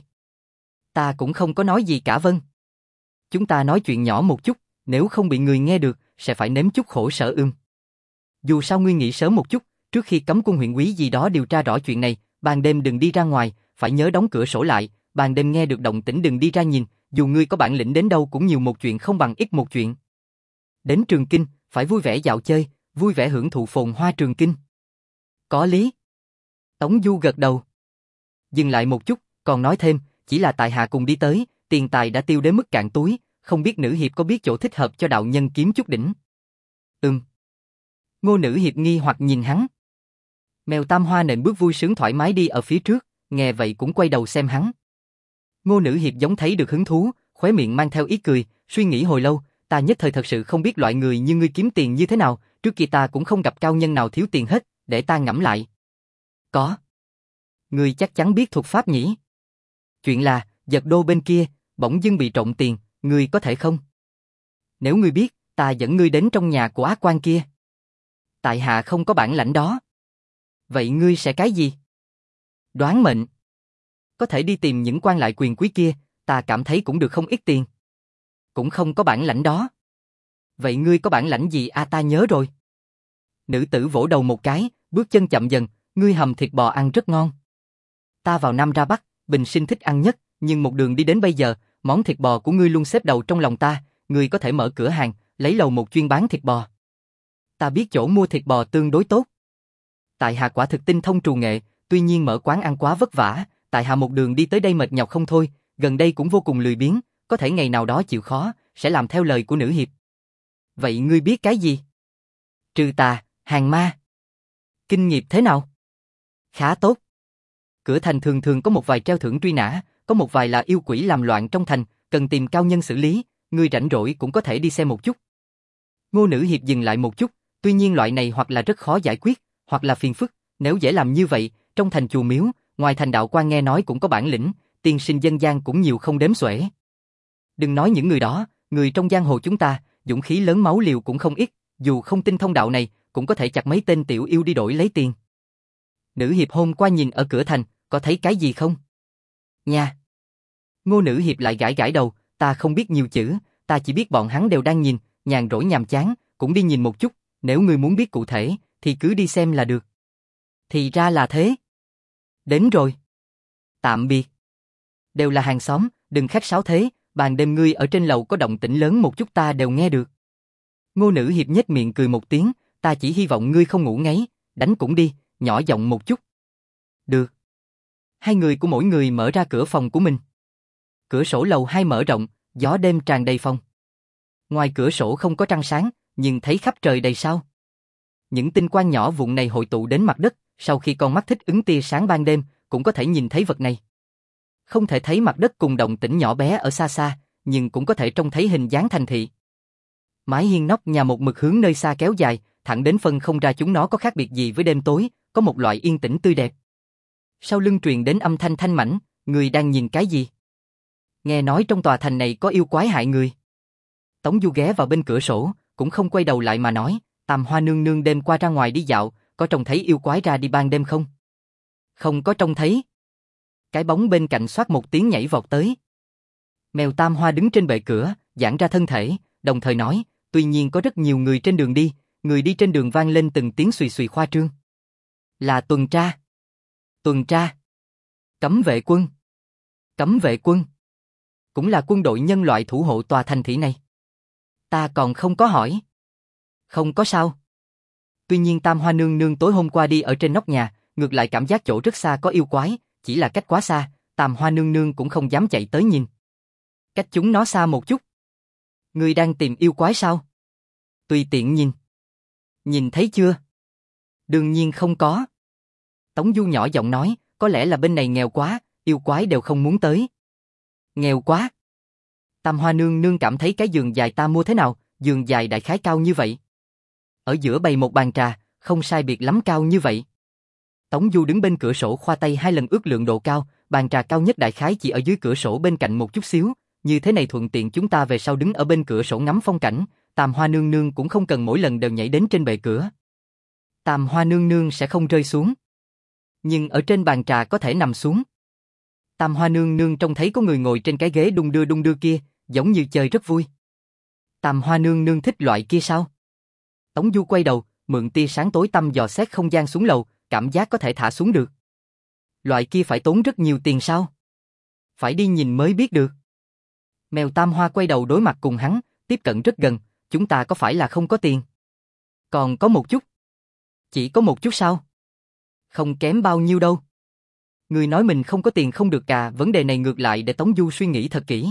Ta cũng không có nói gì cả vâng. Chúng ta nói chuyện nhỏ một chút, nếu không bị người nghe được, sẽ phải nếm chút khổ sở ưm. Dù sao ngươi nghĩ sớm một chút, trước khi cấm quân huyện úy gì đó điều tra rõ chuyện này, ban đêm đừng đi ra ngoài, phải nhớ đóng cửa sổ lại, ban đêm nghe được động tĩnh đừng đi ra nhìn, dù ngươi có bản lĩnh đến đâu cũng nhiều một chuyện không bằng ít một chuyện. Đến Trường Kinh, phải vui vẻ dạo chơi, vui vẻ hưởng thụ phồn hoa Trường Kinh. Có lý. Tống Du gật đầu. Dừng lại một chút, còn nói thêm, chỉ là tại hạ cùng đi tới, tiền tài đã tiêu đến mức cạn túi, không biết Nữ Hiệp có biết chỗ thích hợp cho đạo nhân kiếm chút đỉnh. Ừm. Ngô Nữ Hiệp nghi hoặc nhìn hắn. Mèo Tam Hoa nện bước vui sướng thoải mái đi ở phía trước, nghe vậy cũng quay đầu xem hắn. Ngô Nữ Hiệp giống thấy được hứng thú, khóe miệng mang theo ý cười, suy nghĩ hồi lâu, ta nhất thời thật sự không biết loại người như ngươi kiếm tiền như thế nào, trước kia ta cũng không gặp cao nhân nào thiếu tiền hết, để ta ngẫm lại. Có. Ngươi chắc chắn biết thuật pháp nhỉ? Chuyện là, giật đô bên kia, bỗng dưng bị trộm tiền, ngươi có thể không? Nếu ngươi biết, ta dẫn ngươi đến trong nhà của ác quan kia. Tại hạ không có bản lãnh đó. Vậy ngươi sẽ cái gì? Đoán mệnh. Có thể đi tìm những quan lại quyền quý kia, ta cảm thấy cũng được không ít tiền. Cũng không có bản lãnh đó. Vậy ngươi có bản lãnh gì à ta nhớ rồi. Nữ tử vỗ đầu một cái, bước chân chậm dần, ngươi hầm thịt bò ăn rất ngon. Ta vào Nam ra Bắc, bình sinh thích ăn nhất, nhưng một đường đi đến bây giờ, món thịt bò của ngươi luôn xếp đầu trong lòng ta, ngươi có thể mở cửa hàng, lấy lầu một chuyên bán thịt bò. Ta biết chỗ mua thịt bò tương đối tốt. Tại hạ quả thực tinh thông trù nghệ, tuy nhiên mở quán ăn quá vất vả, tại hạ một đường đi tới đây mệt nhọc không thôi, gần đây cũng vô cùng lười biếng, có thể ngày nào đó chịu khó, sẽ làm theo lời của Nữ Hiệp. Vậy ngươi biết cái gì? Trừ tà, hàng ma. Kinh nghiệm thế nào? Khá tốt. Cửa thành thường thường có một vài treo thưởng truy nã, có một vài là yêu quỷ làm loạn trong thành, cần tìm cao nhân xử lý, ngươi rảnh rỗi cũng có thể đi xem một chút. Ngô Nữ Hiệp dừng lại một chút, tuy nhiên loại này hoặc là rất khó giải quyết, hoặc là phiền phức, nếu dễ làm như vậy, Trong thành chùa miếu, ngoài thành đạo quan nghe nói cũng có bản lĩnh, tiên sinh dân gian cũng nhiều không đếm xuể. Đừng nói những người đó, người trong giang hồ chúng ta, dũng khí lớn máu liều cũng không ít, dù không tin thông đạo này, cũng có thể chặt mấy tên tiểu yêu đi đổi lấy tiền. Nữ hiệp hôm qua nhìn ở cửa thành, có thấy cái gì không? Nha. Ngô nữ hiệp lại gãi gãi đầu, ta không biết nhiều chữ, ta chỉ biết bọn hắn đều đang nhìn, nhàn rỗi nhàm chán, cũng đi nhìn một chút, nếu ngươi muốn biết cụ thể, thì cứ đi xem là được. Thì ra là thế. Đến rồi. Tạm biệt. Đều là hàng xóm, đừng khách sáo thế, ban đêm ngươi ở trên lầu có động tĩnh lớn một chút ta đều nghe được. Ngô nữ hiệp nhếch miệng cười một tiếng, ta chỉ hy vọng ngươi không ngủ ngáy, đánh cũng đi, nhỏ giọng một chút. Được. Hai người của mỗi người mở ra cửa phòng của mình. Cửa sổ lầu hai mở rộng, gió đêm tràn đầy phòng. Ngoài cửa sổ không có trăng sáng, nhưng thấy khắp trời đầy sao. Những tinh quang nhỏ vụn này hội tụ đến mặt đất, sau khi con mắt thích ứng tia sáng ban đêm, cũng có thể nhìn thấy vật này. Không thể thấy mặt đất cùng động tĩnh nhỏ bé ở xa xa, nhưng cũng có thể trông thấy hình dáng thành thị. Mái hiên nóc nhà một mực hướng nơi xa kéo dài, thẳng đến phân không ra chúng nó có khác biệt gì với đêm tối, có một loại yên tĩnh tươi đẹp. Sau lưng truyền đến âm thanh thanh mảnh, người đang nhìn cái gì? Nghe nói trong tòa thành này có yêu quái hại người. Tống Du ghé vào bên cửa sổ, cũng không quay đầu lại mà nói, Tam Hoa nương nương đêm qua ra ngoài đi dạo, có trông thấy yêu quái ra đi ban đêm không? Không có trông thấy. Cái bóng bên cạnh xoát một tiếng nhảy vọt tới. Mèo Tam Hoa đứng trên bệ cửa, giãn ra thân thể, đồng thời nói, tuy nhiên có rất nhiều người trên đường đi, người đi trên đường vang lên từng tiếng xùy xùy khoa trương. Là tuần tra. Tuần tra. Cấm vệ quân. Cấm vệ quân. Cũng là quân đội nhân loại thủ hộ tòa thành thị này. Ta còn không có hỏi. Không có sao. Tuy nhiên Tam Hoa nương nương tối hôm qua đi ở trên nóc nhà, ngược lại cảm giác chỗ rất xa có yêu quái, chỉ là cách quá xa, Tam Hoa nương nương cũng không dám chạy tới nhìn. Cách chúng nó xa một chút. Ngươi đang tìm yêu quái sao? Tùy tiện nhìn. Nhìn thấy chưa? Đương nhiên không có. Tống Du nhỏ giọng nói, có lẽ là bên này nghèo quá, yêu quái đều không muốn tới. Nghèo quá. Tam Hoa nương nương cảm thấy cái giường dài ta mua thế nào, giường dài đại khái cao như vậy. Ở giữa bày một bàn trà, không sai biệt lắm cao như vậy. Tống Du đứng bên cửa sổ khoa tay hai lần ước lượng độ cao, bàn trà cao nhất đại khái chỉ ở dưới cửa sổ bên cạnh một chút xíu, như thế này thuận tiện chúng ta về sau đứng ở bên cửa sổ ngắm phong cảnh, Tam Hoa nương nương cũng không cần mỗi lần đều nhảy đến trên bệ cửa. Tam Hoa nương nương sẽ không rơi xuống. Nhưng ở trên bàn trà có thể nằm xuống. Tam Hoa nương nương trông thấy có người ngồi trên cái ghế đung đưa đung đưa kia, giống như chơi rất vui. Tam Hoa nương nương thích loại kia sao? Tống Du quay đầu, mượn tia sáng tối tăm dò xét không gian xuống lầu, cảm giác có thể thả xuống được. Loại kia phải tốn rất nhiều tiền sao? Phải đi nhìn mới biết được. Mèo Tam Hoa quay đầu đối mặt cùng hắn, tiếp cận rất gần, chúng ta có phải là không có tiền? Còn có một chút. Chỉ có một chút sao? Không kém bao nhiêu đâu. Người nói mình không có tiền không được cả, vấn đề này ngược lại để Tống Du suy nghĩ thật kỹ.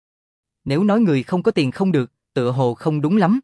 Nếu nói người không có tiền không được, tựa hồ không đúng lắm.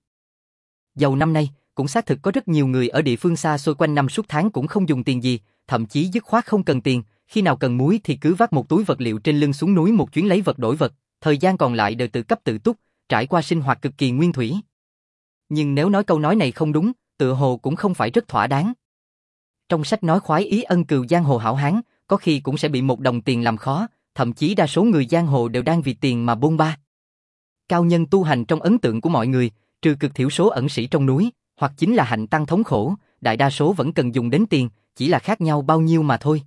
Dầu năm nay, cũng xác thực có rất nhiều người ở địa phương xa xôi quanh năm suốt tháng cũng không dùng tiền gì, thậm chí dứt khoát không cần tiền, khi nào cần muối thì cứ vác một túi vật liệu trên lưng xuống núi một chuyến lấy vật đổi vật, thời gian còn lại đều tự cấp tự túc, trải qua sinh hoạt cực kỳ nguyên thủy. Nhưng nếu nói câu nói này không đúng, tựa hồ cũng không phải rất thỏa đáng. Trong sách nói khoái ý ân cừu giang hồ hảo hán, có khi cũng sẽ bị một đồng tiền làm khó, thậm chí đa số người giang hồ đều đang vì tiền mà bôn ba. Cao nhân tu hành trong ấn tượng của mọi người, trừ cực thiểu số ẩn sĩ trong núi, hoặc chính là hạnh tăng thống khổ, đại đa số vẫn cần dùng đến tiền, chỉ là khác nhau bao nhiêu mà thôi.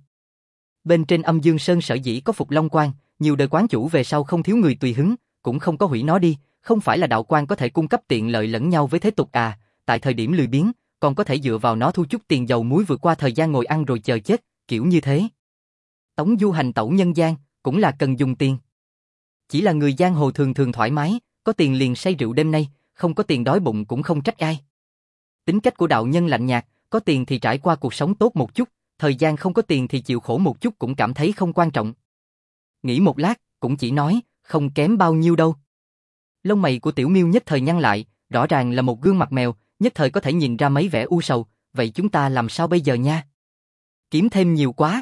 Bên trên Âm Dương Sơn sở dĩ có Phục Long Quan, nhiều đời quán chủ về sau không thiếu người tùy hứng, cũng không có hủy nó đi, không phải là đạo quan có thể cung cấp tiện lợi lẫn nhau với thế tục à, tại thời điểm lười biếng, còn có thể dựa vào nó thu chút tiền dầu muối vượt qua thời gian ngồi ăn rồi chờ chết, kiểu như thế. Tống Du hành tẩu nhân gian, cũng là cần dùng tiền. Chỉ là người giang hồ thường thường thoải mái, có tiền liền say rượu đêm nay, không có tiền đói bụng cũng không trách ai. Tính cách của đạo nhân lạnh nhạt, có tiền thì trải qua cuộc sống tốt một chút, thời gian không có tiền thì chịu khổ một chút cũng cảm thấy không quan trọng. Nghĩ một lát, cũng chỉ nói, không kém bao nhiêu đâu. Lông mày của Tiểu Miêu nhất thời nhăn lại, rõ ràng là một gương mặt mèo, nhất thời có thể nhìn ra mấy vẻ u sầu, vậy chúng ta làm sao bây giờ nha? Kiếm thêm nhiều quá.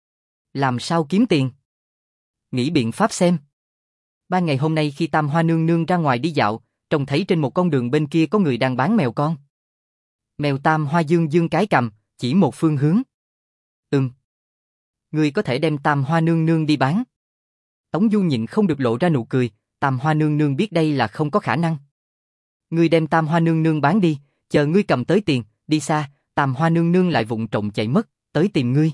Làm sao kiếm tiền? Nghĩ biện pháp xem. Ba ngày hôm nay khi Tam Hoa nương nương ra ngoài đi dạo, trông thấy trên một con đường bên kia có người đang bán mèo con. Mèo Tam Hoa dương dương cái cầm, chỉ một phương hướng. Ừm. Ngươi có thể đem Tam Hoa nương nương đi bán. Tống Du nhịn không được lộ ra nụ cười, Tam Hoa nương nương biết đây là không có khả năng. Ngươi đem Tam Hoa nương nương bán đi, chờ ngươi cầm tới tiền, đi xa, Tam Hoa nương nương lại vụng trộm chạy mất, tới tìm ngươi.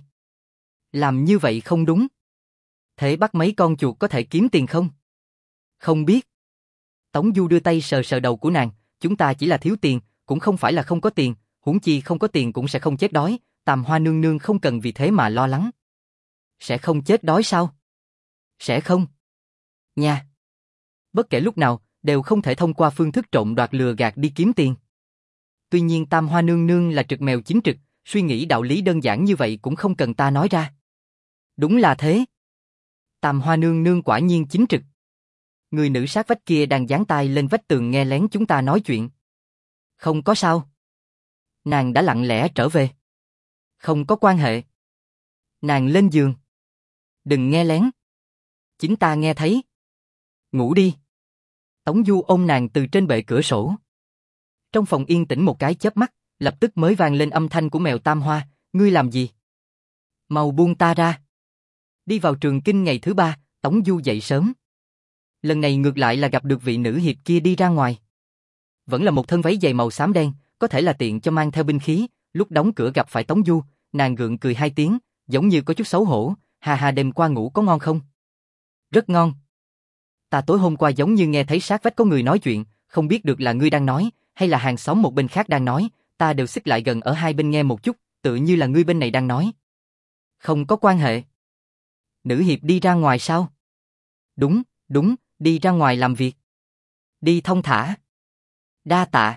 Làm như vậy không đúng. Thế bắt mấy con chuột có thể kiếm tiền không? Không biết. Tống Du đưa tay sờ sờ đầu của nàng, chúng ta chỉ là thiếu tiền, cũng không phải là không có tiền, huống chi không có tiền cũng sẽ không chết đói, Tam Hoa nương nương không cần vì thế mà lo lắng. Sẽ không chết đói sao? Sẽ không. Nha. Bất kể lúc nào, đều không thể thông qua phương thức trộm đoạt lừa gạt đi kiếm tiền. Tuy nhiên Tam Hoa nương nương là trực mèo chính trực, suy nghĩ đạo lý đơn giản như vậy cũng không cần ta nói ra. Đúng là thế. Tam Hoa nương nương quả nhiên chính trực. Người nữ sát vách kia đang dán tai lên vách tường nghe lén chúng ta nói chuyện. Không có sao. Nàng đã lặng lẽ trở về. Không có quan hệ. Nàng lên giường. Đừng nghe lén. Chính ta nghe thấy. Ngủ đi. Tống Du ôm nàng từ trên bệ cửa sổ. Trong phòng yên tĩnh một cái chớp mắt, lập tức mới vang lên âm thanh của mèo Tam Hoa, ngươi làm gì? Mau buông ta ra. Đi vào trường kinh ngày thứ ba, Tống Du dậy sớm. Lần này ngược lại là gặp được vị nữ hiệp kia đi ra ngoài. Vẫn là một thân váy dày màu xám đen, có thể là tiện cho mang theo binh khí, lúc đóng cửa gặp phải Tống Du, nàng gượng cười hai tiếng, giống như có chút xấu hổ, hà hà đêm qua ngủ có ngon không? Rất ngon. Ta tối hôm qua giống như nghe thấy sát vách có người nói chuyện, không biết được là ngươi đang nói, hay là hàng xóm một bên khác đang nói, ta đều xích lại gần ở hai bên nghe một chút, tự như là ngươi bên này đang nói. Không có quan hệ. Nữ hiệp đi ra ngoài sao? Đúng, đúng, đi ra ngoài làm việc. Đi thông thả. Đa tạ.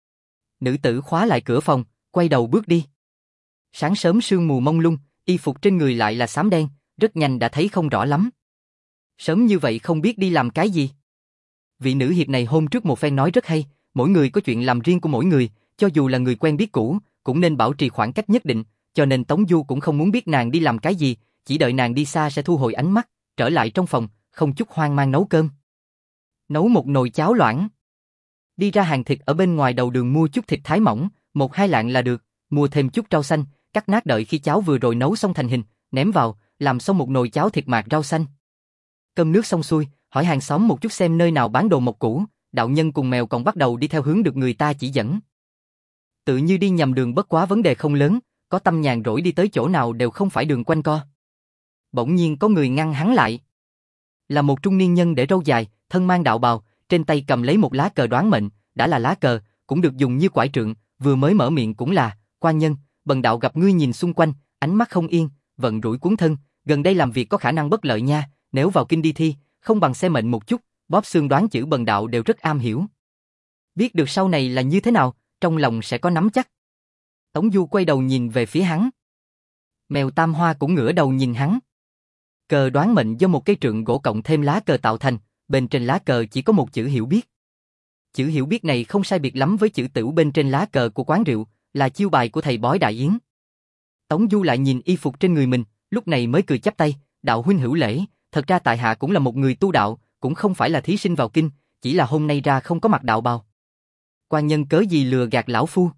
Nữ tử khóa lại cửa phòng, quay đầu bước đi. Sáng sớm sương mù mông lung, y phục trên người lại là xám đen, rất nhanh đã thấy không rõ lắm. Sớm như vậy không biết đi làm cái gì. Vị nữ hiệp này hôm trước một phen nói rất hay, mỗi người có chuyện làm riêng của mỗi người, cho dù là người quen biết cũ, cũng nên bảo trì khoảng cách nhất định, cho nên Tống Du cũng không muốn biết nàng đi làm cái gì, chỉ đợi nàng đi xa sẽ thu hồi ánh mắt, trở lại trong phòng, không chút hoang mang nấu cơm. Nấu một nồi cháo loãng. Đi ra hàng thịt ở bên ngoài đầu đường mua chút thịt thái mỏng, một hai lạng là được, mua thêm chút rau xanh, cắt nát đợi khi cháo vừa rồi nấu xong thành hình, ném vào, làm xong một nồi cháo thịt mạt rau xanh. Cơm nước xong xuôi, hỏi hàng xóm một chút xem nơi nào bán đồ mộc cũ, đạo nhân cùng mèo còn bắt đầu đi theo hướng được người ta chỉ dẫn. Tự như đi nhầm đường bất quá vấn đề không lớn, có tâm nhàn rỗi đi tới chỗ nào đều không phải đường quanh co. Bỗng nhiên có người ngăn hắn lại. Là một trung niên nhân để râu dài, thân mang đạo bào, trên tay cầm lấy một lá cờ đoán mệnh, đã là lá cờ, cũng được dùng như quải trượng, vừa mới mở miệng cũng là, quan nhân, bần đạo gặp ngươi nhìn xung quanh, ánh mắt không yên, vận rủi cuốn thân, gần đây làm việc có khả năng bất lợi nha, nếu vào kinh đi thi, không bằng xem mệnh một chút, bóp xương đoán chữ bần đạo đều rất am hiểu. Biết được sau này là như thế nào, trong lòng sẽ có nắm chắc. Tống Du quay đầu nhìn về phía hắn. Mèo Tam Hoa cũng ngửa đầu nhìn hắn. Cờ đoán mệnh do một cây trượng gỗ cộng thêm lá cờ tạo thành, bên trên lá cờ chỉ có một chữ hiểu biết. Chữ hiểu biết này không sai biệt lắm với chữ tửu bên trên lá cờ của quán rượu, là chiêu bài của thầy bói Đại Yến. Tống Du lại nhìn y phục trên người mình, lúc này mới cười chắp tay, đạo huynh hữu lễ, thật ra tại hạ cũng là một người tu đạo, cũng không phải là thí sinh vào kinh, chỉ là hôm nay ra không có mặc đạo bào. Quan nhân cớ gì lừa gạt lão phu?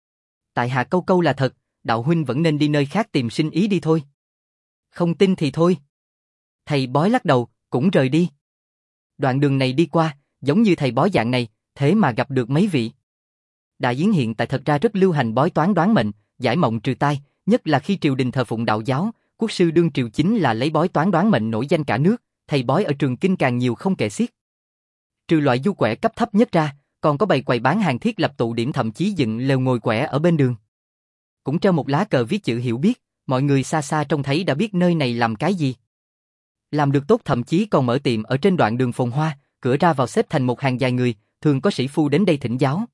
Tại hạ câu câu là thật, đạo huynh vẫn nên đi nơi khác tìm sinh ý đi thôi. Không tin thì thôi. Thầy bói lắc đầu, cũng rời đi. Đoạn đường này đi qua, giống như thầy bói dạng này, thế mà gặp được mấy vị. Đại Yến hiện tại thật ra rất lưu hành bói toán đoán mệnh, giải mộng trừ tai, nhất là khi triều đình thờ phụng đạo giáo, quốc sư đương triều chính là lấy bói toán đoán mệnh nổi danh cả nước, thầy bói ở trường kinh càng nhiều không kể xiết. Trừ loại du quẻ cấp thấp nhất ra, còn có bày quầy bán hàng thiết lập tụ điểm, thậm chí dựng lều ngồi quẻ ở bên đường. Cũng treo một lá cờ viết chữ hiểu biết, mọi người xa xa trông thấy đã biết nơi này làm cái gì. Làm được tốt thậm chí còn mở tiệm ở trên đoạn đường phồn hoa, cửa ra vào xếp thành một hàng dài người, thường có sĩ phu đến đây thỉnh giáo.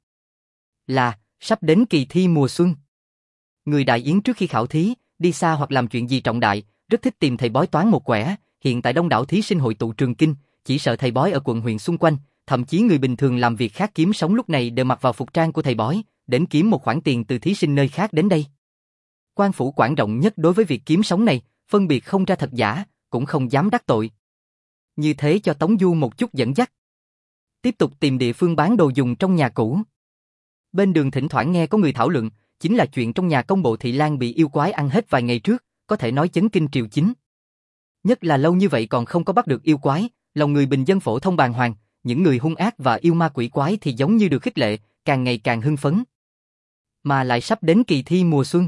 Là, sắp đến kỳ thi mùa xuân. Người Đại Yến trước khi khảo thí, đi xa hoặc làm chuyện gì trọng đại, rất thích tìm thầy bói toán một quẻ, hiện tại đông đảo thí sinh hội tụ trường kinh, chỉ sợ thầy bói ở quận huyện xung quanh, thậm chí người bình thường làm việc khác kiếm sống lúc này đều mặc vào phục trang của thầy bói, đến kiếm một khoản tiền từ thí sinh nơi khác đến đây. Quan phủ quản rộng nhất đối với việc kiếm sống này, phân biệt không ra thật giả, cũng không dám đắc tội. Như thế cho Tống Du một chút dẫn dắt. Tiếp tục tìm địa phương bán đồ dùng trong nhà cũ. Bên đường thỉnh thoảng nghe có người thảo luận, chính là chuyện trong nhà công bộ Thị Lan bị yêu quái ăn hết vài ngày trước, có thể nói chấn kinh triều chính. Nhất là lâu như vậy còn không có bắt được yêu quái, lòng người bình dân phổ thông bàng hoàng, những người hung ác và yêu ma quỷ quái thì giống như được khích lệ, càng ngày càng hưng phấn. Mà lại sắp đến kỳ thi mùa xuân.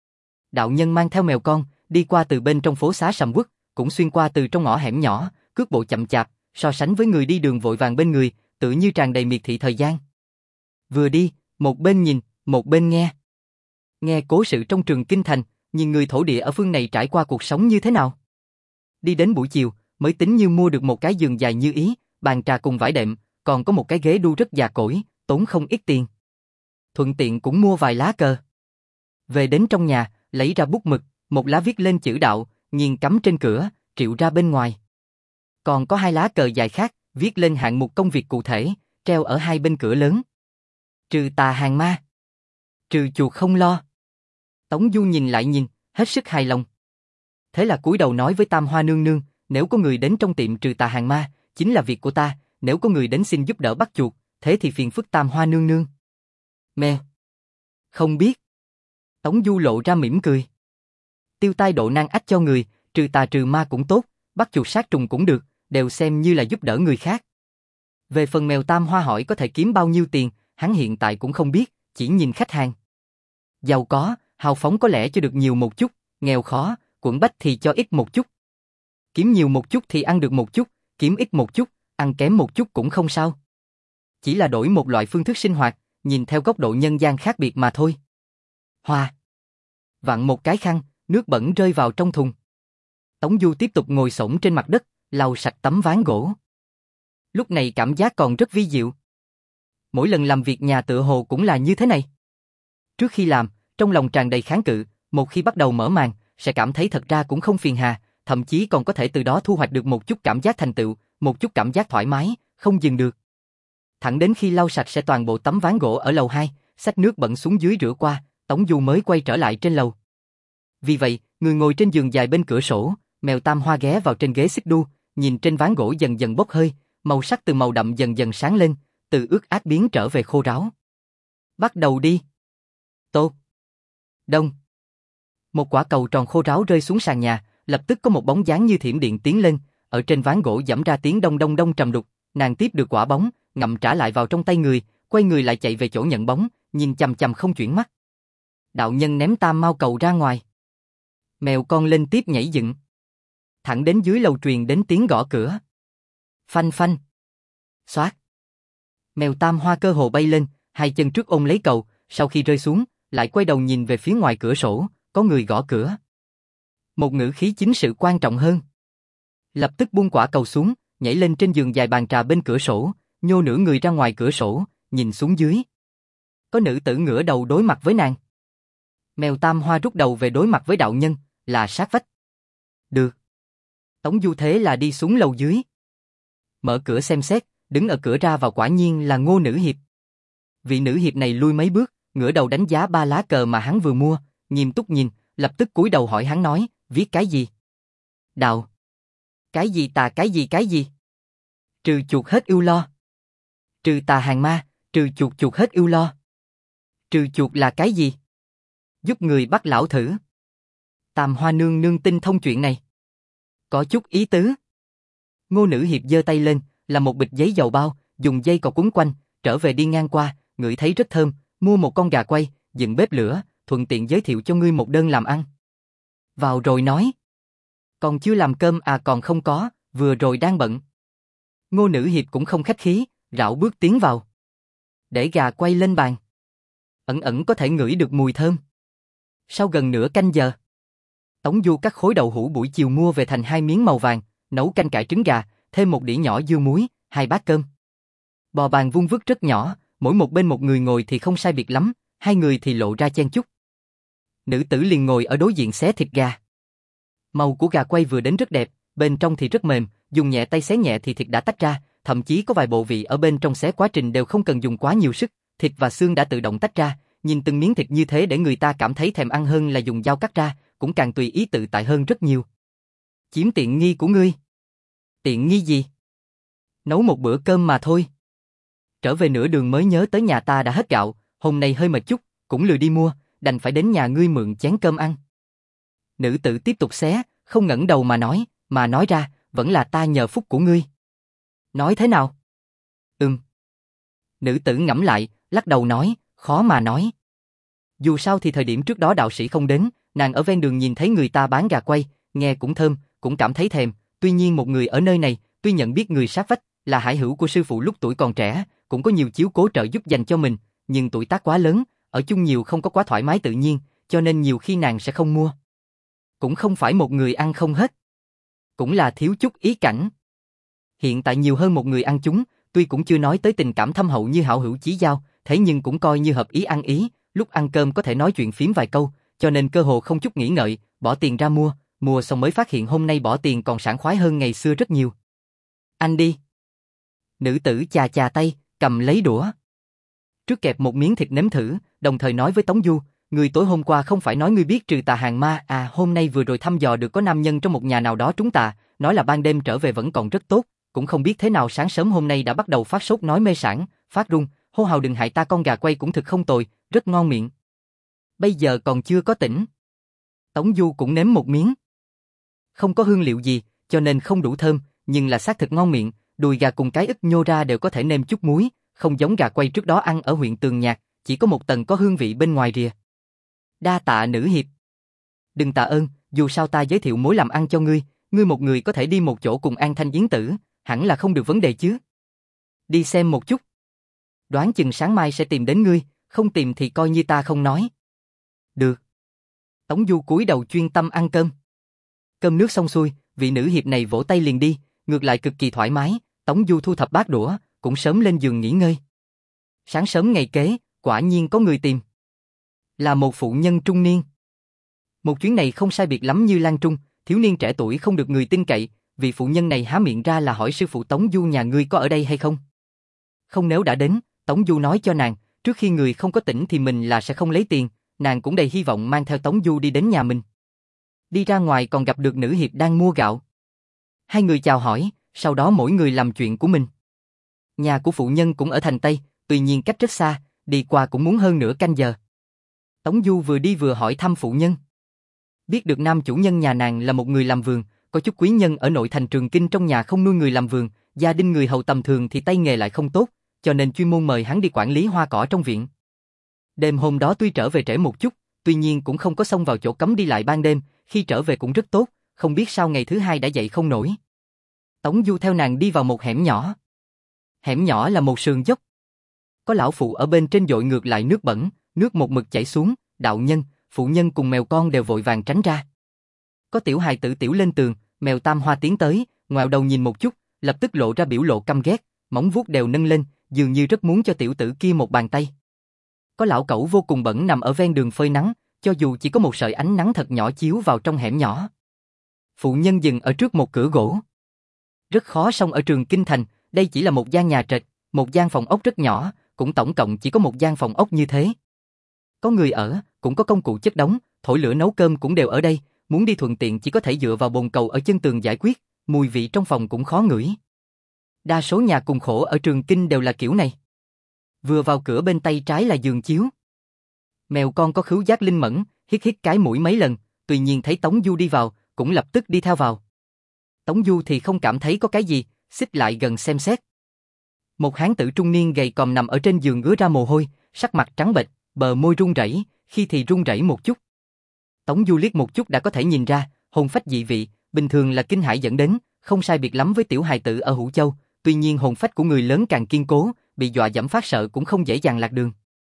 Đạo nhân mang theo mèo con, đi qua từ bên trong phố xá sầm uất, cũng xuyên qua từ trong ngõ hẻm nhỏ, cước bộ chậm chạp, so sánh với người đi đường vội vàng bên người, tự như tràn đầy miệt thị thời gian. Vừa đi, một bên nhìn, một bên nghe. Nghe cố sự trong trường kinh thành, nhìn người thổ địa ở phương này trải qua cuộc sống như thế nào. Đi đến buổi chiều, mới tính như mua được một cái giường dài như ý, bàn trà cùng vải đệm, còn có một cái ghế đu rất già cỗi, tốn không ít tiền. Thuận tiện cũng mua vài lá cờ. Về đến trong nhà, lấy ra bút mực, một lá viết lên chữ đạo, nghiền cắm trên cửa, triệu ra bên ngoài. Còn có hai lá cờ dài khác, viết lên hạng mục công việc cụ thể, treo ở hai bên cửa lớn. Trừ tà hàng ma, trừ chuột không lo. Tống Du nhìn lại nhìn, hết sức hài lòng. Thế là cúi đầu nói với Tam Hoa nương nương, nếu có người đến trong tiệm trừ tà hàng ma, chính là việc của ta, nếu có người đến xin giúp đỡ bắt chuột, thế thì phiền phức Tam Hoa nương nương. Mèo. Không biết. Tống Du lộ ra mỉm cười. Tiêu tai độ nan ách cho người, trừ tà trừ ma cũng tốt, bắt chuột sát trùng cũng được, đều xem như là giúp đỡ người khác. Về phần mèo Tam Hoa hỏi có thể kiếm bao nhiêu tiền, hắn hiện tại cũng không biết, chỉ nhìn khách hàng. Giàu có, hào phóng có lẽ cho được nhiều một chút, nghèo khó, quẫn bách thì cho ít một chút. Kiếm nhiều một chút thì ăn được một chút, kiếm ít một chút, ăn kém một chút cũng không sao. Chỉ là đổi một loại phương thức sinh hoạt, nhìn theo góc độ nhân gian khác biệt mà thôi. Hoa. Vặn một cái khăn, nước bẩn rơi vào trong thùng. Tống Du tiếp tục ngồi xổm trên mặt đất, lau sạch tấm ván gỗ. Lúc này cảm giác còn rất vi diệu. Mỗi lần làm việc nhà tựa hồ cũng là như thế này. Trước khi làm, trong lòng tràn đầy kháng cự, một khi bắt đầu mở màn, sẽ cảm thấy thật ra cũng không phiền hà, thậm chí còn có thể từ đó thu hoạch được một chút cảm giác thành tựu, một chút cảm giác thoải mái, không dừng được. Thẳng đến khi lau sạch sẽ toàn bộ tấm ván gỗ ở lầu hai, xách nước bẩn xuống dưới rửa qua, Tống Du mới quay trở lại trên lầu. Vì vậy, người ngồi trên giường dài bên cửa sổ, mèo Tam Hoa ghé vào trên ghế xích đu, nhìn trên ván gỗ dần dần bốc hơi, màu sắc từ màu đậm dần dần sáng lên, từ ướt át biến trở về khô ráo. Bắt đầu đi. Tốt. Đông. Một quả cầu tròn khô ráo rơi xuống sàn nhà, lập tức có một bóng dáng như thiểm điện tiến lên, ở trên ván gỗ giẫm ra tiếng đông đông đông trầm đục, nàng tiếp được quả bóng, ngậm trả lại vào trong tay người, quay người lại chạy về chỗ nhận bóng, nhìn chằm chằm không chuyển mắt. Đạo nhân ném tam mao cầu ra ngoài. Mèo con lên tiếp nhảy dựng. Thẳng đến dưới lầu truyền đến tiếng gõ cửa. Phanh phanh. Xoát. Mèo Tam Hoa cơ hồ bay lên, hai chân trước ôm lấy cầu, sau khi rơi xuống, lại quay đầu nhìn về phía ngoài cửa sổ, có người gõ cửa. Một ngữ khí chính sự quan trọng hơn. Lập tức buông quả cầu xuống, nhảy lên trên giường dài bàn trà bên cửa sổ, nhô nửa người ra ngoài cửa sổ, nhìn xuống dưới. Có nữ tử ngửa đầu đối mặt với nàng. Mèo Tam Hoa rút đầu về đối mặt với đạo nhân, là sát vách. Được. Tống Du thế là đi xuống lầu dưới. Mở cửa xem xét, đứng ở cửa ra vào quả nhiên là Ngô Nữ Hiệp. Vị nữ hiệp này lui mấy bước, ngửa đầu đánh giá ba lá cờ mà hắn vừa mua, nghiêm túc nhìn, lập tức cúi đầu hỏi hắn nói, viết cái gì? Đạo. Cái gì tà cái gì cái gì? Trừ chuột hết ưu lo. Trừ tà hàng ma, trừ chuột chuột hết ưu lo. Trừ chuột là cái gì? Giúp người bắt lão thử. Tam Hoa nương nương tinh thông chuyện này. Có chút ý tứ. Ngô Nữ Hiệp giơ tay lên, là một bịch giấy dầu bao, dùng dây cột quấn quanh, trở về đi ngang qua, ngửi thấy rất thơm, mua một con gà quay, dựng bếp lửa, thuận tiện giới thiệu cho ngươi một đơn làm ăn. Vào rồi nói. Còn chưa làm cơm à còn không có, vừa rồi đang bận. Ngô Nữ Hiệp cũng không khách khí, rảo bước tiến vào. Để gà quay lên bàn. Ẩn ẩn có thể ngửi được mùi thơm. Sau gần nửa canh giờ, Tống Du cắt khối đậu hũ buổi chiều mua về thành hai miếng màu vàng, nấu canh cải trứng gà, thêm một đĩa nhỏ dưa muối, hai bát cơm. Bò bàn vuông vức rất nhỏ, mỗi một bên một người ngồi thì không sai biệt lắm, hai người thì lộ ra chen chúc. Nữ tử liền ngồi ở đối diện xé thịt gà. Màu của gà quay vừa đến rất đẹp, bên trong thì rất mềm, dùng nhẹ tay xé nhẹ thì thịt đã tách ra, thậm chí có vài bộ vị ở bên trong xé quá trình đều không cần dùng quá nhiều sức, thịt và xương đã tự động tách ra, nhìn từng miếng thịt như thế để người ta cảm thấy thèm ăn hơn là dùng dao cắt ra, cũng càng tùy ý tự tại hơn rất nhiều. Chiếm tiện nghi của ngươi. Tiện nghi gì? Nấu một bữa cơm mà thôi. Trở về nửa đường mới nhớ tới nhà ta đã hết gạo, hôm nay hơi mệt chút, cũng lười đi mua, đành phải đến nhà ngươi mượn chén cơm ăn. Nữ tử tiếp tục xé, không ngẩng đầu mà nói, mà nói ra, vẫn là ta nhờ phúc của ngươi. Nói thế nào? Ừm. Nữ tử ngẫm lại, lắc đầu nói, khó mà nói. Dù sao thì thời điểm trước đó đạo sĩ không đến, nàng ở ven đường nhìn thấy người ta bán gà quay, nghe cũng thơm, cũng cảm thấy thèm, tuy nhiên một người ở nơi này, tuy nhận biết người sát vách, là hải hữu của sư phụ lúc tuổi còn trẻ, cũng có nhiều chiếu cố trợ giúp dành cho mình, nhưng tuổi tác quá lớn, ở chung nhiều không có quá thoải mái tự nhiên, cho nên nhiều khi nàng sẽ không mua. Cũng không phải một người ăn không hết, cũng là thiếu chút ý cảnh. Hiện tại nhiều hơn một người ăn chúng, tuy cũng chưa nói tới tình cảm thâm hậu như hảo hữu chí giao, thế nhưng cũng coi như hợp ý ăn ý, lúc ăn cơm có thể nói chuyện phím vài câu, cho nên cơ hồ không chút nghĩ ngợi, bỏ tiền ra mua, mua xong mới phát hiện hôm nay bỏ tiền còn sảng khoái hơn ngày xưa rất nhiều. Anh đi. Nữ tử chà chà tay, cầm lấy đũa. Trước kẹp một miếng thịt nếm thử, đồng thời nói với Tống Du, người tối hôm qua không phải nói ngươi biết trừ tà hàng ma à, hôm nay vừa rồi thăm dò được có nam nhân trong một nhà nào đó trúng tà, nói là ban đêm trở về vẫn còn rất tốt, cũng không biết thế nào sáng sớm hôm nay đã bắt đầu phát sốt nói mê sản, phát run, hô hào đừng hại ta, con gà quay cũng thực không tồi, rất ngon miệng. Bây giờ còn chưa có tỉnh. Tống Du cũng nếm một miếng. Không có hương liệu gì, cho nên không đủ thơm, nhưng là xác thực ngon miệng, đùi gà cùng cái ức nhô ra đều có thể nêm chút muối, không giống gà quay trước đó ăn ở huyện Tường Nhạc, chỉ có một tầng có hương vị bên ngoài rìa. Đa tạ nữ hiệp. Đừng tạ ơn, dù sao ta giới thiệu mối làm ăn cho ngươi, ngươi một người có thể đi một chỗ cùng An Thanh Yến Tử, hẳn là không được vấn đề chứ. Đi xem một chút. Đoán chừng sáng mai sẽ tìm đến ngươi, không tìm thì coi như ta không nói. Được. Tống Du cúi đầu chuyên tâm ăn cơm. Cơm nước xong xuôi, vị nữ hiệp này vỗ tay liền đi, ngược lại cực kỳ thoải mái, Tống Du thu thập bát đũa, cũng sớm lên giường nghỉ ngơi. Sáng sớm ngày kế, quả nhiên có người tìm. Là một phụ nhân trung niên. Một chuyến này không sai biệt lắm như Lan Trung, thiếu niên trẻ tuổi không được người tin cậy, vị phụ nhân này há miệng ra là hỏi sư phụ Tống Du nhà ngươi có ở đây hay không. Không, nếu đã đến, Tống Du nói cho nàng, trước khi người không có tỉnh thì mình là sẽ không lấy tiền, nàng cũng đầy hy vọng mang theo Tống Du đi đến nhà mình. Đi ra ngoài còn gặp được nữ hiệp đang mua gạo. Hai người chào hỏi, sau đó mỗi người làm chuyện của mình. Nhà của phụ nhân cũng ở thành Tây, tuy nhiên cách rất xa, đi qua cũng muốn hơn nửa canh giờ. Tống Du vừa đi vừa hỏi thăm phụ nhân. Biết được nam chủ nhân nhà nàng là một người làm vườn, có chút quý nhân ở nội thành Trường Kinh trong nhà không nuôi người làm vườn, gia đình người hầu tầm thường thì tay nghề lại không tốt, cho nên chuyên môn mời hắn đi quản lý hoa cỏ trong viện. Đêm hôm đó tuy trở về trễ một chút, tuy nhiên cũng không có xông vào chỗ cấm đi lại ban đêm, khi trở về cũng rất tốt, không biết sao ngày thứ hai đã dậy không nổi. Tống Du theo nàng đi vào một hẻm nhỏ. Hẻm nhỏ là một sườn dốc. Có lão phụ ở bên trên dội ngược lại nước bẩn, nước một mực chảy xuống, đạo nhân, phụ nhân cùng mèo con đều vội vàng tránh ra. Có tiểu hài tử tiểu lên tường, mèo Tam Hoa tiến tới, ngoẹo đầu nhìn một chút, lập tức lộ ra biểu lộ căm ghét, móng vuốt đều nâng lên, dường như rất muốn cho tiểu tử kia một bàn tay. Có lão cẩu vô cùng bẩn nằm ở ven đường phơi nắng, cho dù chỉ có một sợi ánh nắng thật nhỏ chiếu vào trong hẻm nhỏ. Phụ nhân dừng ở trước một cửa gỗ. Rất khó xong ở Trường Kinh Thành, đây chỉ là một gian nhà trệt, một gian phòng ốc rất nhỏ, cũng tổng cộng chỉ có một gian phòng ốc như thế. Có người ở, cũng có công cụ chất đống, thổi lửa nấu cơm cũng đều ở đây, muốn đi thuận tiện chỉ có thể dựa vào bồn cầu ở chân tường giải quyết, mùi vị trong phòng cũng khó ngửi. Đa số nhà cùng khổ ở Trường Kinh đều là kiểu này. Vừa vào cửa bên tay trái là giường chiếu. Mèo con có khứu giác linh mẫn, hít hít cái mũi mấy lần, tuy nhiên thấy Tống Du đi vào, cũng lập tức đi theo vào. Tống Du thì không cảm thấy có cái gì, xích lại gần xem xét. Một hán tử trung niên gầy còm nằm ở trên giường ứa ra mồ hôi, sắc mặt trắng bệch, bờ môi run rẩy, khi thì run rẩy một chút. Tống Du liếc một chút đã có thể nhìn ra, hồn phách dị vị, bình thường là kinh hãi dẫn đến, không sai biệt lắm với tiểu hài tử ở Hữu Châu, tuy nhiên hồn phách của người lớn càng kiên cố, bị dọa dẫm phát sợ cũng không dễ dàng lạc đường.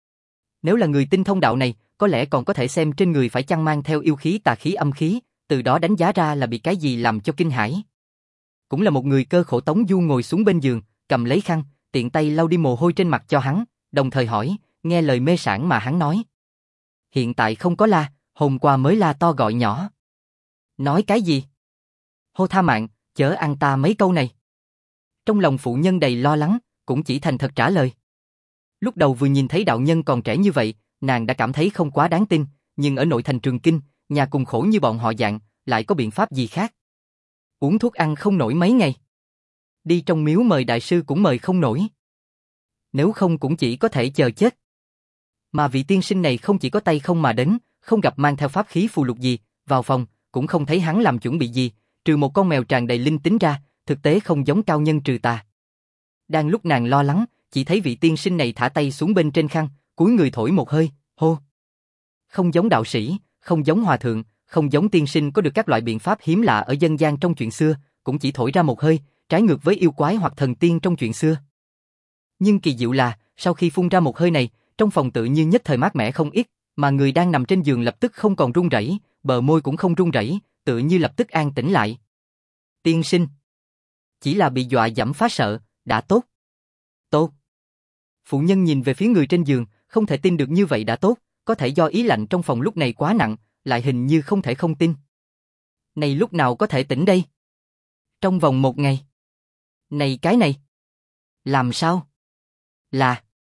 Nếu là người tinh thông đạo này, có lẽ còn có thể xem trên người phải chăng mang theo yêu khí tà khí âm khí, từ đó đánh giá ra là bị cái gì làm cho kinh hãi. Cũng là một người cơ khổ. Tống Du ngồi xuống bên giường, cầm lấy khăn, tiện tay lau đi mồ hôi trên mặt cho hắn, đồng thời hỏi, nghe lời mê sản mà hắn nói. Hiện tại không có la, hôm qua mới la to gọi nhỏ. Nói cái gì? Hô tha mạng, chớ ăn ta mấy câu này. Trong lòng phụ nhân đầy lo lắng, cũng chỉ thành thật trả lời. Lúc đầu vừa nhìn thấy đạo nhân còn trẻ như vậy, nàng đã cảm thấy không quá đáng tin, nhưng ở nội thành Trường Kinh, nhà cùng khổ như bọn họ dạng, lại có biện pháp gì khác. Uống thuốc ăn không nổi mấy ngày. Đi trong miếu mời đại sư cũng mời không nổi. Nếu không cũng chỉ có thể chờ chết. Mà vị tiên sinh này không chỉ có tay không mà đến, không gặp mang theo pháp khí phù lục gì, vào phòng, cũng không thấy hắn làm chuẩn bị gì, trừ một con mèo tràn đầy linh tính ra, thực tế không giống cao nhân trừ tà. Đang lúc nàng lo lắng, chỉ thấy vị tiên sinh này thả tay xuống bên trên khăn, cúi người thổi một hơi, hô. Không giống đạo sĩ, không giống hòa thượng, không giống tiên sinh có được các loại biện pháp hiếm lạ ở dân gian trong chuyện xưa, cũng chỉ thổi ra một hơi, trái ngược với yêu quái hoặc thần tiên trong chuyện xưa. Nhưng kỳ diệu là, sau khi phun ra một hơi này, trong phòng tự như nhất thời mát mẻ không ít, mà người đang nằm trên giường lập tức không còn run rẩy, bờ môi cũng không run rẩy, tự như lập tức an tĩnh lại. Tiên sinh. Chỉ là bị dọa dẫm phá sợ, đã tốt. Tốt. Phụ nhân nhìn về phía người trên giường, không thể tin được như vậy đã tốt, có thể do ý lạnh trong phòng lúc này quá nặng, lại hình như không thể không tin. Này lúc nào có thể tỉnh đây? Trong vòng một ngày. Này cái này. Làm sao? Là.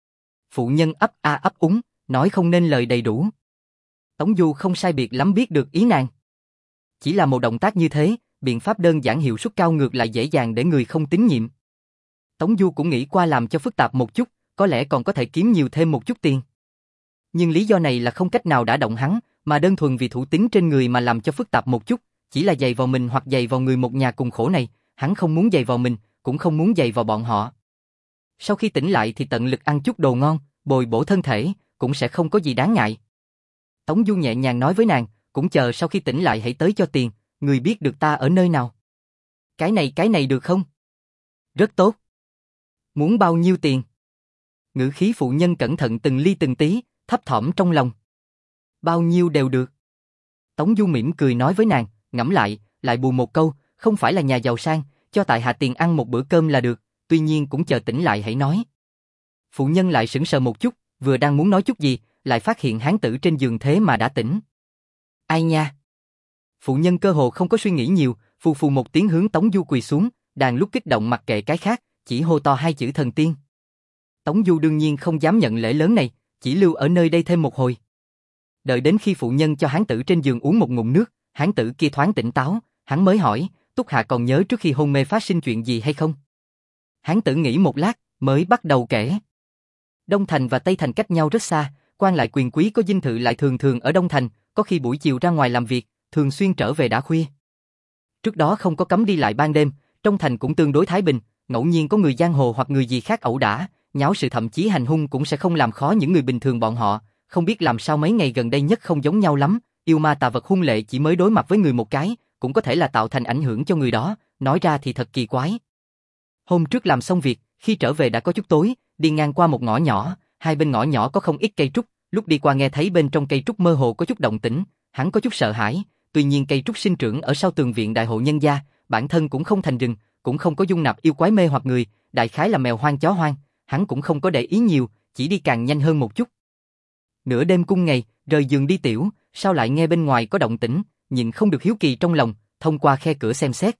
Phụ nhân ấp a ấp úng, nói không nên lời đầy đủ. Tống Du không sai biệt lắm biết được ý nàng. Chỉ là một động tác như thế, biện pháp đơn giản hiệu suất cao ngược lại dễ dàng để người không tín nhiệm. Tống Du cũng nghĩ qua làm cho phức tạp một chút, có lẽ còn có thể kiếm nhiều thêm một chút tiền. Nhưng lý do này là không cách nào đả động hắn, mà đơn thuần vì thủ tín trên người mà làm cho phức tạp một chút, chỉ là dày vào mình hoặc dày vào người một nhà cùng khổ này, hắn không muốn dày vào mình, cũng không muốn dày vào bọn họ. Sau khi tỉnh lại thì tận lực ăn chút đồ ngon, bồi bổ thân thể, cũng sẽ không có gì đáng ngại. Tống Du nhẹ nhàng nói với nàng, cũng chờ sau khi tỉnh lại hãy tới cho tiền, người biết được ta ở nơi nào. Cái này cái này được không? Rất tốt. Muốn bao nhiêu tiền? Ngữ khí phụ nhân cẩn thận từng ly từng tí, thấp thỏm trong lòng. Bao nhiêu đều được. Tống Du mỉm cười nói với nàng, ngẫm lại, lại bù một câu, không phải là nhà giàu sang, cho tại hạ tiền ăn một bữa cơm là được, tuy nhiên cũng chờ tỉnh lại hãy nói. Phụ nhân lại sững sờ một chút, vừa đang muốn nói chút gì, lại phát hiện hán tử trên giường thế mà đã tỉnh. Ai nha? Phụ nhân cơ hồ không có suy nghĩ nhiều, phù phù một tiếng hướng Tống Du quỳ xuống, đàn lúc kích động mặc kệ cái khác, chỉ hô to hai chữ thần tiên. Tống Du đương nhiên không dám nhận lễ lớn này, chỉ lưu ở nơi đây thêm một hồi. Đợi đến khi phụ nhân cho hán tử trên giường uống một ngụm nước, hán tử kia thoáng tỉnh táo, hắn mới hỏi, Túc Hạ còn nhớ trước khi hôn mê phát sinh chuyện gì hay không? Hán tử nghĩ một lát, mới bắt đầu kể. Đông Thành và Tây Thành cách nhau rất xa, quan lại quyền quý có dinh thự lại thường thường ở Đông Thành, có khi buổi chiều ra ngoài làm việc, thường xuyên trở về đã khuya. Trước đó không có cấm đi lại ban đêm, trong thành cũng tương đối thái bình, ngẫu nhiên có người giang hồ hoặc người gì khác ẩu đả, nháo sự thậm chí hành hung cũng sẽ không làm khó những người bình thường bọn họ, không biết làm sao mấy ngày gần đây nhất không giống nhau lắm, yêu ma tà vật hung lệ chỉ mới đối mặt với người một cái, cũng có thể là tạo thành ảnh hưởng cho người đó, nói ra thì thật kỳ quái. Hôm trước làm xong việc, khi trở về đã có chút tối, đi ngang qua một ngõ nhỏ, hai bên ngõ nhỏ có không ít cây trúc, lúc đi qua nghe thấy bên trong cây trúc mơ hồ có chút động tĩnh, hắn có chút sợ hãi, tuy nhiên cây trúc sinh trưởng ở sau tường viện đại hộ nhân gia, bản thân cũng không thành rừng, cũng không có dung nạp yêu quái mê hoặc người, đại khái là mèo hoang chó hoang, hắn cũng không có để ý nhiều, chỉ đi càng nhanh hơn một chút. Nửa đêm cung ngày, rời giường đi tiểu, sao lại nghe bên ngoài có động tĩnh, nhìn không được hiếu kỳ trong lòng, thông qua khe cửa xem xét.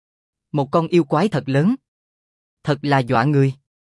Một con yêu quái thật lớn. Thật là dọa người.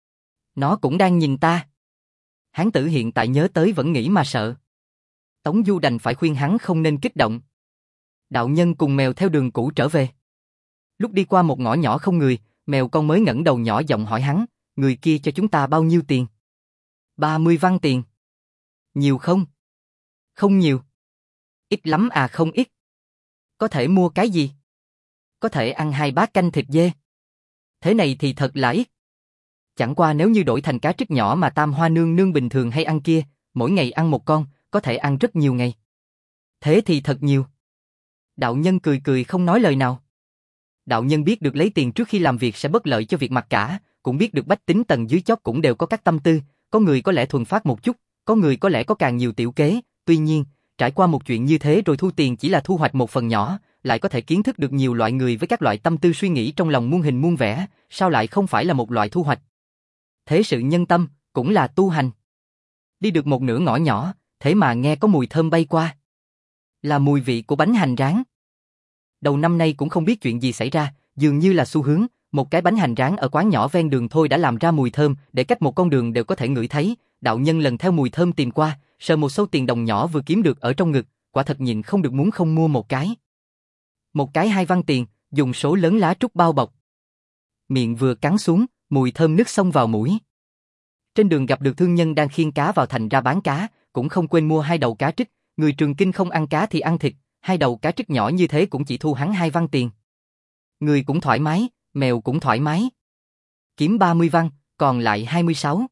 Nó cũng đang nhìn ta. Hán tử hiện tại nhớ tới vẫn nghĩ mà sợ. Tống Du đành phải khuyên hắn không nên kích động. Đạo nhân cùng mèo theo đường cũ trở về. Lúc đi qua một ngõ nhỏ không người, mèo con mới ngẩng đầu nhỏ giọng hỏi hắn, người kia cho chúng ta bao nhiêu tiền? ba mươi văn tiền. Nhiều không? Không nhiều. Ít lắm à không ít. Có thể mua cái gì? Có thể ăn hai bát canh thịt dê. Thế này thì thật là ít. Chẳng qua nếu như đổi thành cá trích nhỏ mà Tam Hoa nương nương bình thường hay ăn kia, mỗi ngày ăn một con, có thể ăn rất nhiều ngày. Thế thì thật nhiều. Đạo nhân cười cười không nói lời nào. Đạo nhân biết được lấy tiền trước khi làm việc sẽ bất lợi cho việc mặc cả, cũng biết được bách tính tầng dưới chót cũng đều có các tâm tư, có người có lẽ thuần phát một chút, có người có lẽ có càng nhiều tiểu kế, tuy nhiên, trải qua một chuyện như thế rồi thu tiền chỉ là thu hoạch một phần nhỏ, lại có thể kiến thức được nhiều loại người với các loại tâm tư suy nghĩ trong lòng muôn hình muôn vẻ, sao lại không phải là một loại thu hoạch? Thế sự nhân tâm, cũng là tu hành. Đi được một nửa ngõ nhỏ, thế mà nghe có mùi thơm bay qua. Là mùi vị của bánh hành rán. Đầu năm nay cũng không biết chuyện gì xảy ra, dường như là xu hướng, một cái bánh hành rán ở quán nhỏ ven đường thôi đã làm ra mùi thơm, để cách một con đường đều có thể ngửi thấy. Đạo nhân lần theo mùi thơm tìm qua, sờ một sâu tiền đồng nhỏ vừa kiếm được ở trong ngực, quả thật nhịn không được muốn không mua một cái. Một cái hai văn tiền, dùng số lớn lá trúc bao bọc. Miệng vừa cắn xuống, mùi thơm nước xông vào mũi. Trên đường gặp được thương nhân đang khiêng cá vào thành ra bán cá, cũng không quên mua hai đầu cá trích, người Trường Kinh không ăn cá thì ăn thịt, hai đầu cá trích nhỏ như thế cũng chỉ thu hắn hai văn tiền. Người cũng thoải mái, mèo cũng thoải mái. Kiếm ba mươi văn, còn lại hai mươi sáu.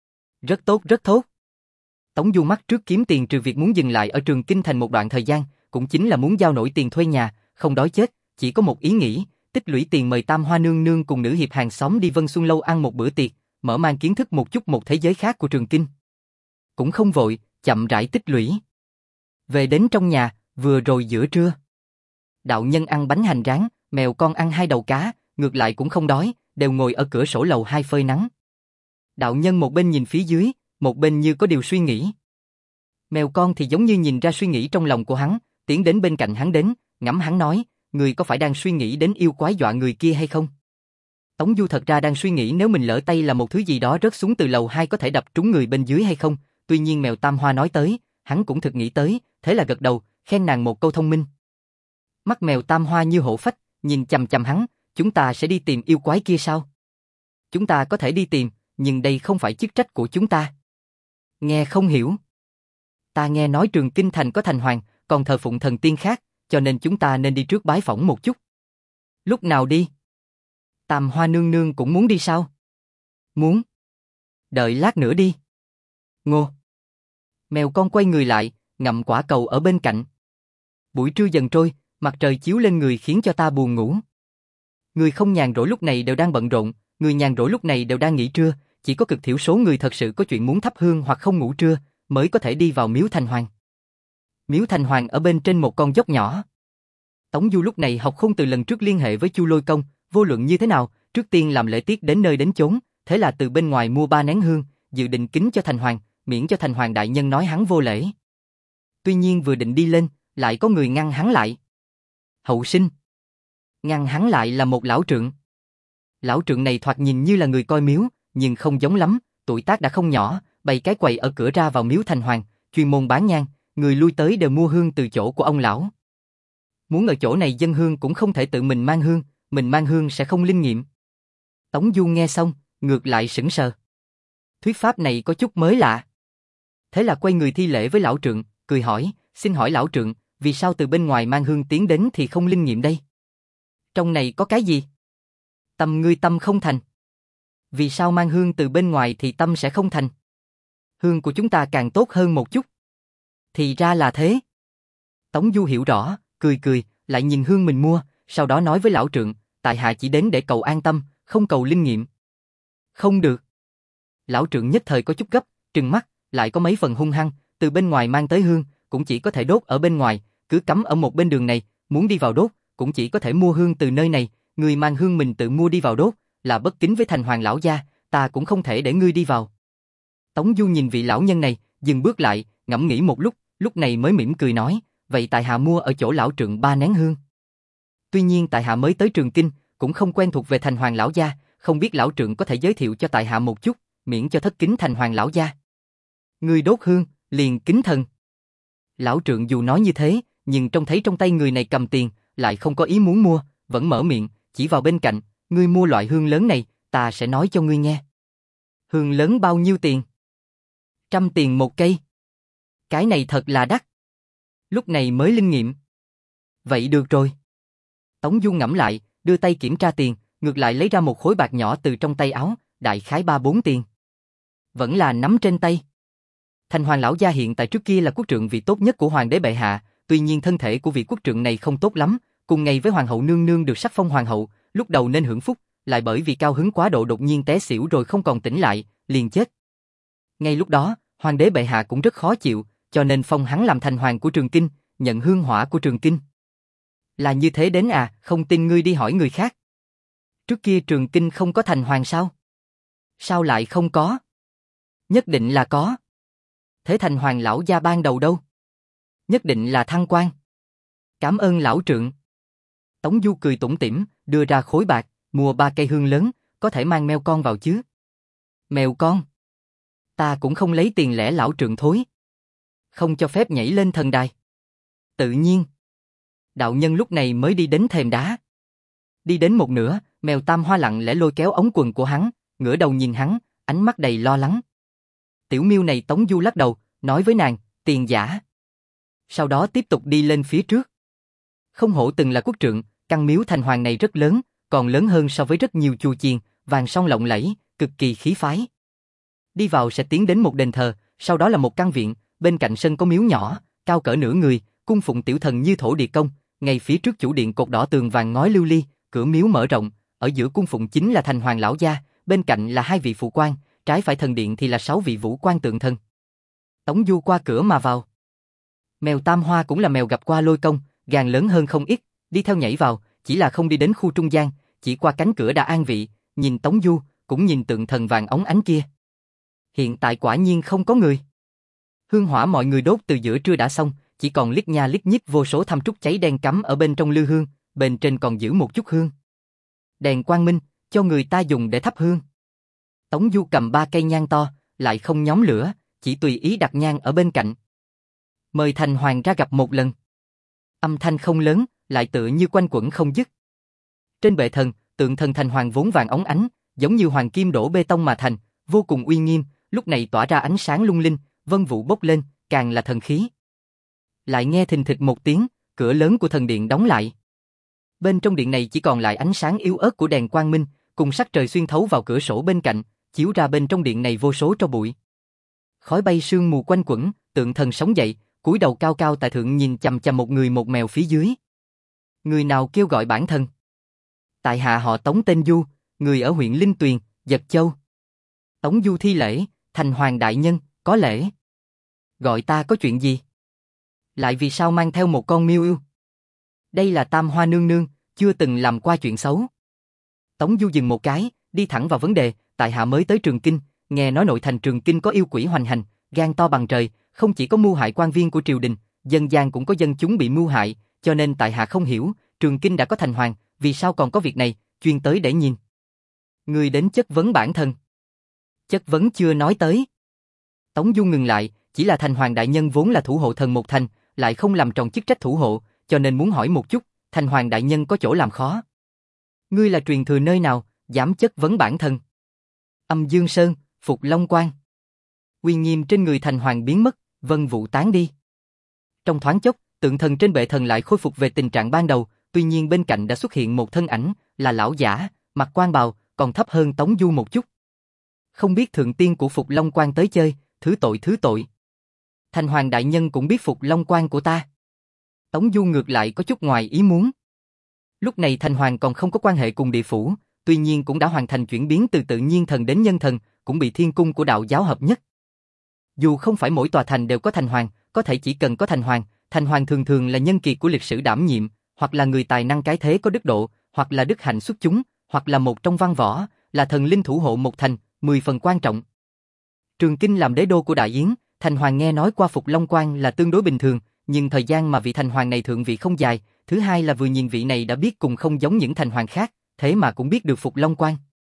Rất tốt rất tốt. Tống Du mắt trước kiếm tiền trừ việc muốn dừng lại ở Trường Kinh Thành một đoạn thời gian, cũng chính là muốn giao nổi tiền thuê nhà, không đói chết, chỉ có một ý nghĩ, tích lũy tiền mời Tam Hoa nương nương cùng nữ hiệp hàng xóm đi Vân Xuân Lâu ăn một bữa tiệc, mở mang kiến thức một chút một thế giới khác của Trường Kinh. Cũng không vội, chậm rãi tích lũy. Về đến trong nhà, vừa rồi giữa trưa. Đạo nhân ăn bánh hành rán, mèo con ăn hai đầu cá, ngược lại cũng không đói, đều ngồi ở cửa sổ lầu hai phơi nắng. Đạo nhân một bên nhìn phía dưới, một bên như có điều suy nghĩ. Mèo con thì giống như nhìn ra suy nghĩ trong lòng của hắn, tiến đến bên cạnh hắn đến, ngắm hắn nói, người có phải đang suy nghĩ đến yêu quái dọa người kia hay không? Tống Du thật ra đang suy nghĩ nếu mình lỡ tay là một thứ gì đó rớt xuống từ lầu hai có thể đập trúng người bên dưới hay không, tuy nhiên mèo Tam Hoa nói tới, hắn cũng thực nghĩ tới, thế là gật đầu, khen nàng một câu thông minh. Mắt mèo Tam Hoa như hổ phách, nhìn chằm chằm hắn, chúng ta sẽ đi tìm yêu quái kia sao? Chúng ta có thể đi tìm, nhưng đây không phải chức trách của chúng ta. Nghe không hiểu. Ta nghe nói Trường Kinh Thành có thành hoàng, còn thờ phụng thần tiên khác, cho nên chúng ta nên đi trước bái phỏng một chút. Lúc nào đi? Tam Hoa nương nương cũng muốn đi sao? Muốn. Đợi lát nữa đi. Ngô. Mèo con quay người lại, ngậm quả cầu ở bên cạnh. Buổi trưa dần trôi, mặt trời chiếu lên người khiến cho ta buồn ngủ. Người không nhàn rỗi lúc này đều đang bận rộn, người nhàn rỗi lúc này đều đang nghỉ trưa, chỉ có cực thiểu số người thật sự có chuyện muốn thắp hương hoặc không ngủ trưa, mới có thể đi vào miếu Thành Hoàng. Miếu Thành Hoàng ở bên trên một con dốc nhỏ. Tống Du lúc này học không từ lần trước liên hệ với Chu Lôi Công, vô luận như thế nào, trước tiên làm lễ tiết đến nơi đến chốn, thế là từ bên ngoài mua ba nén hương, dự định kính cho Thành Hoàng, miễn cho Thành Hoàng đại nhân nói hắn vô lễ. Tuy nhiên vừa định đi lên, lại có người ngăn hắn lại. Hậu sinh. Ngăn hắn lại là một lão trượng. Lão trượng này thoạt nhìn như là người coi miếu, nhưng không giống lắm, tuổi tác đã không nhỏ, bày cái quầy ở cửa ra vào miếu Thành Hoàng, chuyên môn bán nhang, người lui tới đều mua hương từ chỗ của ông lão. Muốn ở chỗ này dâng hương cũng không thể tự mình mang hương, mình mang hương sẽ không linh nghiệm. Tống Du nghe xong, ngược lại sững sờ. Thuyết pháp này có chút mới lạ. Thế là quay người thi lễ với lão trượng, cười hỏi, xin hỏi lão trượng, vì sao từ bên ngoài mang hương tiến đến thì không linh nghiệm đây? Trong này có cái gì? Tâm ngươi tâm không thành. Vì sao mang hương từ bên ngoài thì tâm sẽ không thành? Hương của chúng ta càng tốt hơn một chút. Thì ra là thế. Tống Du hiểu rõ, cười cười, lại nhìn hương mình mua, sau đó nói với lão trượng, tại hạ chỉ đến để cầu an tâm, không cầu linh nghiệm. Không được. Lão trượng nhất thời có chút gấp, trừng mắt, lại có mấy phần hung hăng, từ bên ngoài mang tới hương, cũng chỉ có thể đốt ở bên ngoài, cứ cắm ở một bên đường này, muốn đi vào đốt, cũng chỉ có thể mua hương từ nơi này, người mang hương mình tự mua đi vào đốt, là bất kính với Thành Hoàng lão gia, ta cũng không thể để ngươi đi vào. Tống Du nhìn vị lão nhân này, dừng bước lại, ngẫm nghĩ một lúc, lúc này mới mỉm cười nói, vậy tại hạ mua ở chỗ lão trượng ba nén hương. Tuy nhiên tại hạ mới tới Trường Kinh, cũng không quen thuộc về Thành Hoàng lão gia, không biết lão trượng có thể giới thiệu cho tại hạ một chút, miễn cho thất kính Thành Hoàng lão gia. Người đốt hương, liền kính thần. Lão trượng dù nói như thế, nhưng trông thấy trong tay người này cầm tiền, lại không có ý muốn mua, vẫn mở miệng, chỉ vào bên cạnh, ngươi mua loại hương lớn này, ta sẽ nói cho ngươi nghe. Hương lớn bao nhiêu tiền? Trăm tiền một cây. Cái này thật là đắt. Lúc này mới linh nghiệm. Vậy được rồi. Tống Du ngẫm lại, đưa tay kiểm tra tiền, ngược lại lấy ra một khối bạc nhỏ từ trong tay áo, đại khái ba bốn tiền. Vẫn là nắm trên tay. Thành Hoàng lão gia hiện tại trước kia là quốc trượng vị tốt nhất của hoàng đế bệ hạ, tuy nhiên thân thể của vị quốc trượng này không tốt lắm, cùng ngày với hoàng hậu nương nương được sắc phong hoàng hậu, lúc đầu nên hưởng phúc, lại bởi vì cao hứng quá độ đột nhiên té xỉu rồi không còn tỉnh lại, liền chết. Ngay lúc đó, hoàng đế bệ hạ cũng rất khó chịu, cho nên phong hắn làm thành hoàng của Trường Kinh, nhận hương hỏa của Trường Kinh. Là như thế đến à, không tin ngươi đi hỏi người khác. Trước kia Trường Kinh không có thành hoàng sao? Sao lại không có? Nhất định là có. Thế Thành Hoàng lão gia ban đầu đâu? Nhất định là thăng quan. Cảm ơn lão trượng. Tống Du cười tủm tỉm, đưa ra khối bạc, mua ba cây hương lớn, có thể mang mèo con vào chứ? Mèo con? Ta cũng không lấy tiền lẻ lão trượng thối. Không cho phép nhảy lên thần đài. Tự nhiên. Đạo nhân lúc này mới đi đến thềm đá. Đi đến một nửa, mèo Tam Hoa lặng lẽ lôi kéo ống quần của hắn, ngửa đầu nhìn hắn, ánh mắt đầy lo lắng. Tiểu miêu này Tống Du lắc đầu, nói với nàng, tiền giả. Sau đó tiếp tục đi lên phía trước. Không hổ từng là quốc trượng, căn miếu thành hoàng này rất lớn, còn lớn hơn so với rất nhiều chùa chiền, vàng son lộng lẫy, cực kỳ khí phái. Đi vào sẽ tiến đến một đền thờ, sau đó là một căn viện, bên cạnh sân có miếu nhỏ, cao cỡ nửa người, cung phụng tiểu thần như thổ địa công, ngay phía trước chủ điện cột đỏ tường vàng ngói lưu ly, cửa miếu mở rộng, ở giữa cung phụng chính là thành hoàng lão gia, bên cạnh là hai vị phụ quan, trái phải thần điện thì là sáu vị vũ quan tượng thần. Tống Du qua cửa mà vào. Mèo Tam Hoa cũng là mèo gặp qua lôi công, gan lớn hơn không ít, đi theo nhảy vào, chỉ là không đi đến khu trung gian, chỉ qua cánh cửa đã an vị, nhìn Tống Du, cũng nhìn tượng thần vàng óng ánh kia. Hiện tại quả nhiên không có người. Hương hỏa mọi người đốt từ giữa trưa đã xong, chỉ còn lít nha lít nhít vô số tham trúc cháy đen cắm ở bên trong lư hương, bên trên còn giữ một chút hương. Đèn quang minh, cho người ta dùng để thắp hương. Tống Du cầm ba cây nhang to, lại không nhóm lửa, chỉ tùy ý đặt nhang ở bên cạnh. Mời thành hoàng ra gặp một lần. Âm thanh không lớn, lại tựa như quanh quẩn không dứt. Trên bệ thần, tượng thần thành hoàng vốn vàng óng ánh, giống như hoàng kim đổ bê tông mà thành, vô cùng uy nghiêm, lúc này tỏa ra ánh sáng lung linh, vân vụ bốc lên, càng là thần khí. Lại nghe thình thịch một tiếng, cửa lớn của thần điện đóng lại. Bên trong điện này chỉ còn lại ánh sáng yếu ớt của đèn quang minh, cùng sắc trời xuyên thấu vào cửa sổ bên cạnh, chiếu ra bên trong điện này vô số tro bụi. Khói bay sương mù quanh quẩn, tượng thần sống dậy, cúi đầu cao cao tại thượng nhìn chằm chằm một người một mèo phía dưới. Người nào kêu gọi bản thân? Tại hạ họ Tống tên Du, người ở huyện Linh Tuyền, Dật Châu. Tống Du thi lễ, thành hoàng đại nhân, có lễ. Gọi ta có chuyện gì? Lại vì sao mang theo một con miêu yêu? Đây là Tam Hoa nương nương, chưa từng làm qua chuyện xấu. Tống Du dừng một cái, đi thẳng vào vấn đề, tại hạ mới tới Trường Kinh, nghe nói nội thành Trường Kinh có yêu quỷ hoành hành, gan to bằng trời, không chỉ có mưu hại quan viên của triều đình, dân gian cũng có dân chúng bị mưu hại, cho nên tại hạ không hiểu, Trường Kinh đã có thành hoàng, vì sao còn có việc này, chuyên tới để nhìn. Người đến chất vấn bản thân. Chất vấn chưa nói tới. Tống Du ngừng lại, chỉ là thành hoàng đại nhân vốn là thủ hộ thần một thành, lại không làm tròn chức trách thủ hộ, cho nên muốn hỏi một chút, thành hoàng đại nhân có chỗ làm khó. Ngươi là truyền thừa nơi nào, dám chất vấn bản thân? Âm Dương Sơn, Phục Long Quan. Uy nghiêm trên người thành hoàng biến mất, vân vụ tán đi. Trong thoáng chốc, tượng thần trên bệ thần lại khôi phục về tình trạng ban đầu, tuy nhiên bên cạnh đã xuất hiện một thân ảnh, là lão giả, mặc quan bào, còn thấp hơn Tống Du một chút. Không biết thượng tiên của Phục Long Quan tới chơi, thứ tội thứ tội. Thành hoàng đại nhân cũng biết Phục Long Quan của ta. Tống Du ngược lại có chút ngoài ý muốn. Lúc này thành hoàng còn không có quan hệ cùng địa phủ, tuy nhiên cũng đã hoàn thành chuyển biến từ tự nhiên thần đến nhân thần, cũng bị thiên cung của đạo giáo hợp nhất. Dù không phải mỗi tòa thành đều có thành hoàng, có thể chỉ cần có thành hoàng, thành hoàng thường thường là nhân kiệt của lịch sử đảm nhiệm, hoặc là người tài năng cái thế có đức độ, hoặc là đức hạnh xuất chúng, hoặc là một trong văn võ, là thần linh thủ hộ một thành, mười phần quan trọng. Trường Kinh làm đế đô của Đại Yến, thành hoàng nghe nói qua Phục Long Quan là tương đối bình thường, nhưng thời gian mà vị thành hoàng này thượng vị không dài, thứ hai là vừa nhìn vị này đã biết cùng không giống những thành hoàng khác, thế mà cũng biết được Phục Long Quan.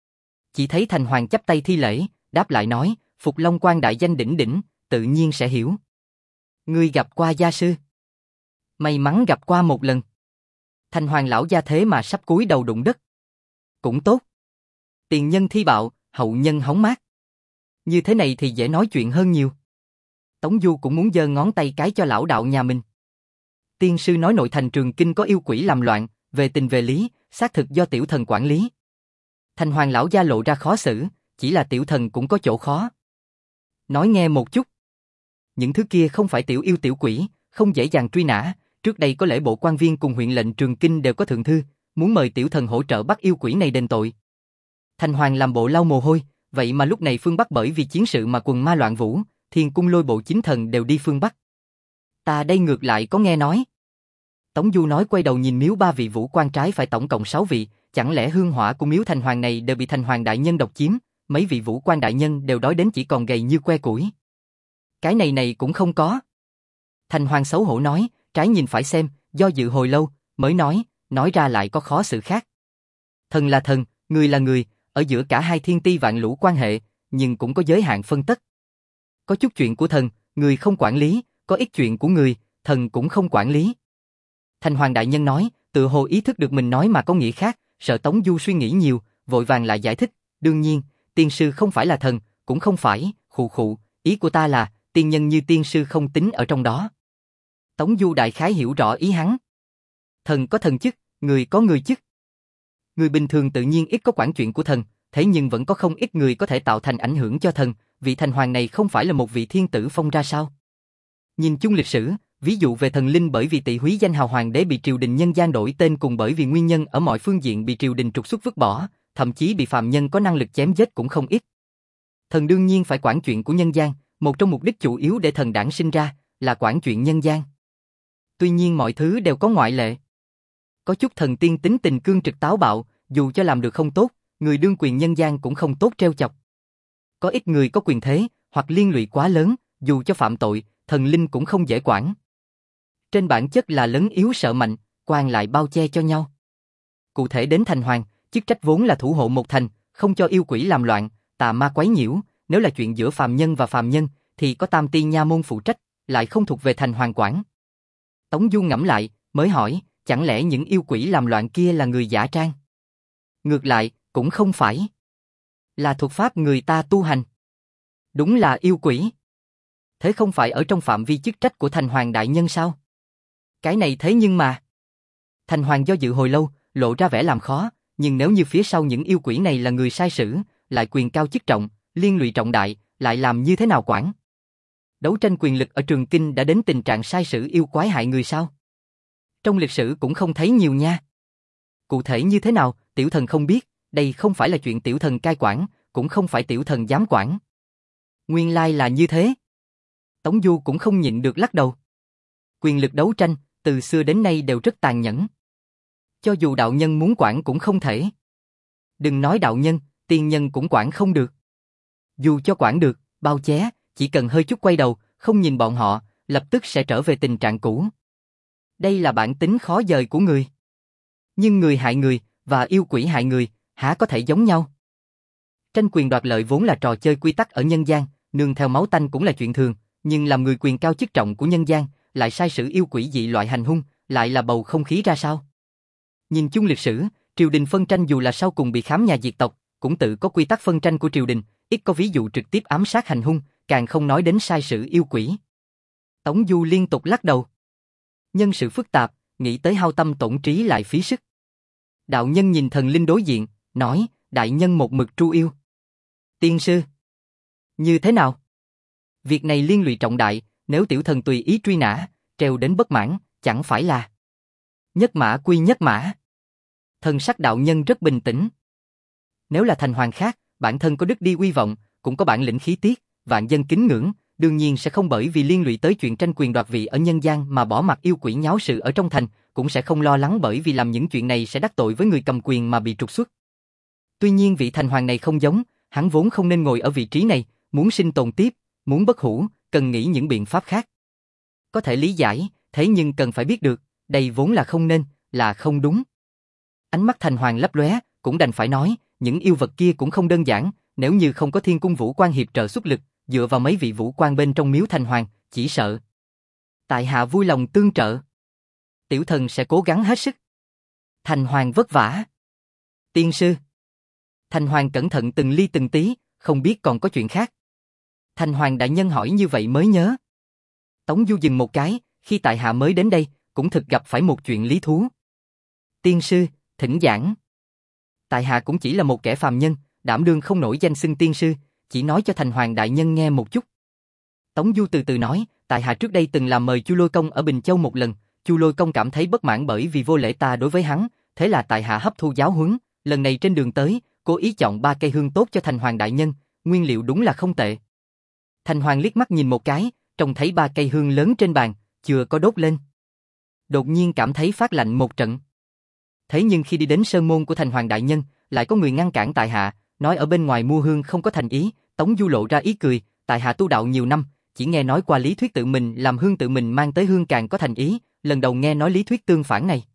Chỉ thấy thành hoàng chắp tay thi lễ, đáp lại nói, Phục Long Quan đại danh đỉnh đỉnh, tự nhiên sẽ hiểu. Ngươi gặp qua gia sư? May mắn gặp qua một lần. Thành hoàng lão gia thế mà sắp cúi đầu đụng đất. Cũng tốt. Tiền nhân thi bạo, hậu nhân hóng mát. Như thế này thì dễ nói chuyện hơn nhiều. Tống Du cũng muốn giơ ngón tay cái cho lão đạo nhà mình. Tiên sư nói nội thành Trường Kinh có yêu quỷ làm loạn, về tình về lý, xác thực do tiểu thần quản lý. Thành hoàng lão gia lộ ra khó xử, chỉ là tiểu thần cũng có chỗ khó. Nói nghe một chút. Những thứ kia không phải tiểu yêu tiểu quỷ, không dễ dàng truy nã, trước đây có lễ bộ quan viên cùng huyện lệnh Trường Kinh đều có thượng thư, muốn mời tiểu thần hỗ trợ bắt yêu quỷ này đền tội. Thành hoàng làm bộ lau mồ hôi, vậy mà lúc này phương Bắc bởi vì chiến sự mà quần ma loạn vũ, thiên cung lôi bộ chính thần đều đi phương Bắc. Ta đây ngược lại có nghe nói. Tống Du nói quay đầu nhìn miếu ba vị vũ quan trái phải tổng cộng sáu vị, chẳng lẽ hương hỏa của miếu thành hoàng này đều bị thành hoàng đại nhân độc chiếm, mấy vị vũ quan đại nhân đều đói đến chỉ còn gầy như que củi. Cái này này cũng không có. Thành hoàng xấu hổ nói, trái nhìn phải xem, do dự hồi lâu, mới nói, nói ra lại có khó xử khác. Thần là thần, người là người, ở giữa cả hai thiên ti vạn lũ quan hệ, nhưng cũng có giới hạn phân tất. Có chút chuyện của thần, người không quản lý, có ít chuyện của người, thần cũng không quản lý. Thành hoàng đại nhân nói, tự hồ ý thức được mình nói mà có nghĩa khác, sợ Tống Du suy nghĩ nhiều, vội vàng lại giải thích, đương nhiên, tiên sư không phải là thần, cũng không phải, khụ khụ, ý của ta là, tiên nhân như tiên sư không tính ở trong đó. Tống Du đại khái hiểu rõ ý hắn. Thần có thần chức, người có người chức. Người bình thường tự nhiên ít có quản chuyện của thần, thế nhưng vẫn có không ít người có thể tạo thành ảnh hưởng cho thần, vị thành hoàng này không phải là một vị thiên tử phong ra sao? Nhìn chung lịch sử, ví dụ về thần linh bởi vì tị húy danh hào hoàng đế bị triều đình nhân gian đổi tên cùng bởi vì nguyên nhân ở mọi phương diện bị triều đình trục xuất vứt bỏ, thậm chí bị phàm nhân có năng lực chém giết cũng không ít. Thần đương nhiên phải quản chuyện của nhân gian, một trong mục đích chủ yếu để thần đản sinh ra là quản chuyện nhân gian. Tuy nhiên mọi thứ đều có ngoại lệ. Có chút thần tiên tính tình cương trực táo bạo, dù cho làm được không tốt, người đương quyền nhân gian cũng không tốt trêu chọc. Có ít người có quyền thế, hoặc liên lụy quá lớn, dù cho phạm tội, thần linh cũng không dễ quản. Trên bản chất là lớn yếu sợ mạnh, quan lại bao che cho nhau. Cụ thể đến thành hoàng, chức trách vốn là thủ hộ một thành, không cho yêu quỷ làm loạn, tà ma quấy nhiễu, nếu là chuyện giữa phàm nhân và phàm nhân, thì có tam ti nha môn phụ trách, lại không thuộc về thành hoàng quản. Tống Du ngẫm lại, mới hỏi, chẳng lẽ những yêu quỷ làm loạn kia là người giả trang? Ngược lại, cũng không phải. Là thuật pháp người ta tu hành. Đúng là yêu quỷ. Thế không phải ở trong phạm vi chức trách của thành hoàng đại nhân sao? Cái này thế nhưng mà... Thành hoàng do dự hồi lâu, lộ ra vẻ làm khó, nhưng nếu như phía sau những yêu quỷ này là người sai sử, lại quyền cao chức trọng, liên lụy trọng đại, lại làm như thế nào quản? Đấu tranh quyền lực ở Trường Kinh đã đến tình trạng sai sử yêu quái hại người sao? Trong lịch sử cũng không thấy nhiều nha. Cụ thể như thế nào, tiểu thần không biết, đây không phải là chuyện tiểu thần cai quản, cũng không phải tiểu thần dám quản. Nguyên lai là như thế. Tống Du cũng không nhịn được lắc đầu. Quyền lực đấu tranh, từ xưa đến nay đều rất tàn nhẫn. Cho dù đạo nhân muốn quản cũng không thể. Đừng nói đạo nhân, tiên nhân cũng quản không được. Dù cho quản được, bao ché, chỉ cần hơi chút quay đầu, không nhìn bọn họ, lập tức sẽ trở về tình trạng cũ. Đây là bản tính khó dời của người. Nhưng người hại người, và yêu quỷ hại người, há có thể giống nhau? Tranh quyền đoạt lợi vốn là trò chơi quy tắc ở nhân gian, nương theo máu tanh cũng là chuyện thường, nhưng làm người quyền cao chức trọng của nhân gian, lại sai sử yêu quỷ dị loại hành hung, lại là bầu không khí ra sao? Nhìn chung lịch sử, triều đình phân tranh dù là sau cùng bị khám nhà diệt tộc, cũng tự có quy tắc phân tranh của triều đình, ít có ví dụ trực tiếp ám sát hành hung, càng không nói đến sai sử yêu quỷ. Tống Du liên tục lắc đầu. Nhân sự phức tạp, nghĩ tới hao tâm tổn trí lại phí sức. Đạo nhân nhìn thần linh đối diện, nói, đại nhân một mực tru yêu. Tiên sư. Như thế nào? Việc này liên lụy trọng đại, nếu tiểu thần tùy ý truy nã, treo đến bất mãn, chẳng phải là nhất mã quy nhất mã. Thần sắc đạo nhân rất bình tĩnh. Nếu là thành hoàng khác, bản thân có đức đi uy vọng, cũng có bản lĩnh khí tiết, vạn dân kính ngưỡng, đương nhiên sẽ không bởi vì liên lụy tới chuyện tranh quyền đoạt vị ở nhân gian mà bỏ mặc yêu quỷ nháo sự ở trong thành, cũng sẽ không lo lắng bởi vì làm những chuyện này sẽ đắc tội với người cầm quyền mà bị trục xuất. Tuy nhiên vị thành hoàng này không giống, hắn vốn không nên ngồi ở vị trí này, muốn sinh tồn tiếp, muốn bất hủ, cần nghĩ những biện pháp khác. Có thể lý giải, thế nhưng cần phải biết được, đây vốn là không nên, là không đúng. Ánh mắt thành hoàng lấp lóe, cũng đành phải nói, những yêu vật kia cũng không đơn giản, nếu như không có thiên cung vũ quan hiệp trợ xuất lực, dựa vào mấy vị vũ quan bên trong miếu thành hoàng, chỉ sợ tại hạ vui lòng tương trợ. Tiểu thần sẽ cố gắng hết sức. Thành hoàng vất vả. Tiên sư. Thành hoàng cẩn thận từng ly từng tí, không biết còn có chuyện khác. Thành hoàng đại nhân hỏi như vậy mới nhớ. Tống Du dừng một cái, khi tại hạ mới đến đây, cũng thực gặp phải một chuyện lý thú. Tiên sư, thỉnh giảng. Tại hạ cũng chỉ là một kẻ phàm nhân, đảm đương không nổi danh xưng tiên sư, chỉ nói cho thành hoàng đại nhân nghe một chút. Tống Du từ từ nói, tại hạ trước đây từng làm mời Chu Lôi Công ở Bình Châu một lần, Chu Lôi Công cảm thấy bất mãn bởi vì vô lễ ta đối với hắn, thế là tại hạ hấp thu giáo huấn, lần này trên đường tới, cố ý chọn ba cây hương tốt cho thành hoàng đại nhân, nguyên liệu đúng là không tệ. Thành hoàng liếc mắt nhìn một cái, trông thấy ba cây hương lớn trên bàn, chưa có đốt lên. Đột nhiên cảm thấy phát lạnh một trận. Thế nhưng khi đi đến sơn môn của thành hoàng đại nhân, lại có người ngăn cản tại hạ, nói ở bên ngoài mua hương không có thành ý. Tống Du lộ ra ý cười, tại hạ tu đạo nhiều năm, chỉ nghe nói qua lý thuyết tự mình làm hương tự mình mang tới hương càng có thành ý, lần đầu nghe nói lý thuyết tương phản này.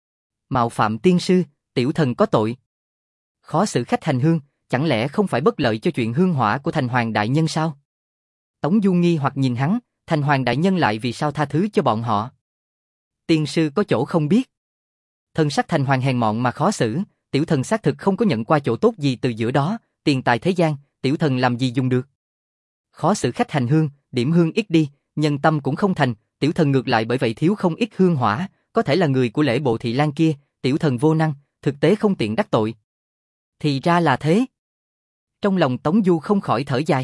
Mạo phạm tiên sư, tiểu thần có tội. Khó xử khách hành hương, chẳng lẽ không phải bất lợi cho chuyện hương hỏa của thành hoàng đại nhân sao? Tống Du nghi hoặc nhìn hắn, thành hoàng đại nhân lại vì sao tha thứ cho bọn họ? Tiên sư có chỗ không biết. Thần sắc thành hoàng hèn mọn mà khó xử, tiểu thần xác thực không có nhận qua chỗ tốt gì từ giữa đó, tiền tài thế gian, tiểu thần làm gì dùng được. Khó xử khách hành hương, điểm hương ít đi, nhân tâm cũng không thành, tiểu thần ngược lại bởi vậy thiếu không ít hương hỏa, có thể là người của lễ bộ thị lang kia, tiểu thần vô năng, thực tế không tiện đắc tội. Thì ra là thế. Trong lòng Tống Du không khỏi thở dài.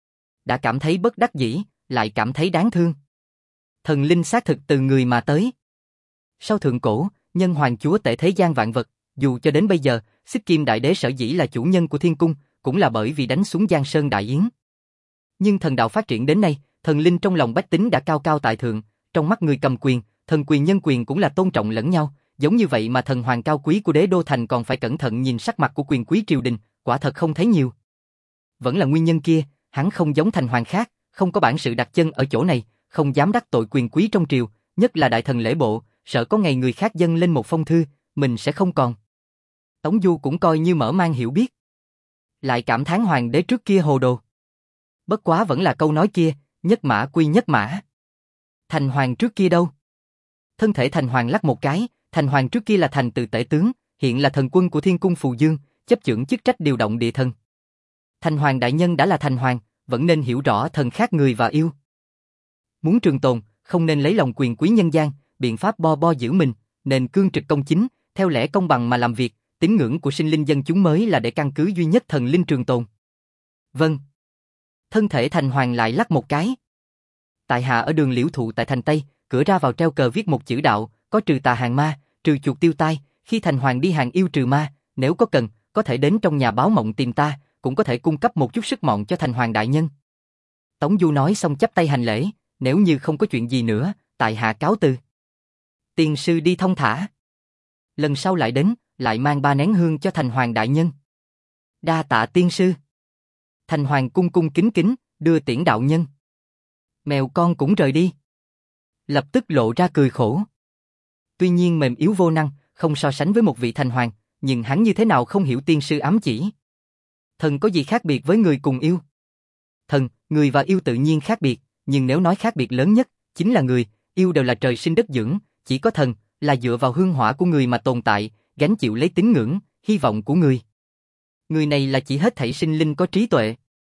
Đã cảm thấy bất đắc dĩ, lại cảm thấy đáng thương. Thần linh xác thực từ người mà tới. Sau thượng cổ, nhân hoàng chúa tể thế gian vạn vật, dù cho đến bây giờ, Xích Kim Đại Đế sở dĩ là chủ nhân của thiên cung, cũng là bởi vì đánh xuống Giang Sơn Đại Yến. Nhưng thần đạo phát triển đến nay, thần linh trong lòng bách tính đã cao cao tại thượng, trong mắt người cầm quyền, thần quyền nhân quyền cũng là tôn trọng lẫn nhau, giống như vậy mà thần hoàng cao quý của đế đô thành còn phải cẩn thận nhìn sắc mặt của quyền quý triều đình, quả thật không thấy nhiều. Vẫn là nguyên nhân kia, hắn không giống thành hoàng khác, không có bản sự đặt chân ở chỗ này, không dám đắc tội quyền quý trong triều, nhất là đại thần lễ bộ, sợ có ngày người khác dâng lên một phong thư, mình sẽ không còn. Tống Du cũng coi như mở mang hiểu biết. Lại cảm thán hoàng đế trước kia hồ đồ. Bất quá vẫn là câu nói kia, nhất mã quy nhất mã. Thành hoàng trước kia đâu? Thân thể thành hoàng lắc một cái, thành hoàng trước kia là thành từ tể tướng, hiện là thần quân của thiên cung Phù Dương, chấp chưởng chức trách điều động địa thần. Thành hoàng đại nhân đã là thành hoàng, vẫn nên hiểu rõ thần khác người và yêu. Muốn trường tồn, không nên lấy lòng quyền quý nhân gian, biện pháp bo bo giữ mình, nên cương trực công chính, theo lẽ công bằng mà làm việc, tín ngưỡng của sinh linh dân chúng mới là để căn cứ duy nhất thần linh trường tồn. Vâng. Thân thể thành hoàng lại lắc một cái. Tại hạ ở đường Liễu Thụ tại thành Tây, cửa ra vào treo cờ viết một chữ đạo, có trừ tà hàng ma, trừ chuột tiêu tai, khi thành hoàng đi hàng yêu trừ ma, nếu có cần, có thể đến trong nhà báo mộng tìm ta, cũng có thể cung cấp một chút sức mọn cho thành hoàng đại nhân. Tống Du nói xong chắp tay hành lễ, nếu như không có chuyện gì nữa, tại hạ cáo từ. Tiên sư đi thông thả. Lần sau lại đến, lại mang ba nén hương cho thành hoàng đại nhân. Đa tạ tiên sư. Thành hoàng cung cung kính kính, đưa tiễn đạo nhân. Mèo con cũng rời đi. Lập tức lộ ra cười khổ. Tuy nhiên mềm yếu vô năng, không so sánh với một vị thành hoàng, nhưng hắn như thế nào không hiểu tiên sư ám chỉ. Thần có gì khác biệt với người cùng yêu? Thần, người và yêu tự nhiên khác biệt, nhưng nếu nói khác biệt lớn nhất, chính là người, yêu đều là trời sinh đất dưỡng, chỉ có thần, là dựa vào hương hỏa của người mà tồn tại, gánh chịu lấy tín ngưỡng, hy vọng của người. Người này là chỉ hết thảy sinh linh có trí tuệ.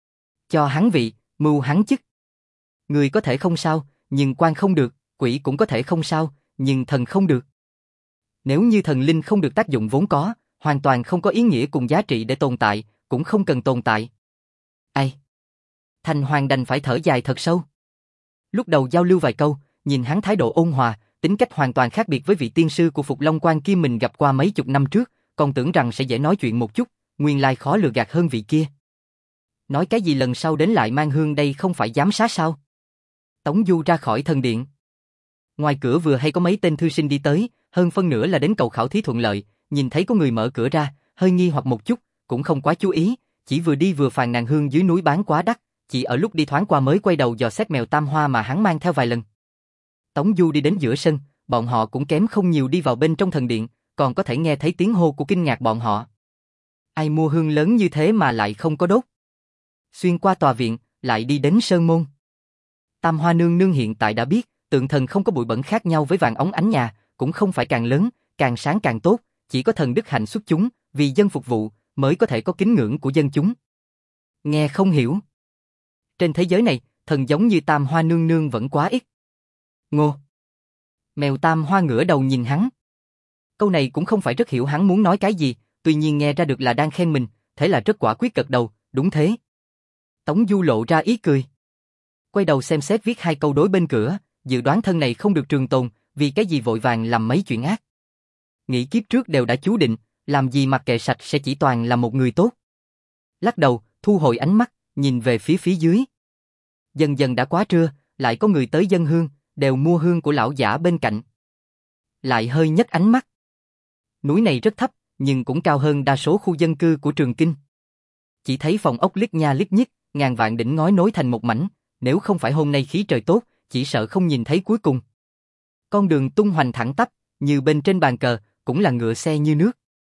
Cho hắn vị, mưu hắn chức. Người có thể không sao, nhưng quan không được, quỷ cũng có thể không sao, nhưng thần không được. Nếu như thần linh không được tác dụng vốn có, hoàn toàn không có ý nghĩa cùng giá trị để tồn tại, cũng không cần tồn tại. Ai? Thành hoàng đành phải thở dài thật sâu. Lúc đầu giao lưu vài câu, nhìn hắn thái độ ôn hòa, tính cách hoàn toàn khác biệt với vị tiên sư của Phục Long Quan kia mình gặp qua mấy chục năm trước, còn tưởng rằng sẽ dễ nói chuyện một chút, nguyên lai khó lừa gạt hơn vị kia. Nói cái gì lần sau đến lại mang hương đây không phải giám sát sao? Tống Du ra khỏi thần điện. Ngoài cửa vừa hay có mấy tên thư sinh đi tới, hơn phân nửa là đến cầu khảo thí thuận lợi, nhìn thấy có người mở cửa ra, hơi nghi hoặc một chút, cũng không quá chú ý, chỉ vừa đi vừa phàn nàn hương dưới núi bán quá đắt, chỉ ở lúc đi thoáng qua mới quay đầu dò xét mèo tam hoa mà hắn mang theo vài lần. Tống Du đi đến giữa sân, bọn họ cũng kém không nhiều đi vào bên trong thần điện, còn có thể nghe thấy tiếng hô của kinh ngạc bọn họ. Ai mua hương lớn như thế mà lại không có đốt? Xuyên qua tòa viện, lại đi đến sơn môn. Tam Hoa nương nương hiện tại đã biết, tượng thần không có bụi bẩn khác nhau với vàng óng ánh nhà, cũng không phải càng lớn, càng sáng càng tốt, chỉ có thần đức hạnh xuất chúng, vì dân phục vụ, mới có thể có kính ngưỡng của dân chúng. Nghe không hiểu. Trên thế giới này, thần giống như Tam Hoa nương nương vẫn quá ít. Ngô. Mèo Tam Hoa ngửa đầu nhìn hắn. Câu này cũng không phải rất hiểu hắn muốn nói cái gì, tuy nhiên nghe ra được là đang khen mình, thế là rất quả quyết gật đầu, đúng thế. Tống Du lộ ra ý cười. Quay đầu xem xét viết hai câu đối bên cửa, dự đoán thân này không được trường tồn, vì cái gì vội vàng làm mấy chuyện ác. Nghĩ kiếp trước đều đã chú định, làm gì mặc kệ sạch sẽ chỉ toàn là một người tốt. Lắc đầu, thu hồi ánh mắt, nhìn về phía phía dưới. Dần dần đã quá trưa, lại có người tới dâng hương, đều mua hương của lão giả bên cạnh. Lại hơi nhấc ánh mắt. Núi này rất thấp, nhưng cũng cao hơn đa số khu dân cư của Trường Kinh. Chỉ thấy phòng ốc liếc nha liếc nhích, ngàn vạn đỉnh ngói nối thành một mảnh, nếu không phải hôm nay khí trời tốt, chỉ sợ không nhìn thấy cuối cùng. Con đường tung hoành thẳng tắp, như bên trên bàn cờ, cũng là ngựa xe như nước.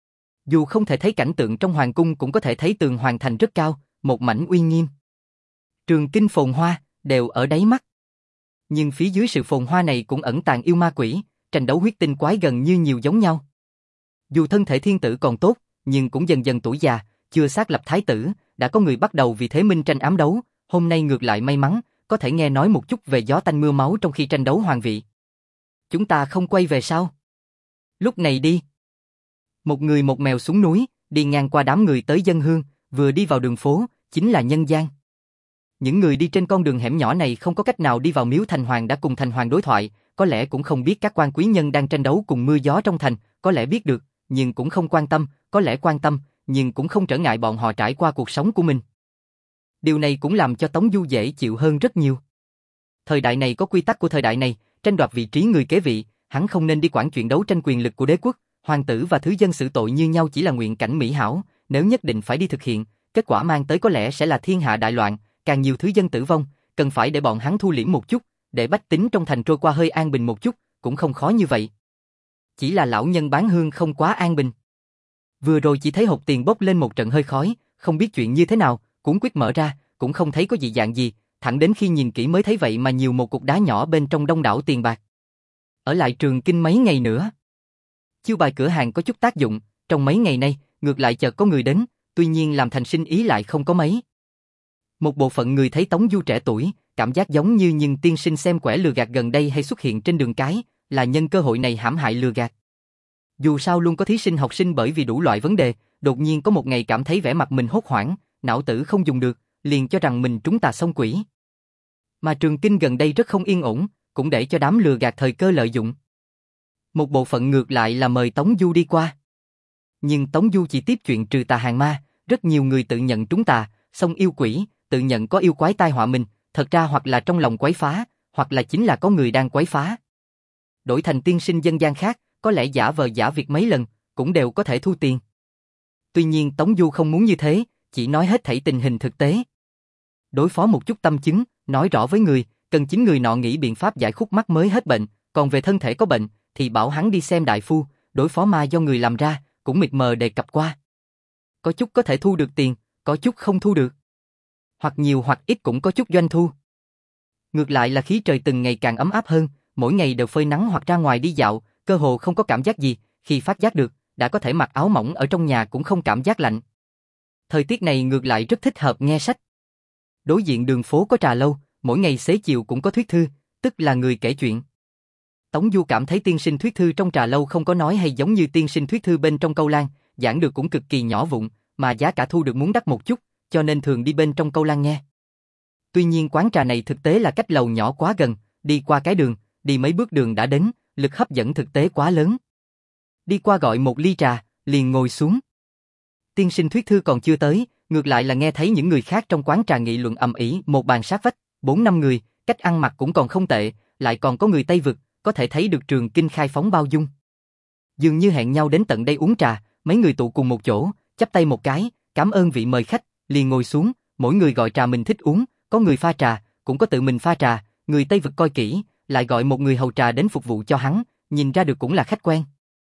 Dù không thể thấy cảnh tượng trong hoàng cung cũng có thể thấy tường hoàng thành rất cao, một mảnh uy nghiêm. Trường Kinh phồn hoa, đều ở đáy mắt. Nhưng phía dưới sự phồn hoa này cũng ẩn tàng yêu ma quỷ, tranh đấu huyết tinh quái gần như nhiều giống nhau. Dù thân thể thiên tử còn tốt, nhưng cũng dần dần tuổi già, chưa xác lập thái tử, đã có người bắt đầu vì thế minh tranh ám đấu, hôm nay ngược lại may mắn, có thể nghe nói một chút về gió tanh mưa máu trong khi tranh đấu hoàng vị. Chúng ta không quay về sao? Lúc này đi. Một người một mèo xuống núi, đi ngang qua đám người tới dân hương, vừa đi vào đường phố, chính là nhân gian. Những người đi trên con đường hẻm nhỏ này không có cách nào đi vào miếu thành hoàng đã cùng thành hoàng đối thoại, có lẽ cũng không biết các quan quý nhân đang tranh đấu cùng mưa gió trong thành, có lẽ biết được, nhưng cũng không quan tâm, có lẽ quan tâm, nhưng cũng không trở ngại bọn họ trải qua cuộc sống của mình. Điều này cũng làm cho Tống Du dễ chịu hơn rất nhiều. Thời đại này có quy tắc của thời đại này, tranh đoạt vị trí người kế vị, hắn không nên đi quản chuyện đấu tranh quyền lực của đế quốc, hoàng tử và thứ dân xử tội như nhau chỉ là nguyện cảnh mỹ hảo, nếu nhất định phải đi thực hiện, kết quả mang tới có lẽ sẽ là thiên hạ đại loạn, càng nhiều thứ dân tử vong, cần phải để bọn hắn thu liễm một chút, để bách tính trong thành trôi qua hơi an bình một chút, cũng không khó như vậy. Chỉ là lão nhân bán hương không quá an bình. Vừa rồi chỉ thấy hột tiền bốc lên một trận hơi khói, không biết chuyện như thế nào, cuốn quyết mở ra, cũng không thấy có dị dạng gì, thẳng đến khi nhìn kỹ mới thấy vậy mà nhiều một cục đá nhỏ bên trong đông đảo tiền bạc. Ở lại Trường Kinh mấy ngày nữa. Chiêu bài cửa hàng có chút tác dụng, trong mấy ngày nay, ngược lại chợt có người đến, tuy nhiên làm thành sinh ý lại không có mấy. Một bộ phận người thấy Tống Du trẻ tuổi, cảm giác giống như nhưng tiên sinh xem quẻ lừa gạt gần đây hay xuất hiện trên đường cái, là nhân cơ hội này hãm hại lừa gạt. Dù sao luôn có thí sinh học sinh bởi vì đủ loại vấn đề, đột nhiên có một ngày cảm thấy vẻ mặt mình hốt hoảng, não tử không dùng được, liền cho rằng mình trúng tà xông quỷ. Mà Trường Kinh gần đây rất không yên ổn, cũng để cho đám lừa gạt thời cơ lợi dụng. Một bộ phận ngược lại là mời Tống Du đi qua. Nhưng Tống Du chỉ tiếp chuyện trừ tà hàng ma, rất nhiều người tự nhận trúng tà, xông yêu quỷ, tự nhận có yêu quái tai họa mình, thật ra hoặc là trong lòng quấy phá, hoặc là chính là có người đang quấy phá. Đổi thành tiên sinh dân gian khác, có lẽ giả vờ giả việc mấy lần, cũng đều có thể thu tiền. Tuy nhiên Tống Du không muốn như thế, chỉ nói hết thảy tình hình thực tế. Đối phó một chút tâm chứng, nói rõ với người, cần chính người nọ nghĩ biện pháp giải khúc mắc mới hết bệnh, còn về thân thể có bệnh, thì bảo hắn đi xem đại phu, đối phó ma do người làm ra, cũng mịt mờ đề cập qua. Có chút có thể thu được tiền, có chút không thu được. Hoặc nhiều hoặc ít cũng có chút doanh thu. Ngược lại là khí trời từng ngày càng ấm áp hơn, mỗi ngày đều phơi nắng hoặc ra ngoài đi dạo, cơ hồ không có cảm giác gì, khi phát giác được, đã có thể mặc áo mỏng ở trong nhà cũng không cảm giác lạnh. Thời tiết này ngược lại rất thích hợp nghe sách. Đối diện đường phố có trà lâu, mỗi ngày xế chiều cũng có thuyết thư, tức là người kể chuyện. Tống Du cảm thấy tiên sinh thuyết thư trong trà lâu không có nói hay giống như tiên sinh thuyết thư bên trong câu lan, giảng được cũng cực kỳ nhỏ vụn, mà giá cả thu được muốn đắt một chút, cho nên thường đi bên trong câu lan nghe. Tuy nhiên quán trà này thực tế là cách lầu nhỏ quá gần, đi qua cái đường, đi mấy bước đường đã đến, lực hấp dẫn thực tế quá lớn. Đi qua gọi một ly trà, liền ngồi xuống. Tiên sinh thuyết thư còn chưa tới, ngược lại là nghe thấy những người khác trong quán trà nghị luận ầm ĩ, một bàn sát vách, bốn năm người, cách ăn mặc cũng còn không tệ, lại còn có người Tây vực, có thể thấy được Trường Kinh khai phóng bao dung. Dường như hẹn nhau đến tận đây uống trà, mấy người tụ cùng một chỗ, chắp tay một cái, cảm ơn vị mời khách, liền ngồi xuống, mỗi người gọi trà mình thích uống, có người pha trà, cũng có tự mình pha trà, người Tây vực coi kỹ, lại gọi một người hầu trà đến phục vụ cho hắn, nhìn ra được cũng là khách quen.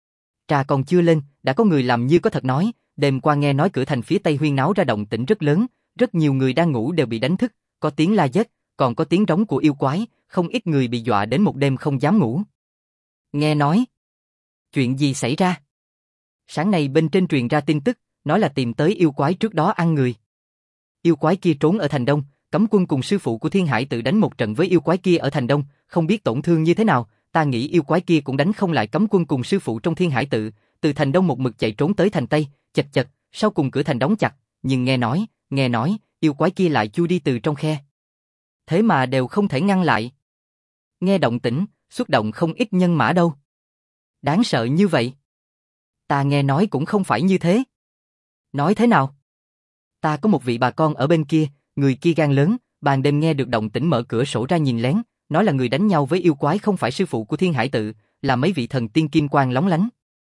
Trà còn chưa lên, đã có người làm như có thật nói, đêm qua nghe nói cửa thành phía Tây huyên náo ra động tĩnh rất lớn, rất nhiều người đang ngủ đều bị đánh thức, có tiếng la giết, còn có tiếng rống của yêu quái, không ít người bị dọa đến một đêm không dám ngủ. Nghe nói, chuyện gì xảy ra? Sáng nay bên trên truyền ra tin tức, nói là tìm tới yêu quái trước đó ăn người. Yêu quái kia trốn ở thành Đông, cấm quân cùng sư phụ của Thiên Hải tự đánh một trận với yêu quái kia ở thành Đông, không biết tổn thương như thế nào, ta nghĩ yêu quái kia cũng đánh không lại cấm quân cùng sư phụ trong Thiên Hải tự, từ thành Đông một mực chạy trốn tới thành Tây, chật chật, sau cùng cửa thành đóng chặt, nhưng nghe nói, nghe nói, yêu quái kia lại chui đi từ trong khe. Thế mà đều không thể ngăn lại. Nghe động tĩnh, xuất động không ít nhân mã đâu. Đáng sợ như vậy. Ta nghe nói cũng không phải như thế. Nói thế nào? Ta có một vị bà con ở bên kia, người kia gan lớn, ban đêm nghe được động tĩnh mở cửa sổ ra nhìn lén, nói là người đánh nhau với yêu quái không phải sư phụ của Thiên Hải tự, là mấy vị thần tiên kim quang lóng lánh.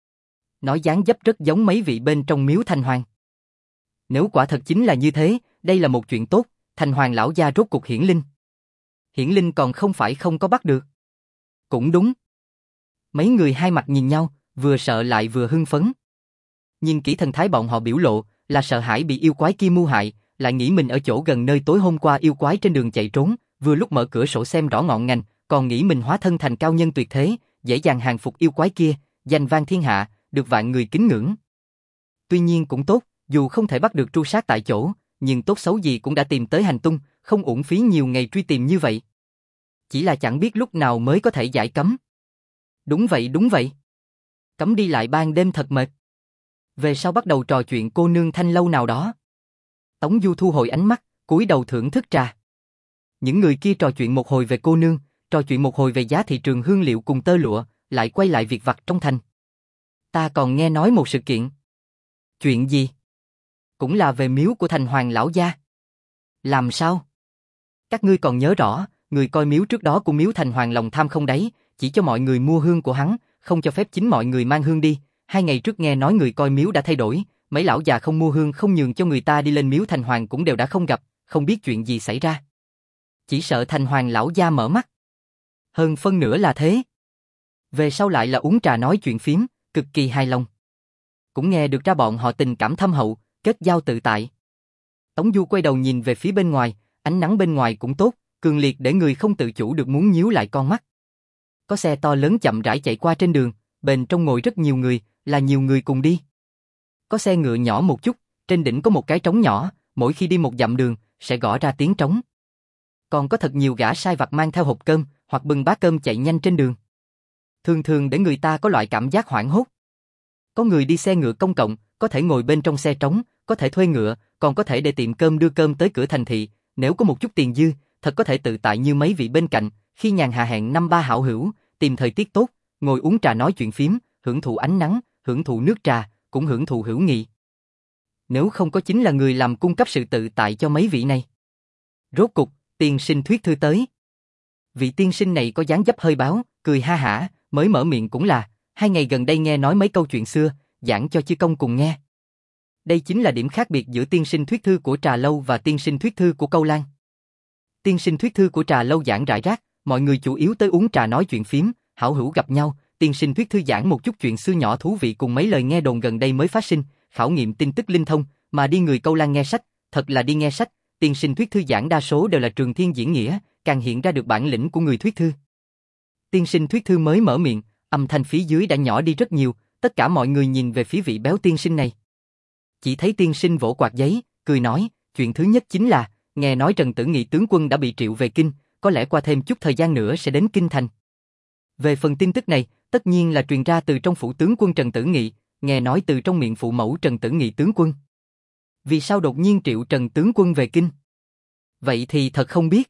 Nói dáng dấp rất giống mấy vị bên trong miếu Thành Hoàng. Nếu quả thật chính là như thế, đây là một chuyện tốt, Thành Hoàng lão gia rốt cục hiển linh. Hiển linh còn không phải không có bắt được. Cũng đúng. Mấy người hai mặt nhìn nhau, vừa sợ lại vừa hưng phấn. Nhưng kỹ thần thái bọn họ biểu lộ, là sợ hãi bị yêu quái kia mưu hại, lại nghĩ mình ở chỗ gần nơi tối hôm qua yêu quái trên đường chạy trốn, vừa lúc mở cửa sổ xem rõ ngọn ngành, còn nghĩ mình hóa thân thành cao nhân tuyệt thế, dễ dàng hàng phục yêu quái kia, danh vang thiên hạ, được vạn người kính ngưỡng. Tuy nhiên cũng tốt, dù không thể bắt được tru sát tại chỗ, nhưng tốt xấu gì cũng đã tìm tới hành tung, không uổng phí nhiều ngày truy tìm như vậy. Chỉ là chẳng biết lúc nào mới có thể giải cấm. Đúng vậy đúng vậy. Cấm đi lại ban đêm thật mệt. Về sau bắt đầu trò chuyện cô nương thanh lâu nào đó. Tống Du thu hồi ánh mắt, cúi đầu thưởng thức trà. Những người kia trò chuyện một hồi về cô nương, trò chuyện một hồi về giá thị trường hương liệu cùng tơ lụa, lại quay lại việc vặt trong thành. Ta còn nghe nói một sự kiện. Chuyện gì? Cũng là về miếu của Thành Hoàng lão gia. Làm sao? Các ngươi còn nhớ rõ, người coi miếu trước đó của miếu Thành Hoàng lòng tham không đáy, chỉ cho mọi người mua hương của hắn, không cho phép chính mọi người mang hương đi. Hai ngày trước nghe nói người coi miếu đã thay đổi, mấy lão già không mua hương không nhường cho người ta đi lên miếu Thành Hoàng cũng đều đã không gặp, không biết chuyện gì xảy ra. Chỉ sợ Thành Hoàng lão gia mở mắt. Hơn phân nửa là thế. Về sau lại là uống trà nói chuyện phím, cực kỳ hài lòng. Cũng nghe được ra bọn họ tình cảm thâm hậu, kết giao tự tại. Tống Du quay đầu nhìn về phía bên ngoài, ánh nắng bên ngoài cũng tốt, cường liệt để người không tự chủ được muốn nhíu lại con mắt. Có xe to lớn chậm rãi chạy qua trên đường, bên trong ngồi rất nhiều người, là nhiều người cùng đi. Có xe ngựa nhỏ một chút, trên đỉnh có một cái trống nhỏ, mỗi khi đi một dặm đường, sẽ gõ ra tiếng trống. Còn có thật nhiều gã sai vặt mang theo hộp cơm, hoặc bưng bát cơm chạy nhanh trên đường. Thường thường để người ta có loại cảm giác hoảng hốt. Có người đi xe ngựa công cộng, có thể ngồi bên trong xe trống, có thể thuê ngựa, còn có thể để tiệm cơm đưa cơm tới cửa thành thị, nếu có một chút tiền dư, thật có thể tự tại như mấy vị bên cạnh, khi nhàn hạ hẹn năm ba hảo hữu, tìm thời tiết tốt, ngồi uống trà nói chuyện phím, hưởng thụ ánh nắng, hưởng thụ nước trà, cũng hưởng thụ hữu nghị. Nếu không có chính là người làm cung cấp sự tự tại cho mấy vị này. Rốt cục, tiên sinh thuyết thư tới. Vị tiên sinh này có dáng dấp hơi báo, cười ha hả, mới mở miệng cũng là, hai ngày gần đây nghe nói mấy câu chuyện xưa, giảng cho chư công cùng nghe. Đây chính là điểm khác biệt giữa tiên sinh thuyết thư của Trà Lâu và tiên sinh thuyết thư của Câu Lan. Tiên sinh thuyết thư của Trà Lâu giảng rải rác, mọi người chủ yếu tới uống trà nói chuyện phím, hảo hữu gặp nhau, tiên sinh thuyết thư giảng một chút chuyện xưa nhỏ thú vị cùng mấy lời nghe đồn gần đây mới phát sinh, khảo nghiệm tin tức linh thông, mà đi người Câu Lan nghe sách, thật là đi nghe sách, tiên sinh thuyết thư giảng đa số đều là trường thiên diễn nghĩa, càng hiện ra được bản lĩnh của người thuyết thư. Tiên sinh thuyết thư mới mở miệng, âm thanh phía dưới đã nhỏ đi rất nhiều, tất cả mọi người nhìn về phía vị béo tiên sinh này. Chỉ thấy tiên sinh vỗ quạt giấy, cười nói, chuyện thứ nhất chính là, nghe nói Trần Tử Nghị tướng quân đã bị triệu về kinh, có lẽ qua thêm chút thời gian nữa sẽ đến kinh thành. Về phần tin tức này, tất nhiên là truyền ra từ trong phủ tướng quân Trần Tử Nghị, nghe nói từ trong miệng phụ mẫu Trần Tử Nghị tướng quân. Vì sao đột nhiên triệu Trần tướng quân về kinh? Vậy thì thật không biết.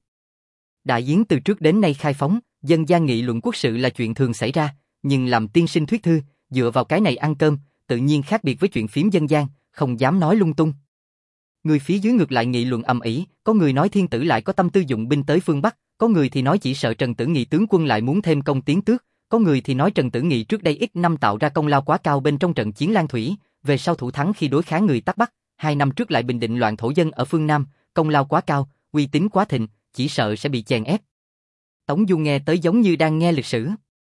Đại Yến từ trước đến nay khai phóng, dân gian nghị luận quốc sự là chuyện thường xảy ra, nhưng làm tiên sinh thuyết thư, dựa vào cái này ăn cơm, tự nhiên khác biệt với chuyện phím dân gian, không dám nói lung tung. Người phía dưới ngược lại nghị luận ầm ĩ, có người nói thiên tử lại có tâm tư dụng binh tới phương Bắc, có người thì nói chỉ sợ Trần Tử Nghị tướng quân lại muốn thêm công tiến tước, có người thì nói Trần Tử Nghị trước đây ít năm tạo ra công lao quá cao bên trong trận chiến Lan Thủy, về sau thủ thắng khi đối kháng người Tắc Bắc, hai năm trước lại bình định loạn thổ dân ở phương Nam, công lao quá cao, uy tín quá thịnh, chỉ sợ sẽ bị chèn ép. Tống Du nghe tới giống như đang nghe lịch sử.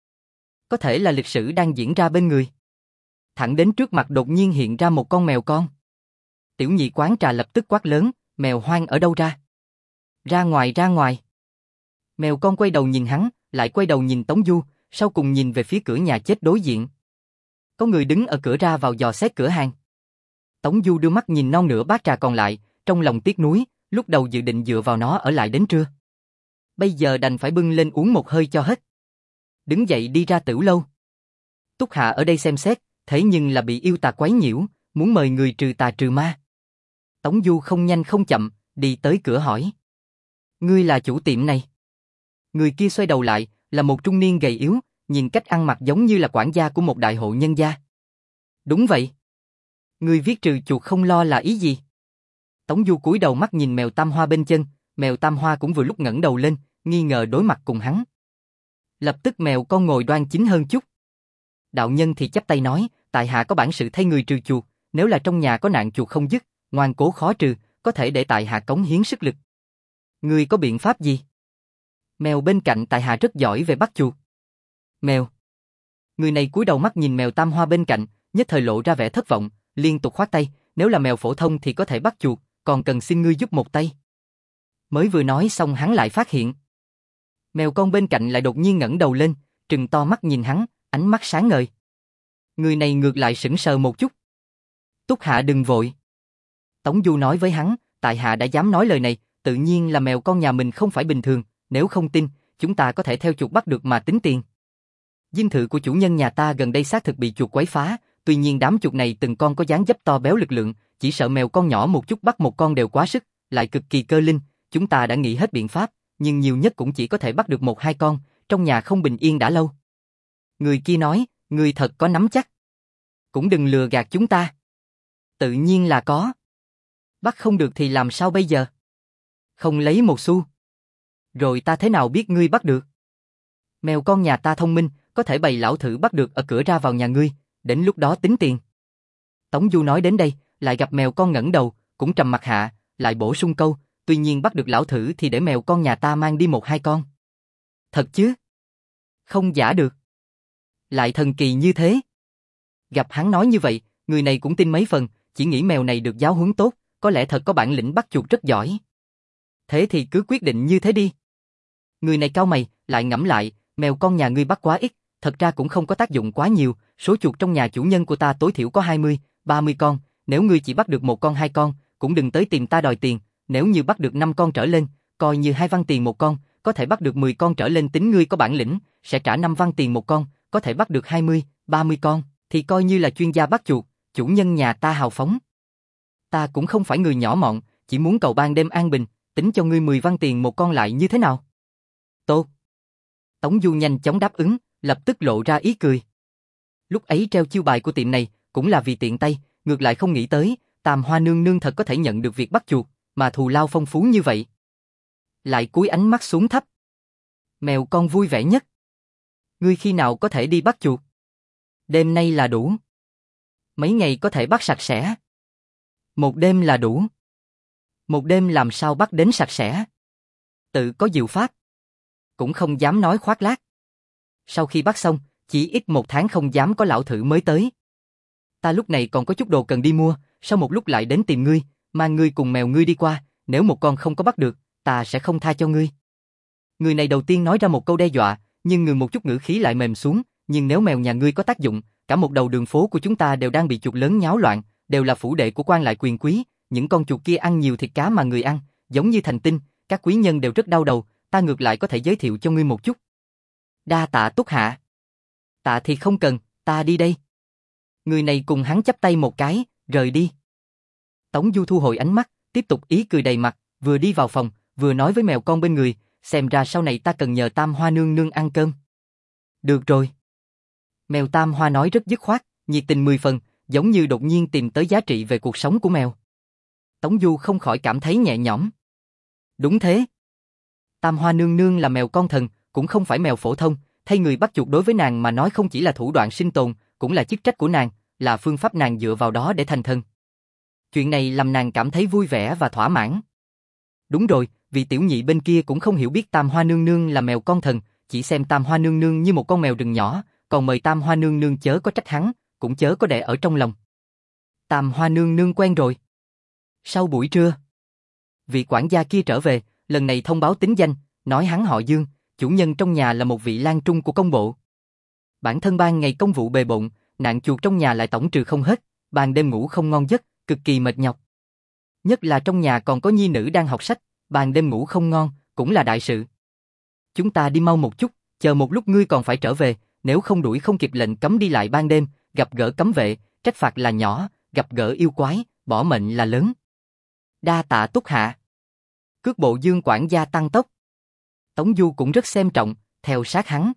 Có thể là lịch sử đang diễn ra bên người. Thẳng đến trước mặt đột nhiên hiện ra một con mèo con. Tiểu nhị quán trà lập tức quát lớn, mèo hoang ở đâu ra? Ra ngoài ra ngoài. Mèo con quay đầu nhìn hắn, lại quay đầu nhìn Tống Du, sau cùng nhìn về phía cửa nhà chết đối diện. Có người đứng ở cửa ra vào dò xét cửa hàng. Tống Du đưa mắt nhìn non nửa bát trà còn lại, trong lòng tiếc nuối, lúc đầu dự định dựa vào nó ở lại đến trưa. Bây giờ đành phải bưng lên uống một hơi cho hết. Đứng dậy đi ra Tửu lâu. Túc Hạ ở đây xem xét, thế nhưng là bị yêu tà quấy nhiễu, muốn mời người trừ tà trừ ma. Tống Du không nhanh không chậm, đi tới cửa hỏi. Ngươi là chủ tiệm này? Người kia xoay đầu lại, là một trung niên gầy yếu, nhìn cách ăn mặc giống như là quản gia của một đại hộ nhân gia. Đúng vậy. Ngươi viết trừ chuột không lo là ý gì? Tống Du cúi đầu mắt nhìn mèo Tam Hoa bên chân, mèo Tam Hoa cũng vừa lúc ngẩng đầu lên, nghi ngờ đối mặt cùng hắn. Lập tức mèo con ngồi đoan chính hơn chút. Đạo nhân thì chắp tay nói, tại hạ có bản sự thay người trừ chuột, nếu là trong nhà có nạn chuột không dứt, ngoan cố khó trừ, có thể để tại hạ cống hiến sức lực. Ngươi có biện pháp gì? Mèo bên cạnh tại hạ rất giỏi về bắt chuột. Mèo. Người này cúi đầu mắt nhìn mèo Tam Hoa bên cạnh, nhất thời lộ ra vẻ thất vọng, liên tục khoát tay, nếu là mèo phổ thông thì có thể bắt chuột, còn cần xin ngươi giúp một tay. Mới vừa nói xong hắn lại phát hiện. Mèo con bên cạnh lại đột nhiên ngẩng đầu lên, trừng to mắt nhìn hắn, ánh mắt sáng ngời. Người này ngược lại sững sờ một chút. Túc Hạ đừng vội. Tống Du nói với hắn, tại hạ đã dám nói lời này, tự nhiên là mèo con nhà mình không phải bình thường, nếu không tin, chúng ta có thể theo chuột bắt được mà tính tiền. Dinh thự của chủ nhân nhà ta gần đây xác thực bị chuột quấy phá, tuy nhiên đám chuột này từng con có dáng dấp to béo lực lượng, chỉ sợ mèo con nhỏ một chút bắt một con đều quá sức, lại cực kỳ cơ linh, chúng ta đã nghĩ hết biện pháp, nhưng nhiều nhất cũng chỉ có thể bắt được một hai con, trong nhà không bình yên đã lâu. Người kia nói, người thật có nắm chắc. Cũng đừng lừa gạt chúng ta. Tự nhiên là có. Bắt không được thì làm sao bây giờ? Không lấy một xu. Rồi ta thế nào biết ngươi bắt được? Mèo con nhà ta thông minh, có thể bày lão thử bắt được ở cửa ra vào nhà ngươi, đến lúc đó tính tiền. Tống Du nói đến đây, lại gặp mèo con ngẩng đầu, cũng trầm mặt hạ, lại bổ sung câu, tuy nhiên bắt được lão thử thì để mèo con nhà ta mang đi một hai con. Thật chứ? Không giả được. Lại thần kỳ như thế. Gặp hắn nói như vậy, người này cũng tin mấy phần, chỉ nghĩ mèo này được giáo huấn tốt, có lẽ thật có bản lĩnh bắt chuột rất giỏi. Thế thì cứ quyết định như thế đi. Người này cau mày, lại ngẫm lại, mèo con nhà ngươi bắt quá ít, thật ra cũng không có tác dụng quá nhiều, số chuột trong nhà chủ nhân của ta tối thiểu có hai mươi, ba mươi con, nếu ngươi chỉ bắt được một con hai con, cũng đừng tới tìm ta đòi tiền, nếu như bắt được năm con trở lên, coi như hai văn tiền một con, có thể bắt được mười con trở lên tính ngươi có bản lĩnh, sẽ trả năm văn tiền một con, có thể bắt được hai mươi, ba mươi con, thì coi như là chuyên gia bắt chuột, chủ nhân nhà ta hào phóng. Ta cũng không phải người nhỏ mọn, chỉ muốn cầu ban đêm an bình, tính cho ngươi mười văn tiền một con lại như thế nào? Tốt. Tống Du nhanh chóng đáp ứng, lập tức lộ ra ý cười. Lúc ấy treo chiêu bài của tiệm này, cũng là vì tiện tay, ngược lại không nghĩ tới, Tam Hoa nương nương thật có thể nhận được việc bắt chuột, mà thù lao phong phú như vậy. Lại cúi ánh mắt xuống thấp. Mèo con vui vẻ nhất. Ngươi khi nào có thể đi bắt chuột? Đêm nay là đủ. Mấy ngày có thể bắt sạch sẽ. Một đêm là đủ. Một đêm làm sao bắt đến sạch sẽ? Tự có diệu pháp. Cũng không dám nói khoác lác. Sau khi bắt xong, chỉ ít một tháng không dám có lão thử mới tới. Ta lúc này còn có chút đồ cần đi mua, sau một lúc lại đến tìm ngươi, mang ngươi cùng mèo ngươi đi qua, nếu một con không có bắt được, ta sẽ không tha cho ngươi. Người này đầu tiên nói ra một câu đe dọa, nhưng ngừng một chút ngữ khí lại mềm xuống, nhưng nếu mèo nhà ngươi có tác dụng, cả một đầu đường phố của chúng ta đều đang bị chuột lớn nháo loạn, đều là phủ đệ của quan lại quyền quý, những con chuột kia ăn nhiều thịt cá mà người ăn, giống như thành tinh, các quý nhân đều rất đau đầu, ta ngược lại có thể giới thiệu cho ngươi một chút. Đa tạ Túc hạ. Tạ thì không cần, ta đi đây. Người này cùng hắn chắp tay một cái, rời đi. Tống Du thu hồi ánh mắt, tiếp tục ý cười đầy mặt, vừa đi vào phòng, vừa nói với mèo con bên người, xem ra sau này ta cần nhờ Tam Hoa nương nương ăn cơm. Được rồi. Mèo Tam Hoa nói rất dứt khoát, nhiệt tình mười phần, giống như đột nhiên tìm tới giá trị về cuộc sống của mèo. Tống Du không khỏi cảm thấy nhẹ nhõm. Đúng thế. Tam Hoa nương nương là mèo con thần, cũng không phải mèo phổ thông, thay người bắt chuột đối với nàng mà nói không chỉ là thủ đoạn sinh tồn, cũng là chức trách của nàng, là phương pháp nàng dựa vào đó để thành thần. Chuyện này làm nàng cảm thấy vui vẻ và thỏa mãn. Đúng rồi, vì tiểu nhị bên kia cũng không hiểu biết Tam Hoa nương nương là mèo con thần, chỉ xem Tam Hoa nương nương như một con mèo rừng nhỏ, còn mời Tam Hoa nương nương chớ có trách hắn, cũng chớ có để ở trong lòng. Tam Hoa nương nương quen rồi. Sau buổi trưa, vị quản gia kia trở về, lần này thông báo tính danh, nói hắn họ Dương, chủ nhân trong nhà là một vị lang trung của công bộ. Bản thân ban ngày công vụ bề bộn, nạn chuột trong nhà lại tổng trừ không hết, ban đêm ngủ không ngon giấc, cực kỳ mệt nhọc. Nhất là trong nhà còn có nhi nữ đang học sách, ban đêm ngủ không ngon, cũng là đại sự. Chúng ta đi mau một chút, chờ một lúc ngươi còn phải trở về, nếu không đuổi không kịp lệnh cấm đi lại ban đêm, gặp gỡ cấm vệ, trách phạt là nhỏ, gặp gỡ yêu quái, bỏ mệnh là lớn. Đa tạ Túc hạ. Cước bộ Dương quản gia tăng tốc. Tống Du cũng rất xem trọng, theo sát hắn.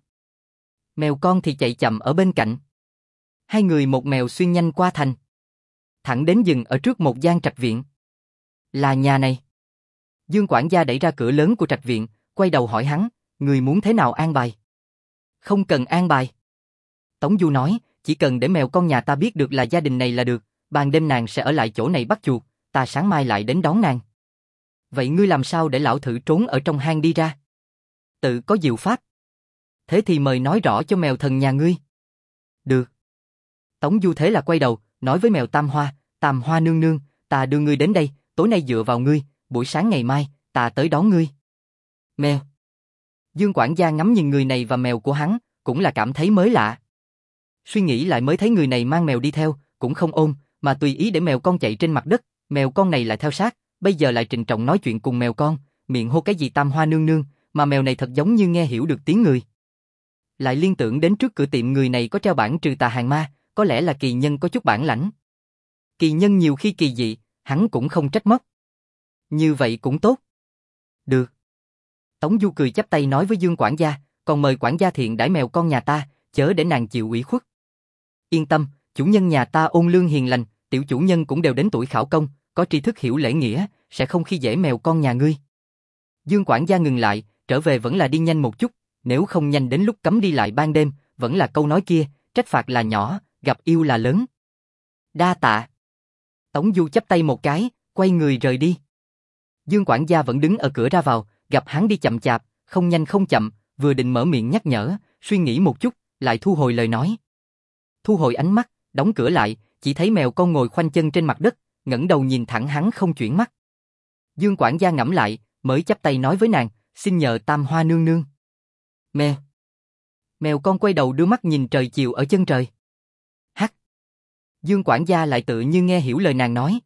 Mèo con thì chạy chậm ở bên cạnh. Hai người một mèo xuyên nhanh qua thành. Thẳng đến dừng ở trước một gian trạch viện. Là nhà này. Dương quản gia đẩy ra cửa lớn của trạch viện, quay đầu hỏi hắn, người muốn thế nào an bài? Không cần an bài. Tống Du nói, chỉ cần để mèo con nhà ta biết được là gia đình này là được, ban đêm nàng sẽ ở lại chỗ này bắt chuột, ta sáng mai lại đến đón nàng. Vậy ngươi làm sao để lão thử trốn ở trong hang đi ra? Tự có diệu pháp. Thế thì mời nói rõ cho mèo thần nhà ngươi. Được. Tống Du thế là quay đầu, nói với mèo Tam Hoa, Tam Hoa nương nương, ta đưa ngươi đến đây, tối nay dựa vào ngươi, buổi sáng ngày mai, ta tới đón ngươi. Mèo. Dương quản gia ngắm nhìn người này và mèo của hắn, cũng là cảm thấy mới lạ. Suy nghĩ lại mới thấy người này mang mèo đi theo, cũng không ôm, mà tùy ý để mèo con chạy trên mặt đất, mèo con này lại theo sát, bây giờ lại trịnh trọng nói chuyện cùng mèo con, miệng hô cái gì Tam Hoa nương nương, mà mèo này thật giống như nghe hiểu được tiếng người. lại liên tưởng đến trước cửa tiệm người này có treo bảng trừ tà hàng ma, có lẽ là kỳ nhân có chút bản lãnh. Kỳ nhân nhiều khi kỳ dị, hắn cũng không trách móc. Như vậy cũng tốt. Được. Tống Du cười chắp tay nói với Dương quản gia, còn mời quản gia thiện đãi mèo con nhà ta, chớ để nàng chịu ủy khuất. Yên tâm, chủ nhân nhà ta ôn lương hiền lành, tiểu chủ nhân cũng đều đến tuổi khảo công, có tri thức hiểu lễ nghĩa, sẽ không khi dễ mèo con nhà ngươi. Dương quản gia ngừng lại, trở về vẫn là đi nhanh một chút, nếu không nhanh đến lúc cấm đi lại ban đêm, vẫn là câu nói kia, trách phạt là nhỏ, gặp yêu là lớn. Đa tạ. Tống Du chắp tay một cái, quay người rời đi. Dương quản gia vẫn đứng ở cửa ra vào, gặp hắn đi chậm chạp, không nhanh không chậm, vừa định mở miệng nhắc nhở, suy nghĩ một chút, lại thu hồi lời nói. Thu hồi ánh mắt, đóng cửa lại, chỉ thấy mèo con ngồi khoanh chân trên mặt đất, ngẩng đầu nhìn thẳng hắn không chuyển mắt. Dương quản gia ngẫm lại, mới chắp tay nói với nàng, xin nhờ Tam Hoa nương nương. Mèo. Mèo con quay đầu đưa mắt nhìn trời chiều ở chân trời. Hắc. Dương quản gia lại tự như nghe hiểu lời nàng nói.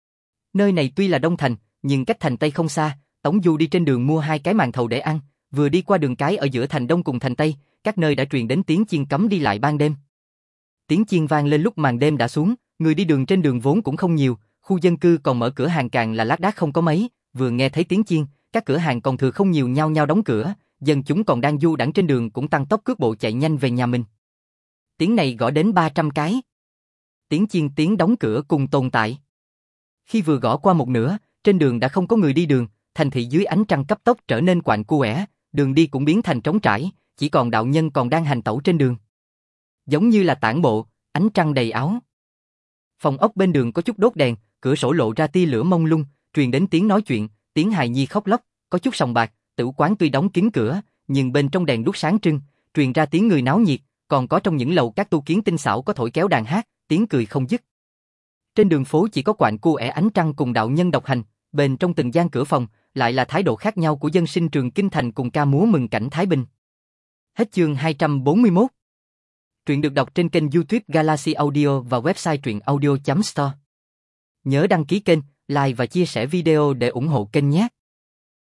Nơi này tuy là Đông Thành, nhưng cách thành Tây không xa, Tống Du đi trên đường mua hai cái màn thầu để ăn, vừa đi qua đường cái ở giữa thành Đông cùng thành Tây, các nơi đã truyền đến tiếng chiên cấm đi lại ban đêm. Tiếng chiên vang lên lúc màn đêm đã xuống, người đi đường trên đường vốn cũng không nhiều, khu dân cư còn mở cửa hàng càng là lác đác không có mấy, vừa nghe thấy tiếng chiên, các cửa hàng còn thừa không nhiều nhao nhao đóng cửa, dân chúng còn đang du đãng trên đường cũng tăng tốc cước bộ chạy nhanh về nhà mình. Tiếng này gõ đến ba trăm cái. Tiếng chiên tiếng đóng cửa cùng tồn tại. Khi vừa gõ qua một nửa, trên đường đã không có người đi đường, thành thị dưới ánh trăng cấp tốc trở nên quạnh quẻ, đường đi cũng biến thành trống trải, chỉ còn đạo nhân còn đang hành tẩu trên đường. Giống như là tản bộ, ánh trăng đầy áo. Phòng ốc bên đường có chút đốt đèn, cửa sổ lộ ra tia lửa mông lung, truyền đến tiếng nói chuyện, tiếng hài nhi khóc lóc, có chút sòng bạc, tử quán tuy đóng kín cửa, nhưng bên trong đèn đuốc sáng trưng, truyền ra tiếng người náo nhiệt, còn có trong những lầu các tu kiến tinh xảo có thổi kéo đàn hát, tiếng cười không dứt. Trên đường phố chỉ có quạnh cu ẻ ánh trăng cùng đạo nhân độc hành, bên trong từng gian cửa phòng lại là thái độ khác nhau của dân sinh trường kinh thành cùng ca múa mừng cảnh Thái Bình. Hết chương hai trăm bốn mươi mốt. Truyện được đọc trên kênh YouTube Galaxy Audio và website truyện audio chấm store. Nhớ đăng ký kênh, like và chia sẻ video để ủng hộ kênh nhé.